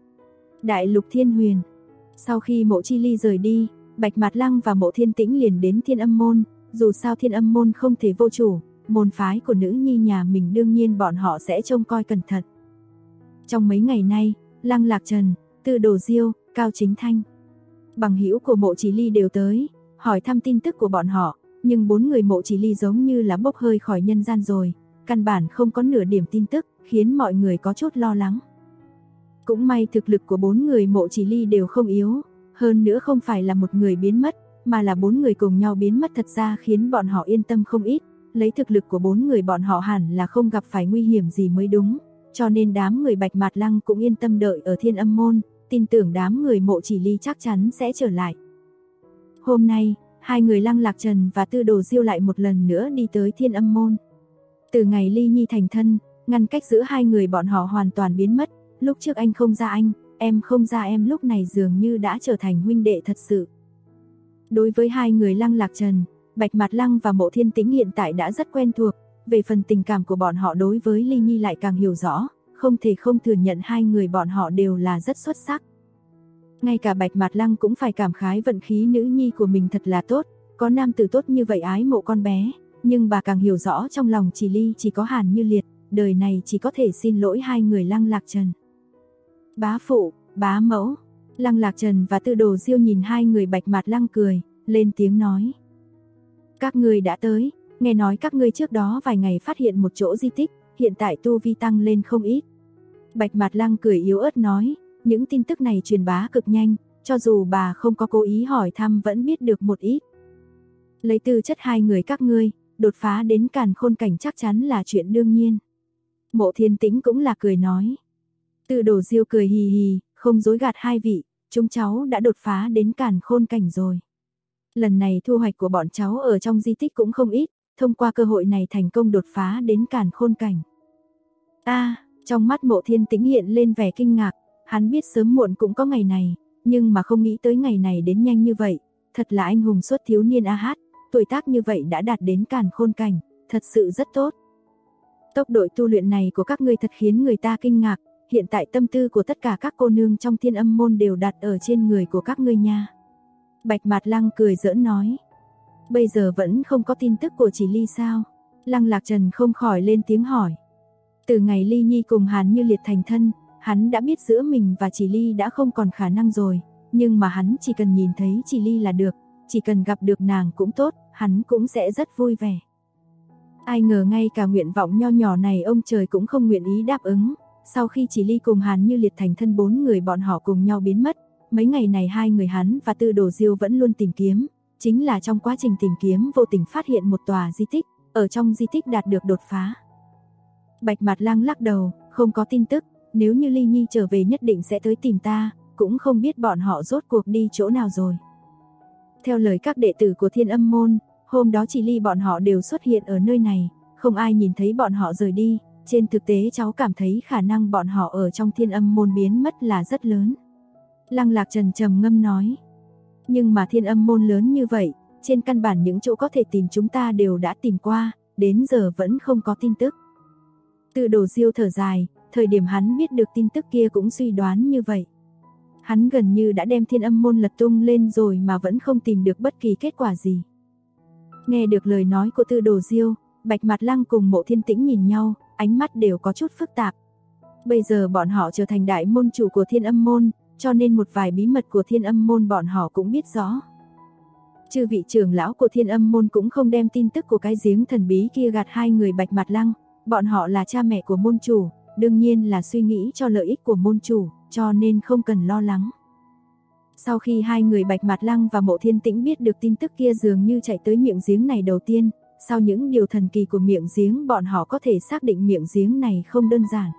Đại lục Thiên Huyền. Sau khi Mộ Chi Ly rời đi, Bạch Mạt Lăng và Mộ Thiên Tĩnh liền đến Thiên Âm Môn, dù sao Thiên Âm Môn không thể vô chủ, môn phái của nữ nhi nhà mình đương nhiên bọn họ sẽ trông coi cẩn thận. Trong mấy ngày nay, Lăng Lạc Trần, Tư Đồ Diêu, Cao Chính Thanh, bằng hữu của Mộ Chỉ Ly đều tới, hỏi thăm tin tức của bọn họ, nhưng 4 người Mộ Chỉ Ly giống như là bốc hơi khỏi nhân gian rồi, căn bản không có nửa điểm tin tức, khiến mọi người có chút lo lắng. Cũng may thực lực của 4 người Mộ Chỉ Ly đều không yếu, hơn nữa không phải là một người biến mất, mà là 4 người cùng nhau biến mất, thật ra khiến bọn họ yên tâm không ít, lấy thực lực của 4 người bọn họ hẳn là không gặp phải nguy hiểm gì mới đúng, cho nên đám người Bạch Mạt Lăng cũng yên tâm đợi ở Thiên Âm Môn, tin tưởng đám người Mộ Chỉ Ly chắc chắn sẽ trở lại. Hôm nay, hai người Lăng Lạc Trần và Tư Đồ Diêu lại một lần nữa đi tới Thiên Âm Môn. Từ ngày Ly Nhi thành thân, ngăn cách giữa hai người bọn họ hoàn toàn biến mất, lúc trước anh không ra anh, em không ra em, lúc này dường như đã trở thành huynh đệ thật sự. Đối với hai người Lăng Lạc Trần, Bạch Mạt Lăng và Mộ Thiên Tĩnh hiện tại đã rất quen thuộc, về phần tình cảm của bọn họ đối với Ly Nhi lại càng hiểu rõ, không thể không thừa nhận hai người bọn họ đều là rất xuất sắc. Ngay cả Bạch Mạt Lăng cũng phải cảm khái vận khí nữ nhi của mình thật là tốt, có nam tử tốt như vậy ái mộ con bé, nhưng bà càng hiểu rõ trong lòng Chỉ Ly chỉ có Hàn Như Liệt, đời này chỉ có thể xin lỗi hai người Lăng Lạc Trần. Bá phụ, bá mẫu, Lăng Lạc Trần và Tư Đồ Diêu nhìn hai người Bạch Mạt Lăng cười, lên tiếng nói. Các ngươi đã tới, nghe nói các ngươi trước đó vài ngày phát hiện một chỗ di tích, hiện tại tu vi tăng lên không ít. Bạch Mạt Lăng cười yếu ớt nói, những tin tức này truyền bá cực nhanh, cho dù bà không có cố ý hỏi thăm vẫn biết được một ít. Lấy tư chất hai người các ngươi, đột phá đến Càn Khôn cảnh chắc chắn là chuyện đương nhiên. Mộ Thiên Tĩnh cũng là cười nói. Tư Đồ Diêu cười hì hì, không dối gạt hai vị, chúng cháu đã đột phá đến Càn Khôn cảnh rồi. Lần này thu hoạch của bọn cháu ở trong di tích cũng không ít, thông qua cơ hội này thành công đột phá đến Càn Khôn cảnh. Trong mắt Mộ Thiên Tĩnh hiện lên vẻ kinh ngạc, hắn biết sớm muộn cũng có ngày này, nhưng mà không nghĩ tới ngày này đến nhanh như vậy, thật là anh hùng xuất thiếu niên a hát, tuổi tác như vậy đã đạt đến càn khôn cảnh, thật sự rất tốt. Tốc độ tu luyện này của các ngươi thật khiến người ta kinh ngạc, hiện tại tâm tư của tất cả các cô nương trong Thiên Âm môn đều đặt ở trên người của các ngươi nha. Bạch Mạt Lăng cười giỡn nói, bây giờ vẫn không có tin tức của Chỉ Ly sao? Lăng Lạc Trần không khỏi lên tiếng hỏi. Từ ngày Ly Nhi cùng Hàn Như Liệt thành thân, hắn đã biết giữa mình và Chỉ Ly đã không còn khả năng rồi, nhưng mà hắn chỉ cần nhìn thấy Chỉ Ly là được, chỉ cần gặp được nàng cũng tốt, hắn cũng sẽ rất vui vẻ. Ai ngờ ngay cả nguyện vọng nho nhỏ này ông trời cũng không nguyện ý đáp ứng, sau khi Chỉ Ly cùng Hàn Như Liệt thành thân 4 người bọn họ cùng nhau biến mất, mấy ngày này hai người hắn và Tư Đồ Diêu vẫn luôn tìm kiếm, chính là trong quá trình tìm kiếm vô tình phát hiện một tòa di tích, ở trong di tích đạt được đột phá. Bạch Mạt Lăng lắc đầu, không có tin tức, nếu như Ly Nhi trở về nhất định sẽ tới tìm ta, cũng không biết bọn họ rốt cuộc đi chỗ nào rồi. Theo lời các đệ tử của Thiên Âm môn, hôm đó Chỉ Ly bọn họ đều xuất hiện ở nơi này, không ai nhìn thấy bọn họ rời đi, trên thực tế cháu cảm thấy khả năng bọn họ ở trong Thiên Âm môn biến mất là rất lớn. Lăng Lạc Trần trầm ngâm nói, nhưng mà Thiên Âm môn lớn như vậy, trên căn bản những chỗ có thể tìm chúng ta đều đã tìm qua, đến giờ vẫn không có tin tức. Tư Đồ Diêu thở dài, thời điểm hắn biết được tin tức kia cũng suy đoán như vậy. Hắn gần như đã đem Thiên Âm môn lật tung lên rồi mà vẫn không tìm được bất kỳ kết quả gì. Nghe được lời nói của Tư Đồ Diêu, Bạch Mạt Lăng cùng Mộ Thiên Tĩnh nhìn nhau, ánh mắt đều có chút phức tạp. Bây giờ bọn họ trở thành đại môn chủ của Thiên Âm môn, cho nên một vài bí mật của Thiên Âm môn bọn họ cũng biết rõ. Chư vị trưởng lão của Thiên Âm môn cũng không đem tin tức của cái giếng thần bí kia gạt hai người Bạch Mạt Lăng, bọn họ là cha mẹ của môn chủ, đương nhiên là suy nghĩ cho lợi ích của môn chủ, cho nên không cần lo lắng. Sau khi hai người Bạch Mạt Lăng và Mộ Thiên Tĩnh biết được tin tức kia dường như chạy tới miệng giếng này đầu tiên, sau những điều thần kỳ của miệng giếng bọn họ có thể xác định miệng giếng này không đơn giản.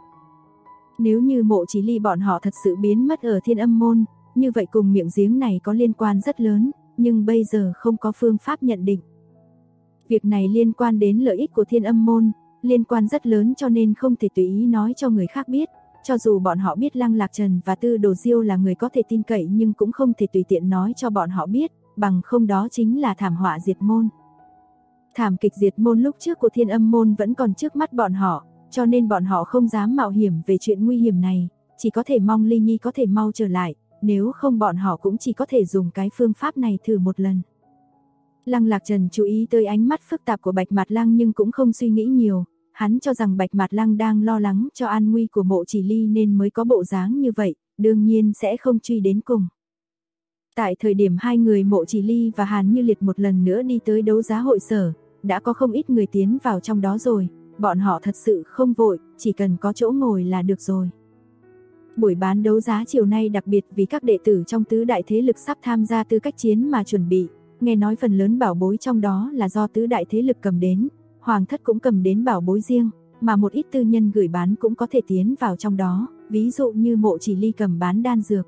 Nếu như Mộ Chỉ Ly bọn họ thật sự biến mất ở Thiên Âm môn, như vậy cùng miệng giếng này có liên quan rất lớn, nhưng bây giờ không có phương pháp nhận định. Việc này liên quan đến lợi ích của Thiên Âm môn, liên quan rất lớn cho nên không thể tùy ý nói cho người khác biết, cho dù bọn họ biết Lăng Lạc Trần và Tư Đồ Diêu là người có thể tin cậy nhưng cũng không thể tùy tiện nói cho bọn họ biết, bằng không đó chính là thảm họa diệt môn. Thảm kịch diệt môn lúc trước của Thiên Âm môn vẫn còn trước mắt bọn họ, cho nên bọn họ không dám mạo hiểm về chuyện nguy hiểm này, chỉ có thể mong Ly Nhi có thể mau trở lại, nếu không bọn họ cũng chỉ có thể dùng cái phương pháp này thử một lần. Lăng Lạc Trần chú ý tới ánh mắt phức tạp của Bạch Mạt Lăng nhưng cũng không suy nghĩ nhiều, hắn cho rằng Bạch Mạt Lăng đang lo lắng cho an nguy của Mộ Chỉ Ly nên mới có bộ dáng như vậy, đương nhiên sẽ không truy đến cùng. Tại thời điểm hai người Mộ Chỉ Ly và Hàn Như Liệt một lần nữa đi tới đấu giá hội sở, đã có không ít người tiến vào trong đó rồi, bọn họ thật sự không vội, chỉ cần có chỗ ngồi là được rồi. Buổi bán đấu giá chiều nay đặc biệt vì các đệ tử trong tứ đại thế lực sắp tham gia tư cách chiến mà chuẩn bị, nghe nói phần lớn bảo bối trong đó là do tứ đại thế lực cầm đến, Hoàng thất cũng cầm đến bảo bối riêng, mà một ít tư nhân gửi bán cũng có thể tiến vào trong đó, ví dụ như Mộ Chỉ Ly cầm bán đan dược.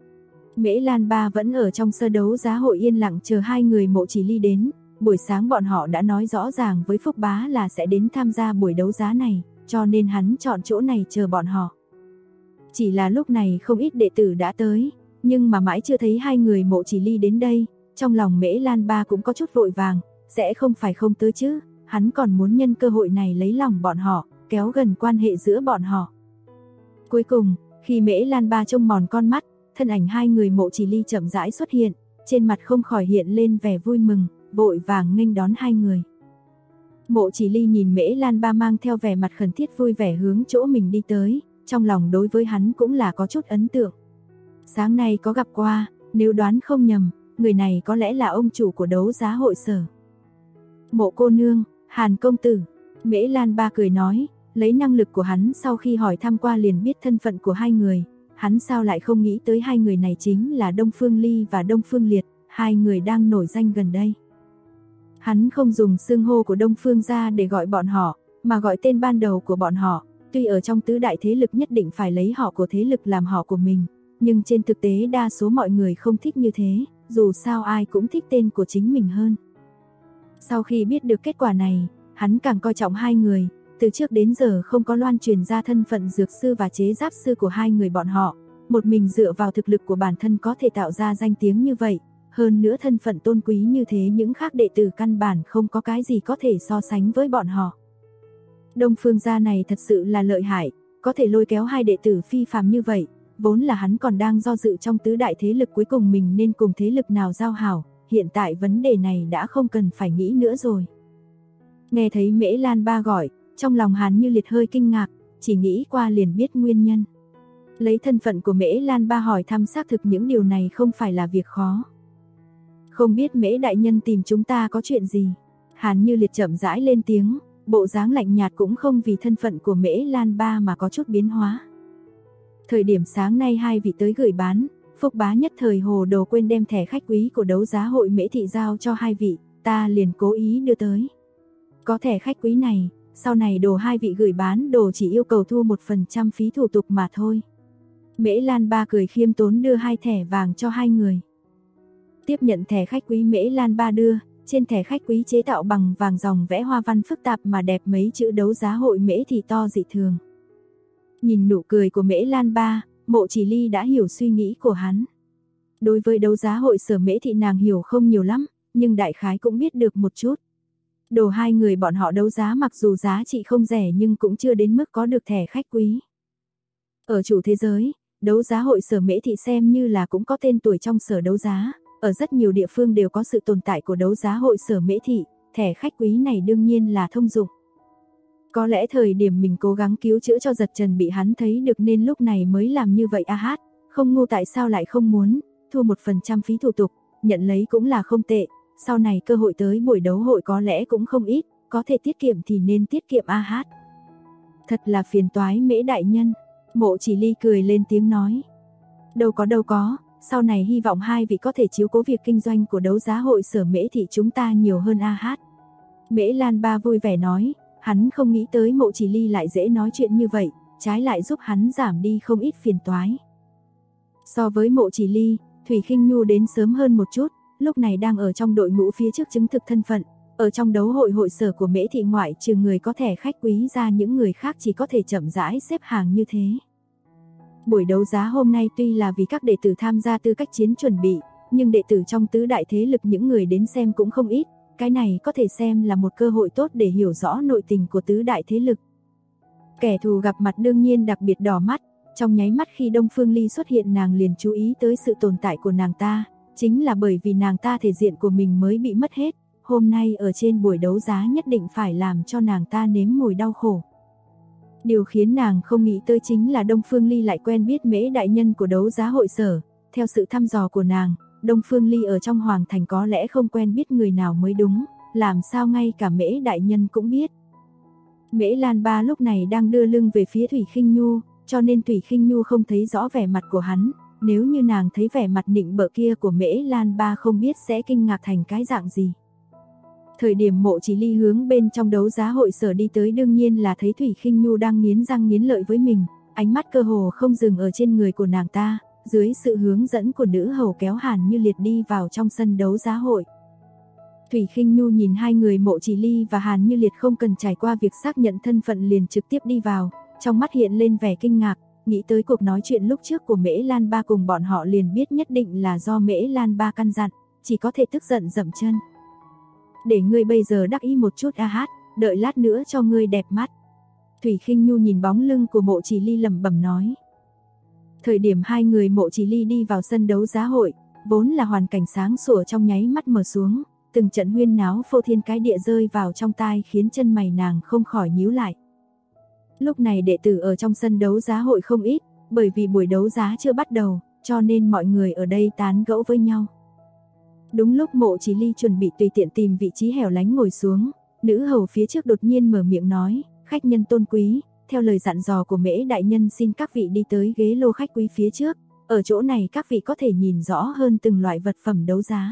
Mễ Lan Ba vẫn ở trong sơ đấu giá hội yên lặng chờ hai người Mộ Chỉ Ly đến, buổi sáng bọn họ đã nói rõ ràng với Phúc Bá là sẽ đến tham gia buổi đấu giá này, cho nên hắn chọn chỗ này chờ bọn họ. Chỉ là lúc này không ít đệ tử đã tới, nhưng mà mãi chưa thấy hai người Mộ Chỉ Ly đến đây, trong lòng Mễ Lan Ba cũng có chút vội vàng, sẽ không phải không tới chứ, hắn còn muốn nhân cơ hội này lấy lòng bọn họ, kéo gần quan hệ giữa bọn họ. Cuối cùng, khi Mễ Lan Ba trông mòn con mắt, thân ảnh hai người Mộ Chỉ Ly chậm rãi xuất hiện, trên mặt không khỏi hiện lên vẻ vui mừng, vội vàng nghênh đón hai người. Mộ Chỉ Ly nhìn Mễ Lan Ba mang theo vẻ mặt khẩn thiết vui vẻ hướng chỗ mình đi tới, trong lòng đối với hắn cũng là có chút ấn tượng. Sáng nay có gặp qua, nếu đoán không nhầm, người này có lẽ là ông chủ của đấu giá hội sở. Mộ cô nương, Hàn công tử, Mễ Lan Ba cười nói, lấy năng lực của hắn sau khi hỏi thăm qua liền biết thân phận của hai người, hắn sao lại không nghĩ tới hai người này chính là Đông Phương Ly và Đông Phương Liệt, hai người đang nổi danh gần đây. Hắn không dùng xưng hô của Đông Phương gia để gọi bọn họ, mà gọi tên ban đầu của bọn họ, tuy ở trong tứ đại thế lực nhất định phải lấy họ của thế lực làm họ của mình, nhưng trên thực tế đa số mọi người không thích như thế, dù sao ai cũng thích tên của chính mình hơn. Sau khi biết được kết quả này, hắn càng coi trọng hai người, từ trước đến giờ không có loan truyền ra thân phận dược sư và chế giáp sư của hai người bọn họ, một mình dựa vào thực lực của bản thân có thể tạo ra danh tiếng như vậy, hơn nữa thân phận tôn quý như thế những khác đệ tử căn bản không có cái gì có thể so sánh với bọn họ. Đông Phương gia này thật sự là lợi hại, có thể lôi kéo hai đệ tử phi phàm như vậy, vốn là hắn còn đang do dự trong tứ đại thế lực cuối cùng mình nên cùng thế lực nào giao hảo, hiện tại vấn đề này đã không cần phải nghĩ nữa rồi. Nghe thấy Mễ Lan Ba gọi, trong lòng Hàn Như Liệt hơi kinh ngạc, chỉ nghĩ qua liền biết nguyên nhân. Lấy thân phận của Mễ Lan Ba hỏi thăm xác thực những điều này không phải là việc khó. Không biết Mễ đại nhân tìm chúng ta có chuyện gì? Hàn Như Liệt chậm rãi lên tiếng, bộ dáng lạnh nhạt cũng không vì thân phận của Mễ Lan Ba mà có chút biến hóa. Thời điểm sáng nay hai vị tới gửi bán, Phúc Bá nhất thời hồ đồ quên đem thẻ khách quý của đấu giá hội Mễ thị giao cho hai vị, ta liền cố ý đưa tới. Có thẻ khách quý này, sau này đồ hai vị gửi bán đồ chỉ yêu cầu thu 1% phí thủ tục mà thôi. Mễ Lan Ba cười khiêm tốn đưa hai thẻ vàng cho hai người. Tiếp nhận thẻ khách quý Mễ Lan Ba đưa, trên thẻ khách quý chế tạo bằng vàng dòng vẽ hoa văn phức tạp mà đẹp mấy chữ đấu giá hội Mễ thị to dị thường. Nhìn nụ cười của Mễ Lan Ba, Mộ Chỉ Ly đã hiểu suy nghĩ của hắn. Đối với đấu giá hội Sở Mễ thị nàng hiểu không nhiều lắm, nhưng đại khái cũng biết được một chút. Đồ hai người bọn họ đấu giá mặc dù giá trị không rẻ nhưng cũng chưa đến mức có được thẻ khách quý. Ở chủ thế giới, đấu giá hội Sở Mễ thị xem như là cũng có tên tuổi trong sở đấu giá, ở rất nhiều địa phương đều có sự tồn tại của đấu giá hội Sở Mễ thị, thẻ khách quý này đương nhiên là thông dụng. Có lẽ thời điểm mình cố gắng cứu chữa cho Giật Trần bị hắn thấy được nên lúc này mới làm như vậy hát, không ngu tại sao lại không muốn, thu 1% phí thủ tục, nhận lấy cũng là không tệ, sau này cơ hội tới buổi đấu hội có lẽ cũng không ít, có thể tiết kiệm thì nên tiết kiệm hát. Thật là phiền toái Mễ đại nhân, Mộ Chỉ Ly cười lên tiếng nói. Đâu có, sau này hy vọng hai vị có thể chiếu cố việc kinh doanh của đấu giá hội Sở Mễ thị chúng ta nhiều hơn hát. Mễ Lan Ba vui vẻ nói. Hắn không nghĩ tới Mộ Chỉ Ly lại dễ nói chuyện như vậy, trái lại giúp hắn giảm đi không ít phiền toái. So với Mộ Chỉ Ly, Thủy Khinh Nhu đến sớm hơn một chút, lúc này đang ở trong đội ngũ phía trước chứng thực thân phận, ở trong đấu hội hội sở của Mễ thị ngoại trừ người có thẻ khách quý ra những người khác chỉ có thể chậm rãi xếp hàng như thế. Buổi đấu giá hôm nay tuy là vì các đệ tử tham gia tư cách chiến chuẩn bị, nhưng đệ tử trong tứ đại thế lực những người đến xem cũng không ít. Cái này có thể xem là một cơ hội tốt để hiểu rõ nội tình của tứ đại thế lực. Kẻ thù gặp mặt đương nhiên đặc biệt đỏ mắt, trong nháy mắt khi Đông Phương Ly xuất hiện nàng liền chú ý tới sự tồn tại của nàng ta, chính là bởi vì nàng ta thể diện của mình mới bị mất hết, hôm nay ở trên buổi đấu giá nhất định phải làm cho nàng ta nếm mùi đau khổ. Điều khiến nàng không nghĩ tới chính là Đông Phương Ly lại quen biết Mễ đại nhân của đấu giá hội sở, theo sự thăm dò của nàng. Đông Phương Ly ở trong Hoàng Thành có lẽ không quen biết người nào mới đúng, làm sao ngay cả Mễ đại nhân cũng biết. Mễ Lan Ba lúc này đang đưa lưng về phía Thủy Khinh Nhu, cho nên Thủy Khinh Nhu không thấy rõ vẻ mặt của hắn, nếu như nàng thấy vẻ mặt nịnh bợ kia của Mễ Lan Ba không biết sẽ kinh ngạc thành cái dạng gì. Thời điểm Mộ Chỉ Ly hướng bên trong đấu giá hội sở đi tới đương nhiên là thấy Thủy Khinh Nhu đang nghiến răng nghiến lợi với mình, ánh mắt cơ hồ không dừng ở trên người của nàng ta. Dưới sự hướng dẫn của nữ hầu kéo Hàn Như Liệt đi vào trong sân đấu giá hội. Thủy Khinh Nhu nhìn hai người Mộ Chỉ Ly và Hàn Như Liệt không cần trải qua việc xác nhận thân phận liền trực tiếp đi vào, trong mắt hiện lên vẻ kinh ngạc, nghĩ tới cuộc nói chuyện lúc trước của Mễ Lan Ba cùng bọn họ liền biết nhất định là do Mễ Lan Ba căn dặn, chỉ có thể tức giận dậm chân. Để ngươi bây giờ đắc ý một chút hát, đợi lát nữa cho ngươi đẹp mắt. Thủy Khinh Nhu nhìn bóng lưng của Mộ Chỉ Ly lẩm bẩm nói. Thời điểm hai người Mộ Chỉ Ly đi vào sân đấu giá hội, vốn là hoàn cảnh sáng sủa trong nháy mắt mở xuống, từng trận huyên náo phô thiên cái địa rơi vào trong tai khiến chân mày nàng không khỏi nhíu lại. Lúc này đệ tử ở trong sân đấu giá hội không ít, bởi vì buổi đấu giá chưa bắt đầu, cho nên mọi người ở đây tán gẫu với nhau. Đúng lúc Mộ Chỉ Ly chuẩn bị tùy tiện tìm vị trí hẻo lánh ngồi xuống, nữ hầu phía trước đột nhiên mở miệng nói, khách nhân tôn quý. Theo lời dặn dò của Mễ đại nhân xin các vị đi tới ghế lô khách quý phía trước, ở chỗ này các vị có thể nhìn rõ hơn từng loại vật phẩm đấu giá.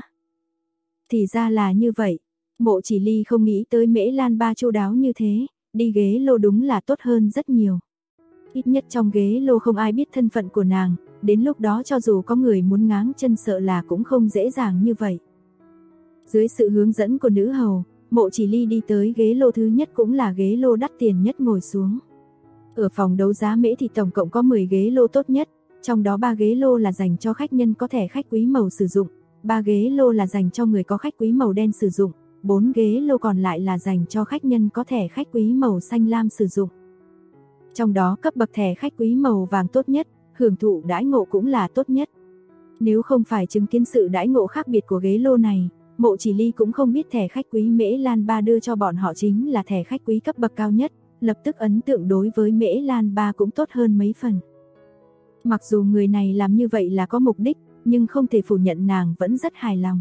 Thì ra là như vậy, Mộ Chỉ Ly không nghĩ tới Mễ Lan Ba chu đáo như thế, đi ghế lô đúng là tốt hơn rất nhiều. Ít nhất trong ghế lô không ai biết thân phận của nàng, đến lúc đó cho dù có người muốn ngáng chân sợ là cũng không dễ dàng như vậy. Dưới sự hướng dẫn của nữ hầu, Mộ Chỉ Ly đi tới ghế lô thứ nhất, cũng là ghế lô đắt tiền nhất, ngồi xuống. Ở phòng đấu giá Mễ thì tổng cộng có 10 ghế lô tốt nhất, trong đó 3 ghế lô là dành cho khách nhân có thẻ khách quý màu sử dụng, 3 ghế lô là dành cho người có khách quý màu đen sử dụng, 4 ghế lô còn lại là dành cho khách nhân có thẻ khách quý màu xanh lam sử dụng. Trong đó cấp bậc thẻ khách quý màu vàng tốt nhất, hưởng thụ đãi ngộ cũng là tốt nhất. Nếu không phải chứng kiến sự đãi ngộ khác biệt của ghế lô này, Mộ Chỉ Ly cũng không biết thẻ khách quý Mễ Lan Ba đưa cho bọn họ chính là thẻ khách quý cấp bậc cao nhất, lập tức ấn tượng đối với Mễ Lan Ba cũng tốt hơn mấy phần. Mặc dù người này làm như vậy là có mục đích, nhưng không thể phủ nhận nàng vẫn rất hài lòng.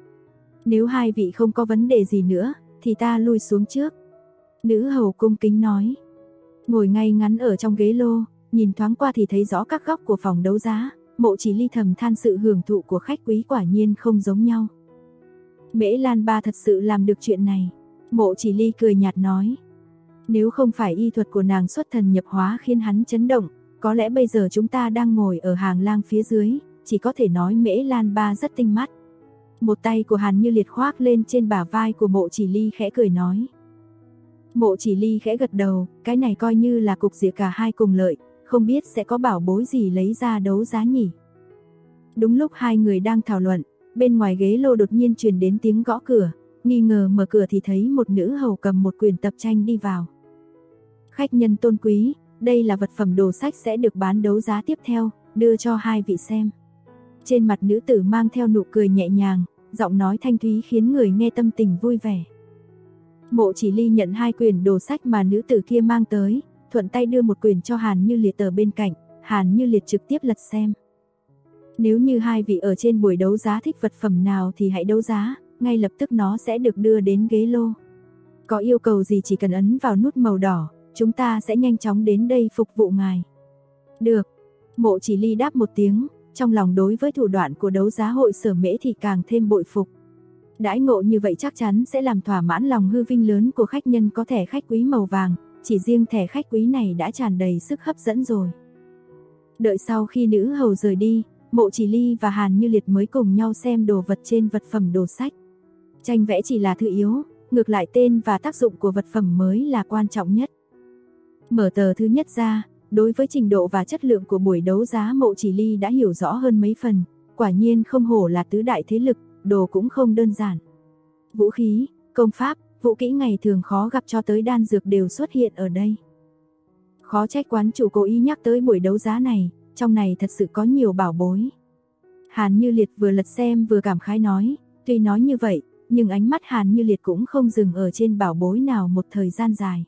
Nếu hai vị không có vấn đề gì nữa, thì ta lui xuống trước. Nữ hầu cung kính nói. Ngồi ngay ngắn ở trong ghế lô, nhìn thoáng qua thì thấy rõ các góc của phòng đấu giá, Mộ Chỉ Ly thầm than sự hưởng thụ của khách quý quả nhiên không giống nhau. Mễ Lan Ba thật sự làm được chuyện này. Mộ Chỉ Ly cười nhạt nói. Nếu không phải y thuật của nàng xuất thần nhập hóa khiến hắn chấn động, có lẽ bây giờ chúng ta đang ngồi ở hàng lang phía dưới, chỉ có thể nói Mễ Lan Ba rất tinh mắt. Một tay của Hàn Như Liệt khoác lên trên bả vai của Mộ Chỉ Ly khẽ cười nói. Mộ Chỉ Ly khẽ gật đầu, cái này coi như là cục diện cả hai cùng lợi, không biết sẽ có bảo bối gì lấy ra đấu giá nhỉ. Đúng lúc hai người đang thảo luận, bên ngoài ghế lô đột nhiên truyền đến tiếng gõ cửa, nghi ngờ mở cửa thì thấy một nữ hầu cầm một quyển tập tranh đi vào. Khách nhân tôn quý, đây là vật phẩm đồ sách sẽ được bán đấu giá tiếp theo, đưa cho hai vị xem. Trên mặt nữ tử mang theo nụ cười nhẹ nhàng, giọng nói thanh thúy khiến người nghe tâm tình vui vẻ. Mộ Chỉ Ly nhận hai quyển đồ sách mà nữ tử kia mang tới, thuận tay đưa một quyển cho Hàn Như Liệt ở bên cạnh, Hàn Như Liệt trực tiếp lật xem. Nếu như hai vị ở trên buổi đấu giá thích vật phẩm nào thì hãy đấu giá, ngay lập tức nó sẽ được đưa đến ghế lô. Có yêu cầu gì chỉ cần ấn vào nút màu đỏ, chúng ta sẽ nhanh chóng đến đây phục vụ ngài. Được. Mộ Chỉ Ly đáp một tiếng, trong lòng đối với thủ đoạn của đấu giá hội Sở Mễ thì càng thêm bội phục. Đãi ngộ như vậy chắc chắn sẽ làm thỏa mãn lòng hư vinh lớn của khách nhân có thẻ khách quý màu vàng, chỉ riêng thẻ khách quý này đã tràn đầy sức hấp dẫn rồi. Đợi sau khi nữ hầu rời đi, Mộ Chỉ Ly và Hàn Như Liệt mới cùng nhau xem đồ vật trên vật phẩm đồ sách. Tranh vẽ chỉ là thứ yếu, ngược lại tên và tác dụng của vật phẩm mới là quan trọng nhất. Mở tờ thứ nhất ra, đối với trình độ và chất lượng của buổi đấu giá Mộ Chỉ Ly đã hiểu rõ hơn mấy phần, quả nhiên không hổ là tứ đại thế lực, đồ cũng không đơn giản. Vũ khí, công pháp, vũ kỹ ngày thường khó gặp cho tới đan dược đều xuất hiện ở đây. Khó trách quán chủ cố ý nhắc tới buổi đấu giá này, trong này thật sự có nhiều bảo bối. Hàn Như Liệt vừa lật xem vừa cảm khái nói, tuy nói như vậy, nhưng ánh mắt Hàn Như Liệt cũng không dừng ở trên bảo bối nào một thời gian dài.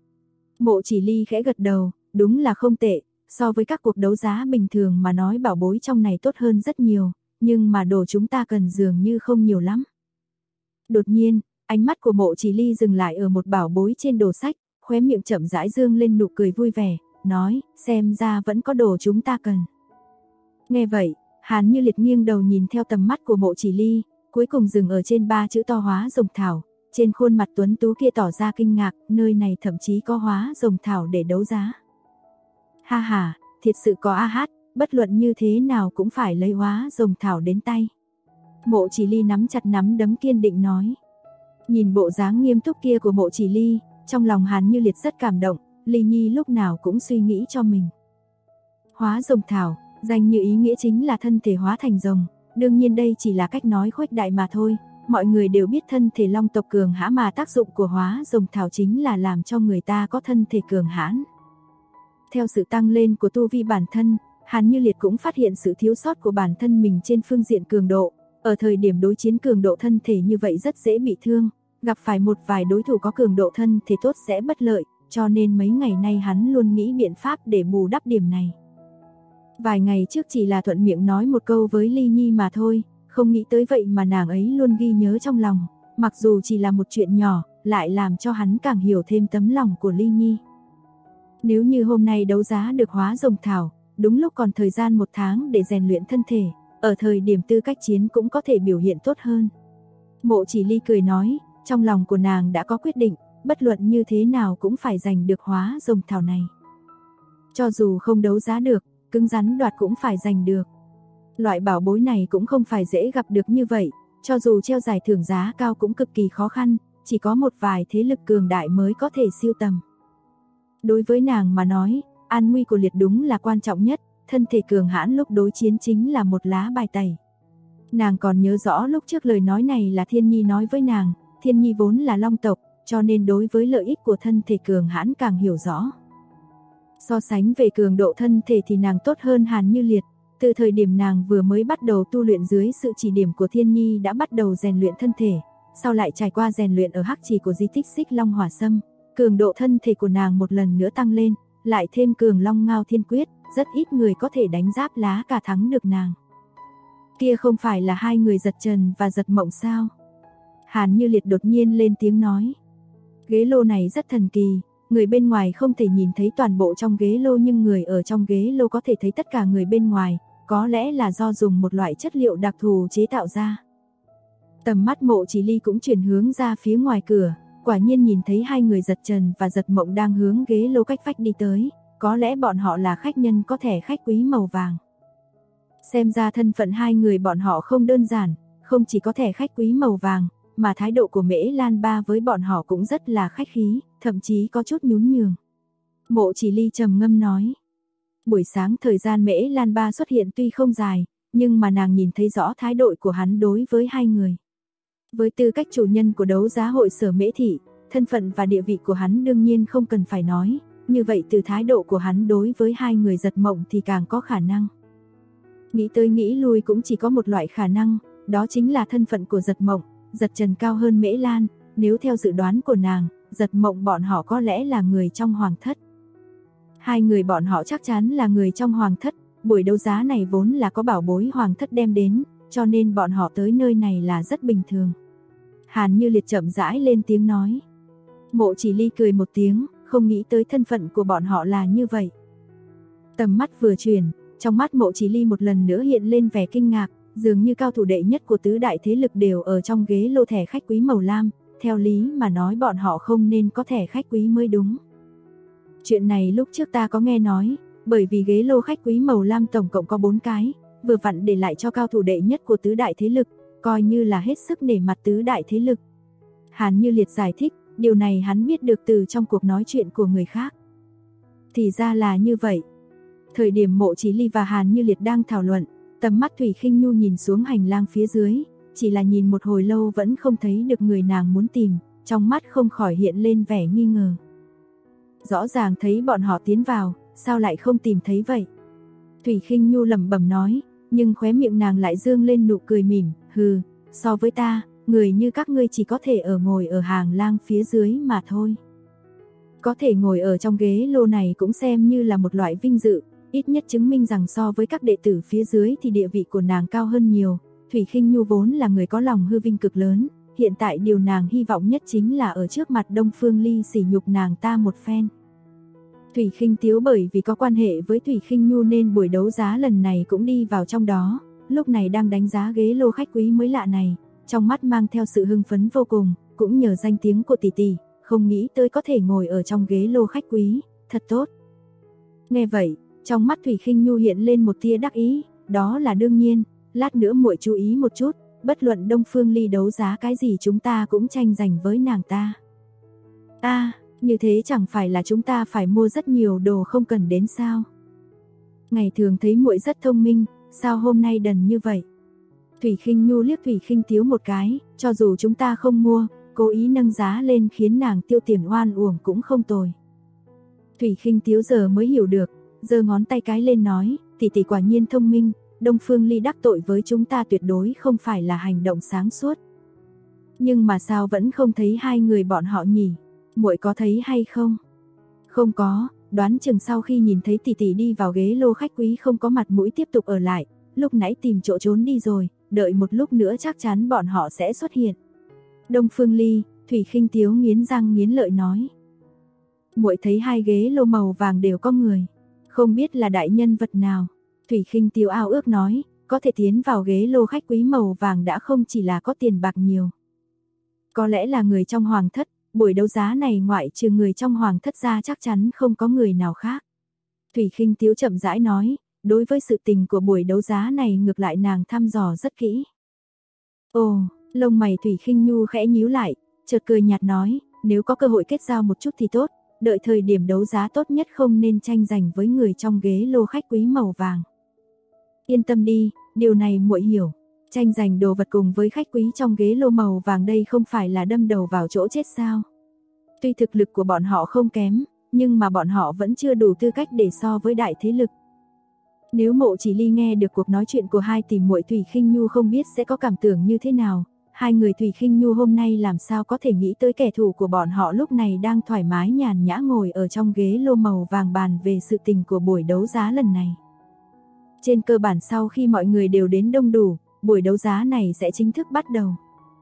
Mộ Chỉ Ly khẽ gật đầu, đúng là không tệ, so với các cuộc đấu giá bình thường mà nói bảo bối trong này tốt hơn rất nhiều, nhưng mà đồ chúng ta cần dường như không nhiều lắm. Đột nhiên, ánh mắt của Mộ Chỉ Ly dừng lại ở một bảo bối trên đồ sách, khóe miệng chậm rãi dương lên nụ cười vui vẻ, nói, xem ra vẫn có đồ chúng ta cần. Nghe vậy, Hàn Như Liệt nghiêng đầu nhìn theo tầm mắt của Mộ Chỉ Ly, cuối cùng dừng ở trên 3 chữ to hóa rồng thảo, trên khuôn mặt tuấn tú kia tỏ ra kinh ngạc, nơi này thậm chí có hóa rồng thảo để đấu giá. Ha ha, thiệt sự có a hát, bất luận như thế nào cũng phải lấy hóa rồng thảo đến tay. Mộ Chỉ Ly nắm chặt nắm đấm kiên định nói. Nhìn bộ dáng nghiêm túc kia của Mộ Chỉ Ly, trong lòng Hàn Như Liệt rất cảm động, Ly Nhi lúc nào cũng suy nghĩ cho mình. Hóa rồng thảo, danh như ý nghĩa chính là thân thể hóa thành rồng, đương nhiên đây chỉ là cách nói khuếch đại mà thôi, mọi người đều biết thân thể long tộc cường hãn mà tác dụng của hóa rồng thảo chính là làm cho người ta có thân thể cường hãn. Theo sự tăng lên của tu vi bản thân, Hàn Như Liệt cũng phát hiện sự thiếu sót của bản thân mình trên phương diện cường độ, ở thời điểm đối chiến cường độ thân thể như vậy rất dễ bị thương, gặp phải một vài đối thủ có cường độ thân thể tốt sẽ bất lợi, cho nên mấy ngày nay hắn luôn nghĩ biện pháp để bù đắp điểm này. Vài ngày trước chỉ là thuận miệng nói một câu với Ly Nhi mà thôi, không nghĩ tới vậy mà nàng ấy luôn ghi nhớ trong lòng, mặc dù chỉ là một chuyện nhỏ, lại làm cho hắn càng hiểu thêm tấm lòng của Ly Nhi. Nếu như hôm nay đấu giá được hóa rồng thảo, đúng lúc còn thời gian 1 tháng để rèn luyện thân thể, ở thời điểm tư cách chiến cũng có thể biểu hiện tốt hơn. Mộ Chỉ Ly cười nói, trong lòng của nàng đã có quyết định, bất luận như thế nào cũng phải giành được hóa rồng thảo này. Cho dù không đấu giá được, cứng rắn đoạt cũng phải giành được. Loại bảo bối này cũng không phải dễ gặp được như vậy, cho dù treo giải thưởng giá cao cũng cực kỳ khó khăn, chỉ có một vài thế lực cường đại mới có thể sưu tầm. Đối với nàng mà nói, an nguy của Liệt đúng là quan trọng nhất, thân thể cường hãn lúc đối chiến chính là một lá bài tẩy. Nàng còn nhớ rõ lúc trước lời nói này là Thiên Nhi nói với nàng, Thiên Nhi vốn là Long tộc, cho nên đối với lợi ích của thân thể cường hãn càng hiểu rõ. So sánh về cường độ thân thể thì nàng tốt hơn Hàn Như Liệt, từ thời điểm nàng vừa mới bắt đầu tu luyện dưới sự chỉ điểm của Thiên Nhi đã bắt đầu rèn luyện thân thể, sau lại trải qua rèn luyện ở hắc trì của di tích Xích Long Hỏa Sâm, cường độ thân thể của nàng một lần nữa tăng lên, lại thêm Cường Long Ngao Thiên Quyết, rất ít người có thể đánh giáp lá cả thắng được nàng. Kia không phải là hai người Giật Trần và Giật Mộng sao? Hàn Như Liệt đột nhiên lên tiếng nói. Ghế lô này rất thần kỳ, người bên ngoài không thể nhìn thấy toàn bộ trong ghế lô nhưng người ở trong ghế lô có thể thấy tất cả người bên ngoài, có lẽ là do dùng một loại chất liệu đặc thù chế tạo ra. Tầm mắt Mộ Chỉ Ly cũng chuyển hướng ra phía ngoài cửa, quả nhiên nhìn thấy hai người Giật Trần và Giật Mộng đang hướng ghế lô cách vách đi tới, có lẽ bọn họ là khách nhân có thẻ khách quý màu vàng. Xem ra thân phận hai người bọn họ không đơn giản, không chỉ có thẻ khách quý màu vàng, mà thái độ của Mễ Lan Ba với bọn họ cũng rất là khách khí, thậm chí có chút nhún nhường. Mộ Chỉ Ly trầm ngâm nói. Buổi sáng thời gian Mễ Lan Ba xuất hiện tuy không dài, nhưng mà nàng nhìn thấy rõ thái độ của hắn đối với hai người. Với tư cách chủ nhân của đấu giá hội Sở Mễ Thị, thân phận và địa vị của hắn đương nhiên không cần phải nói, như vậy từ thái độ của hắn đối với hai người Giật Mộng thì càng có khả năng. Nghĩ tới nghĩ lui cũng chỉ có một loại khả năng, đó chính là thân phận của Giật Mộng, Giật Trần cao hơn Mễ Lan, nếu theo dự đoán của nàng, Giật Mộng bọn họ có lẽ là người trong hoàng thất. Hai người bọn họ chắc chắn là người trong hoàng thất, buổi đấu giá này vốn là có bảo bối hoàng thất đem đến, cho nên bọn họ tới nơi này là rất bình thường. Hàn Như Liệt chậm rãi lên tiếng nói. Mộ Chỉ Ly cười một tiếng, không nghĩ tới thân phận của bọn họ là như vậy. Tầm mắt vừa chuyển, trong mắt Mộ Chỉ Ly một lần nữa hiện lên vẻ kinh ngạc, dường như cao thủ đệ nhất của tứ đại thế lực đều ở trong ghế lô thẻ khách quý màu lam, theo lý mà nói bọn họ không nên có thẻ khách quý mới đúng. Chuyện này lúc trước ta có nghe nói, bởi vì ghế lô khách quý màu lam tổng cộng có 4 cái, vừa vặn để lại cho cao thủ đệ nhất của tứ đại thế lực, coi như là hết sức nể mặt tứ đại thế lực. Hàn Như Liệt giải thích, điều này hắn biết được từ trong cuộc nói chuyện của người khác. Thì ra là như vậy. Thời điểm Mộ Chỉ Ly và Hàn Như Liệt đang thảo luận, tầm mắt Thủy Khinh Nhu nhìn xuống hành lang phía dưới, chỉ là nhìn một hồi lâu vẫn không thấy được người nàng muốn tìm, trong mắt không khỏi hiện lên vẻ nghi ngờ. Rõ ràng thấy bọn họ tiến vào, sao lại không tìm thấy vậy? Thủy Khinh Nhu lẩm bẩm nói, nhưng khóe miệng nàng lại dương lên nụ cười mỉm, hừ, so với ta, người như các ngươi chỉ có thể ngồi ở hàng lang phía dưới mà thôi. Có thể ngồi ở trong ghế lô này cũng xem như là một loại vinh dự, ít nhất chứng minh rằng so với các đệ tử phía dưới thì địa vị của nàng cao hơn nhiều. Thủy Khinh Nhu vốn là người có lòng hư vinh cực lớn, hiện tại điều nàng hy vọng nhất chính là ở trước mặt Đông Phương Ly sỉ nhục nàng ta một phen. Thủy Khinh Tiếu bởi vì có quan hệ với Thủy Khinh Nhu nên buổi đấu giá lần này cũng đi vào trong đó, lúc này đang đánh giá ghế lô khách quý mới lạ này, trong mắt mang theo sự hưng phấn vô cùng, cũng nhờ danh tiếng của tỷ tỷ, không nghĩ tới có thể ngồi ở trong ghế lô khách quý, thật tốt. Nghe vậy, trong mắt Thủy Khinh Nhu hiện lên một tia đắc ý, đó là đương nhiên, lát nữa muội chú ý một chút, bất luận Đông Phương Ly đấu giá cái gì chúng ta cũng tranh giành với nàng ta. Như thế chẳng phải là chúng ta phải mua rất nhiều đồ không cần đến sao? Ngày thường thấy muội rất thông minh, sao hôm nay đần như vậy? Thủy Khinh Nhu liếc Thủy Khinh Tiếu một cái, cho dù chúng ta không mua, cố ý nâng giá lên khiến nàng tiêu tiền oan uổng cũng không tồi. Thủy Khinh Tiếu giờ mới hiểu được, giơ ngón tay cái lên nói, tỷ tỷ quả nhiên thông minh, Đông Phương Ly đắc tội với chúng ta tuyệt đối không phải là hành động sáng suốt. Nhưng mà sao vẫn không thấy hai người bọn họ nhỉ? Muội có thấy hay không? Không có, đoán chừng sau khi nhìn thấy tỷ tỷ đi vào ghế lô khách quý không có mặt mũi tiếp tục ở lại, lúc nãy tìm chỗ trốn đi rồi, đợi một lúc nữa chắc chắn bọn họ sẽ xuất hiện. Đông Phương Ly, Thủy Khinh Tiếu nghiến răng nghiến lợi nói. Muội thấy hai ghế lô màu vàng đều có người, không biết là đại nhân vật nào. Thủy Khinh Tiếu ao ước nói, có thể tiến vào ghế lô khách quý màu vàng đã không chỉ là có tiền bạc nhiều. Có lẽ là người trong hoàng thất, buổi đấu giá này ngoại trừ người trong hoàng thất ra chắc chắn không có người nào khác. Thủy Khinh Tiếu chậm rãi nói, đối với sự tình của buổi đấu giá này ngược lại nàng thăm dò rất kỹ. Ồ, lông mày Thủy Khinh Nhu khẽ nhíu lại, chợt cười nhạt nói, nếu có cơ hội kết giao một chút thì tốt, đợi thời điểm đấu giá tốt nhất không nên tranh giành với người trong ghế lô khách quý màu vàng. Yên tâm đi, điều này muội hiểu. Tranh giành đồ vật cùng với khách quý trong ghế lô màu vàng đây không phải là đâm đầu vào chỗ chết sao? Tuy thực lực của bọn họ không kém, nhưng mà bọn họ vẫn chưa đủ tư cách để so với đại thế lực. Nếu Mộ Chỉ Ly nghe được cuộc nói chuyện của hai tỷ muội Thủy Khinh Nhu không biết sẽ có cảm tưởng như thế nào. Hai người Thủy Khinh Nhu hôm nay làm sao có thể nghĩ tới kẻ thù của bọn họ lúc này đang thoải mái nhàn nhã ngồi ở trong ghế lô màu vàng bàn về sự tình của buổi đấu giá lần này. Trên cơ bản sau khi mọi người đều đến đông đủ, buổi đấu giá này sẽ chính thức bắt đầu.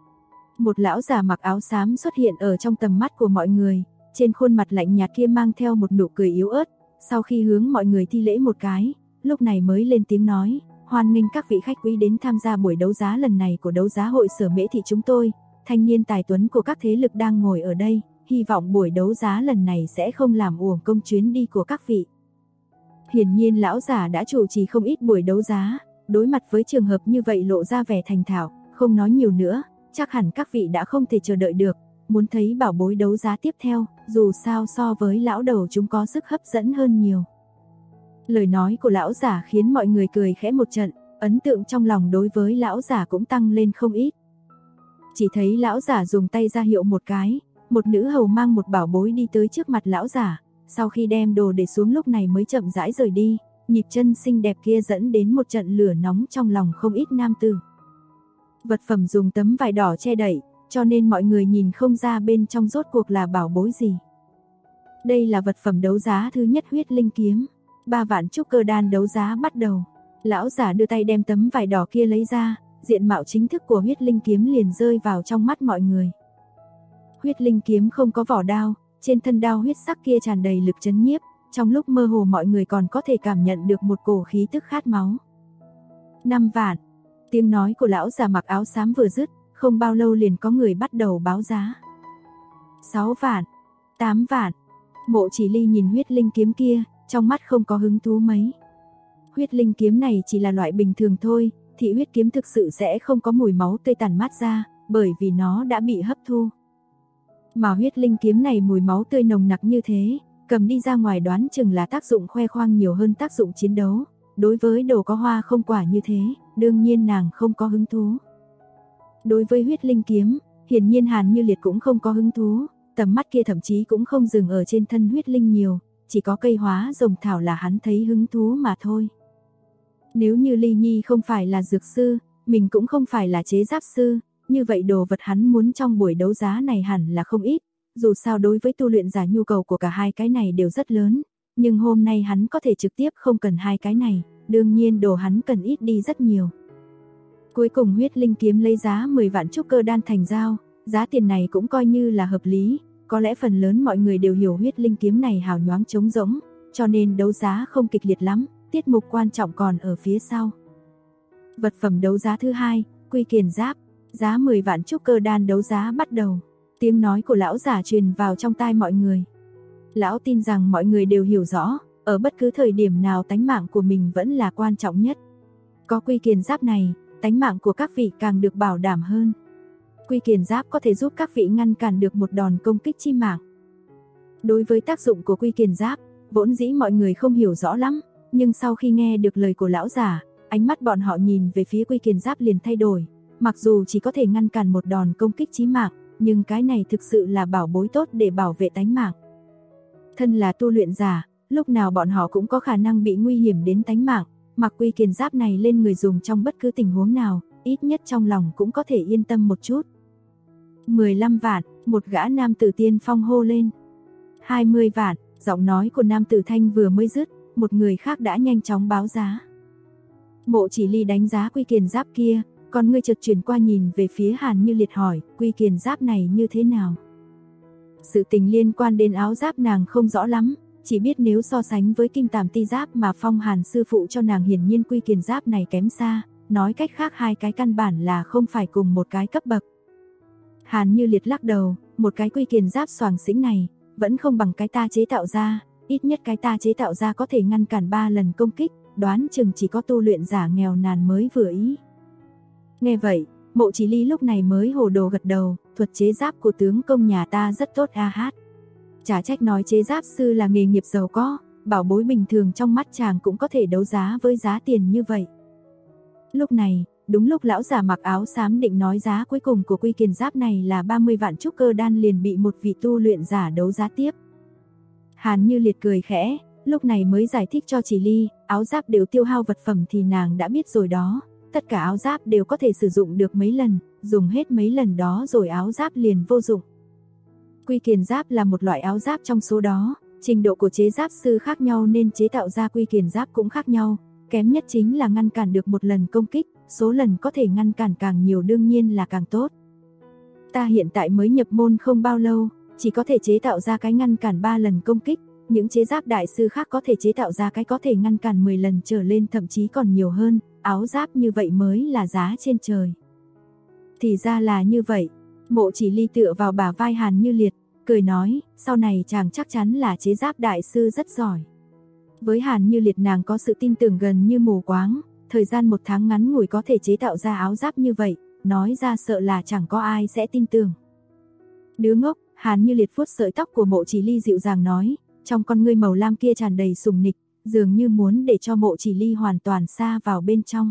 Một lão già mặc áo xám xuất hiện ở trong tầm mắt của mọi người, trên khuôn mặt lạnh nhạt kia mang theo một nụ cười yếu ớt, sau khi hướng mọi người thi lễ một cái, lúc này mới lên tiếng nói, hoan nghênh các vị khách quý đến tham gia buổi đấu giá lần này của đấu giá hội Sở Mễ Thị chúng tôi, thanh niên tài tuấn của các thế lực đang ngồi ở đây, hy vọng buổi đấu giá lần này sẽ không làm uổng công chuyến đi của các vị. Hiển nhiên lão giả đã chủ trì không ít buổi đấu giá, đối mặt với trường hợp như vậy lộ ra vẻ thành thạo, không nói nhiều nữa, chắc hẳn các vị đã không thể chờ đợi được, muốn thấy bảo bối đấu giá tiếp theo, dù sao so với lão đầu chúng có sức hấp dẫn hơn nhiều. Lời nói của lão giả khiến mọi người cười khẽ một trận, ấn tượng trong lòng đối với lão giả cũng tăng lên không ít. Chỉ thấy lão giả dùng tay ra hiệu một cái, một nữ hầu mang một bảo bối đi tới trước mặt lão giả, sau khi đem đồ để xuống lúc này mới chậm rãi rời đi, nhịp chân xinh đẹp kia dẫn đến một trận lửa nóng trong lòng không ít nam tử. Vật phẩm dùng tấm vải đỏ che đậy, cho nên mọi người nhìn không ra bên trong rốt cuộc là bảo bối gì. Đây là vật phẩm đấu giá thứ nhất huyết linh kiếm. 3 vạn trúc cơ đan đấu giá bắt đầu. Lão giả đưa tay đem tấm vải đỏ kia lấy ra, diện mạo chính thức của huyết linh kiếm liền rơi vào trong mắt mọi người. Huyết linh kiếm không có vỏ đao, trên thân đao huyết sắc kia tràn đầy lực chấn nhiếp, trong lúc mơ hồ mọi người còn có thể cảm nhận được một cổ khí tức khát máu. 5 vạn. Tiếng nói của lão già mặc áo xám vừa dứt, không bao lâu liền có người bắt đầu báo giá. 6 vạn, 8 vạn. Mộ Chỉ Ly nhìn huyết linh kiếm kia, trong mắt không có hứng thú mấy. Huyết linh kiếm này chỉ là loại bình thường thôi, thị huyết kiếm thực sự sẽ không có mùi máu tươi tản mát ra, bởi vì nó đã bị hấp thu. Mà huyết linh kiếm này mùi máu tươi nồng nặc như thế, cầm đi ra ngoài đoán chừng là tác dụng khoe khoang nhiều hơn tác dụng chiến đấu. Đối với đồ có hoa không quả như thế, đương nhiên nàng không có hứng thú. Đối với huyết linh kiếm, hiển nhiên Hàn Như Liệt cũng không có hứng thú, tầm mắt kia thậm chí cũng không dừng ở trên thân huyết linh nhiều, chỉ có cây hóa rồng thảo là hắn thấy hứng thú mà thôi. Nếu như Ly Nhi không phải là dược sư, mình cũng không phải là chế giáp sư, như vậy đồ vật hắn muốn trong buổi đấu giá này hẳn là không ít, dù sao đối với tu luyện giả nhu cầu của cả hai cái này đều rất lớn, nhưng hôm nay hắn có thể trực tiếp không cần hai cái này, đương nhiên đồ hắn cần ít đi rất nhiều. Cuối cùng huyết linh kiếm lấy giá 10 vạn trúc cơ đan thành giao, giá tiền này cũng coi như là hợp lý, có lẽ phần lớn mọi người đều hiểu huyết linh kiếm này hào nhoáng trống rỗng, cho nên đấu giá không kịch liệt lắm, tiết mục quan trọng còn ở phía sau. Vật phẩm đấu giá thứ hai, quy kiền giáp, giá 10 vạn trúc cơ đan đấu giá bắt đầu. Tiếng nói của lão giả truyền vào trong tai mọi người. Lão tin rằng mọi người đều hiểu rõ, ở bất cứ thời điểm nào tánh mạng của mình vẫn là quan trọng nhất. Có quy kiền giáp này, tánh mạng của các vị càng được bảo đảm hơn. Quy kiền giáp có thể giúp các vị ngăn cản được một đòn công kích chi mạng. Đối với tác dụng của quy kiền giáp, vốn dĩ mọi người không hiểu rõ lắm, nhưng sau khi nghe được lời của lão giả, ánh mắt bọn họ nhìn về phía quy kiền giáp liền thay đổi. Mặc dù chỉ có thể ngăn cản một đòn công kích chí mạng, nhưng cái này thực sự là bảo bối tốt để bảo vệ tánh mạng. Thân là tu luyện giả, lúc nào bọn họ cũng có khả năng bị nguy hiểm đến tánh mạng, mặc quy kiền giáp này lên người dùng trong bất cứ tình huống nào, ít nhất trong lòng cũng có thể yên tâm một chút. 15 vạn, một gã nam tử tiên phong hô lên. 20 vạn, giọng nói của nam tử thanh vừa mới dứt, một người khác đã nhanh chóng báo giá. Mộ Chỉ Ly đánh giá quy kiền giáp kia, còn người chợt chuyển qua nhìn về phía Hàn Như Liệt hỏi, quy kiền giáp này như thế nào? Sự tình liên quan đến áo giáp nàng không rõ lắm, chỉ biết nếu so sánh với kim tàm ti giáp mà Phong Hàn sư phụ cho nàng hiển nhiên quy kiền giáp này kém xa, nói cách khác hai cái căn bản là không phải cùng một cái cấp bậc. Hàn Như Liệt lắc đầu, một cái quy kiền giáp xoàng xĩnh này, vẫn không bằng cái ta chế tạo ra, ít nhất cái ta chế tạo ra có thể ngăn cản 3 lần công kích, đoán chừng chỉ có tu luyện giả nghèo nàn mới vừa ý. Nghe vậy, Mộ Chỉ Ly lúc này mới hồ đồ gật đầu, thuật chế giáp của tướng công nhà ta rất tốt a hát. Chả trách nói chế giáp sư là nghề nghiệp giàu có, bảo bối bình thường trong mắt chàng cũng có thể đấu giá với giá tiền như vậy. Lúc này, đúng lúc lão già mặc áo xám định nói giá cuối cùng của quy kiền giáp này là 30 vạn trúc cơ đan liền bị một vị tu luyện giả đấu giá tiếp. Hàn Như Liệt cười khẽ, lúc này mới giải thích cho Chỉ Ly, áo giáp đều tiêu hao vật phẩm thì nàng đã biết rồi đó, tất cả áo giáp đều có thể sử dụng được mấy lần, dùng hết mấy lần đó rồi áo giáp liền vô dụng. Quy kiền giáp là một loại áo giáp trong số đó, trình độ của chế giáp sư khác nhau nên chế tạo ra quy kiền giáp cũng khác nhau, kém nhất chính là ngăn cản được một lần công kích, số lần có thể ngăn cản càng nhiều đương nhiên là càng tốt. Ta hiện tại mới nhập môn không bao lâu, chỉ có thể chế tạo ra cái ngăn cản 3 lần công kích, những chế giáp đại sư khác có thể chế tạo ra cái có thể ngăn cản 10 lần trở lên thậm chí còn nhiều hơn, áo giáp như vậy mới là giá trên trời. Thì ra là như vậy, Mộ Chỉ Ly tựa vào bả vai Hàn Như Liệt, cười nói, sau này chàng chắc chắn là chế giáp đại sư rất giỏi. Với Hàn Như Liệt nàng có sự tin tưởng gần như mù quáng, thời gian 1 tháng ngắn ngủi có thể chế tạo ra áo giáp như vậy, nói ra sợ là chẳng có ai sẽ tin tưởng. Đứa ngốc, Hàn Như Liệt vuốt sợi tóc của Mộ Chỉ Ly dịu dàng nói, trong con ngươi màu lam kia tràn đầy sùng nịch, dường như muốn để cho Mộ Chỉ Ly hoàn toàn sa vào bên trong.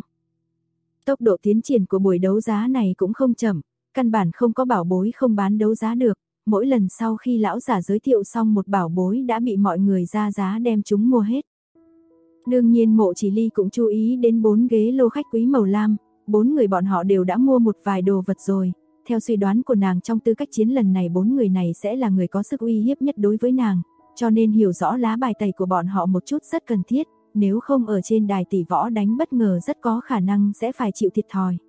Tốc độ tiến triển của buổi đấu giá này cũng không chậm, căn bản không có bảo bối không bán đấu giá được, mỗi lần sau khi lão giả giới thiệu xong một bảo bối đã bị mọi người ra giá đem chúng mua hết. Đương nhiên Mộ Chỉ Ly cũng chú ý đến 4 ghế lô khách quý màu lam, 4 người bọn họ đều đã mua một vài đồ vật rồi. Theo suy đoán của nàng trong tư cách chiến lần này 4 người này sẽ là người có sức uy hiếp nhất đối với nàng, cho nên hiểu rõ lá bài tẩy của bọn họ một chút rất cần thiết, nếu không ở trên đài tỷ võ đánh bất ngờ rất có khả năng sẽ phải chịu thiệt thòi.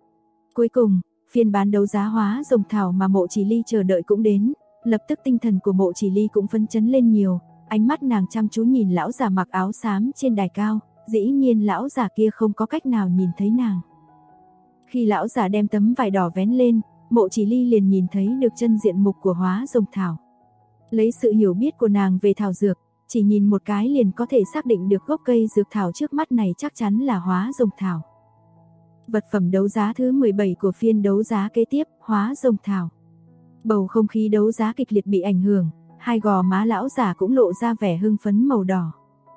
Cuối cùng, phiên bán đấu giá hóa rồng thảo mà Mộ Chỉ Ly chờ đợi cũng đến, lập tức tinh thần của Mộ Chỉ Ly cũng phấn chấn lên nhiều, ánh mắt nàng chăm chú nhìn lão già mặc áo xám trên đài cao, dĩ nhiên lão già kia không có cách nào nhìn thấy nàng. Khi lão già đem tấm vải đỏ vén lên, Mộ Chỉ Ly liền nhìn thấy được chân diện mục của hóa rồng thảo. Lấy sự hiểu biết của nàng về thảo dược, chỉ nhìn một cái liền có thể xác định được gốc cây dược thảo trước mắt này chắc chắn là hóa rồng thảo. Vật phẩm đấu giá thứ 17 của phiên đấu giá kế tiếp, hóa rồng thảo. Bầu không khí đấu giá kịch liệt bị ảnh hưởng, hai gò má lão già cũng lộ ra vẻ hưng phấn màu đỏ.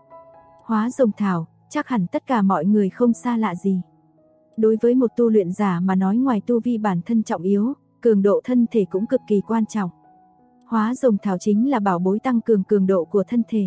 Hóa rồng thảo, chắc hẳn tất cả mọi người không xa lạ gì. Đối với một tu luyện giả mà nói ngoài tu vi bản thân trọng yếu, cường độ thân thể cũng cực kỳ quan trọng. Hóa rồng thảo chính là bảo bối tăng cường cường độ của thân thể.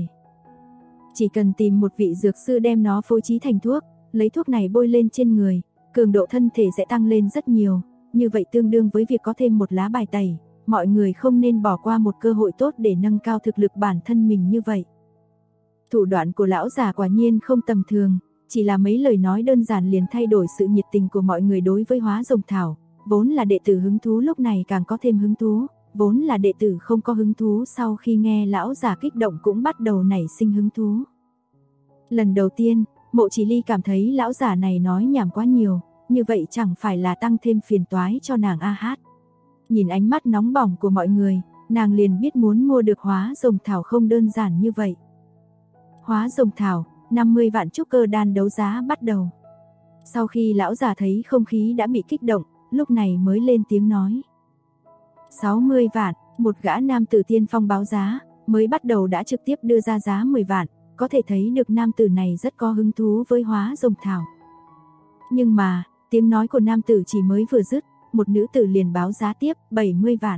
Chỉ cần tìm một vị dược sư đem nó phối trí thành thuốc, lấy thuốc này bôi lên trên người, cường độ thân thể sẽ tăng lên rất nhiều, như vậy tương đương với việc có thêm một lá bài tẩy, mọi người không nên bỏ qua một cơ hội tốt để nâng cao thực lực bản thân mình như vậy. Thủ đoạn của lão già quả nhiên không tầm thường, chỉ là mấy lời nói đơn giản liền thay đổi sự nhiệt tình của mọi người đối với hóa rồng thảo, vốn là đệ tử hứng thú lúc này càng có thêm hứng thú, vốn là đệ tử không có hứng thú sau khi nghe lão già kích động cũng bắt đầu nảy sinh hứng thú. Lần đầu tiên, Mộ Chỉ Ly cảm thấy lão già này nói nhảm quá nhiều, như vậy chẳng phải là tăng thêm phiền toái cho nàng a hát. Nhìn ánh mắt nóng bỏng của mọi người, nàng liền biết muốn mua được hóa rồng thảo không đơn giản như vậy. Hóa rồng thảo, 50 vạn trúc cơ đan đấu giá bắt đầu. Sau khi lão già thấy không khí đã bị kích động, lúc này mới lên tiếng nói. 60 vạn, một gã nam tử tiên phong báo giá, mới bắt đầu đã trực tiếp đưa ra giá 10 vạn, có thể thấy được nam tử này rất có hứng thú với hóa rồng thảo. Nhưng mà, tiếng nói của nam tử chỉ mới vừa dứt, một nữ tử liền báo giá tiếp, 70 vạn,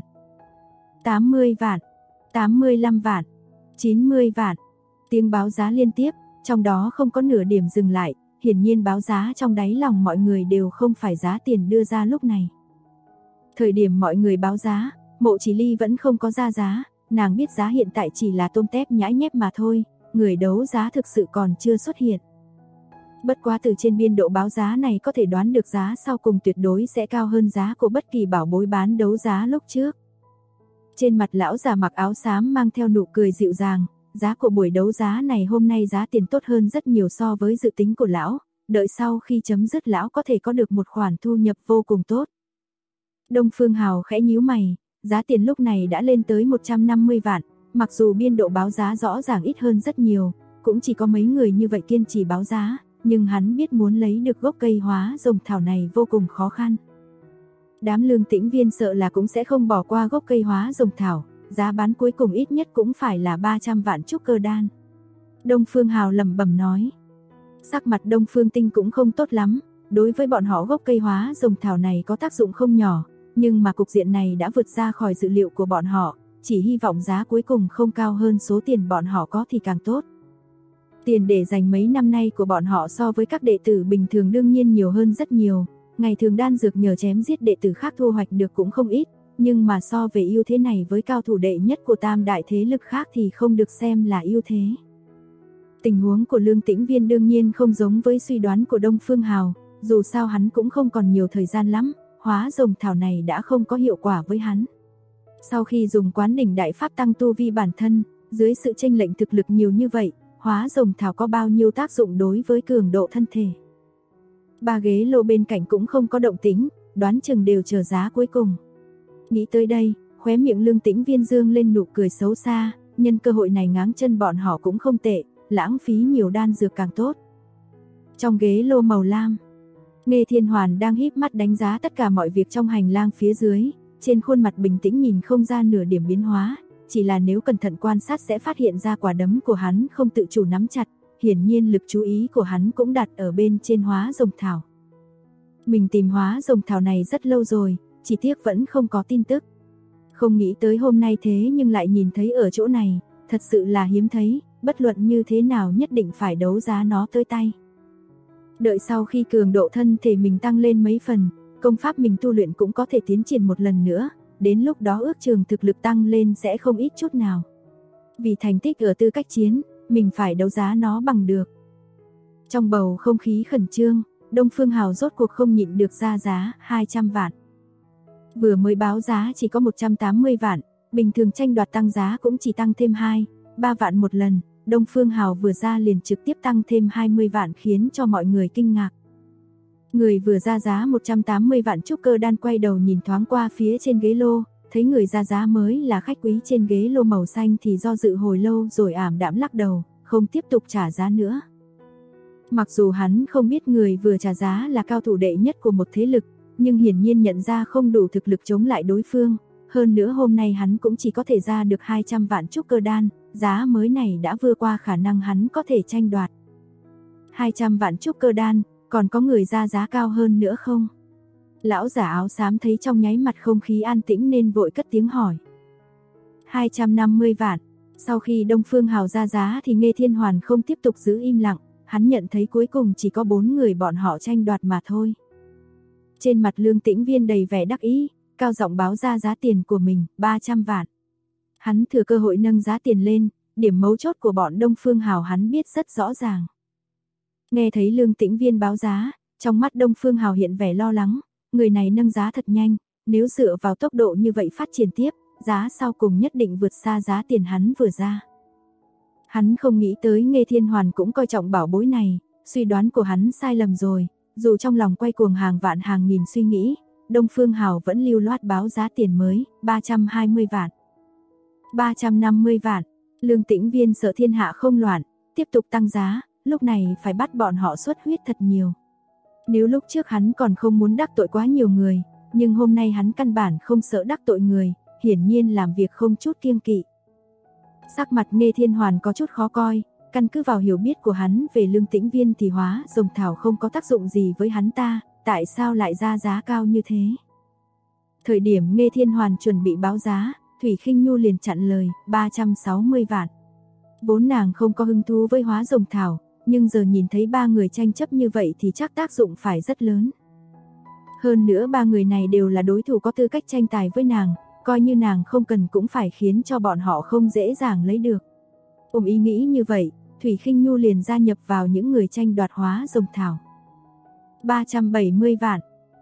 80 vạn, 85 vạn, 90 vạn. Tiếng báo giá liên tiếp, trong đó không có nửa điểm dừng lại, hiển nhiên báo giá trong đáy lòng mọi người đều không phải giá tiền đưa ra lúc này. Thời điểm mọi người báo giá, Mộ Chỉ Ly vẫn không có ra giá, nàng biết giá hiện tại chỉ là tôm tép nhãi nhép mà thôi, người đấu giá thực sự còn chưa xuất hiện. Bất quá từ trên biên độ báo giá này có thể đoán được giá sau cùng tuyệt đối sẽ cao hơn giá của bất kỳ bảo bối bán đấu giá lúc trước. Trên mặt lão già mặc áo xám mang theo nụ cười dịu dàng, giá của buổi đấu giá này hôm nay giá tiền tốt hơn rất nhiều so với dự tính của lão, đợi sau khi chấm dứt lão có thể có được một khoản thu nhập vô cùng tốt. Đông Phương Hào khẽ nhíu mày, giá tiền lúc này đã lên tới 150 vạn, mặc dù biên độ báo giá rõ ràng ít hơn rất nhiều, cũng chỉ có mấy người như vậy kiên trì báo giá, nhưng hắn biết muốn lấy được gốc cây hóa rồng thảo này vô cùng khó khăn. Đám Lương Tĩnh Viên sợ là cũng sẽ không bỏ qua gốc cây hóa rồng thảo, giá bán cuối cùng ít nhất cũng phải là 300 vạn trúc cơ đan. Đông Phương Hào lẩm bẩm nói. Sắc mặt Đông Phương Tinh cũng không tốt lắm, đối với bọn họ gốc cây hóa rồng thảo này có tác dụng không nhỏ, nhưng mà cục diện này đã vượt ra khỏi dự liệu của bọn họ, chỉ hy vọng giá cuối cùng không cao hơn số tiền bọn họ có thì càng tốt. Tiền để dành mấy năm nay của bọn họ so với các đệ tử bình thường đương nhiên nhiều hơn rất nhiều, ngày thường đan dược nhờ chém giết đệ tử khác thu hoạch được cũng không ít, nhưng mà so về ưu thế này với cao thủ đệ nhất của tam đại thế lực khác thì không được xem là ưu thế. Tình huống của Lương Tĩnh Viên đương nhiên không giống với suy đoán của Đông Phương Hào, dù sao hắn cũng không còn nhiều thời gian lắm, hóa rồng thảo này đã không có hiệu quả với hắn. Sau khi dùng Quán Đỉnh Đại Pháp tăng tu vi bản thân, dưới sự chênh lệch thực lực nhiều như vậy, hóa rồng thảo có bao nhiêu tác dụng đối với cường độ thân thể. Ba ghế lô bên cạnh cũng không có động tĩnh, đoán chừng đều chờ giá cuối cùng. Nghĩ tới đây, khóe miệng Lương Tĩnh Viên dương lên nụ cười xấu xa, nhân cơ hội này ngáng chân bọn họ cũng không tệ, lãng phí nhiều đan dược càng tốt. Trong ghế lô màu lam, Nghê Thiên Hoàn đang híp mắt đánh giá tất cả mọi việc trong hành lang phía dưới, trên khuôn mặt bình tĩnh nhìn không ra nửa điểm biến hóa, chỉ là nếu cẩn thận quan sát sẽ phát hiện ra quả đấm của hắn không tự chủ nắm chặt, hiển nhiên lực chú ý của hắn cũng đặt ở bên trên hóa rồng thảo. Mình tìm hóa rồng thảo này rất lâu rồi, chỉ tiếc vẫn không có tin tức. Không nghĩ tới hôm nay thế nhưng lại nhìn thấy ở chỗ này, thật sự là hiếm thấy, bất luận như thế nào nhất định phải đấu giá nó tới tay. Đợi sau khi cường độ thân thể mình tăng lên mấy phần, công pháp mình tu luyện cũng có thể tiến triển một lần nữa, đến lúc đó ước chừng thực lực tăng lên sẽ không ít chút nào. Vì thành tích ở tư cách chiến, mình phải đấu giá nó bằng được. Trong bầu không khí khẩn trương, Đông Phương Hào rốt cuộc không nhịn được ra giá 200 vạn. Vừa mới báo giá chỉ có 180 vạn, bình thường tranh đoạt tăng giá cũng chỉ tăng thêm 2-3 vạn một lần, Đông Phương Hào vừa ra liền trực tiếp tăng thêm 20 vạn khiến cho mọi người kinh ngạc. Người vừa ra giá 180 vạn trúc cơ đan quay đầu nhìn thoáng qua phía trên ghế lô, thấy người ra giá mới là khách quý trên ghế lô màu xanh thì do dự hồi lâu rồi ảm đạm lắc đầu, không tiếp tục trả giá nữa. Mặc dù hắn không biết người vừa trả giá là cao thủ đệ nhất của một thế lực, nhưng hiển nhiên nhận ra không đủ thực lực chống lại đối phương, hơn nữa hôm nay hắn cũng chỉ có thể ra được 200 vạn trúc cơ đan, giá mới này đã vượt qua khả năng hắn có thể tranh đoạt. 200 vạn trúc cơ đan, còn có người ra giá cao hơn nữa không? Lão giả áo xám thấy trong nháy mặt không khí an tĩnh nên vội cất tiếng hỏi. 250 vạn. Sau khi Đông Phương Hào ra giá thì Nghê Thiên Hoàn không tiếp tục giữ im lặng, hắn nhận thấy cuối cùng chỉ có 4 người bọn họ tranh đoạt mà thôi. Trên mặt Lương Tĩnh Viên đầy vẻ đắc ý, cao giọng báo ra giá tiền của mình, 300 vạn. Hắn thừa cơ hội nâng giá tiền lên, điểm mấu chốt của bọn Đông Phương Hào hắn biết rất rõ ràng. Nghe thấy Lương Tĩnh Viên báo giá, trong mắt Đông Phương Hào hiện vẻ lo lắng, người này nâng giá thật nhanh, nếu dựa vào tốc độ như vậy phát triển tiếp, giá sau cùng nhất định vượt xa giá tiền hắn vừa ra. Hắn không nghĩ tới Nghê Thiên Hoàn cũng coi trọng bảo bối này, suy đoán của hắn sai lầm rồi, dù trong lòng quay cuồng hàng vạn hàng nghìn suy nghĩ, Đông Phương Hào vẫn lưu loát báo giá tiền mới, 320 vạn. 350 vạn, Lương Tĩnh Viên sợ thiên hạ không loạn, tiếp tục tăng giá, lúc này phải bắt bọn họ xuất huyết thật nhiều. Nếu lúc trước hắn còn không muốn đắc tội quá nhiều người, nhưng hôm nay hắn căn bản không sợ đắc tội người, hiển nhiên làm việc không chút kiêng kỵ. Sắc mặt Nghê Thiên Hoàn có chút khó coi, căn cứ vào hiểu biết của hắn về Lương Tĩnh Viên thì hóa rồng thảo không có tác dụng gì với hắn ta, tại sao lại ra giá cao như thế? Thời điểm Nghê Thiên Hoàn chuẩn bị báo giá, Thủy Khinh Nhu liền chặn lời, 360 vạn. Vốn nàng không có hứng thú với hóa rồng thảo, nhưng giờ nhìn thấy 3 người tranh chấp như vậy thì chắc tác dụng phải rất lớn. Hơn nữa 3 người này đều là đối thủ có tư cách tranh tài với nàng, coi như nàng không cần cũng phải khiến cho bọn họ không dễ dàng lấy được. Ôm ý nghĩ như vậy, Thủy Khinh Nhu liền gia nhập vào những người tranh đoạt hóa rồng thảo. 370 vạn,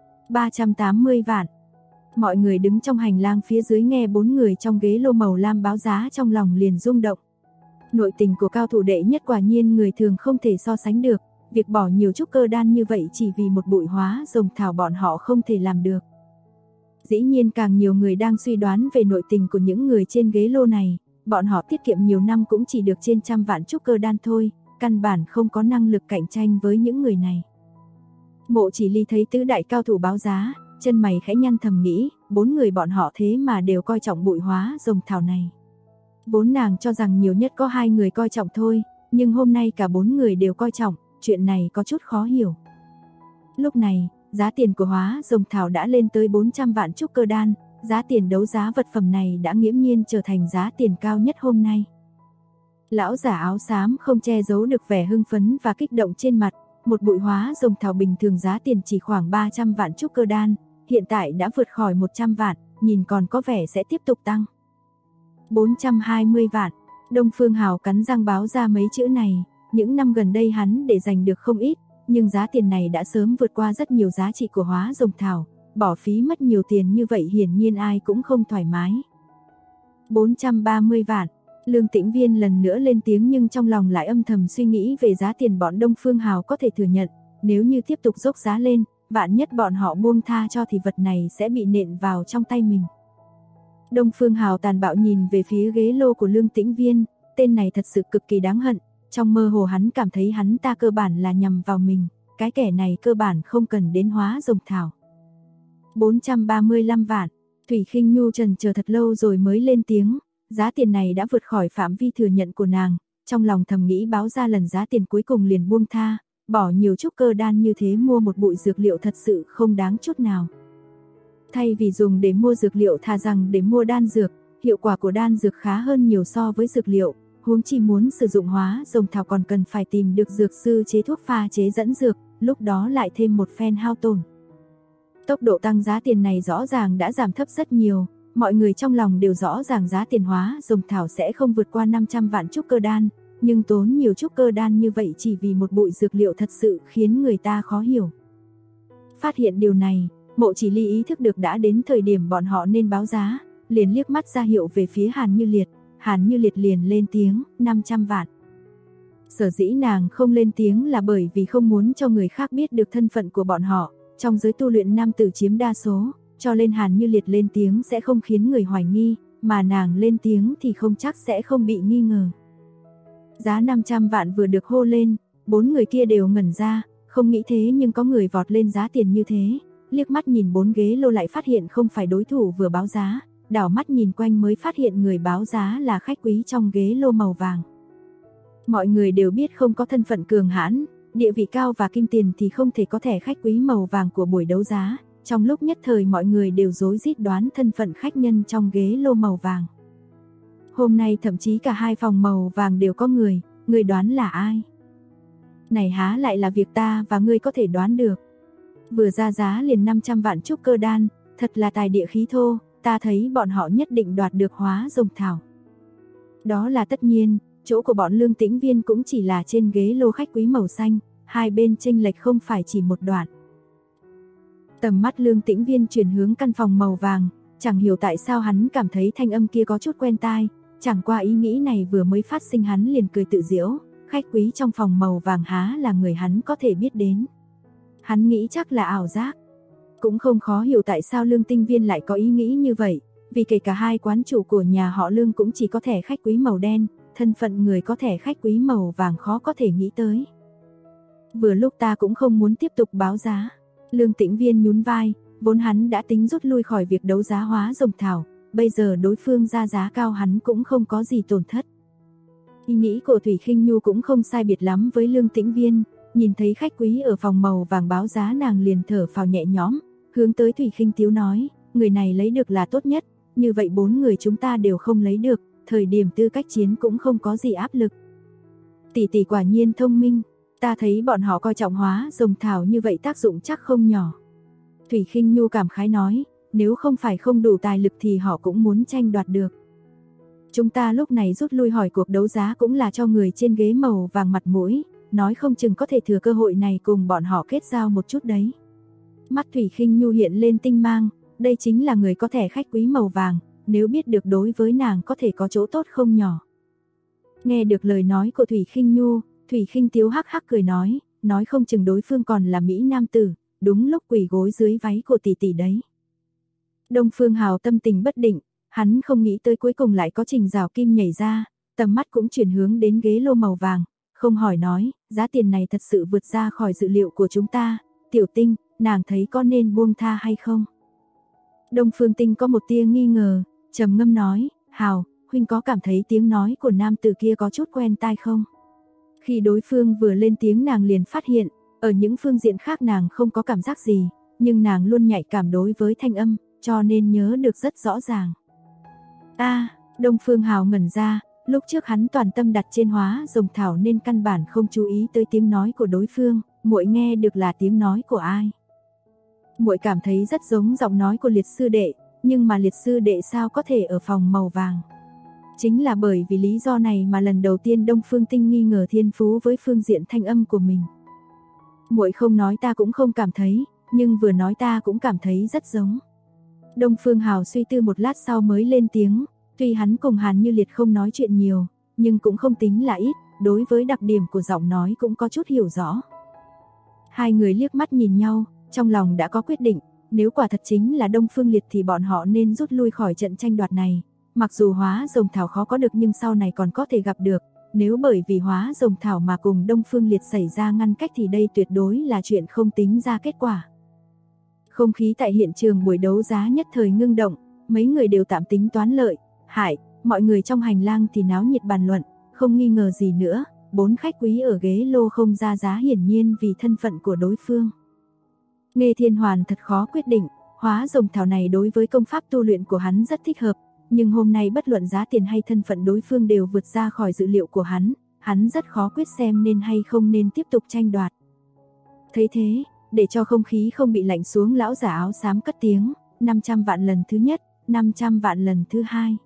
380 vạn. Mọi người đứng trong hành lang phía dưới nghe 4 người trong ghế lô màu lam báo giá trong lòng liền rung động. Nội tình của cao thủ đệ nhất quả nhiên người thường không thể so sánh được, việc bỏ nhiều trúc cơ đan như vậy chỉ vì một bụi hóa rồng thảo bọn họ không thể làm được. Dĩ nhiên càng nhiều người đang suy đoán về nội tình của những người trên ghế lô này, bọn họ tiết kiệm nhiều năm cũng chỉ được trên trăm vạn trúc cơ đan thôi, căn bản không có năng lực cạnh tranh với những người này. Mộ Chỉ Ly thấy tứ đại cao thủ báo giá, chân mày khẽ nhăn thầm nghĩ, 4 người bọn họ thế mà đều coi trọng bụi hóa rồng thảo này. Vốn nàng cho rằng nhiều nhất có 2 người coi trọng thôi, nhưng hôm nay cả 4 người đều coi trọng, chuyện này có chút khó hiểu. Lúc này, giá tiền của hóa rồng thảo đã lên tới 400 vạn trúc cơ đan, giá tiền đấu giá vật phẩm này đã nghiễm nhiên trở thành giá tiền cao nhất hôm nay. Lão giả áo xám không che giấu được vẻ hưng phấn và kích động trên mặt, một bụi hóa rồng thảo bình thường giá tiền chỉ khoảng 300 vạn trúc cơ đan, hiện tại đã vượt khỏi 100 vạn, nhìn còn có vẻ sẽ tiếp tục tăng. 420 vạn, Đông Phương Hào cắn răng báo ra mấy chữ này, những năm gần đây hắn để giành được không ít, nhưng giá tiền này đã sớm vượt qua rất nhiều giá trị của hóa rồng thảo, bỏ phí mất nhiều tiền như vậy hiển nhiên ai cũng không thoải mái. 430 vạn, Lương Tĩnh Viên lần nữa lên tiếng nhưng trong lòng lại âm thầm suy nghĩ về giá tiền bọn Đông Phương Hào có thể thừa nhận, nếu như tiếp tục dốc giá lên, vạn nhất bọn họ buông tha cho thì vật này sẽ bị nện vào trong tay mình. Đông Phương Hào tàn bạo nhìn về phía ghế lô của Lương Tĩnh Viên, tên này thật sự cực kỳ đáng hận, trong mơ hồ hắn cảm thấy hắn ta cơ bản là nhằm vào mình, cái kẻ này cơ bản không cần đến hóa rồng thảo. 435 vạn, Thủy Khinh Nhu chần chờ thật lâu rồi mới lên tiếng, giá tiền này đã vượt khỏi phạm vi thừa nhận của nàng, trong lòng thầm nghĩ báo ra lần giá tiền cuối cùng liền buông tha, bỏ nhiều trúc cơ đan như thế mua một bụi dược liệu thật sự không đáng chút nào. Thay vì dùng để mua dược liệu thà rằng để mua đan dược, hiệu quả của đan dược khá hơn nhiều so với dược liệu, huống chi muốn sử dụng hóa rồng thảo còn cần phải tìm được dược sư chế thuốc pha chế dẫn dược, lúc đó lại thêm một phen hao tổn. Tốc độ tăng giá tiền này rõ ràng đã giảm thấp rất nhiều, mọi người trong lòng đều rõ ràng giá tiền hóa rồng thảo sẽ không vượt qua 500 vạn trúc cơ đan, nhưng tốn nhiều trúc cơ đan như vậy chỉ vì một bụi dược liệu thật sự khiến người ta khó hiểu. Phát hiện điều này, Mộ Chỉ Ly ý thức được đã đến thời điểm bọn họ nên báo giá, liền liếc mắt ra hiệu về phía Hàn Như Liệt, Hàn Như Liệt liền lên tiếng, 500 vạn. Sở dĩ nàng không lên tiếng là bởi vì không muốn cho người khác biết được thân phận của bọn họ, trong giới tu luyện nam tử chiếm đa số, cho nên Hàn Như Liệt lên tiếng sẽ không khiến người hoài nghi, mà nàng lên tiếng thì không chắc sẽ không bị nghi ngờ. Giá 500 vạn vừa được hô lên, 4 người kia đều ngẩn ra, không nghĩ thế nhưng có người vọt lên giá tiền như thế, liếc mắt nhìn 4 ghế lô lại phát hiện không phải đối thủ vừa báo giá, đảo mắt nhìn quanh mới phát hiện người báo giá là khách quý trong ghế lô màu vàng. Mọi người đều biết không có thân phận cường hãn, địa vị cao và kim tiền thì không thể có thẻ khách quý màu vàng của buổi đấu giá, trong lúc nhất thời mọi người đều rối rít đoán thân phận khách nhân trong ghế lô màu vàng. Hôm nay thậm chí cả 2 phòng màu vàng đều có người đoán là ai? Này há lại là việc ta và ngươi có thể đoán được. Vừa ra giá liền 500 vạn trúc cơ đan, thật là tài địa khí thô, ta thấy bọn họ nhất định đoạt được hóa rồng thảo. Đó là tất nhiên, chỗ của bọn Lương Tĩnh Viên cũng chỉ là trên ghế lô khách quý màu xanh, hai bên chênh lệch không phải chỉ một đoạn. Tầm mắt Lương Tĩnh Viên chuyển hướng căn phòng màu vàng, chẳng hiểu tại sao hắn cảm thấy thanh âm kia có chút quen tai, chẳng qua ý nghĩ này vừa mới phát sinh hắn liền cười tự giễu, khách quý trong phòng màu vàng há là người hắn có thể biết đến. Hắn nghĩ chắc là ảo giác. Cũng không khó hiểu tại sao Lương Tĩnh Viên lại có ý nghĩ như vậy, vì kể cả hai quán chủ của nhà họ Lương cũng chỉ có thẻ khách quý màu đen, thân phận người có thẻ khách quý màu vàng khó có thể nghĩ tới. Vừa lúc ta cũng không muốn tiếp tục báo giá. Lương Tĩnh Viên nhún vai, vốn hắn đã tính rút lui khỏi việc đấu giá hóa rồng thảo, bây giờ đối phương ra giá cao hắn cũng không có gì tổn thất. Ý nghĩ của Thủy Khinh Nhu cũng không sai biệt lắm với Lương Tĩnh Viên, nhìn thấy khách quý ở phòng màu vàng báo giá nàng liền thở phào nhẹ nhõm, hướng tới Thủy Khinh Tiếu nói, người này lấy được là tốt nhất, như vậy 4 người chúng ta đều không lấy được, thời điểm tư cách chiến cũng không có gì áp lực. Tỷ tỷ quả nhiên thông minh, ta thấy bọn họ coi trọng hóa rồng thảo như vậy tác dụng chắc không nhỏ. Thủy Khinh Nhu cảm khái nói, nếu không phải không đủ tài lực thì họ cũng muốn tranh đoạt được. Chúng ta lúc này rút lui hỏi cuộc đấu giá cũng là cho người trên ghế màu vàng mặt mũi, nói không chừng có thể thừa cơ hội này cùng bọn họ kết giao một chút đấy. Mắt Thủy Khinh Nhu hiện lên tinh mang, đây chính là người có thẻ khách quý màu vàng, nếu biết được đối với nàng có thể có chỗ tốt không nhỏ. Nghe được lời nói của Thủy Khinh Nhu, Thủy Khinh Tiếu hắc hắc cười nói không chừng đối phương còn là mỹ nam tử, đúng lúc quỳ gối dưới váy của tỷ tỷ đấy. Đông Phương Hào tâm tình bất định, hắn không nghĩ tới cuối cùng lại có Trình Giảo Kim nhảy ra, tầm mắt cũng chuyển hướng đến ghế lô màu vàng, không hỏi nói, giá tiền này thật sự vượt ra khỏi dự liệu của chúng ta, Tiểu Tinh, nàng thấy có nên buông tha hay không? Đông Phương Tinh có một tia nghi ngờ, trầm ngâm nói, Hào, huynh có cảm thấy tiếng nói của nam tử kia có chút quen tai không? Khi đối phương vừa lên tiếng nàng liền phát hiện, ở những phương diện khác nàng không có cảm giác gì, nhưng nàng luôn nhạy cảm đối với thanh âm, cho nên nhớ được rất rõ ràng. Đông Phương Hào ngẩn ra, lúc trước hắn toàn tâm đặt trên Hóa Rồng Thảo nên căn bản không chú ý tới tiếng nói của đối phương, muội nghe được là tiếng nói của ai? Muội cảm thấy rất giống giọng nói của Liệt sư đệ, nhưng mà Liệt sư đệ sao có thể ở phòng màu vàng? Chính là bởi vì lý do này mà lần đầu tiên Đông Phương Tinh nghi ngờ thiên phú với phương diện thanh âm của mình. Muội không nói ta cũng không cảm thấy, nhưng vừa nói ta cũng cảm thấy rất giống. Đông Phương Hào suy tư một lát sau mới lên tiếng, tuy hắn cùng Hàn Như Liệt không nói chuyện nhiều, nhưng cũng không tính là ít, đối với đặc điểm của giọng nói cũng có chút hiểu rõ. Hai người liếc mắt nhìn nhau, trong lòng đã có quyết định, nếu quả thật chính là Đông Phương Liệt thì bọn họ nên rút lui khỏi trận tranh đoạt này. Mặc dù Hóa Rồng Thảo khó có được nhưng sau này còn có thể gặp được, nếu bởi vì Hóa Rồng Thảo mà cùng Đông Phương Liệt xảy ra ngăn cách thì đây tuyệt đối là chuyện không tính ra kết quả. Không khí tại hiện trường buổi đấu giá nhất thời ngưng động, mấy người đều tạm tính toán lợi, hại, mọi người trong hành lang thì náo nhiệt bàn luận, không nghi ngờ gì nữa, 4 khách quý ở ghế lô không ra giá hiển nhiên vì thân phận của đối phương. Nghê Thiên Hoàn thật khó quyết định, Hóa Rồng Thảo này đối với công pháp tu luyện của hắn rất thích hợp, nhưng hôm nay bất luận giá tiền hay thân phận đối phương đều vượt ra khỏi dự liệu của hắn rất khó quyết xem nên hay không nên tiếp tục tranh đoạt. Thấy thế, để cho không khí không bị lạnh xuống, lão giả áo xám cất tiếng, 500 vạn lần thứ nhất, 500 vạn lần thứ hai,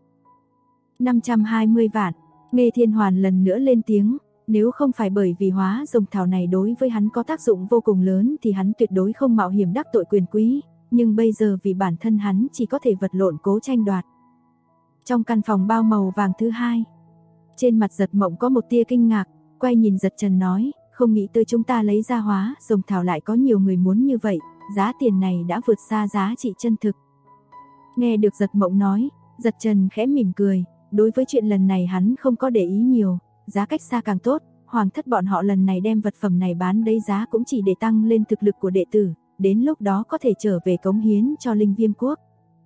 520 vạn. Nghê Thiên Hoàn lần nữa lên tiếng, nếu không phải bởi vì Hóa Rồng Thảo này đối với hắn có tác dụng vô cùng lớn thì hắn tuyệt đối không mạo hiểm đắc tội quyền quý, nhưng bây giờ vì bản thân hắn chỉ có thể vật lộn cố tranh đoạt. Trong căn phòng bao màu vàng thứ hai, trên mặt Giật Mộng có một tia kinh ngạc, quay nhìn Giật Trần nói, không nghĩ tới chúng ta lấy ra Hóa Rồng Thảo lại có nhiều người muốn như vậy, giá tiền này đã vượt xa giá trị chân thực. Nghe được Giật Mộng nói, Giật Trần khẽ mỉm cười, đối với chuyện lần này hắn không có để ý nhiều, giá cách xa càng tốt, hoàng thất bọn họ lần này đem vật phẩm này bán đấy giá cũng chỉ để tăng lên thực lực của đệ tử, đến lúc đó có thể trở về cống hiến cho Linh Viêm Quốc.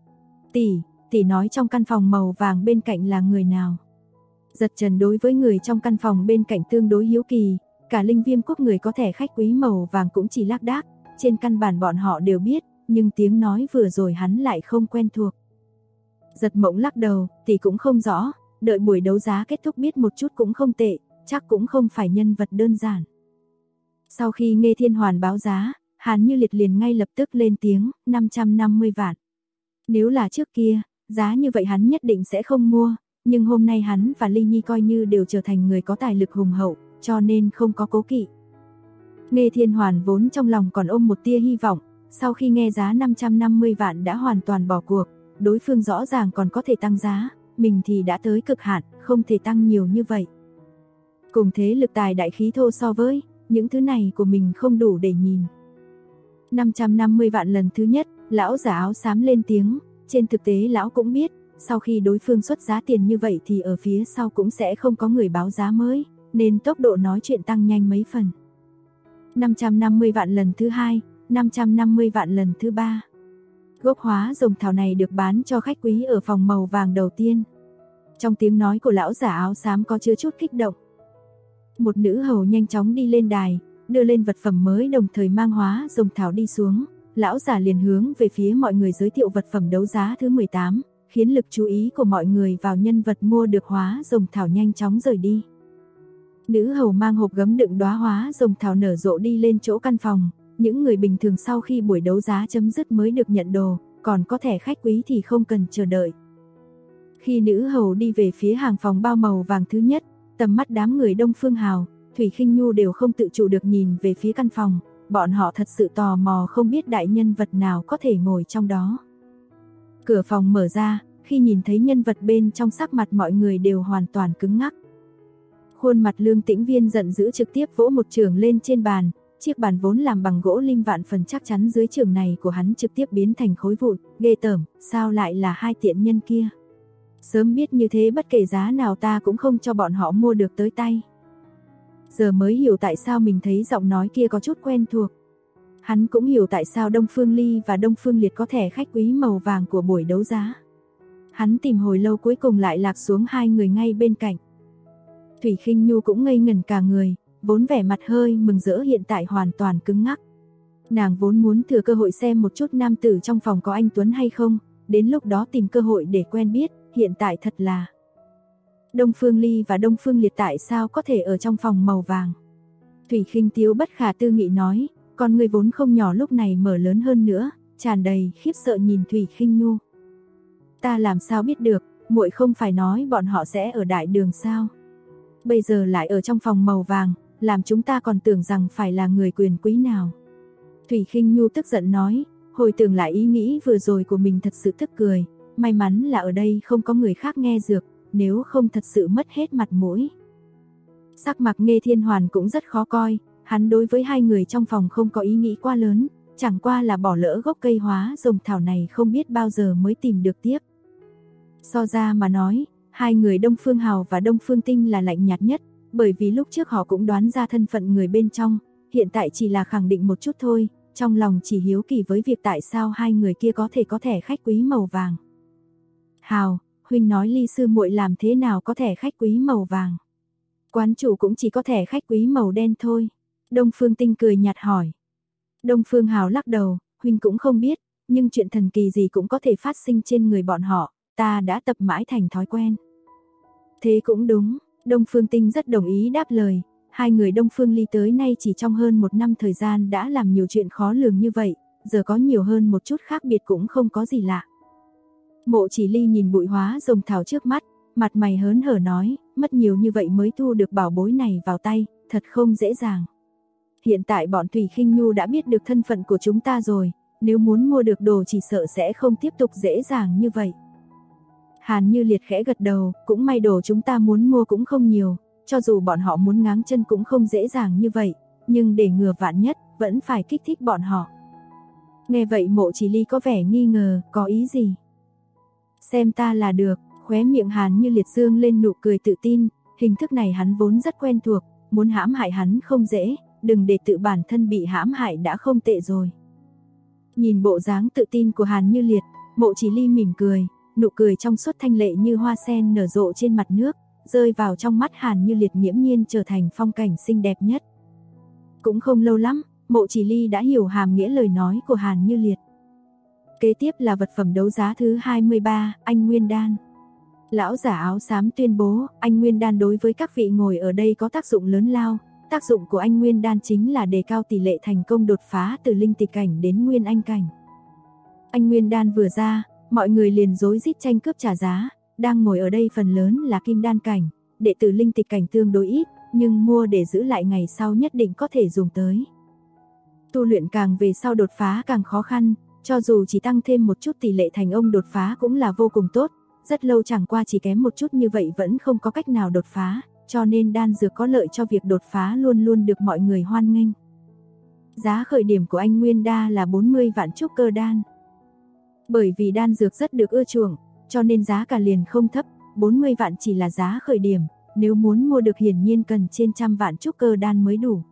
Tỷ nói trong căn phòng màu vàng bên cạnh là người nào? Giật Trần đối với người trong căn phòng bên cạnh tương đối hiếu kỳ, cả Linh Viêm Quốc người có thẻ khách quý màu vàng cũng chỉ lác đác, trên căn bản bọn họ đều biết, nhưng tiếng nói vừa rồi hắn lại không quen thuộc. Giật Mộng lắc đầu, tỷ cũng không rõ, đợi buổi đấu giá kết thúc biết một chút cũng không tệ, chắc cũng không phải nhân vật đơn giản. Sau khi Nghê Thiên Hoàn báo giá, Hàn Như Liệt liền ngay lập tức lên tiếng, 550 vạn. Nếu là trước kia, giá như vậy hắn nhất định sẽ không mua, nhưng hôm nay hắn và Ly Nhi coi như đều trở thành người có tài lực hùng hậu, cho nên không có cố kỵ. Nghê Thiên Hoàn vốn trong lòng còn ôm một tia hy vọng, sau khi nghe giá 550 vạn đã hoàn toàn bỏ cuộc, đối phương rõ ràng còn có thể tăng giá, mình thì đã tới cực hạn, không thể tăng nhiều như vậy. Cùng thế lực tài đại khí thô so với, những thứ này của mình không đủ để nhìn. 550 vạn lần thứ nhất, lão giả áo xám lên tiếng, trên thực tế lão cũng biết, sau khi đối phương xuất giá tiền như vậy thì ở phía sau cũng sẽ không có người báo giá mới, nên tốc độ nói chuyện tăng nhanh mấy phần. 550 vạn lần thứ hai, 550 vạn lần thứ ba. Gốc Hóa Rồng Thảo này được bán cho khách quý ở phòng màu vàng đầu tiên. Trong tiếng nói của lão giả áo xám có chứa chút kích động. Một nữ hầu nhanh chóng đi lên đài, đưa lên vật phẩm mới đồng thời mang Hóa Rồng Thảo đi xuống. Lão giả liền hướng về phía mọi người giới thiệu vật phẩm đấu giá thứ 18, khiến lực chú ý của mọi người vào nhân vật mua được Hóa Rồng Thảo nhanh chóng rời đi. Nữ hầu mang hộp gấm đựng đóa Hóa Rồng Thảo nở rộ đi lên chỗ căn phòng. Những người bình thường sau khi buổi đấu giá chấm dứt mới được nhận đồ, còn có thẻ khách quý thì không cần chờ đợi. Khi nữ hầu đi về phía hàng phòng bao màu vàng thứ nhất, tầm mắt đám người Đông Phương Hào, Thủy Khinh Nhu đều không tự chủ được nhìn về phía căn phòng, bọn họ thật sự tò mò không biết đại nhân vật nào có thể ngồi trong đó. Cửa phòng mở ra, khi nhìn thấy nhân vật bên trong sắc mặt mọi người đều hoàn toàn cứng ngắc. Khuôn mặt Lương Tĩnh Viên giận dữ trực tiếp vỗ một chưởng lên trên bàn. Chiếc bàn vốn làm bằng gỗ lim vạn phần chắc chắn dưới chưởng này của hắn trực tiếp biến thành khối vụn, ghê tởm, sao lại là hai tiện nhân kia. Sớm biết như thế bất kể giá nào ta cũng không cho bọn họ mua được tới tay. Giờ mới hiểu tại sao mình thấy giọng nói kia có chút quen thuộc. Hắn cũng hiểu tại sao Đông Phương Ly và Đông Phương Liệt có thẻ khách quý màu vàng của buổi đấu giá. Hắn tìm hồi lâu cuối cùng lại lạc xuống hai người ngay bên cạnh. Thủy Khinh Nhu cũng ngây ngẩn cả người, vốn vẻ mặt hơi mừng rỡ hiện tại hoàn toàn cứng ngắc. Nàng vốn muốn thừa cơ hội xem một chút nam tử trong phòng có anh Tuấn hay không, đến lúc đó tìm cơ hội để quen biết, hiện tại thật là. Đông Phương Ly và Đông Phương Liệt tại sao có thể ở trong phòng màu vàng? Thủy Khinh Tiếu bất khả tư nghị nói, con người vốn không nhỏ lúc này mở lớn hơn nữa, tràn đầy khiếp sợ nhìn Thủy Khinh Nhu. Ta làm sao biết được, muội không phải nói bọn họ sẽ ở đại đường sao? Bây giờ lại ở trong phòng màu vàng, làm chúng ta còn tưởng rằng phải là người quyền quý nào. Thủy Khinh Nhu tức giận nói, hồi tưởng lại ý nghĩ vừa rồi của mình thật sự tức cười, may mắn là ở đây không có người khác nghe dược, nếu không thật sự mất hết mặt mũi. Sắc mặt Nghê Thiên Hoàn cũng rất khó coi, hắn đối với hai người trong phòng không có ý nghĩ quá lớn, chẳng qua là bỏ lỡ gốc cây hóa rồng thảo này không biết bao giờ mới tìm được tiếp. So ra mà nói, hai người Đông Phương Hào và Đông Phương Tinh là lạnh nhạt nhất, bởi vì lúc trước họ cũng đoán ra thân phận người bên trong, hiện tại chỉ là khẳng định một chút thôi, trong lòng chỉ hiếu kỳ với việc tại sao hai người kia có thể có thẻ khách quý màu vàng. Hào, huynh nói Ly sư muội làm thế nào có thẻ khách quý màu vàng? Quán chủ cũng chỉ có thẻ khách quý màu đen thôi. Đông Phương Tinh cười nhạt hỏi. Đông Phương Hào lắc đầu, huynh cũng không biết, nhưng chuyện thần kỳ gì cũng có thể phát sinh trên người bọn họ, ta đã tập mãi thành thói quen. Thế cũng đúng, Đông Phương Tinh rất đồng ý đáp lời, hai người Đông Phương Ly tới nay chỉ trong hơn một năm thời gian đã làm nhiều chuyện khó lường như vậy, giờ có nhiều hơn một chút khác biệt cũng không có gì lạ. Mộ Chỉ Ly nhìn bụi hóa rồng thảo trước mắt, mặt mày hớn hở nói, mất nhiều như vậy mới thu được bảo bối này vào tay, thật không dễ dàng. Hiện tại bọn Thủy Khinh Nhu đã biết được thân phận của chúng ta rồi, nếu muốn mua được đồ chỉ sợ sẽ không tiếp tục dễ dàng như vậy. Hàn Như Liệt khẽ gật đầu, cũng may đồ chúng ta muốn mua cũng không nhiều, cho dù bọn họ muốn ngáng chân cũng không dễ dàng như vậy, nhưng để ngừa vạn nhất, vẫn phải kích thích bọn họ. Nghe vậy Mộ Chỉ Ly có vẻ nghi ngờ, có ý gì? Xem ta là được, khóe miệng Hàn Như Liệt dương lên nụ cười tự tin, hình thức này hắn vốn rất quen thuộc, muốn hãm hại hắn không dễ, đừng để tự bản thân bị hãm hại đã không tệ rồi. Nhìn bộ dáng tự tin của Hàn Như Liệt, Mộ Chỉ Ly mỉm cười, nụ cười trong suốt thanh lệ như hoa sen nở rộ trên mặt nước, rơi vào trong mắt Hàn Như Liệt nghiễm nhiên trở thành phong cảnh xinh đẹp nhất. Cũng không lâu lắm, Mộ Chỉ Ly đã hiểu hàm nghĩa lời nói của Hàn Như Liệt. Kế tiếp là vật phẩm đấu giá thứ 23, Anh Nguyên Đan. Lão giả áo xám tuyên bố, Anh Nguyên Đan đối với các vị ngồi ở đây có tác dụng lớn lao. Tác dụng của Anh Nguyên Đan chính là đề cao tỷ lệ thành công đột phá từ linh tịch cảnh đến nguyên anh cảnh. Anh Nguyên Đan vừa ra, mọi người liền rối rít tranh cướp trả giá, đang ngồi ở đây phần lớn là kim đan cảnh, đệ tử linh tịch cảnh tương đối ít, nhưng mua để giữ lại ngày sau nhất định có thể dùng tới. Tu luyện càng về sau đột phá càng khó khăn, cho dù chỉ tăng thêm một chút tỷ lệ thành ông đột phá cũng là vô cùng tốt, rất lâu chẳng qua chỉ kém một chút như vậy vẫn không có cách nào đột phá, cho nên đan dược có lợi cho việc đột phá luôn luôn được mọi người hoan nghênh. Giá khởi điểm của Anh Nguyên Đa là 40 vạn trúc cơ đan. Bởi vì đan dược rất được ưa chuộng, cho nên giá cả liền không thấp, 40 vạn chỉ là giá khởi điểm, nếu muốn mua được hiển nhiên cần trên 100 vạn trúc cơ đan mới đủ.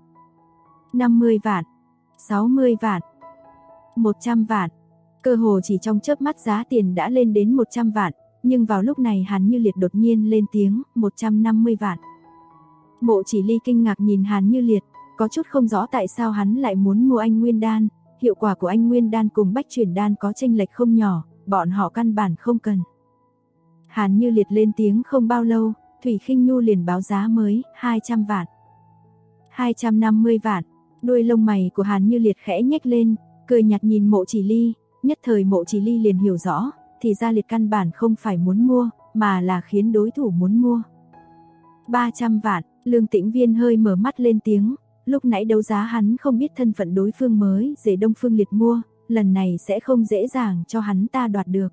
50 vạn, 60 vạn, 100 vạn, cơ hồ chỉ trong chớp mắt giá tiền đã lên đến 100 vạn, nhưng vào lúc này Hàn Như Liệt đột nhiên lên tiếng, 150 vạn. Mộ Chỉ Ly kinh ngạc nhìn Hàn Như Liệt, có chút không rõ tại sao hắn lại muốn mua Anh Nguyên Đan, hiệu quả của Anh Nguyên Đan cùng Bách Chuyển Đan có chênh lệch không nhỏ, bọn họ căn bản không cần. Hàn Như Liệt lên tiếng không bao lâu, Thủy Khinh Nhu liền báo giá mới, 200 vạn. 250 vạn, đuôi lông mày của Hàn Như Liệt khẽ nhếch lên, cười nhạt nhìn Mộ Chỉ Ly, nhất thời Mộ Chỉ Ly liền hiểu rõ, thì ra Liệt căn bản không phải muốn mua, mà là khiến đối thủ muốn mua. 300 vạn, Lương Tĩnh Viên hơi mở mắt lên tiếng, lúc nãy đấu giá hắn không biết thân phận đối phương mới để Đông Phương Liệt mua, lần này sẽ không dễ dàng cho hắn ta đoạt được.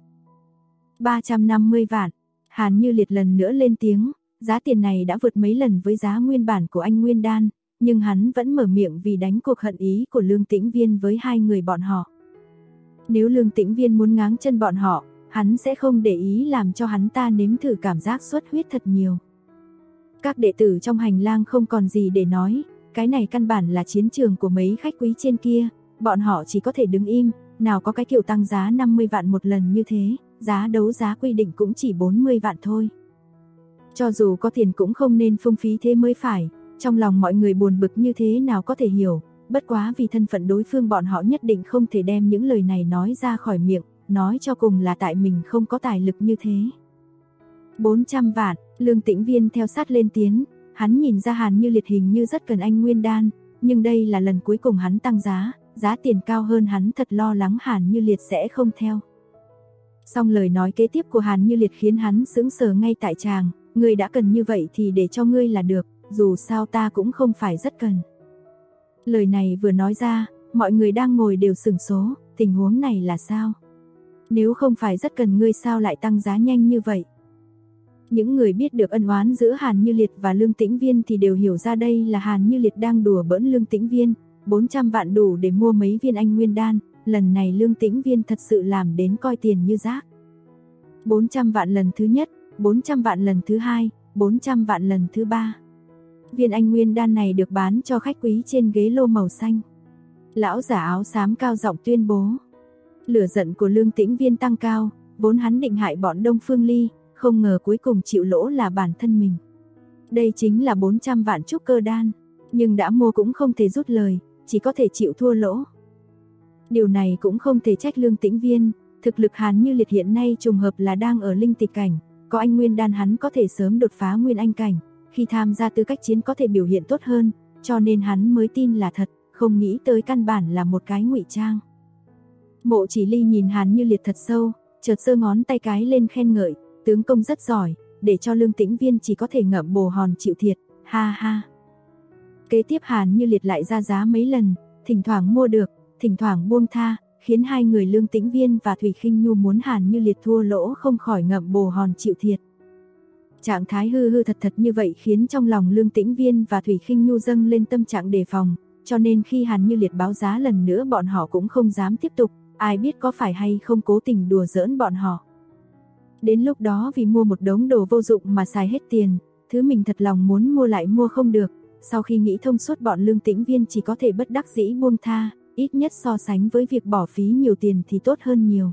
350 vạn, Hàn Như Liệt lần nữa lên tiếng, giá tiền này đã vượt mấy lần với giá nguyên bản của Anh Nguyên Đan, nhưng hắn vẫn mở miệng vì đánh cuộc hận ý của Lương Tĩnh Viên với hai người bọn họ. Nếu Lương Tĩnh Viên muốn ngáng chân bọn họ, hắn sẽ không để ý làm cho hắn ta nếm thử cảm giác xuất huyết thật nhiều. Các đệ tử trong hành lang không còn gì để nói, cái này căn bản là chiến trường của mấy khách quý trên kia, bọn họ chỉ có thể đứng im, nào có cái kiểu tăng giá 50 vạn một lần như thế, giá đấu giá quy định cũng chỉ 40 vạn thôi. Cho dù có tiền cũng không nên phung phí thế mới phải, trong lòng mọi người buồn bực như thế nào có thể hiểu, bất quá vì thân phận đối phương bọn họ nhất định không thể đem những lời này nói ra khỏi miệng, nói cho cùng là tại mình không có tài lực như thế. 400 vạn, Lương Tĩnh Viên theo sát lên tiếng, hắn nhìn ra Hàn Như Liệt hình như rất cần anh Nguyên Đan, nhưng đây là lần cuối cùng hắn tăng giá, giá tiền cao hơn hắn thật lo lắng Hàn Như Liệt sẽ không theo. Xong lời nói kế tiếp của Hàn Như Liệt khiến hắn sững sờ ngay tại tràng, ngươi đã cần như vậy thì để cho ngươi là được, dù sao ta cũng không phải rất cần. Lời này vừa nói ra, mọi người đang ngồi đều sửng sốt, tình huống này là sao? Nếu không phải rất cần ngươi sao lại tăng giá nhanh như vậy? Những người biết được ân oán giữa Hàn Như Liệt và Lương Tĩnh Viên thì đều hiểu ra đây là Hàn Như Liệt đang đùa bỡn Lương Tĩnh Viên, 400 vạn đủ để mua mấy viên anh Nguyên Đan, lần này Lương Tĩnh Viên thật sự làm đến coi tiền như rác. 400 vạn lần thứ nhất, 400 vạn lần thứ hai, 400 vạn lần thứ ba. Viên anh Nguyên Đan này được bán cho khách quý trên ghế lô màu xanh. Lão giả áo xám cao giọng tuyên bố. Lửa giận của Lương Tĩnh Viên tăng cao, vốn hắn định hại bọn Đông Phương Ly, không ngờ cuối cùng chịu lỗ là bản thân mình. Đây chính là 400 vạn trúc cơ đan, nhưng đã mua cũng không thể rút lời, chỉ có thể chịu thua lỗ. Điều này cũng không thể trách Lương Tĩnh Viên, thực lực Hàn Như Liệt hiện nay trùng hợp là đang ở linh tịch cảnh, có anh Nguyên Đan hắn có thể sớm đột phá Nguyên Anh cảnh, khi tham gia tư cách chiến có thể biểu hiện tốt hơn, cho nên hắn mới tin là thật, không nghĩ tới căn bản là một cái ngụy trang. Mộ Chỉ Ly nhìn Hàn Như Liệt thật sâu, chợt giơ ngón tay cái lên khen ngợi, tướng công rất giỏi, để cho Lương Tĩnh Viên chỉ có thể ngậm bồ hòn chịu thiệt, ha ha. Kế tiếp Hàn Như Liệt lại ra giá mấy lần, thỉnh thoảng mua được, thỉnh thoảng buông tha, khiến hai người Lương Tĩnh Viên và Thủy Khinh Nhu muốn Hàn Như Liệt thua lỗ không khỏi ngậm bồ hòn chịu thiệt. Trạng thái hư hư thật thật như vậy khiến trong lòng Lương Tĩnh Viên và Thủy Khinh Nhu dâng lên tâm trạng đề phòng, cho nên khi Hàn Như Liệt báo giá lần nữa bọn họ cũng không dám tiếp tục, ai biết có phải hay không cố tình đùa giỡn bọn họ. Đến lúc đó vì mua một đống đồ vô dụng mà xài hết tiền, thứ mình thật lòng muốn mua lại mua không được, sau khi nghĩ thông suốt bọn Lương Tĩnh Viên chỉ có thể bất đắc dĩ buông tha, ít nhất so sánh với việc bỏ phí nhiều tiền thì tốt hơn nhiều.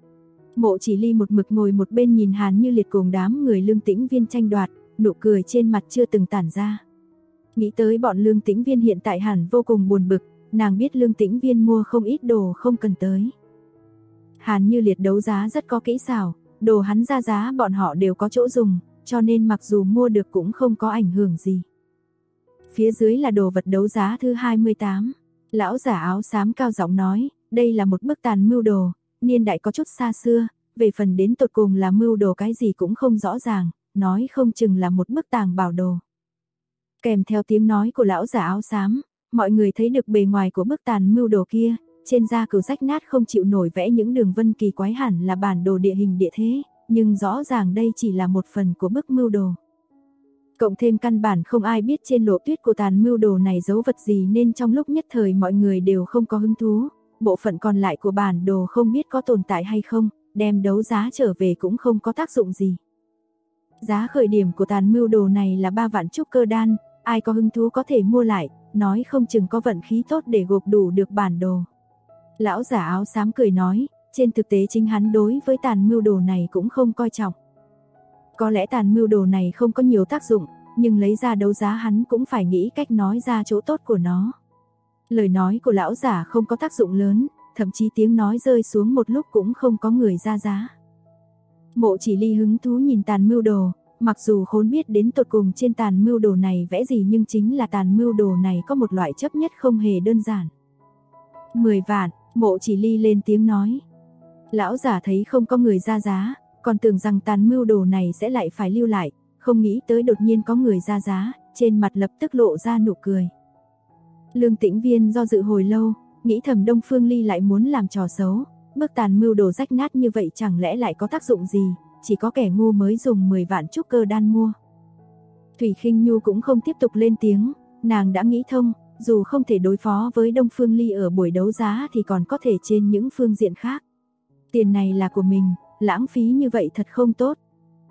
Mộ Chỉ Ly một mực ngồi một bên nhìn Hàn Như Liệt cùng đám người Lương Tĩnh Viên tranh đoạt, nụ cười trên mặt chưa từng tản ra. Nghĩ tới bọn Lương Tĩnh Viên hiện tại hẳn vô cùng buồn bực, nàng biết Lương Tĩnh Viên mua không ít đồ không cần tới. Hàn Như Liệt đấu giá rất có kỹ xảo, đồ hắn ra giá bọn họ đều có chỗ dùng, cho nên mặc dù mua được cũng không có ảnh hưởng gì. Phía dưới là đồ vật đấu giá thứ 28. Lão giả áo xám cao giọng nói, đây là một bức tàn mưu đồ, niên đại có chút xa xưa, về phần đến tột cùng là mưu đồ cái gì cũng không rõ ràng, nói không chừng là một bức tàng bảo đồ. Kèm theo tiếng nói của lão giả áo xám, mọi người thấy được bề ngoài của bức tàn mưu đồ kia, trên da cừu rách nát không chịu nổi vẽ những đường vân kỳ quái hẳn là bản đồ địa hình địa thế, nhưng rõ ràng đây chỉ là một phần của bức mưu đồ. Cộng thêm căn bản không ai biết trên lộ tuyết của tàn mưu đồ này giấu vật gì nên trong lúc nhất thời mọi người đều không có hứng thú, bộ phận còn lại của bản đồ không biết có tồn tại hay không, đem đấu giá trở về cũng không có tác dụng gì. Giá khởi điểm của tàn mưu đồ này là 3 vạn trúc cơ đan, ai có hứng thú có thể mua lại, nói không chừng có vận khí tốt để gộp đủ được bản đồ. Lão giả áo xám cười nói, trên thực tế chính hắn đối với tàn mưu đồ này cũng không coi trọng. Có lẽ tàn mưu đồ này không có nhiều tác dụng, nhưng lấy ra đấu giá hắn cũng phải nghĩ cách nói ra chỗ tốt của nó. Lời nói của lão giả không có tác dụng lớn, thậm chí tiếng nói rơi xuống một lúc cũng không có người ra giá. Mộ Chỉ Ly hứng thú nhìn tàn mưu đồ, mặc dù khốn biết đến tột cùng trên tàn mưu đồ này vẽ gì nhưng chính là tàn mưu đồ này có một loại chấp nhất không hề đơn giản. 10 vạn, Mộ Chỉ Ly lên tiếng nói. Lão giả thấy không có người ra giá, còn tưởng rằng tàn mưu đồ này sẽ lại phải lưu lại, không nghĩ tới đột nhiên có người ra giá, trên mặt lập tức lộ ra nụ cười. Lương Tĩnh Viên do dự hồi lâu, nghĩ thầm Đông Phương Ly lại muốn làm trò xấu, bức tàn mưu đồ rách nát như vậy chẳng lẽ lại có tác dụng gì, chỉ có kẻ ngu mới dùng 10 vạn trúc cơ đan mua. Thủy Khinh Nhu cũng không tiếp tục lên tiếng, nàng đã nghĩ thông, dù không thể đối phó với Đông Phương Ly ở buổi đấu giá thì còn có thể trên những phương diện khác. Tiền này là của mình, lãng phí như vậy thật không tốt.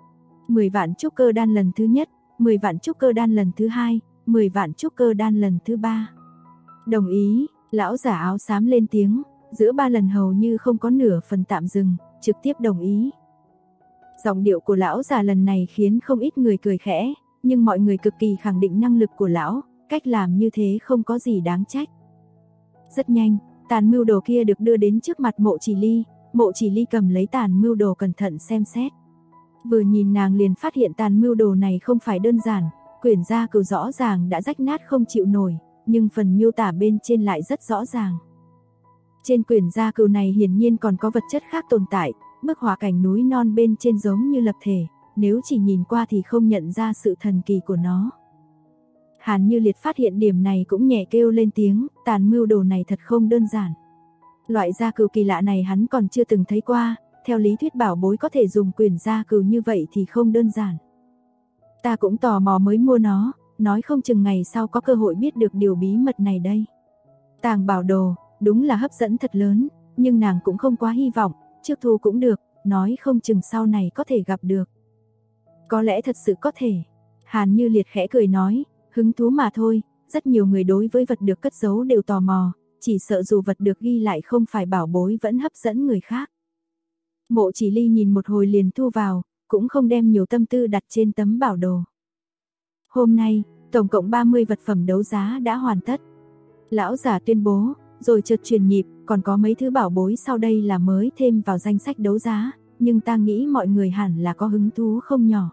10 vạn trúc cơ đan lần thứ nhất, 10 vạn trúc cơ đan lần thứ hai, 10 vạn trúc cơ đan lần thứ ba. Đồng ý, Lão giả áo xám lên tiếng, giữa 3 lần hầu như không có nửa phần tạm dừng, trực tiếp đồng ý. Giọng điệu của lão giả lần này khiến không ít người cười khẽ, nhưng mọi người cực kỳ khẳng định năng lực của lão, cách làm như thế không có gì đáng trách. Rất nhanh, tàn mưu đồ kia được đưa đến trước mặt Mộ Chỉ Ly cầm lấy tàn mưu đồ cẩn thận xem xét. Vừa nhìn nàng liền phát hiện tàn mưu đồ này không phải đơn giản, quyển gia cừu rõ ràng đã rách nát không chịu nổi, nhưng phần miêu tả bên trên lại rất rõ ràng. Trên quyển gia cừu này hiển nhiên còn có vật chất khác tồn tại, bức họa cảnh núi non bên trên giống như lập thể, nếu chỉ nhìn qua thì không nhận ra sự thần kỳ của nó. Hàn Như Liệt phát hiện điểm này cũng nhẹ kêu lên tiếng, tàn mưu đồ này thật không đơn giản. Loại gia cừu kỳ lạ này hắn còn chưa từng thấy qua, theo lý thuyết bảo bối có thể dùng quyển gia cừu như vậy thì không đơn giản. Ta cũng tò mò mới mua nó, nói không chừng ngày sau có cơ hội biết được điều bí mật này đây. Tàng bảo đồ, đúng là hấp dẫn thật lớn, nhưng nàng cũng không quá hy vọng, trước thu cũng được, nói không chừng sau này có thể gặp được. Có lẽ thật sự có thể. Hàn Như Liệt khẽ cười nói, hứng thú mà thôi, rất nhiều người đối với vật được cất giấu đều tò mò, chỉ sợ dù vật được ghi lại không phải bảo bối vẫn hấp dẫn người khác. Mộ Chỉ Ly nhìn một hồi liền thu vào, cũng không đem nhiều tâm tư đặt trên tấm bảo đồ. Hôm nay, tổng cộng 30 vật phẩm đấu giá đã hoàn tất. Lão giả tuyên bố, rồi chợt truyền nhịp, còn có mấy thứ bảo bối sau đây là mới thêm vào danh sách đấu giá, nhưng ta nghĩ mọi người hẳn là có hứng thú không nhỏ.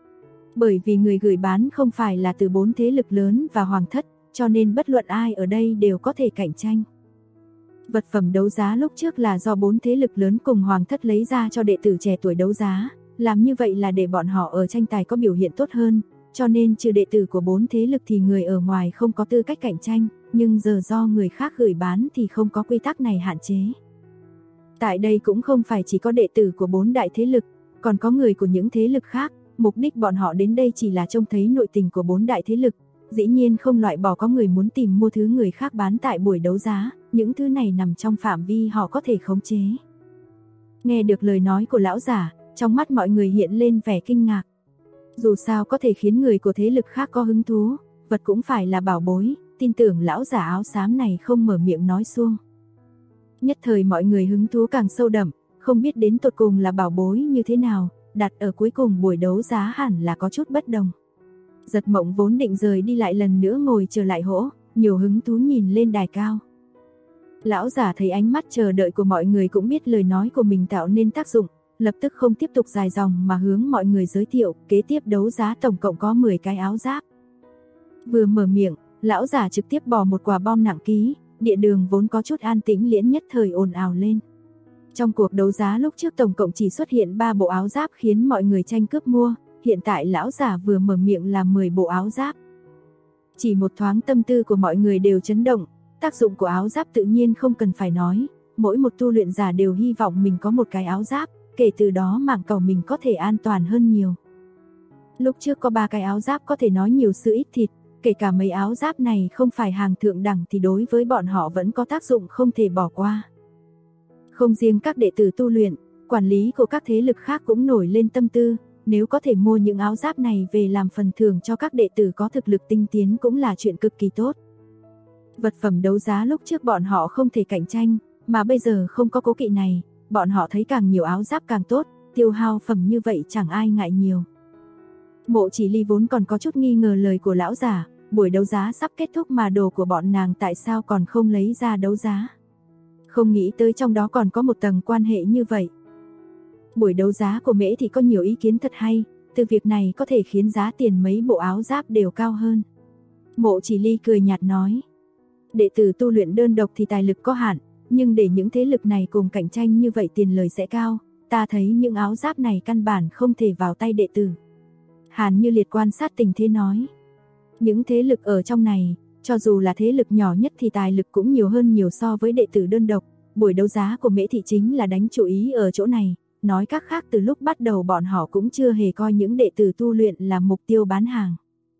Bởi vì người gửi bán không phải là từ 4 thế lực lớn và hoàng thất, cho nên bất luận ai ở đây đều có thể cạnh tranh. Vật phẩm đấu giá lúc trước là do 4 thế lực lớn cùng hoàng thất lấy ra cho đệ tử trẻ tuổi đấu giá, làm như vậy là để bọn họ ở tranh tài có biểu hiện tốt hơn, cho nên trừ đệ tử của 4 thế lực thì người ở ngoài không có tư cách cạnh tranh, nhưng giờ do người khác gửi bán thì không có quy tắc này hạn chế. Tại đây cũng không phải chỉ có đệ tử của 4 đại thế lực, còn có người của những thế lực khác, mục đích bọn họ đến đây chỉ là trông thấy nội tình của 4 đại thế lực, dĩ nhiên không loại bỏ có người muốn tìm mua thứ người khác bán tại buổi đấu giá, những thứ này nằm trong phạm vi họ có thể khống chế. Nghe được lời nói của lão giả, trong mắt mọi người hiện lên vẻ kinh ngạc. Dù sao có thể khiến người của thế lực khác có hứng thú, vật cũng phải là bảo bối, tin tưởng lão giả áo xám này không mở miệng nói suông. Nhất thời mọi người hứng thú càng sâu đậm, không biết đến tột cùng là bảo bối như thế nào, đặt ở cuối cùng buổi đấu giá hẳn là có chút bất đồng. Giật Mộng vốn định rời đi lại lần nữa ngồi trở lại hỗ, nhiều hứng thú nhìn lên đài cao. Lão giả thấy ánh mắt chờ đợi của mọi người cũng biết lời nói của mình tạo nên tác dụng, lập tức không tiếp tục dài dòng mà hướng mọi người giới thiệu, kế tiếp đấu giá tổng cộng có 10 cái áo giáp. Vừa mở miệng, lão giả trực tiếp bỏ một quả bom nặng ký, địa đường vốn có chút an tĩnh liễn nhất thời ồn ào lên. Trong cuộc đấu giá lúc trước tổng cộng chỉ xuất hiện 3 bộ áo giáp khiến mọi người tranh cướp mua, hiện tại lão giả vừa mở miệng là 10 bộ áo giáp. Chỉ một thoáng tâm tư của mọi người đều chấn động, tác dụng của áo giáp tự nhiên không cần phải nói, mỗi một tu luyện giả đều hy vọng mình có một cái áo giáp, kể từ đó mạng cẩu mình có thể an toàn hơn nhiều. Lúc trước có 3 cái áo giáp có thể nói nhiều sự ít thịt, kể cả mấy áo giáp này không phải hàng thượng đẳng thì đối với bọn họ vẫn có tác dụng không thể bỏ qua. Không riêng các đệ tử tu luyện, quản lý của các thế lực khác cũng nổi lên tâm tư, nếu có thể mua những áo giáp này về làm phần thưởng cho các đệ tử có thực lực tinh tiến cũng là chuyện cực kỳ tốt. Vật phẩm đấu giá lúc trước bọn họ không thể cạnh tranh, mà bây giờ không có cố kỵ này, bọn họ thấy càng nhiều áo giáp càng tốt, tiêu hao phẩm như vậy chẳng ai ngại nhiều. Mộ Chỉ Ly vốn còn có chút nghi ngờ lời của lão giả, buổi đấu giá sắp kết thúc mà đồ của bọn nàng tại sao còn không lấy ra đấu giá. Không nghĩ tới trong đó còn có một tầng quan hệ như vậy. Buổi đấu giá của Mễ thì có nhiều ý kiến thật hay, từ việc này có thể khiến giá tiền mấy bộ áo giáp đều cao hơn. Mộ Chỉ Ly cười nhạt nói, đệ tử tu luyện đơn độc thì tài lực có hạn, nhưng để những thế lực này cùng cạnh tranh như vậy tiền lời sẽ cao, ta thấy những áo giáp này căn bản không thể vào tay đệ tử. Hàn Như Liệt quan sát tình thế nói, những thế lực ở trong này, cho dù là thế lực nhỏ nhất thì tài lực cũng nhiều hơn nhiều so với đệ tử đơn độc, buổi đấu giá của Mễ thị chính là đánh chú ý ở chỗ này, nói cách khác từ lúc bắt đầu bọn họ cũng chưa hề coi những đệ tử tu luyện là mục tiêu bán hàng.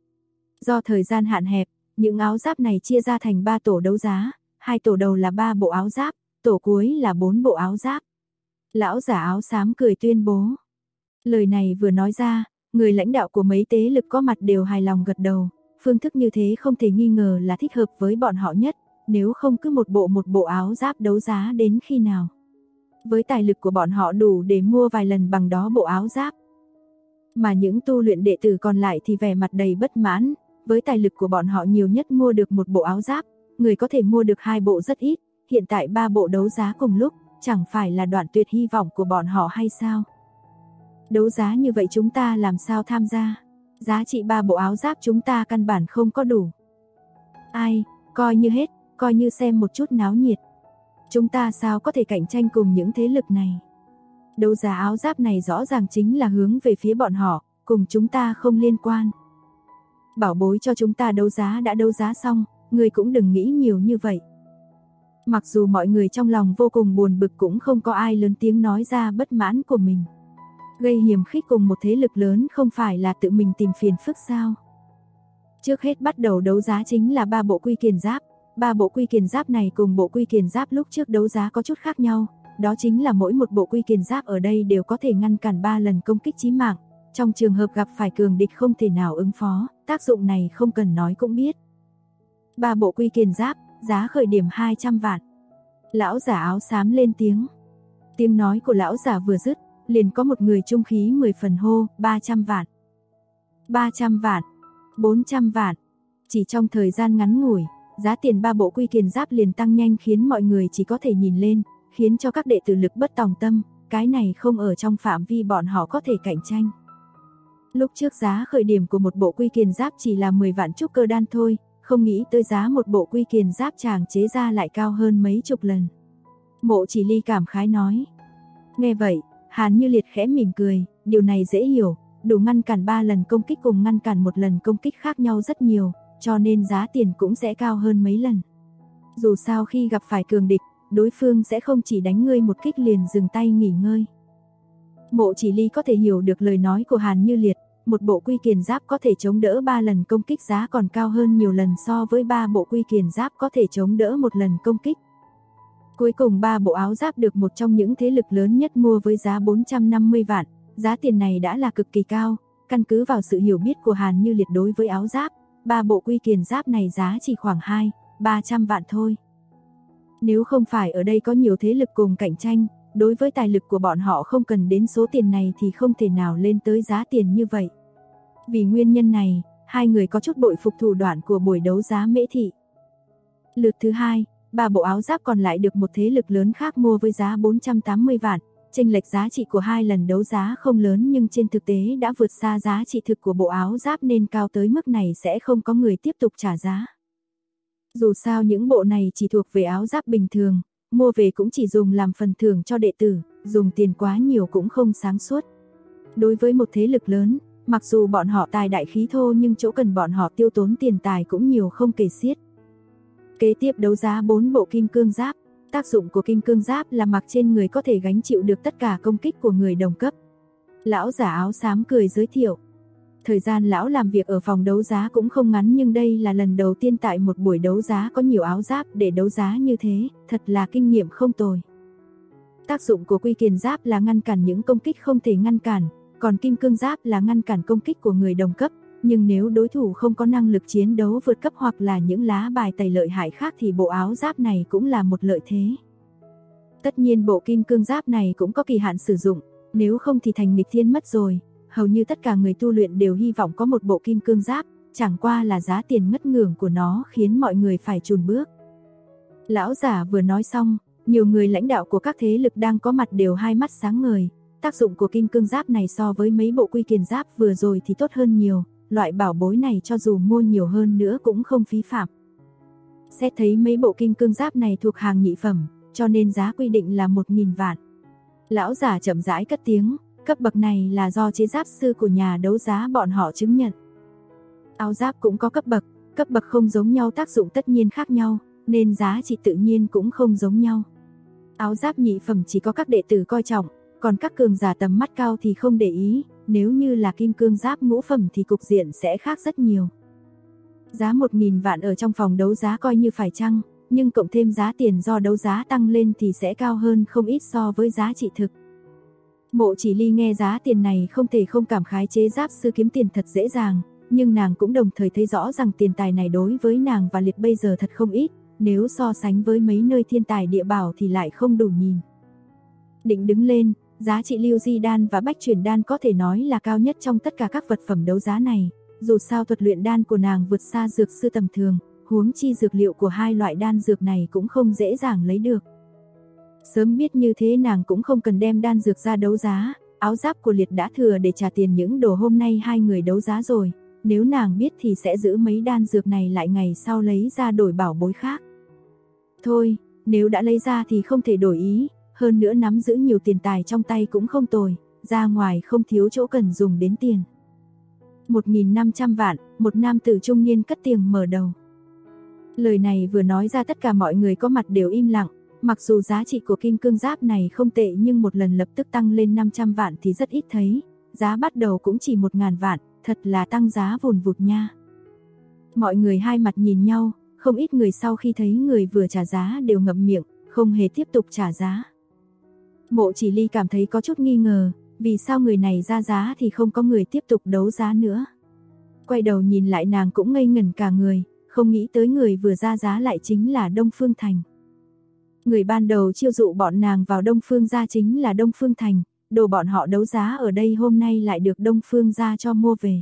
Do thời gian hạn hẹp, những áo giáp này chia ra thành 3 tổ đấu giá, 2 tổ đầu là 3 bộ áo giáp, tổ cuối là 4 bộ áo giáp. Lão giả áo xám cười tuyên bố. Lời này vừa nói ra, người lãnh đạo của mấy thế lực có mặt đều hài lòng gật đầu, phương thức như thế không thể nghi ngờ là thích hợp với bọn họ nhất, nếu không cứ một bộ áo giáp đấu giá đến khi nào. Với tài lực của bọn họ đủ để mua vài lần bằng đó bộ áo giáp. Mà những tu luyện đệ tử còn lại thì vẻ mặt đầy bất mãn, với tài lực của bọn họ nhiều nhất mua được một bộ áo giáp, người có thể mua được 2 bộ rất ít, hiện tại 3 bộ đấu giá cùng lúc, chẳng phải là đoạn tuyệt hy vọng của bọn họ hay sao? Đấu giá như vậy chúng ta làm sao tham gia? Giá trị 3 bộ áo giáp chúng ta căn bản không có đủ. Ai, coi như hết, coi như xem một chút náo nhiệt. Chúng ta sao có thể cạnh tranh cùng những thế lực này? Đấu giá áo giáp này rõ ràng chính là hướng về phía bọn họ, cùng chúng ta không liên quan. Bảo bối cho chúng ta đấu giá đã đấu giá xong, người cũng đừng nghĩ nhiều như vậy. Mặc dù mọi người trong lòng vô cùng buồn bực cũng không có ai lớn tiếng nói ra bất mãn của mình. Gây hiềm khích cùng một thế lực lớn không phải là tự mình tìm phiền phức sao? Trước hết bắt đầu đấu giá chính là 3 bộ quy kiền giáp. 3 bộ quy kiền giáp này cùng bộ quy kiền giáp lúc trước đấu giá có chút khác nhau. Đó chính là mỗi một bộ quy kiền giáp ở đây đều có thể ngăn cản 3 lần công kích chí mạng. Trong trường hợp gặp phải cường địch không thể nào ứng phó, tác dụng này không cần nói cũng biết. 3 bộ quy kiền giáp, giá khởi điểm 200 vạn. Lão giả áo xám lên tiếng. Tiếng nói của lão giả vừa dứt, liền có một người trung khí 10 phần hô, 300 vạn. 300 vạn, 400 vạn. Chỉ trong thời gian ngắn ngủi, giá tiền 3 bộ quy kiền giáp liền tăng nhanh khiến mọi người chỉ có thể nhìn lên, khiến cho các đệ tử lực bất tòng tâm, cái này không ở trong phạm vi bọn họ có thể cạnh tranh. Lúc trước giá khởi điểm của một bộ quy kiền giáp chỉ là 10 vạn trúc cơ đan thôi, không nghĩ tới giá một bộ quy kiền giáp chàng chế ra lại cao hơn mấy chục lần. Mộ Chỉ Ly cảm khái nói. Nghe vậy, Hàn Như Liệt khẽ mỉm cười, điều này dễ hiểu, đủ ngăn cản 3 lần công kích cùng ngăn cản một lần công kích khác nhau rất nhiều, cho nên giá tiền cũng sẽ cao hơn mấy lần. Dù sao khi gặp phải cường địch, đối phương sẽ không chỉ đánh ngươi một kích liền dừng tay nghỉ ngơi. Mộ Chỉ Ly có thể hiểu được lời nói của Hàn Như Liệt, một bộ quy kiền giáp có thể chống đỡ 3 lần công kích giá còn cao hơn nhiều lần so với 3 bộ quy kiền giáp có thể chống đỡ một lần công kích. Cuối cùng 3 bộ áo giáp được một trong những thế lực lớn nhất mua với giá 450 vạn, giá tiền này đã là cực kỳ cao, căn cứ vào sự hiểu biết của Hàn Như Liệt đối với áo giáp, 3 bộ quy kiền giáp này giá chỉ khoảng 200-300 vạn thôi. Nếu không phải ở đây có nhiều thế lực cùng cạnh tranh, đối với tài lực của bọn họ không cần đến số tiền này thì không thể nào lên tới giá tiền như vậy. Vì nguyên nhân này, hai người có chút bội phục thủ đoạn của buổi đấu giá Mễ Thị. Lượt thứ 2, 3 bộ áo giáp còn lại được một thế lực lớn khác mua với giá 480 vạn, chênh lệch giá trị của 2 lần đấu giá không lớn nhưng trên thực tế đã vượt xa giá trị thực của bộ áo giáp nên cao tới mức này sẽ không có người tiếp tục trả giá. Dù sao những bộ này chỉ thuộc về áo giáp bình thường, mua về cũng chỉ dùng làm phần thưởng cho đệ tử, dùng tiền quá nhiều cũng không sáng suốt. Đối với một thế lực lớn, mặc dù bọn họ tài đại khí thô nhưng chỗ cần bọn họ tiêu tốn tiền tài cũng nhiều không kể xiết. Kế tiếp đấu giá 4 bộ kim cương giáp. Tác dụng của kim cương giáp là mặc trên người có thể gánh chịu được tất cả công kích của người đồng cấp. Lão giả áo xám cười giới thiệu. Thời gian lão làm việc ở phòng đấu giá cũng không ngắn nhưng đây là lần đầu tiên tại một buổi đấu giá có nhiều áo giáp để đấu giá như thế, thật là kinh nghiệm không tồi. Tác dụng của quy kiền giáp là ngăn cản những công kích không thể ngăn cản, còn kim cương giáp là ngăn cản công kích của người đồng cấp, nhưng nếu đối thủ không có năng lực chiến đấu vượt cấp hoặc là những lá bài tẩy lợi hại khác thì bộ áo giáp này cũng là một lợi thế. Tất nhiên bộ kim cương giáp này cũng có kỳ hạn sử dụng, nếu không thì thành nghịch thiên mất rồi. Hầu như tất cả người tu luyện đều hy vọng có một bộ kim cương giáp, chẳng qua là giá tiền ngất ngưởng của nó khiến mọi người phải chùn bước. Lão giả vừa nói xong, nhiều người lãnh đạo của các thế lực đang có mặt đều hai mắt sáng ngời. Tác dụng của kim cương giáp này so với mấy bộ quy kiền giáp vừa rồi thì tốt hơn nhiều, loại bảo bối này cho dù mua nhiều hơn nữa cũng không phí phạm. Xét thấy mấy bộ kim cương giáp này thuộc hàng nhị phẩm, cho nên giá quy định là 1.000 vạn. Lão giả chậm rãi cất tiếng. Cấp bậc này là do chế giáp sư của nhà đấu giá bọn họ chứng nhận. Áo giáp cũng có cấp bậc không giống nhau tác dụng tất nhiên khác nhau, nên giá trị tự nhiên cũng không giống nhau. Áo giáp nhị phẩm chỉ có các đệ tử coi trọng, còn các cường giả tầm mắt cao thì không để ý, nếu như là kim cương giáp ngũ phẩm thì cục diện sẽ khác rất nhiều. Giá 1.000 vạn ở trong phòng đấu giá coi như phải chăng, nhưng cộng thêm giá tiền do đấu giá tăng lên thì sẽ cao hơn không ít so với giá trị thực. Mộ Chỉ Ly nghe giá tiền này không thể không cảm khái chế giáp sư kiếm tiền thật dễ dàng, nhưng nàng cũng đồng thời thấy rõ rằng tiền tài này đối với nàng và Liệt bây giờ thật không ít, nếu so sánh với mấy nơi thiên tài địa bảo thì lại không đủ nhìn. Định đứng lên, giá trị lưu di đan và bách chuyển đan có thể nói là cao nhất trong tất cả các vật phẩm đấu giá này, dù sao thuật luyện đan của nàng vượt xa dược sư tầm thường, huống chi dược liệu của hai loại đan dược này cũng không dễ dàng lấy được. Sớm biết như thế nàng cũng không cần đem đan dược ra đấu giá, áo giáp của Liệt đã thừa để trả tiền những đồ hôm nay hai người đấu giá rồi, nếu nàng biết thì sẽ giữ mấy đan dược này lại ngày sau lấy ra đổi bảo bối khác. Thôi, nếu đã lấy ra thì không thể đổi ý, hơn nữa nắm giữ nhiều tiền tài trong tay cũng không tồi, ra ngoài không thiếu chỗ cần dùng đến tiền. 1.500 vạn, một nam tử trung niên cất tiếng mở đầu. Lời này vừa nói ra tất cả mọi người có mặt đều im lặng, mặc dù giá trị của kim cương giáp này không tệ nhưng một lần lập tức tăng lên 500 vạn thì rất ít thấy, giá bắt đầu cũng chỉ 1.000 vạn, thật là tăng giá vùn vụt nha. Mọi người hai mặt nhìn nhau, không ít người sau khi thấy người vừa trả giá đều ngậm miệng, không hề tiếp tục trả giá. Mộ Chỉ Ly cảm thấy có chút nghi ngờ, vì sao người này ra giá thì không có người tiếp tục đấu giá nữa. Quay đầu nhìn lại nàng cũng ngây ngẩn cả người, không nghĩ tới người vừa ra giá lại chính là Đông Phương Thành. Người ban đầu chiêu dụ bọn nàng vào Đông Phương gia chính là Đông Phương Thành, đồ bọn họ đấu giá ở đây hôm nay lại được Đông Phương gia cho mua về.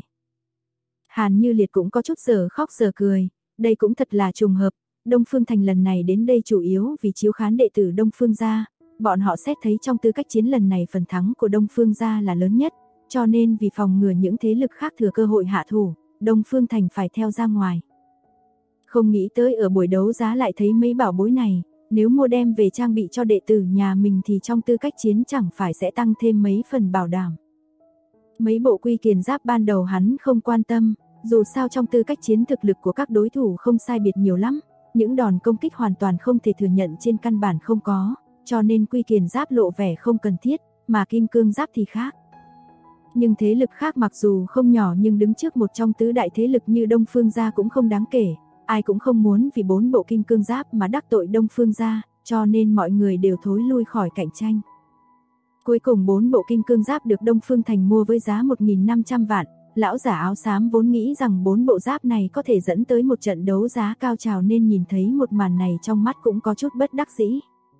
Hàn Như Liệt cũng có chút giờ khóc giờ cười, đây cũng thật là trùng hợp, Đông Phương Thành lần này đến đây chủ yếu vì chiếu khán đệ tử Đông Phương gia, bọn họ xét thấy trong tư cách chiến lần này phần thắng của Đông Phương gia là lớn nhất, cho nên vì phòng ngừa những thế lực khác thừa cơ hội hạ thủ, Đông Phương Thành phải theo ra ngoài. Không nghĩ tới ở buổi đấu giá lại thấy mấy bảo bối này, nếu mua đem về trang bị cho đệ tử nhà mình thì trong tư cách chiến chẳng phải sẽ tăng thêm mấy phần bảo đảm. Mấy bộ quy kiền giáp ban đầu hắn không quan tâm, dù sao trong tư cách chiến thực lực của các đối thủ không sai biệt nhiều lắm, những đòn công kích hoàn toàn không thể thừa nhận trên căn bản không có, cho nên quy kiền giáp lộ vẻ không cần thiết, mà kim cương giáp thì khác. Nhưng thế lực khác mặc dù không nhỏ nhưng đứng trước một trong tứ đại thế lực như Đông Phương gia cũng không đáng kể, ai cũng không muốn vì 4 bộ kim cương giáp mà đắc tội Đông Phương gia, cho nên mọi người đều thối lui khỏi cạnh tranh. Cuối cùng 4 bộ kim cương giáp được Đông Phương Thành mua với giá 1.500 vạn, lão giả áo xám vốn nghĩ rằng 4 bộ giáp này có thể dẫn tới một trận đấu giá cao trào nên nhìn thấy một màn này trong mắt cũng có chút bất đắc dĩ.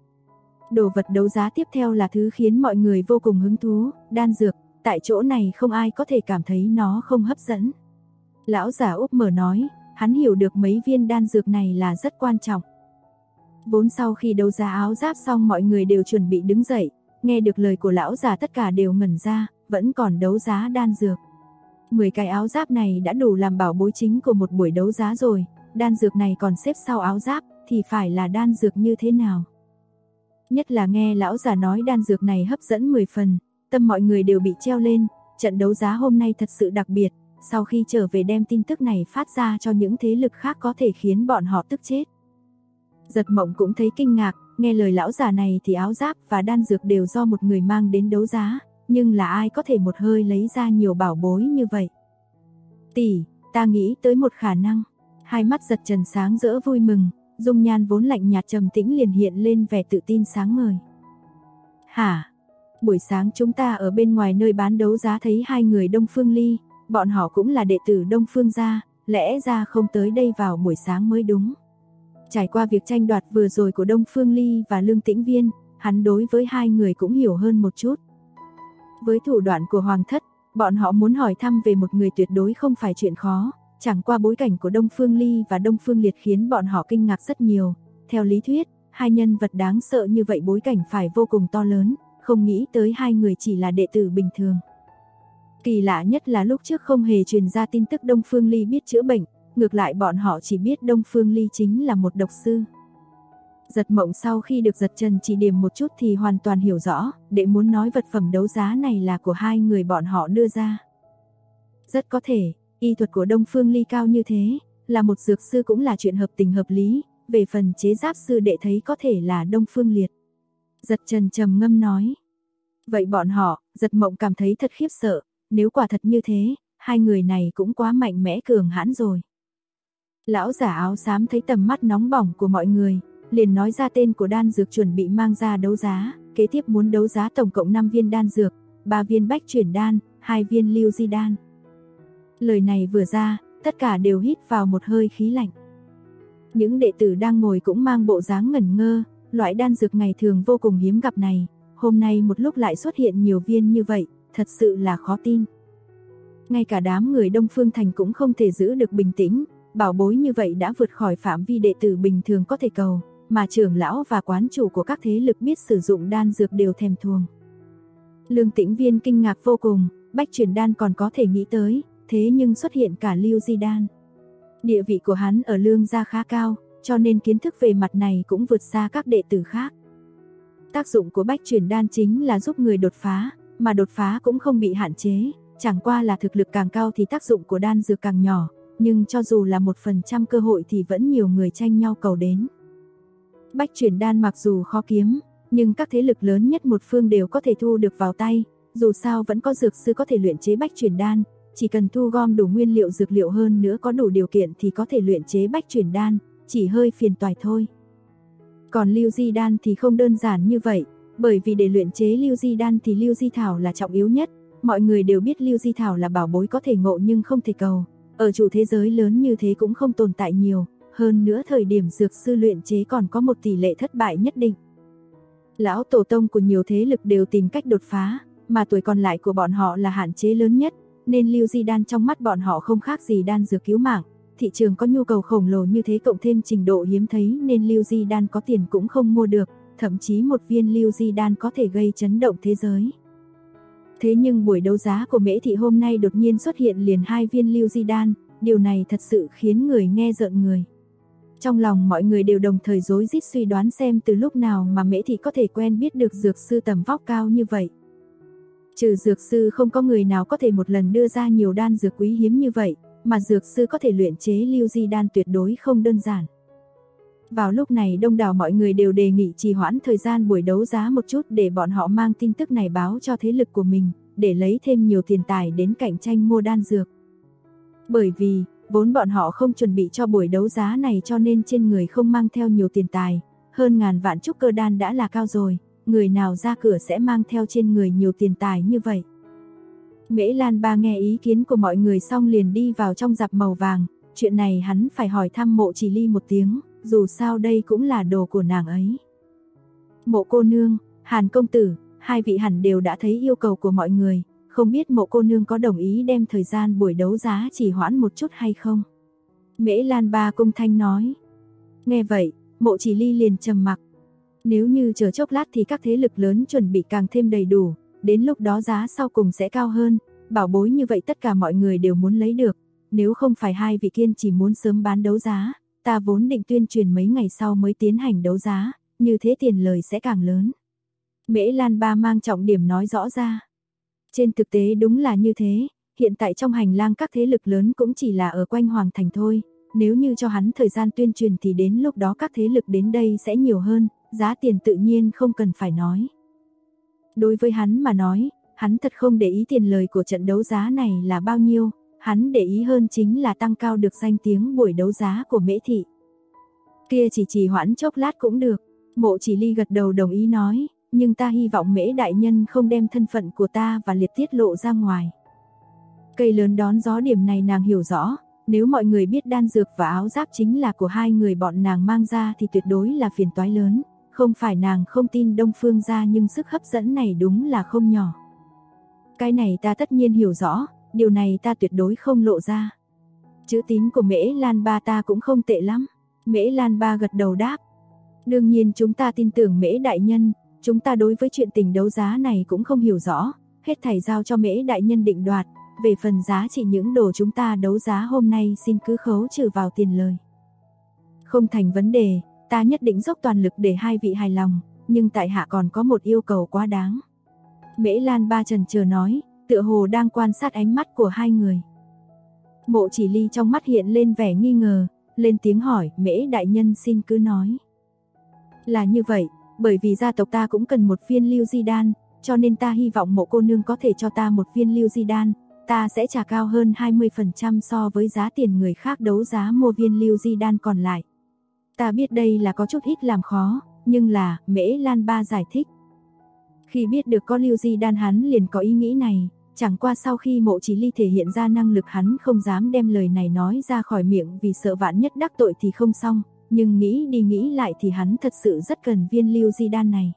Đồ vật đấu giá tiếp theo là thứ khiến mọi người vô cùng hứng thú, đan dược, tại chỗ này không ai có thể cảm thấy nó không hấp dẫn. Lão giả Úc mở nói, hắn hiểu được mấy viên đan dược này là rất quan trọng. Vốn sau khi đấu giá áo giáp xong mọi người đều chuẩn bị đứng dậy, nghe được lời của lão già tất cả đều ngẩn ra, vẫn còn đấu giá đan dược. 10 cái áo giáp này đã đủ làm bảo bối chính của một buổi đấu giá rồi, đan dược này còn xếp sau áo giáp, thì phải là đan dược như thế nào? Nhất là nghe lão già nói đan dược này hấp dẫn 10 phần, tâm mọi người đều bị treo lên, trận đấu giá hôm nay thật sự đặc biệt, sau khi trở về đem tin tức này phát ra cho những thế lực khác có thể khiến bọn họ tức chết. Giật Mộng cũng thấy kinh ngạc, nghe lời lão già này thì áo giáp và đan dược đều do một người mang đến đấu giá, nhưng là ai có thể một hơi lấy ra nhiều bảo bối như vậy? Tỷ, ta nghĩ tới một khả năng. Hai mắt Giật Trần sáng rỡ vui mừng, dung nhan vốn lạnh nhạt trầm tĩnh liền hiện lên vẻ tự tin sáng ngời. Hả? Buổi sáng chúng ta ở bên ngoài nơi bán đấu giá thấy hai người Đông Phương Ly, bọn họ cũng là đệ tử Đông Phương gia, lẽ ra không tới đây vào buổi sáng mới đúng. Trải qua việc tranh đoạt vừa rồi của Đông Phương Ly và Lương Tĩnh Viên, hắn đối với hai người cũng hiểu hơn một chút. Với thủ đoạn của Hoàng thất, bọn họ muốn hỏi thăm về một người tuyệt đối không phải chuyện khó, chẳng qua bối cảnh của Đông Phương Ly và Đông Phương Liệt khiến bọn họ kinh ngạc rất nhiều. Theo lý thuyết, hai nhân vật đáng sợ như vậy bối cảnh phải vô cùng to lớn, không nghĩ tới hai người chỉ là đệ tử bình thường. Kỳ lạ nhất là lúc trước không hề truyền ra tin tức Đông Phương Ly biết chữa bệnh, ngược lại bọn họ chỉ biết Đông Phương Ly chính là một độc sư. Giật Mộng sau khi được Giật Trần chỉ điểm một chút thì hoàn toàn hiểu rõ, đệ muốn nói vật phẩm đấu giá này là của hai người bọn họ đưa ra. Rất có thể, y thuật của Đông Phương Ly cao như thế, là một dược sư cũng là chuyện hợp tình hợp lý, về phần chế giáp sư đệ thấy có thể là Đông Phương Liệt. Giật Trần trầm ngâm nói. Vậy bọn họ, Giật Mộng cảm thấy thật khiếp sợ, nếu quả thật như thế, hai người này cũng quá mạnh mẽ cường hãn rồi. Lão giả áo xám thấy tầm mắt nóng bỏng của mọi người, liền nói ra tên của đan dược chuẩn bị mang ra đấu giá, kế tiếp muốn đấu giá tổng cộng 5 viên đan dược, 3 viên bách chuyển đan, 2 viên lưu di đan. Lời này vừa ra, tất cả đều hít vào một hơi khí lạnh. Những đệ tử đang ngồi cũng mang bộ dáng ngẩn ngơ, loại đan dược ngày thường vô cùng hiếm gặp này, hôm nay một lúc lại xuất hiện nhiều viên như vậy, thật sự là khó tin. Ngay cả đám người Đông Phương Thành cũng không thể giữ được bình tĩnh, bảo bối như vậy đã vượt khỏi phạm vi đệ tử bình thường có thể cầu, mà trưởng lão và quán chủ của các thế lực biết sử dụng đan dược đều thèm thuồng. Lương Tĩnh Viên kinh ngạc vô cùng, Bách Chuyển Đan còn có thể nghĩ tới, thế nhưng xuất hiện cả Lưu Di Đan. Địa vị của hắn ở Lương gia khá cao, cho nên kiến thức về mặt này cũng vượt xa các đệ tử khác. Tác dụng của Bách Chuyển Đan chính là giúp người đột phá, mà đột phá cũng không bị hạn chế, chẳng qua là thực lực càng cao thì tác dụng của đan dược càng nhỏ, nhưng cho dù là 1% cơ hội thì vẫn nhiều người tranh nhau cầu đến. Bách Chuyển Đan mặc dù khó kiếm, nhưng các thế lực lớn nhất một phương đều có thể thu được vào tay, dù sao vẫn có dược sư có thể luyện chế Bách Chuyển Đan, chỉ cần thu gom đủ nguyên liệu dược liệu hơn nữa có đủ điều kiện thì có thể luyện chế Bách Chuyển Đan, chỉ hơi phiền toái thôi. Còn Lưu Di Đan thì không đơn giản như vậy, bởi vì để luyện chế Lưu Di Đan thì Lưu Di Thảo là trọng yếu nhất, mọi người đều biết Lưu Di Thảo là bảo bối có thể ngộ nhưng không thể cầu, ở chủ thế giới lớn như thế cũng không tồn tại nhiều, hơn nữa thời điểm dược sư luyện chế còn có một tỷ lệ thất bại nhất định. Lão tổ tông của nhiều thế lực đều tìm cách đột phá, mà tuổi còn lại của bọn họ là hạn chế lớn nhất, nên Lưu Di Đan trong mắt bọn họ không khác gì đan dược cứu mạng. Thị trường có nhu cầu khổng lồ như thế cộng thêm trình độ hiếm thấy nên Lưu Di Đan có tiền cũng không mua được, thậm chí một viên Lưu Di Đan có thể gây chấn động thế giới. Thế nhưng buổi đấu giá của Mễ Thị hôm nay đột nhiên xuất hiện liền 2 viên Lưu Di Đan, điều này thật sự khiến người nghe rợn người. Trong lòng mọi người đều đồng thời rối rít suy đoán xem từ lúc nào mà Mễ Thị có thể quen biết được dược sư tầm vóc cao như vậy. Trừ dược sư không có người nào có thể một lần đưa ra nhiều đan dược quý hiếm như vậy, mà dược sư có thể luyện chế Lưu Di Đan tuyệt đối không đơn giản. Vào lúc này đông đảo mọi người đều đề nghị trì hoãn thời gian buổi đấu giá một chút để bọn họ mang tin tức này báo cho thế lực của mình, để lấy thêm nhiều tiền tài đến cạnh tranh mua đan dược. Bởi vì, vốn bọn họ không chuẩn bị cho buổi đấu giá này cho nên trên người không mang theo nhiều tiền tài, hơn ngàn vạn trúc cơ đan đã là cao rồi, người nào ra cửa sẽ mang theo trên người nhiều tiền tài như vậy. Mễ Lan Ba nghe ý kiến của mọi người xong liền đi vào trong rạp màu vàng, chuyện này hắn phải hỏi thăm Mộ Chỉ Ly một tiếng, dù sao đây cũng là đồ của nàng ấy. Mộ cô nương, Hàn công tử, hai vị hẳn đều đã thấy yêu cầu của mọi người, không biết Mộ cô nương có đồng ý đem thời gian buổi đấu giá trì hoãn một chút hay không? Mễ Lan Ba cung thanh nói. Nghe vậy, Mộ Chỉ Ly liền trầm mặc. Nếu như chờ chốc lát thì các thế lực lớn chuẩn bị càng thêm đầy đủ, đến lúc đó giá sau cùng sẽ cao hơn, bảo bối như vậy tất cả mọi người đều muốn lấy được, nếu không phải hai vị kiên chỉ muốn sớm bán đấu giá, ta vốn định tuyên truyền mấy ngày sau mới tiến hành đấu giá, như thế tiền lời sẽ càng lớn. Mễ Lan Ba mang trọng điểm nói rõ ra. Trên thực tế đúng là như thế, hiện tại trong hành lang các thế lực lớn cũng chỉ là ở quanh Hoàng Thành thôi, nếu như cho hắn thời gian tuyên truyền thì đến lúc đó các thế lực đến đây sẽ nhiều hơn, giá tiền tự nhiên không cần phải nói. Đối với hắn mà nói, hắn thật không để ý tiền lời của trận đấu giá này là bao nhiêu, hắn để ý hơn chính là tăng cao được danh tiếng buổi đấu giá của Mễ Thị. Kia chỉ trì hoãn chốc lát cũng được, Mộ Chỉ Ly gật đầu đồng ý nói, nhưng ta hy vọng Mễ đại nhân không đem thân phận của ta và Liệt tiết lộ ra ngoài. Cây lớn đón gió điểm này nàng hiểu rõ, nếu mọi người biết đan dược và áo giáp chính là của hai người bọn nàng mang ra thì tuyệt đối là phiền toái lớn, không phải nàng không tin Đông Phương gia nhưng sức hấp dẫn này đúng là không nhỏ. Cái này ta tất nhiên hiểu rõ, điều này ta tuyệt đối không lộ ra. Chữ tín của Mễ Lan Ba ta cũng không tệ lắm. Mễ Lan Ba gật đầu đáp. Đương nhiên chúng ta tin tưởng Mễ đại nhân, chúng ta đối với chuyện tình đấu giá này cũng không hiểu rõ, hết thảy giao cho Mễ đại nhân định đoạt, về phần giá trị những đồ chúng ta đấu giá hôm nay xin cứ khấu trừ vào tiền lời. Không thành vấn đề, ta nhất định dốc toàn lực để hai vị hài lòng, nhưng tại hạ còn có một yêu cầu quá đáng. Mễ Lan Ba chần chờ nói, tựa hồ đang quan sát ánh mắt của hai người. Mộ Chỉ Ly trong mắt hiện lên vẻ nghi ngờ, lên tiếng hỏi, Mễ đại nhân xin cứ nói. Là như vậy, bởi vì gia tộc ta cũng cần một viên Lưu Di Đan, cho nên ta hy vọng Mộ cô nương có thể cho ta một viên Lưu Di Đan, ta sẽ trả cao hơn 20% so với giá tiền người khác đấu giá mua viên Lưu Di Đan còn lại. Ta biết đây là có chút ít làm khó, nhưng là, Mễ Lan Ba giải thích. Khi biết được có Lưu Di Đan hắn liền có ý nghĩ này, chẳng qua sau khi Mộ Chỉ Ly thể hiện ra năng lực hắn không dám đem lời này nói ra khỏi miệng vì sợ vạn nhất đắc tội thì không xong, nhưng nghĩ đi nghĩ lại thì hắn thật sự rất cần viên lưu di đan này.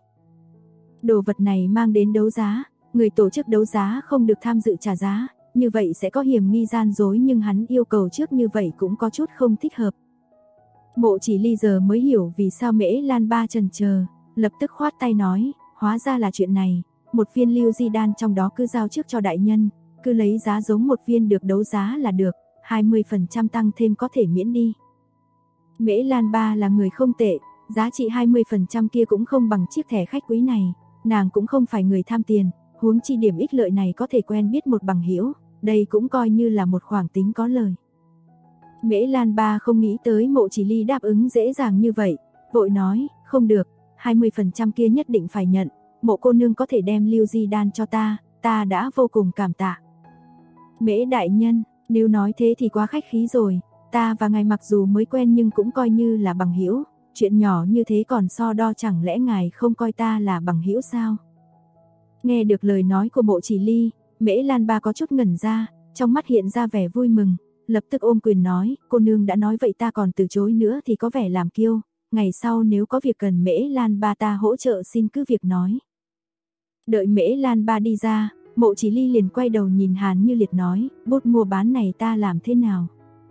Đồ vật này mang đến đấu giá, người tổ chức đấu giá không được tham dự trả giá, như vậy sẽ có hiểm nghi gian dối, nhưng hắn yêu cầu trước như vậy cũng có chút không thích hợp. Mộ Chỉ Ly giờ mới hiểu vì sao Mễ Lan Ba chần chờ, lập tức khoát tay nói, hóa ra là chuyện này, một viên lưu di đan trong đó cứ giao trước cho đại nhân, cứ lấy giá giống một viên được đấu giá là được, 20% tăng thêm có thể miễn đi. Mễ Lan Ba là người không tệ, giá trị 20% kia cũng không bằng chiếc thẻ khách quý này, nàng cũng không phải người tham tiền, huống chi điểm ích lợi này có thể quen biết một bằng hữu, đây cũng coi như là một khoản tính có lời. Mễ Lan Ba không nghĩ tới Mộ Chỉ Ly đáp ứng dễ dàng như vậy, vội nói, không được, 20% kia nhất định phải nhận, Mộ cô nương có thể đem lưu di đan cho ta đã vô cùng cảm tạ. Mễ đại nhân, nếu nói thế thì quá khách khí rồi, ta và ngài mặc dù mới quen nhưng cũng coi như là bằng hữu, chuyện nhỏ như thế còn so đo, chẳng lẽ ngài không coi ta là bằng hữu sao? Nghe được lời nói của Mộ Chỉ Ly, Mễ Lan Ba có chút ngẩn ra, trong mắt hiện ra vẻ vui mừng, lập tức ôm quyền nói, cô nương đã nói vậy ta còn từ chối nữa thì có vẻ làm kiêu, ngày sau nếu có việc cần Mễ Lan Ba ta hỗ trợ xin cứ việc nói. Đợi Mễ Lan Ba đi ra, Mộ Chỉ Ly liền quay đầu nhìn Hàn Như Liệt nói, bút mua bán này ta làm thế nào?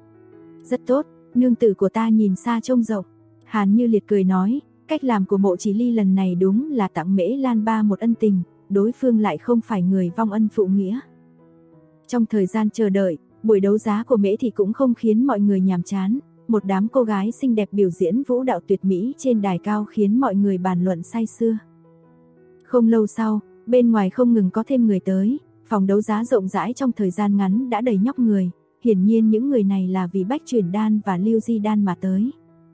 Rất tốt, nương tử của ta nhìn xa trông rộng. Hàn Như Liệt cười nói, cách làm của Mộ Chỉ Ly lần này đúng là tặng Mễ Lan Ba một ân tình, đối phương lại không phải người vong ân phụ nghĩa. Trong thời gian chờ đợi, buổi đấu giá của Mễ Thị cũng không khiến mọi người nhàm chán, một đám cô gái xinh đẹp biểu diễn vũ đạo tuyệt mỹ trên đài cao khiến mọi người bàn luận say sưa. Không lâu sau, bên ngoài không ngừng có thêm người tới, phòng đấu giá rộng rãi trong thời gian ngắn đã đầy nhóc người, hiển nhiên những người này là vì bách chuyển đan và lưu di đan mà tới.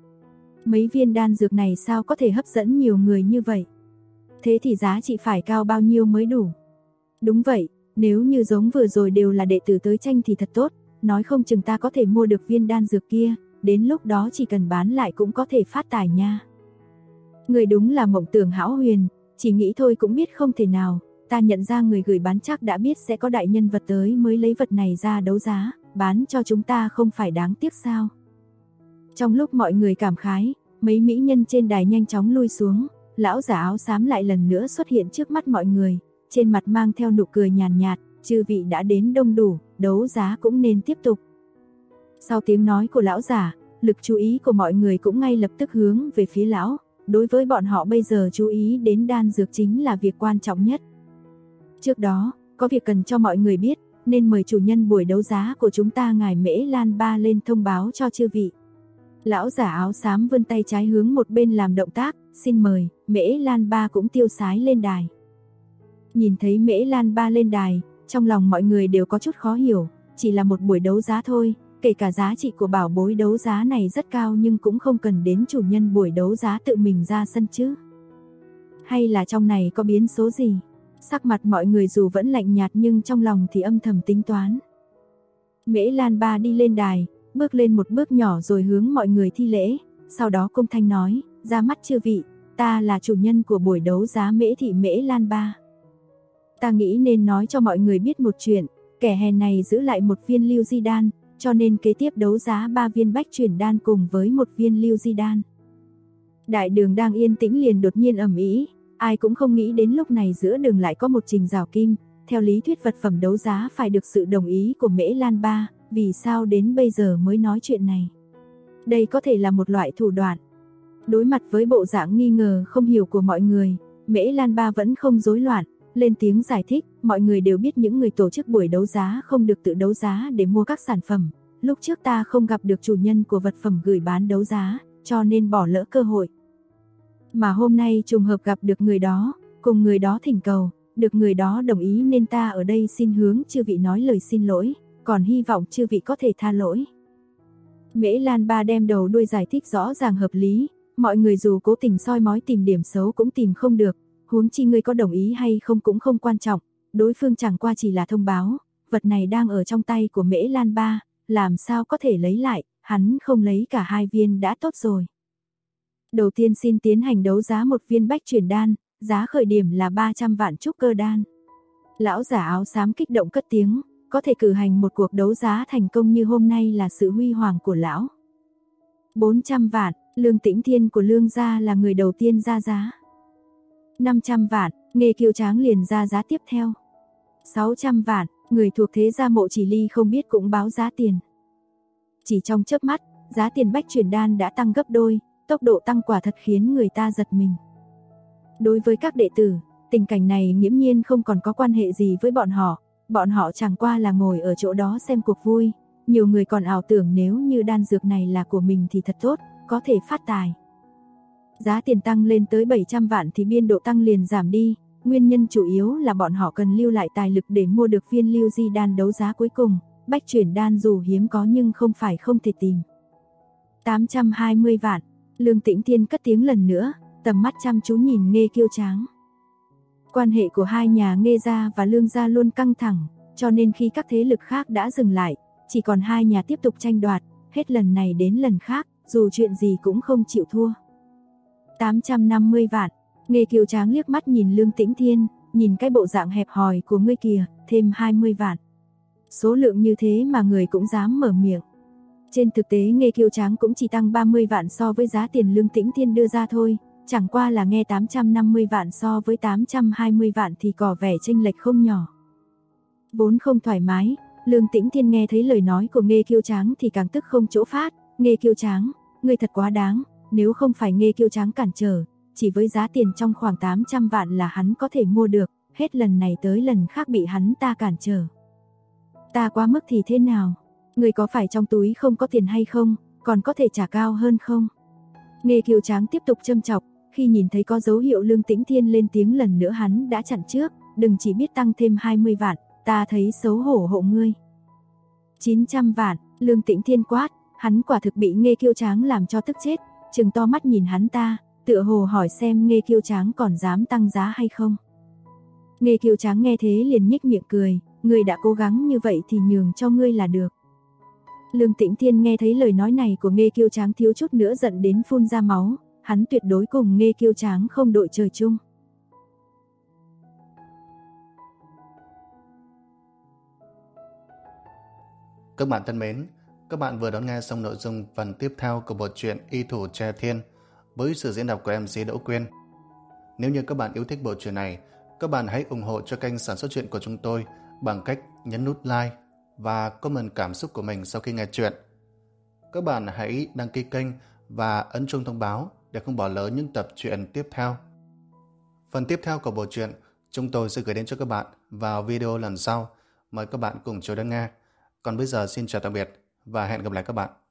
Mấy viên đan dược này sao có thể hấp dẫn nhiều người như vậy? Thế thì giá trị phải cao bao nhiêu mới đủ? Đúng vậy, nếu như giống vừa rồi đều là đệ tử tới tranh thì thật tốt, nói không chừng ta có thể mua được viên đan dược kia, đến lúc đó chỉ cần bán lại cũng có thể phát tài nha. Người đúng là mộng tưởng hão huyền, chỉ nghĩ thôi cũng biết không thể nào, ta nhận ra người gửi bán chắc đã biết sẽ có đại nhân vật tới mới lấy vật này ra đấu giá, bán cho chúng ta không phải đáng tiếc sao? Trong lúc mọi người cảm khái, mấy mỹ nhân trên đài nhanh chóng lui xuống, lão giả áo xám lại lần nữa xuất hiện trước mắt mọi người, trên mặt mang theo nụ cười nhàn nhạt, chư vị đã đến đông đủ, đấu giá cũng nên tiếp tục. Sau tiếng nói của lão giả, lực chú ý của mọi người cũng ngay lập tức hướng về phía lão, đối với bọn họ bây giờ chú ý đến đan dược chính là việc quan trọng nhất. Trước đó, có việc cần cho mọi người biết, nên mời chủ nhân buổi đấu giá của chúng ta ngài Mễ Lan Ba lên thông báo cho chư vị. Lão giả áo xám vươn tay trái hướng một bên làm động tác, xin mời, Mễ Lan Ba cũng tiêu sái lên đài. Nhìn thấy Mễ Lan Ba lên đài, trong lòng mọi người đều có chút khó hiểu, chỉ là một buổi đấu giá thôi, kể cả giá trị của bảo bối đấu giá này rất cao nhưng cũng không cần đến chủ nhân buổi đấu giá tự mình ra sân chứ. Hay là trong này có biến số gì? Sắc mặt mọi người dù vẫn lạnh nhạt nhưng trong lòng thì âm thầm tính toán. Mễ Lan Ba đi lên đài, bước lên một bước nhỏ rồi hướng mọi người thi lễ, sau đó cung thanh nói, ra mắt chư vị, ta là chủ nhân của buổi đấu giá Mễ Thị Mễ Lan Ba. Ta nghĩ nên nói cho mọi người biết một chuyện, kẻ hèn này giữ lại một viên lưu di đan, cho nên kế tiếp đấu giá 3 viên bách chuyển đan cùng với một viên lưu di đan. Đại đường đang yên tĩnh liền đột nhiên ầm ĩ, ai cũng không nghĩ đến lúc này giữa đường lại có một trình rào kim, theo lý thuyết vật phẩm đấu giá phải được sự đồng ý của Mễ Lan Ba, vì sao đến bây giờ mới nói chuyện này? Đây có thể là một loại thủ đoạn. Đối mặt với bộ dạng nghi ngờ không hiểu của mọi người, Mễ Lan Ba vẫn không rối loạn, lên tiếng giải thích, mọi người đều biết những người tổ chức buổi đấu giá không được tự đấu giá để mua các sản phẩm, lúc trước ta không gặp được chủ nhân của vật phẩm gửi bán đấu giá, cho nên bỏ lỡ cơ hội. Mà hôm nay trùng hợp gặp được người đó, cùng người đó thỉnh cầu, được người đó đồng ý nên ta ở đây xin hướng chư vị nói lời xin lỗi, còn hy vọng chư vị có thể tha lỗi. Mễ Lan Ba đem đầu đuôi giải thích rõ ràng hợp lý, mọi người dù cố tình soi mói tìm điểm xấu cũng tìm không được, huống chi ngươi có đồng ý hay không cũng không quan trọng, đối phương chẳng qua chỉ là thông báo, vật này đang ở trong tay của Mễ Lan Ba, làm sao có thể lấy lại, hắn không lấy cả 2 viên đã tốt rồi. Đầu tiên xin tiến hành đấu giá một viên bách chuyển đan, giá khởi điểm là 300 vạn trúc cơ đan. Lão giả áo xám kích động cất tiếng, có thể cử hành một cuộc đấu giá thành công như hôm nay là sự huy hoàng của lão. 400 vạn, Lương Tĩnh Thiên của Lương gia là người đầu tiên ra giá. 500 vạn, Nghê Kiêu Tráng liền ra giá tiếp theo. 600 vạn, người thuộc thế gia Mộ Chỉ Ly không biết cũng báo giá tiền. Chỉ trong chớp mắt, giá tiền bách chuyển đan đã tăng gấp đôi, tốc độ tăng quả thật khiến người ta giật mình. Đối với các đệ tử, tình cảnh này nghiễm nhiên không còn có quan hệ gì với bọn họ chẳng qua là ngồi ở chỗ đó xem cuộc vui, nhiều người còn ảo tưởng nếu như đan dược này là của mình thì thật tốt, có thể phát tài. Giá tiền tăng lên tới 700 vạn thì biên độ tăng liền giảm đi, nguyên nhân chủ yếu là bọn họ cần lưu lại tài lực để mua được viên lưu di đan đấu giá cuối cùng, bách chuyển đan dù hiếm có nhưng không phải không thể tìm. 820 vạn, Lương Tĩnh Thiên cất tiếng lần nữa, tầm mắt chăm chú nhìn Nghê Kiêu Tráng. Quan hệ của hai nhà Nghê gia và Lương gia luôn căng thẳng, cho nên khi các thế lực khác đã dừng lại, chỉ còn hai nhà tiếp tục tranh đoạt, hết lần này đến lần khác, dù chuyện gì cũng không chịu thua. 850 vạn, Nghê Kiêu Tráng liếc mắt nhìn Lương Tĩnh Thiên, nhìn cái bộ dạng hẹp hòi của ngươi kìa, thêm 20 vạn. Số lượng như thế mà người cũng dám mở miệng. Trên thực tế Nghê Kiêu Tráng cũng chỉ tăng 30 vạn so với giá tiền Lương Tĩnh Thiên đưa ra thôi, chẳng qua là nghe 850 vạn so với 820 vạn thì có vẻ chênh lệch không nhỏ. Vốn không thoải mái, Lương Tĩnh Thiên nghe thấy lời nói của Nghê Kiêu Tráng thì càng tức không chỗ phát. Nghê Kiêu Tráng, ngươi thật quá đáng, nếu không phải Nghê Kiêu Tráng cản trở, chỉ với giá tiền trong khoảng 800 vạn là hắn có thể mua được, hết lần này tới lần khác bị hắn ta cản trở. Ta quá mức thì thế nào? Ngươi có phải trong túi không có tiền hay không, còn có thể trả cao hơn không? Nghê Kiêu Tráng tiếp tục châm chọc, khi nhìn thấy có dấu hiệu Lương Tĩnh Thiên lên tiếng lần nữa hắn đã chặn trước, đừng chỉ biết tăng thêm 20 vạn, ta thấy xấu hổ hộ ngươi. 900 vạn, Lương Tĩnh Thiên quát, hắn quả thực bị Nghê Kiêu Tráng làm cho tức chết, trừng to mắt nhìn hắn ta, tựa hồ hỏi xem Nghê Kiêu Tráng còn dám tăng giá hay không. Nghê Kiêu Tráng nghe thế liền nhếch miệng cười, ngươi đã cố gắng như vậy thì nhường cho ngươi là được. Lương Tĩnh Thiên nghe thấy lời nói này của Nghê Kiêu Tráng thiếu chút nữa giận đến phun ra máu, hắn tuyệt đối cùng Nghê Kiêu Tráng không đội trời chung. Các bạn thân mến, các bạn vừa đón nghe xong nội dung phần tiếp theo của bộ truyện Y Thủ Tre Thiên với sự diễn đọc của MC Đỗ Quyên. Nếu như các bạn yêu thích bộ truyện này, các bạn hãy ủng hộ cho kênh sản xuất truyện của chúng tôi bằng cách nhấn nút like và comment cảm xúc của mình sau khi nghe truyện. Các bạn hãy đăng ký kênh và ấn chuông thông báo để không bỏ lỡ những tập truyện tiếp theo. Phần tiếp theo của bộ truyện chúng tôi sẽ gửi đến cho các bạn vào video lần sau. Mời các bạn cùng chờ đón nghe. Còn bây giờ xin chào tạm biệt và hẹn gặp lại các bạn.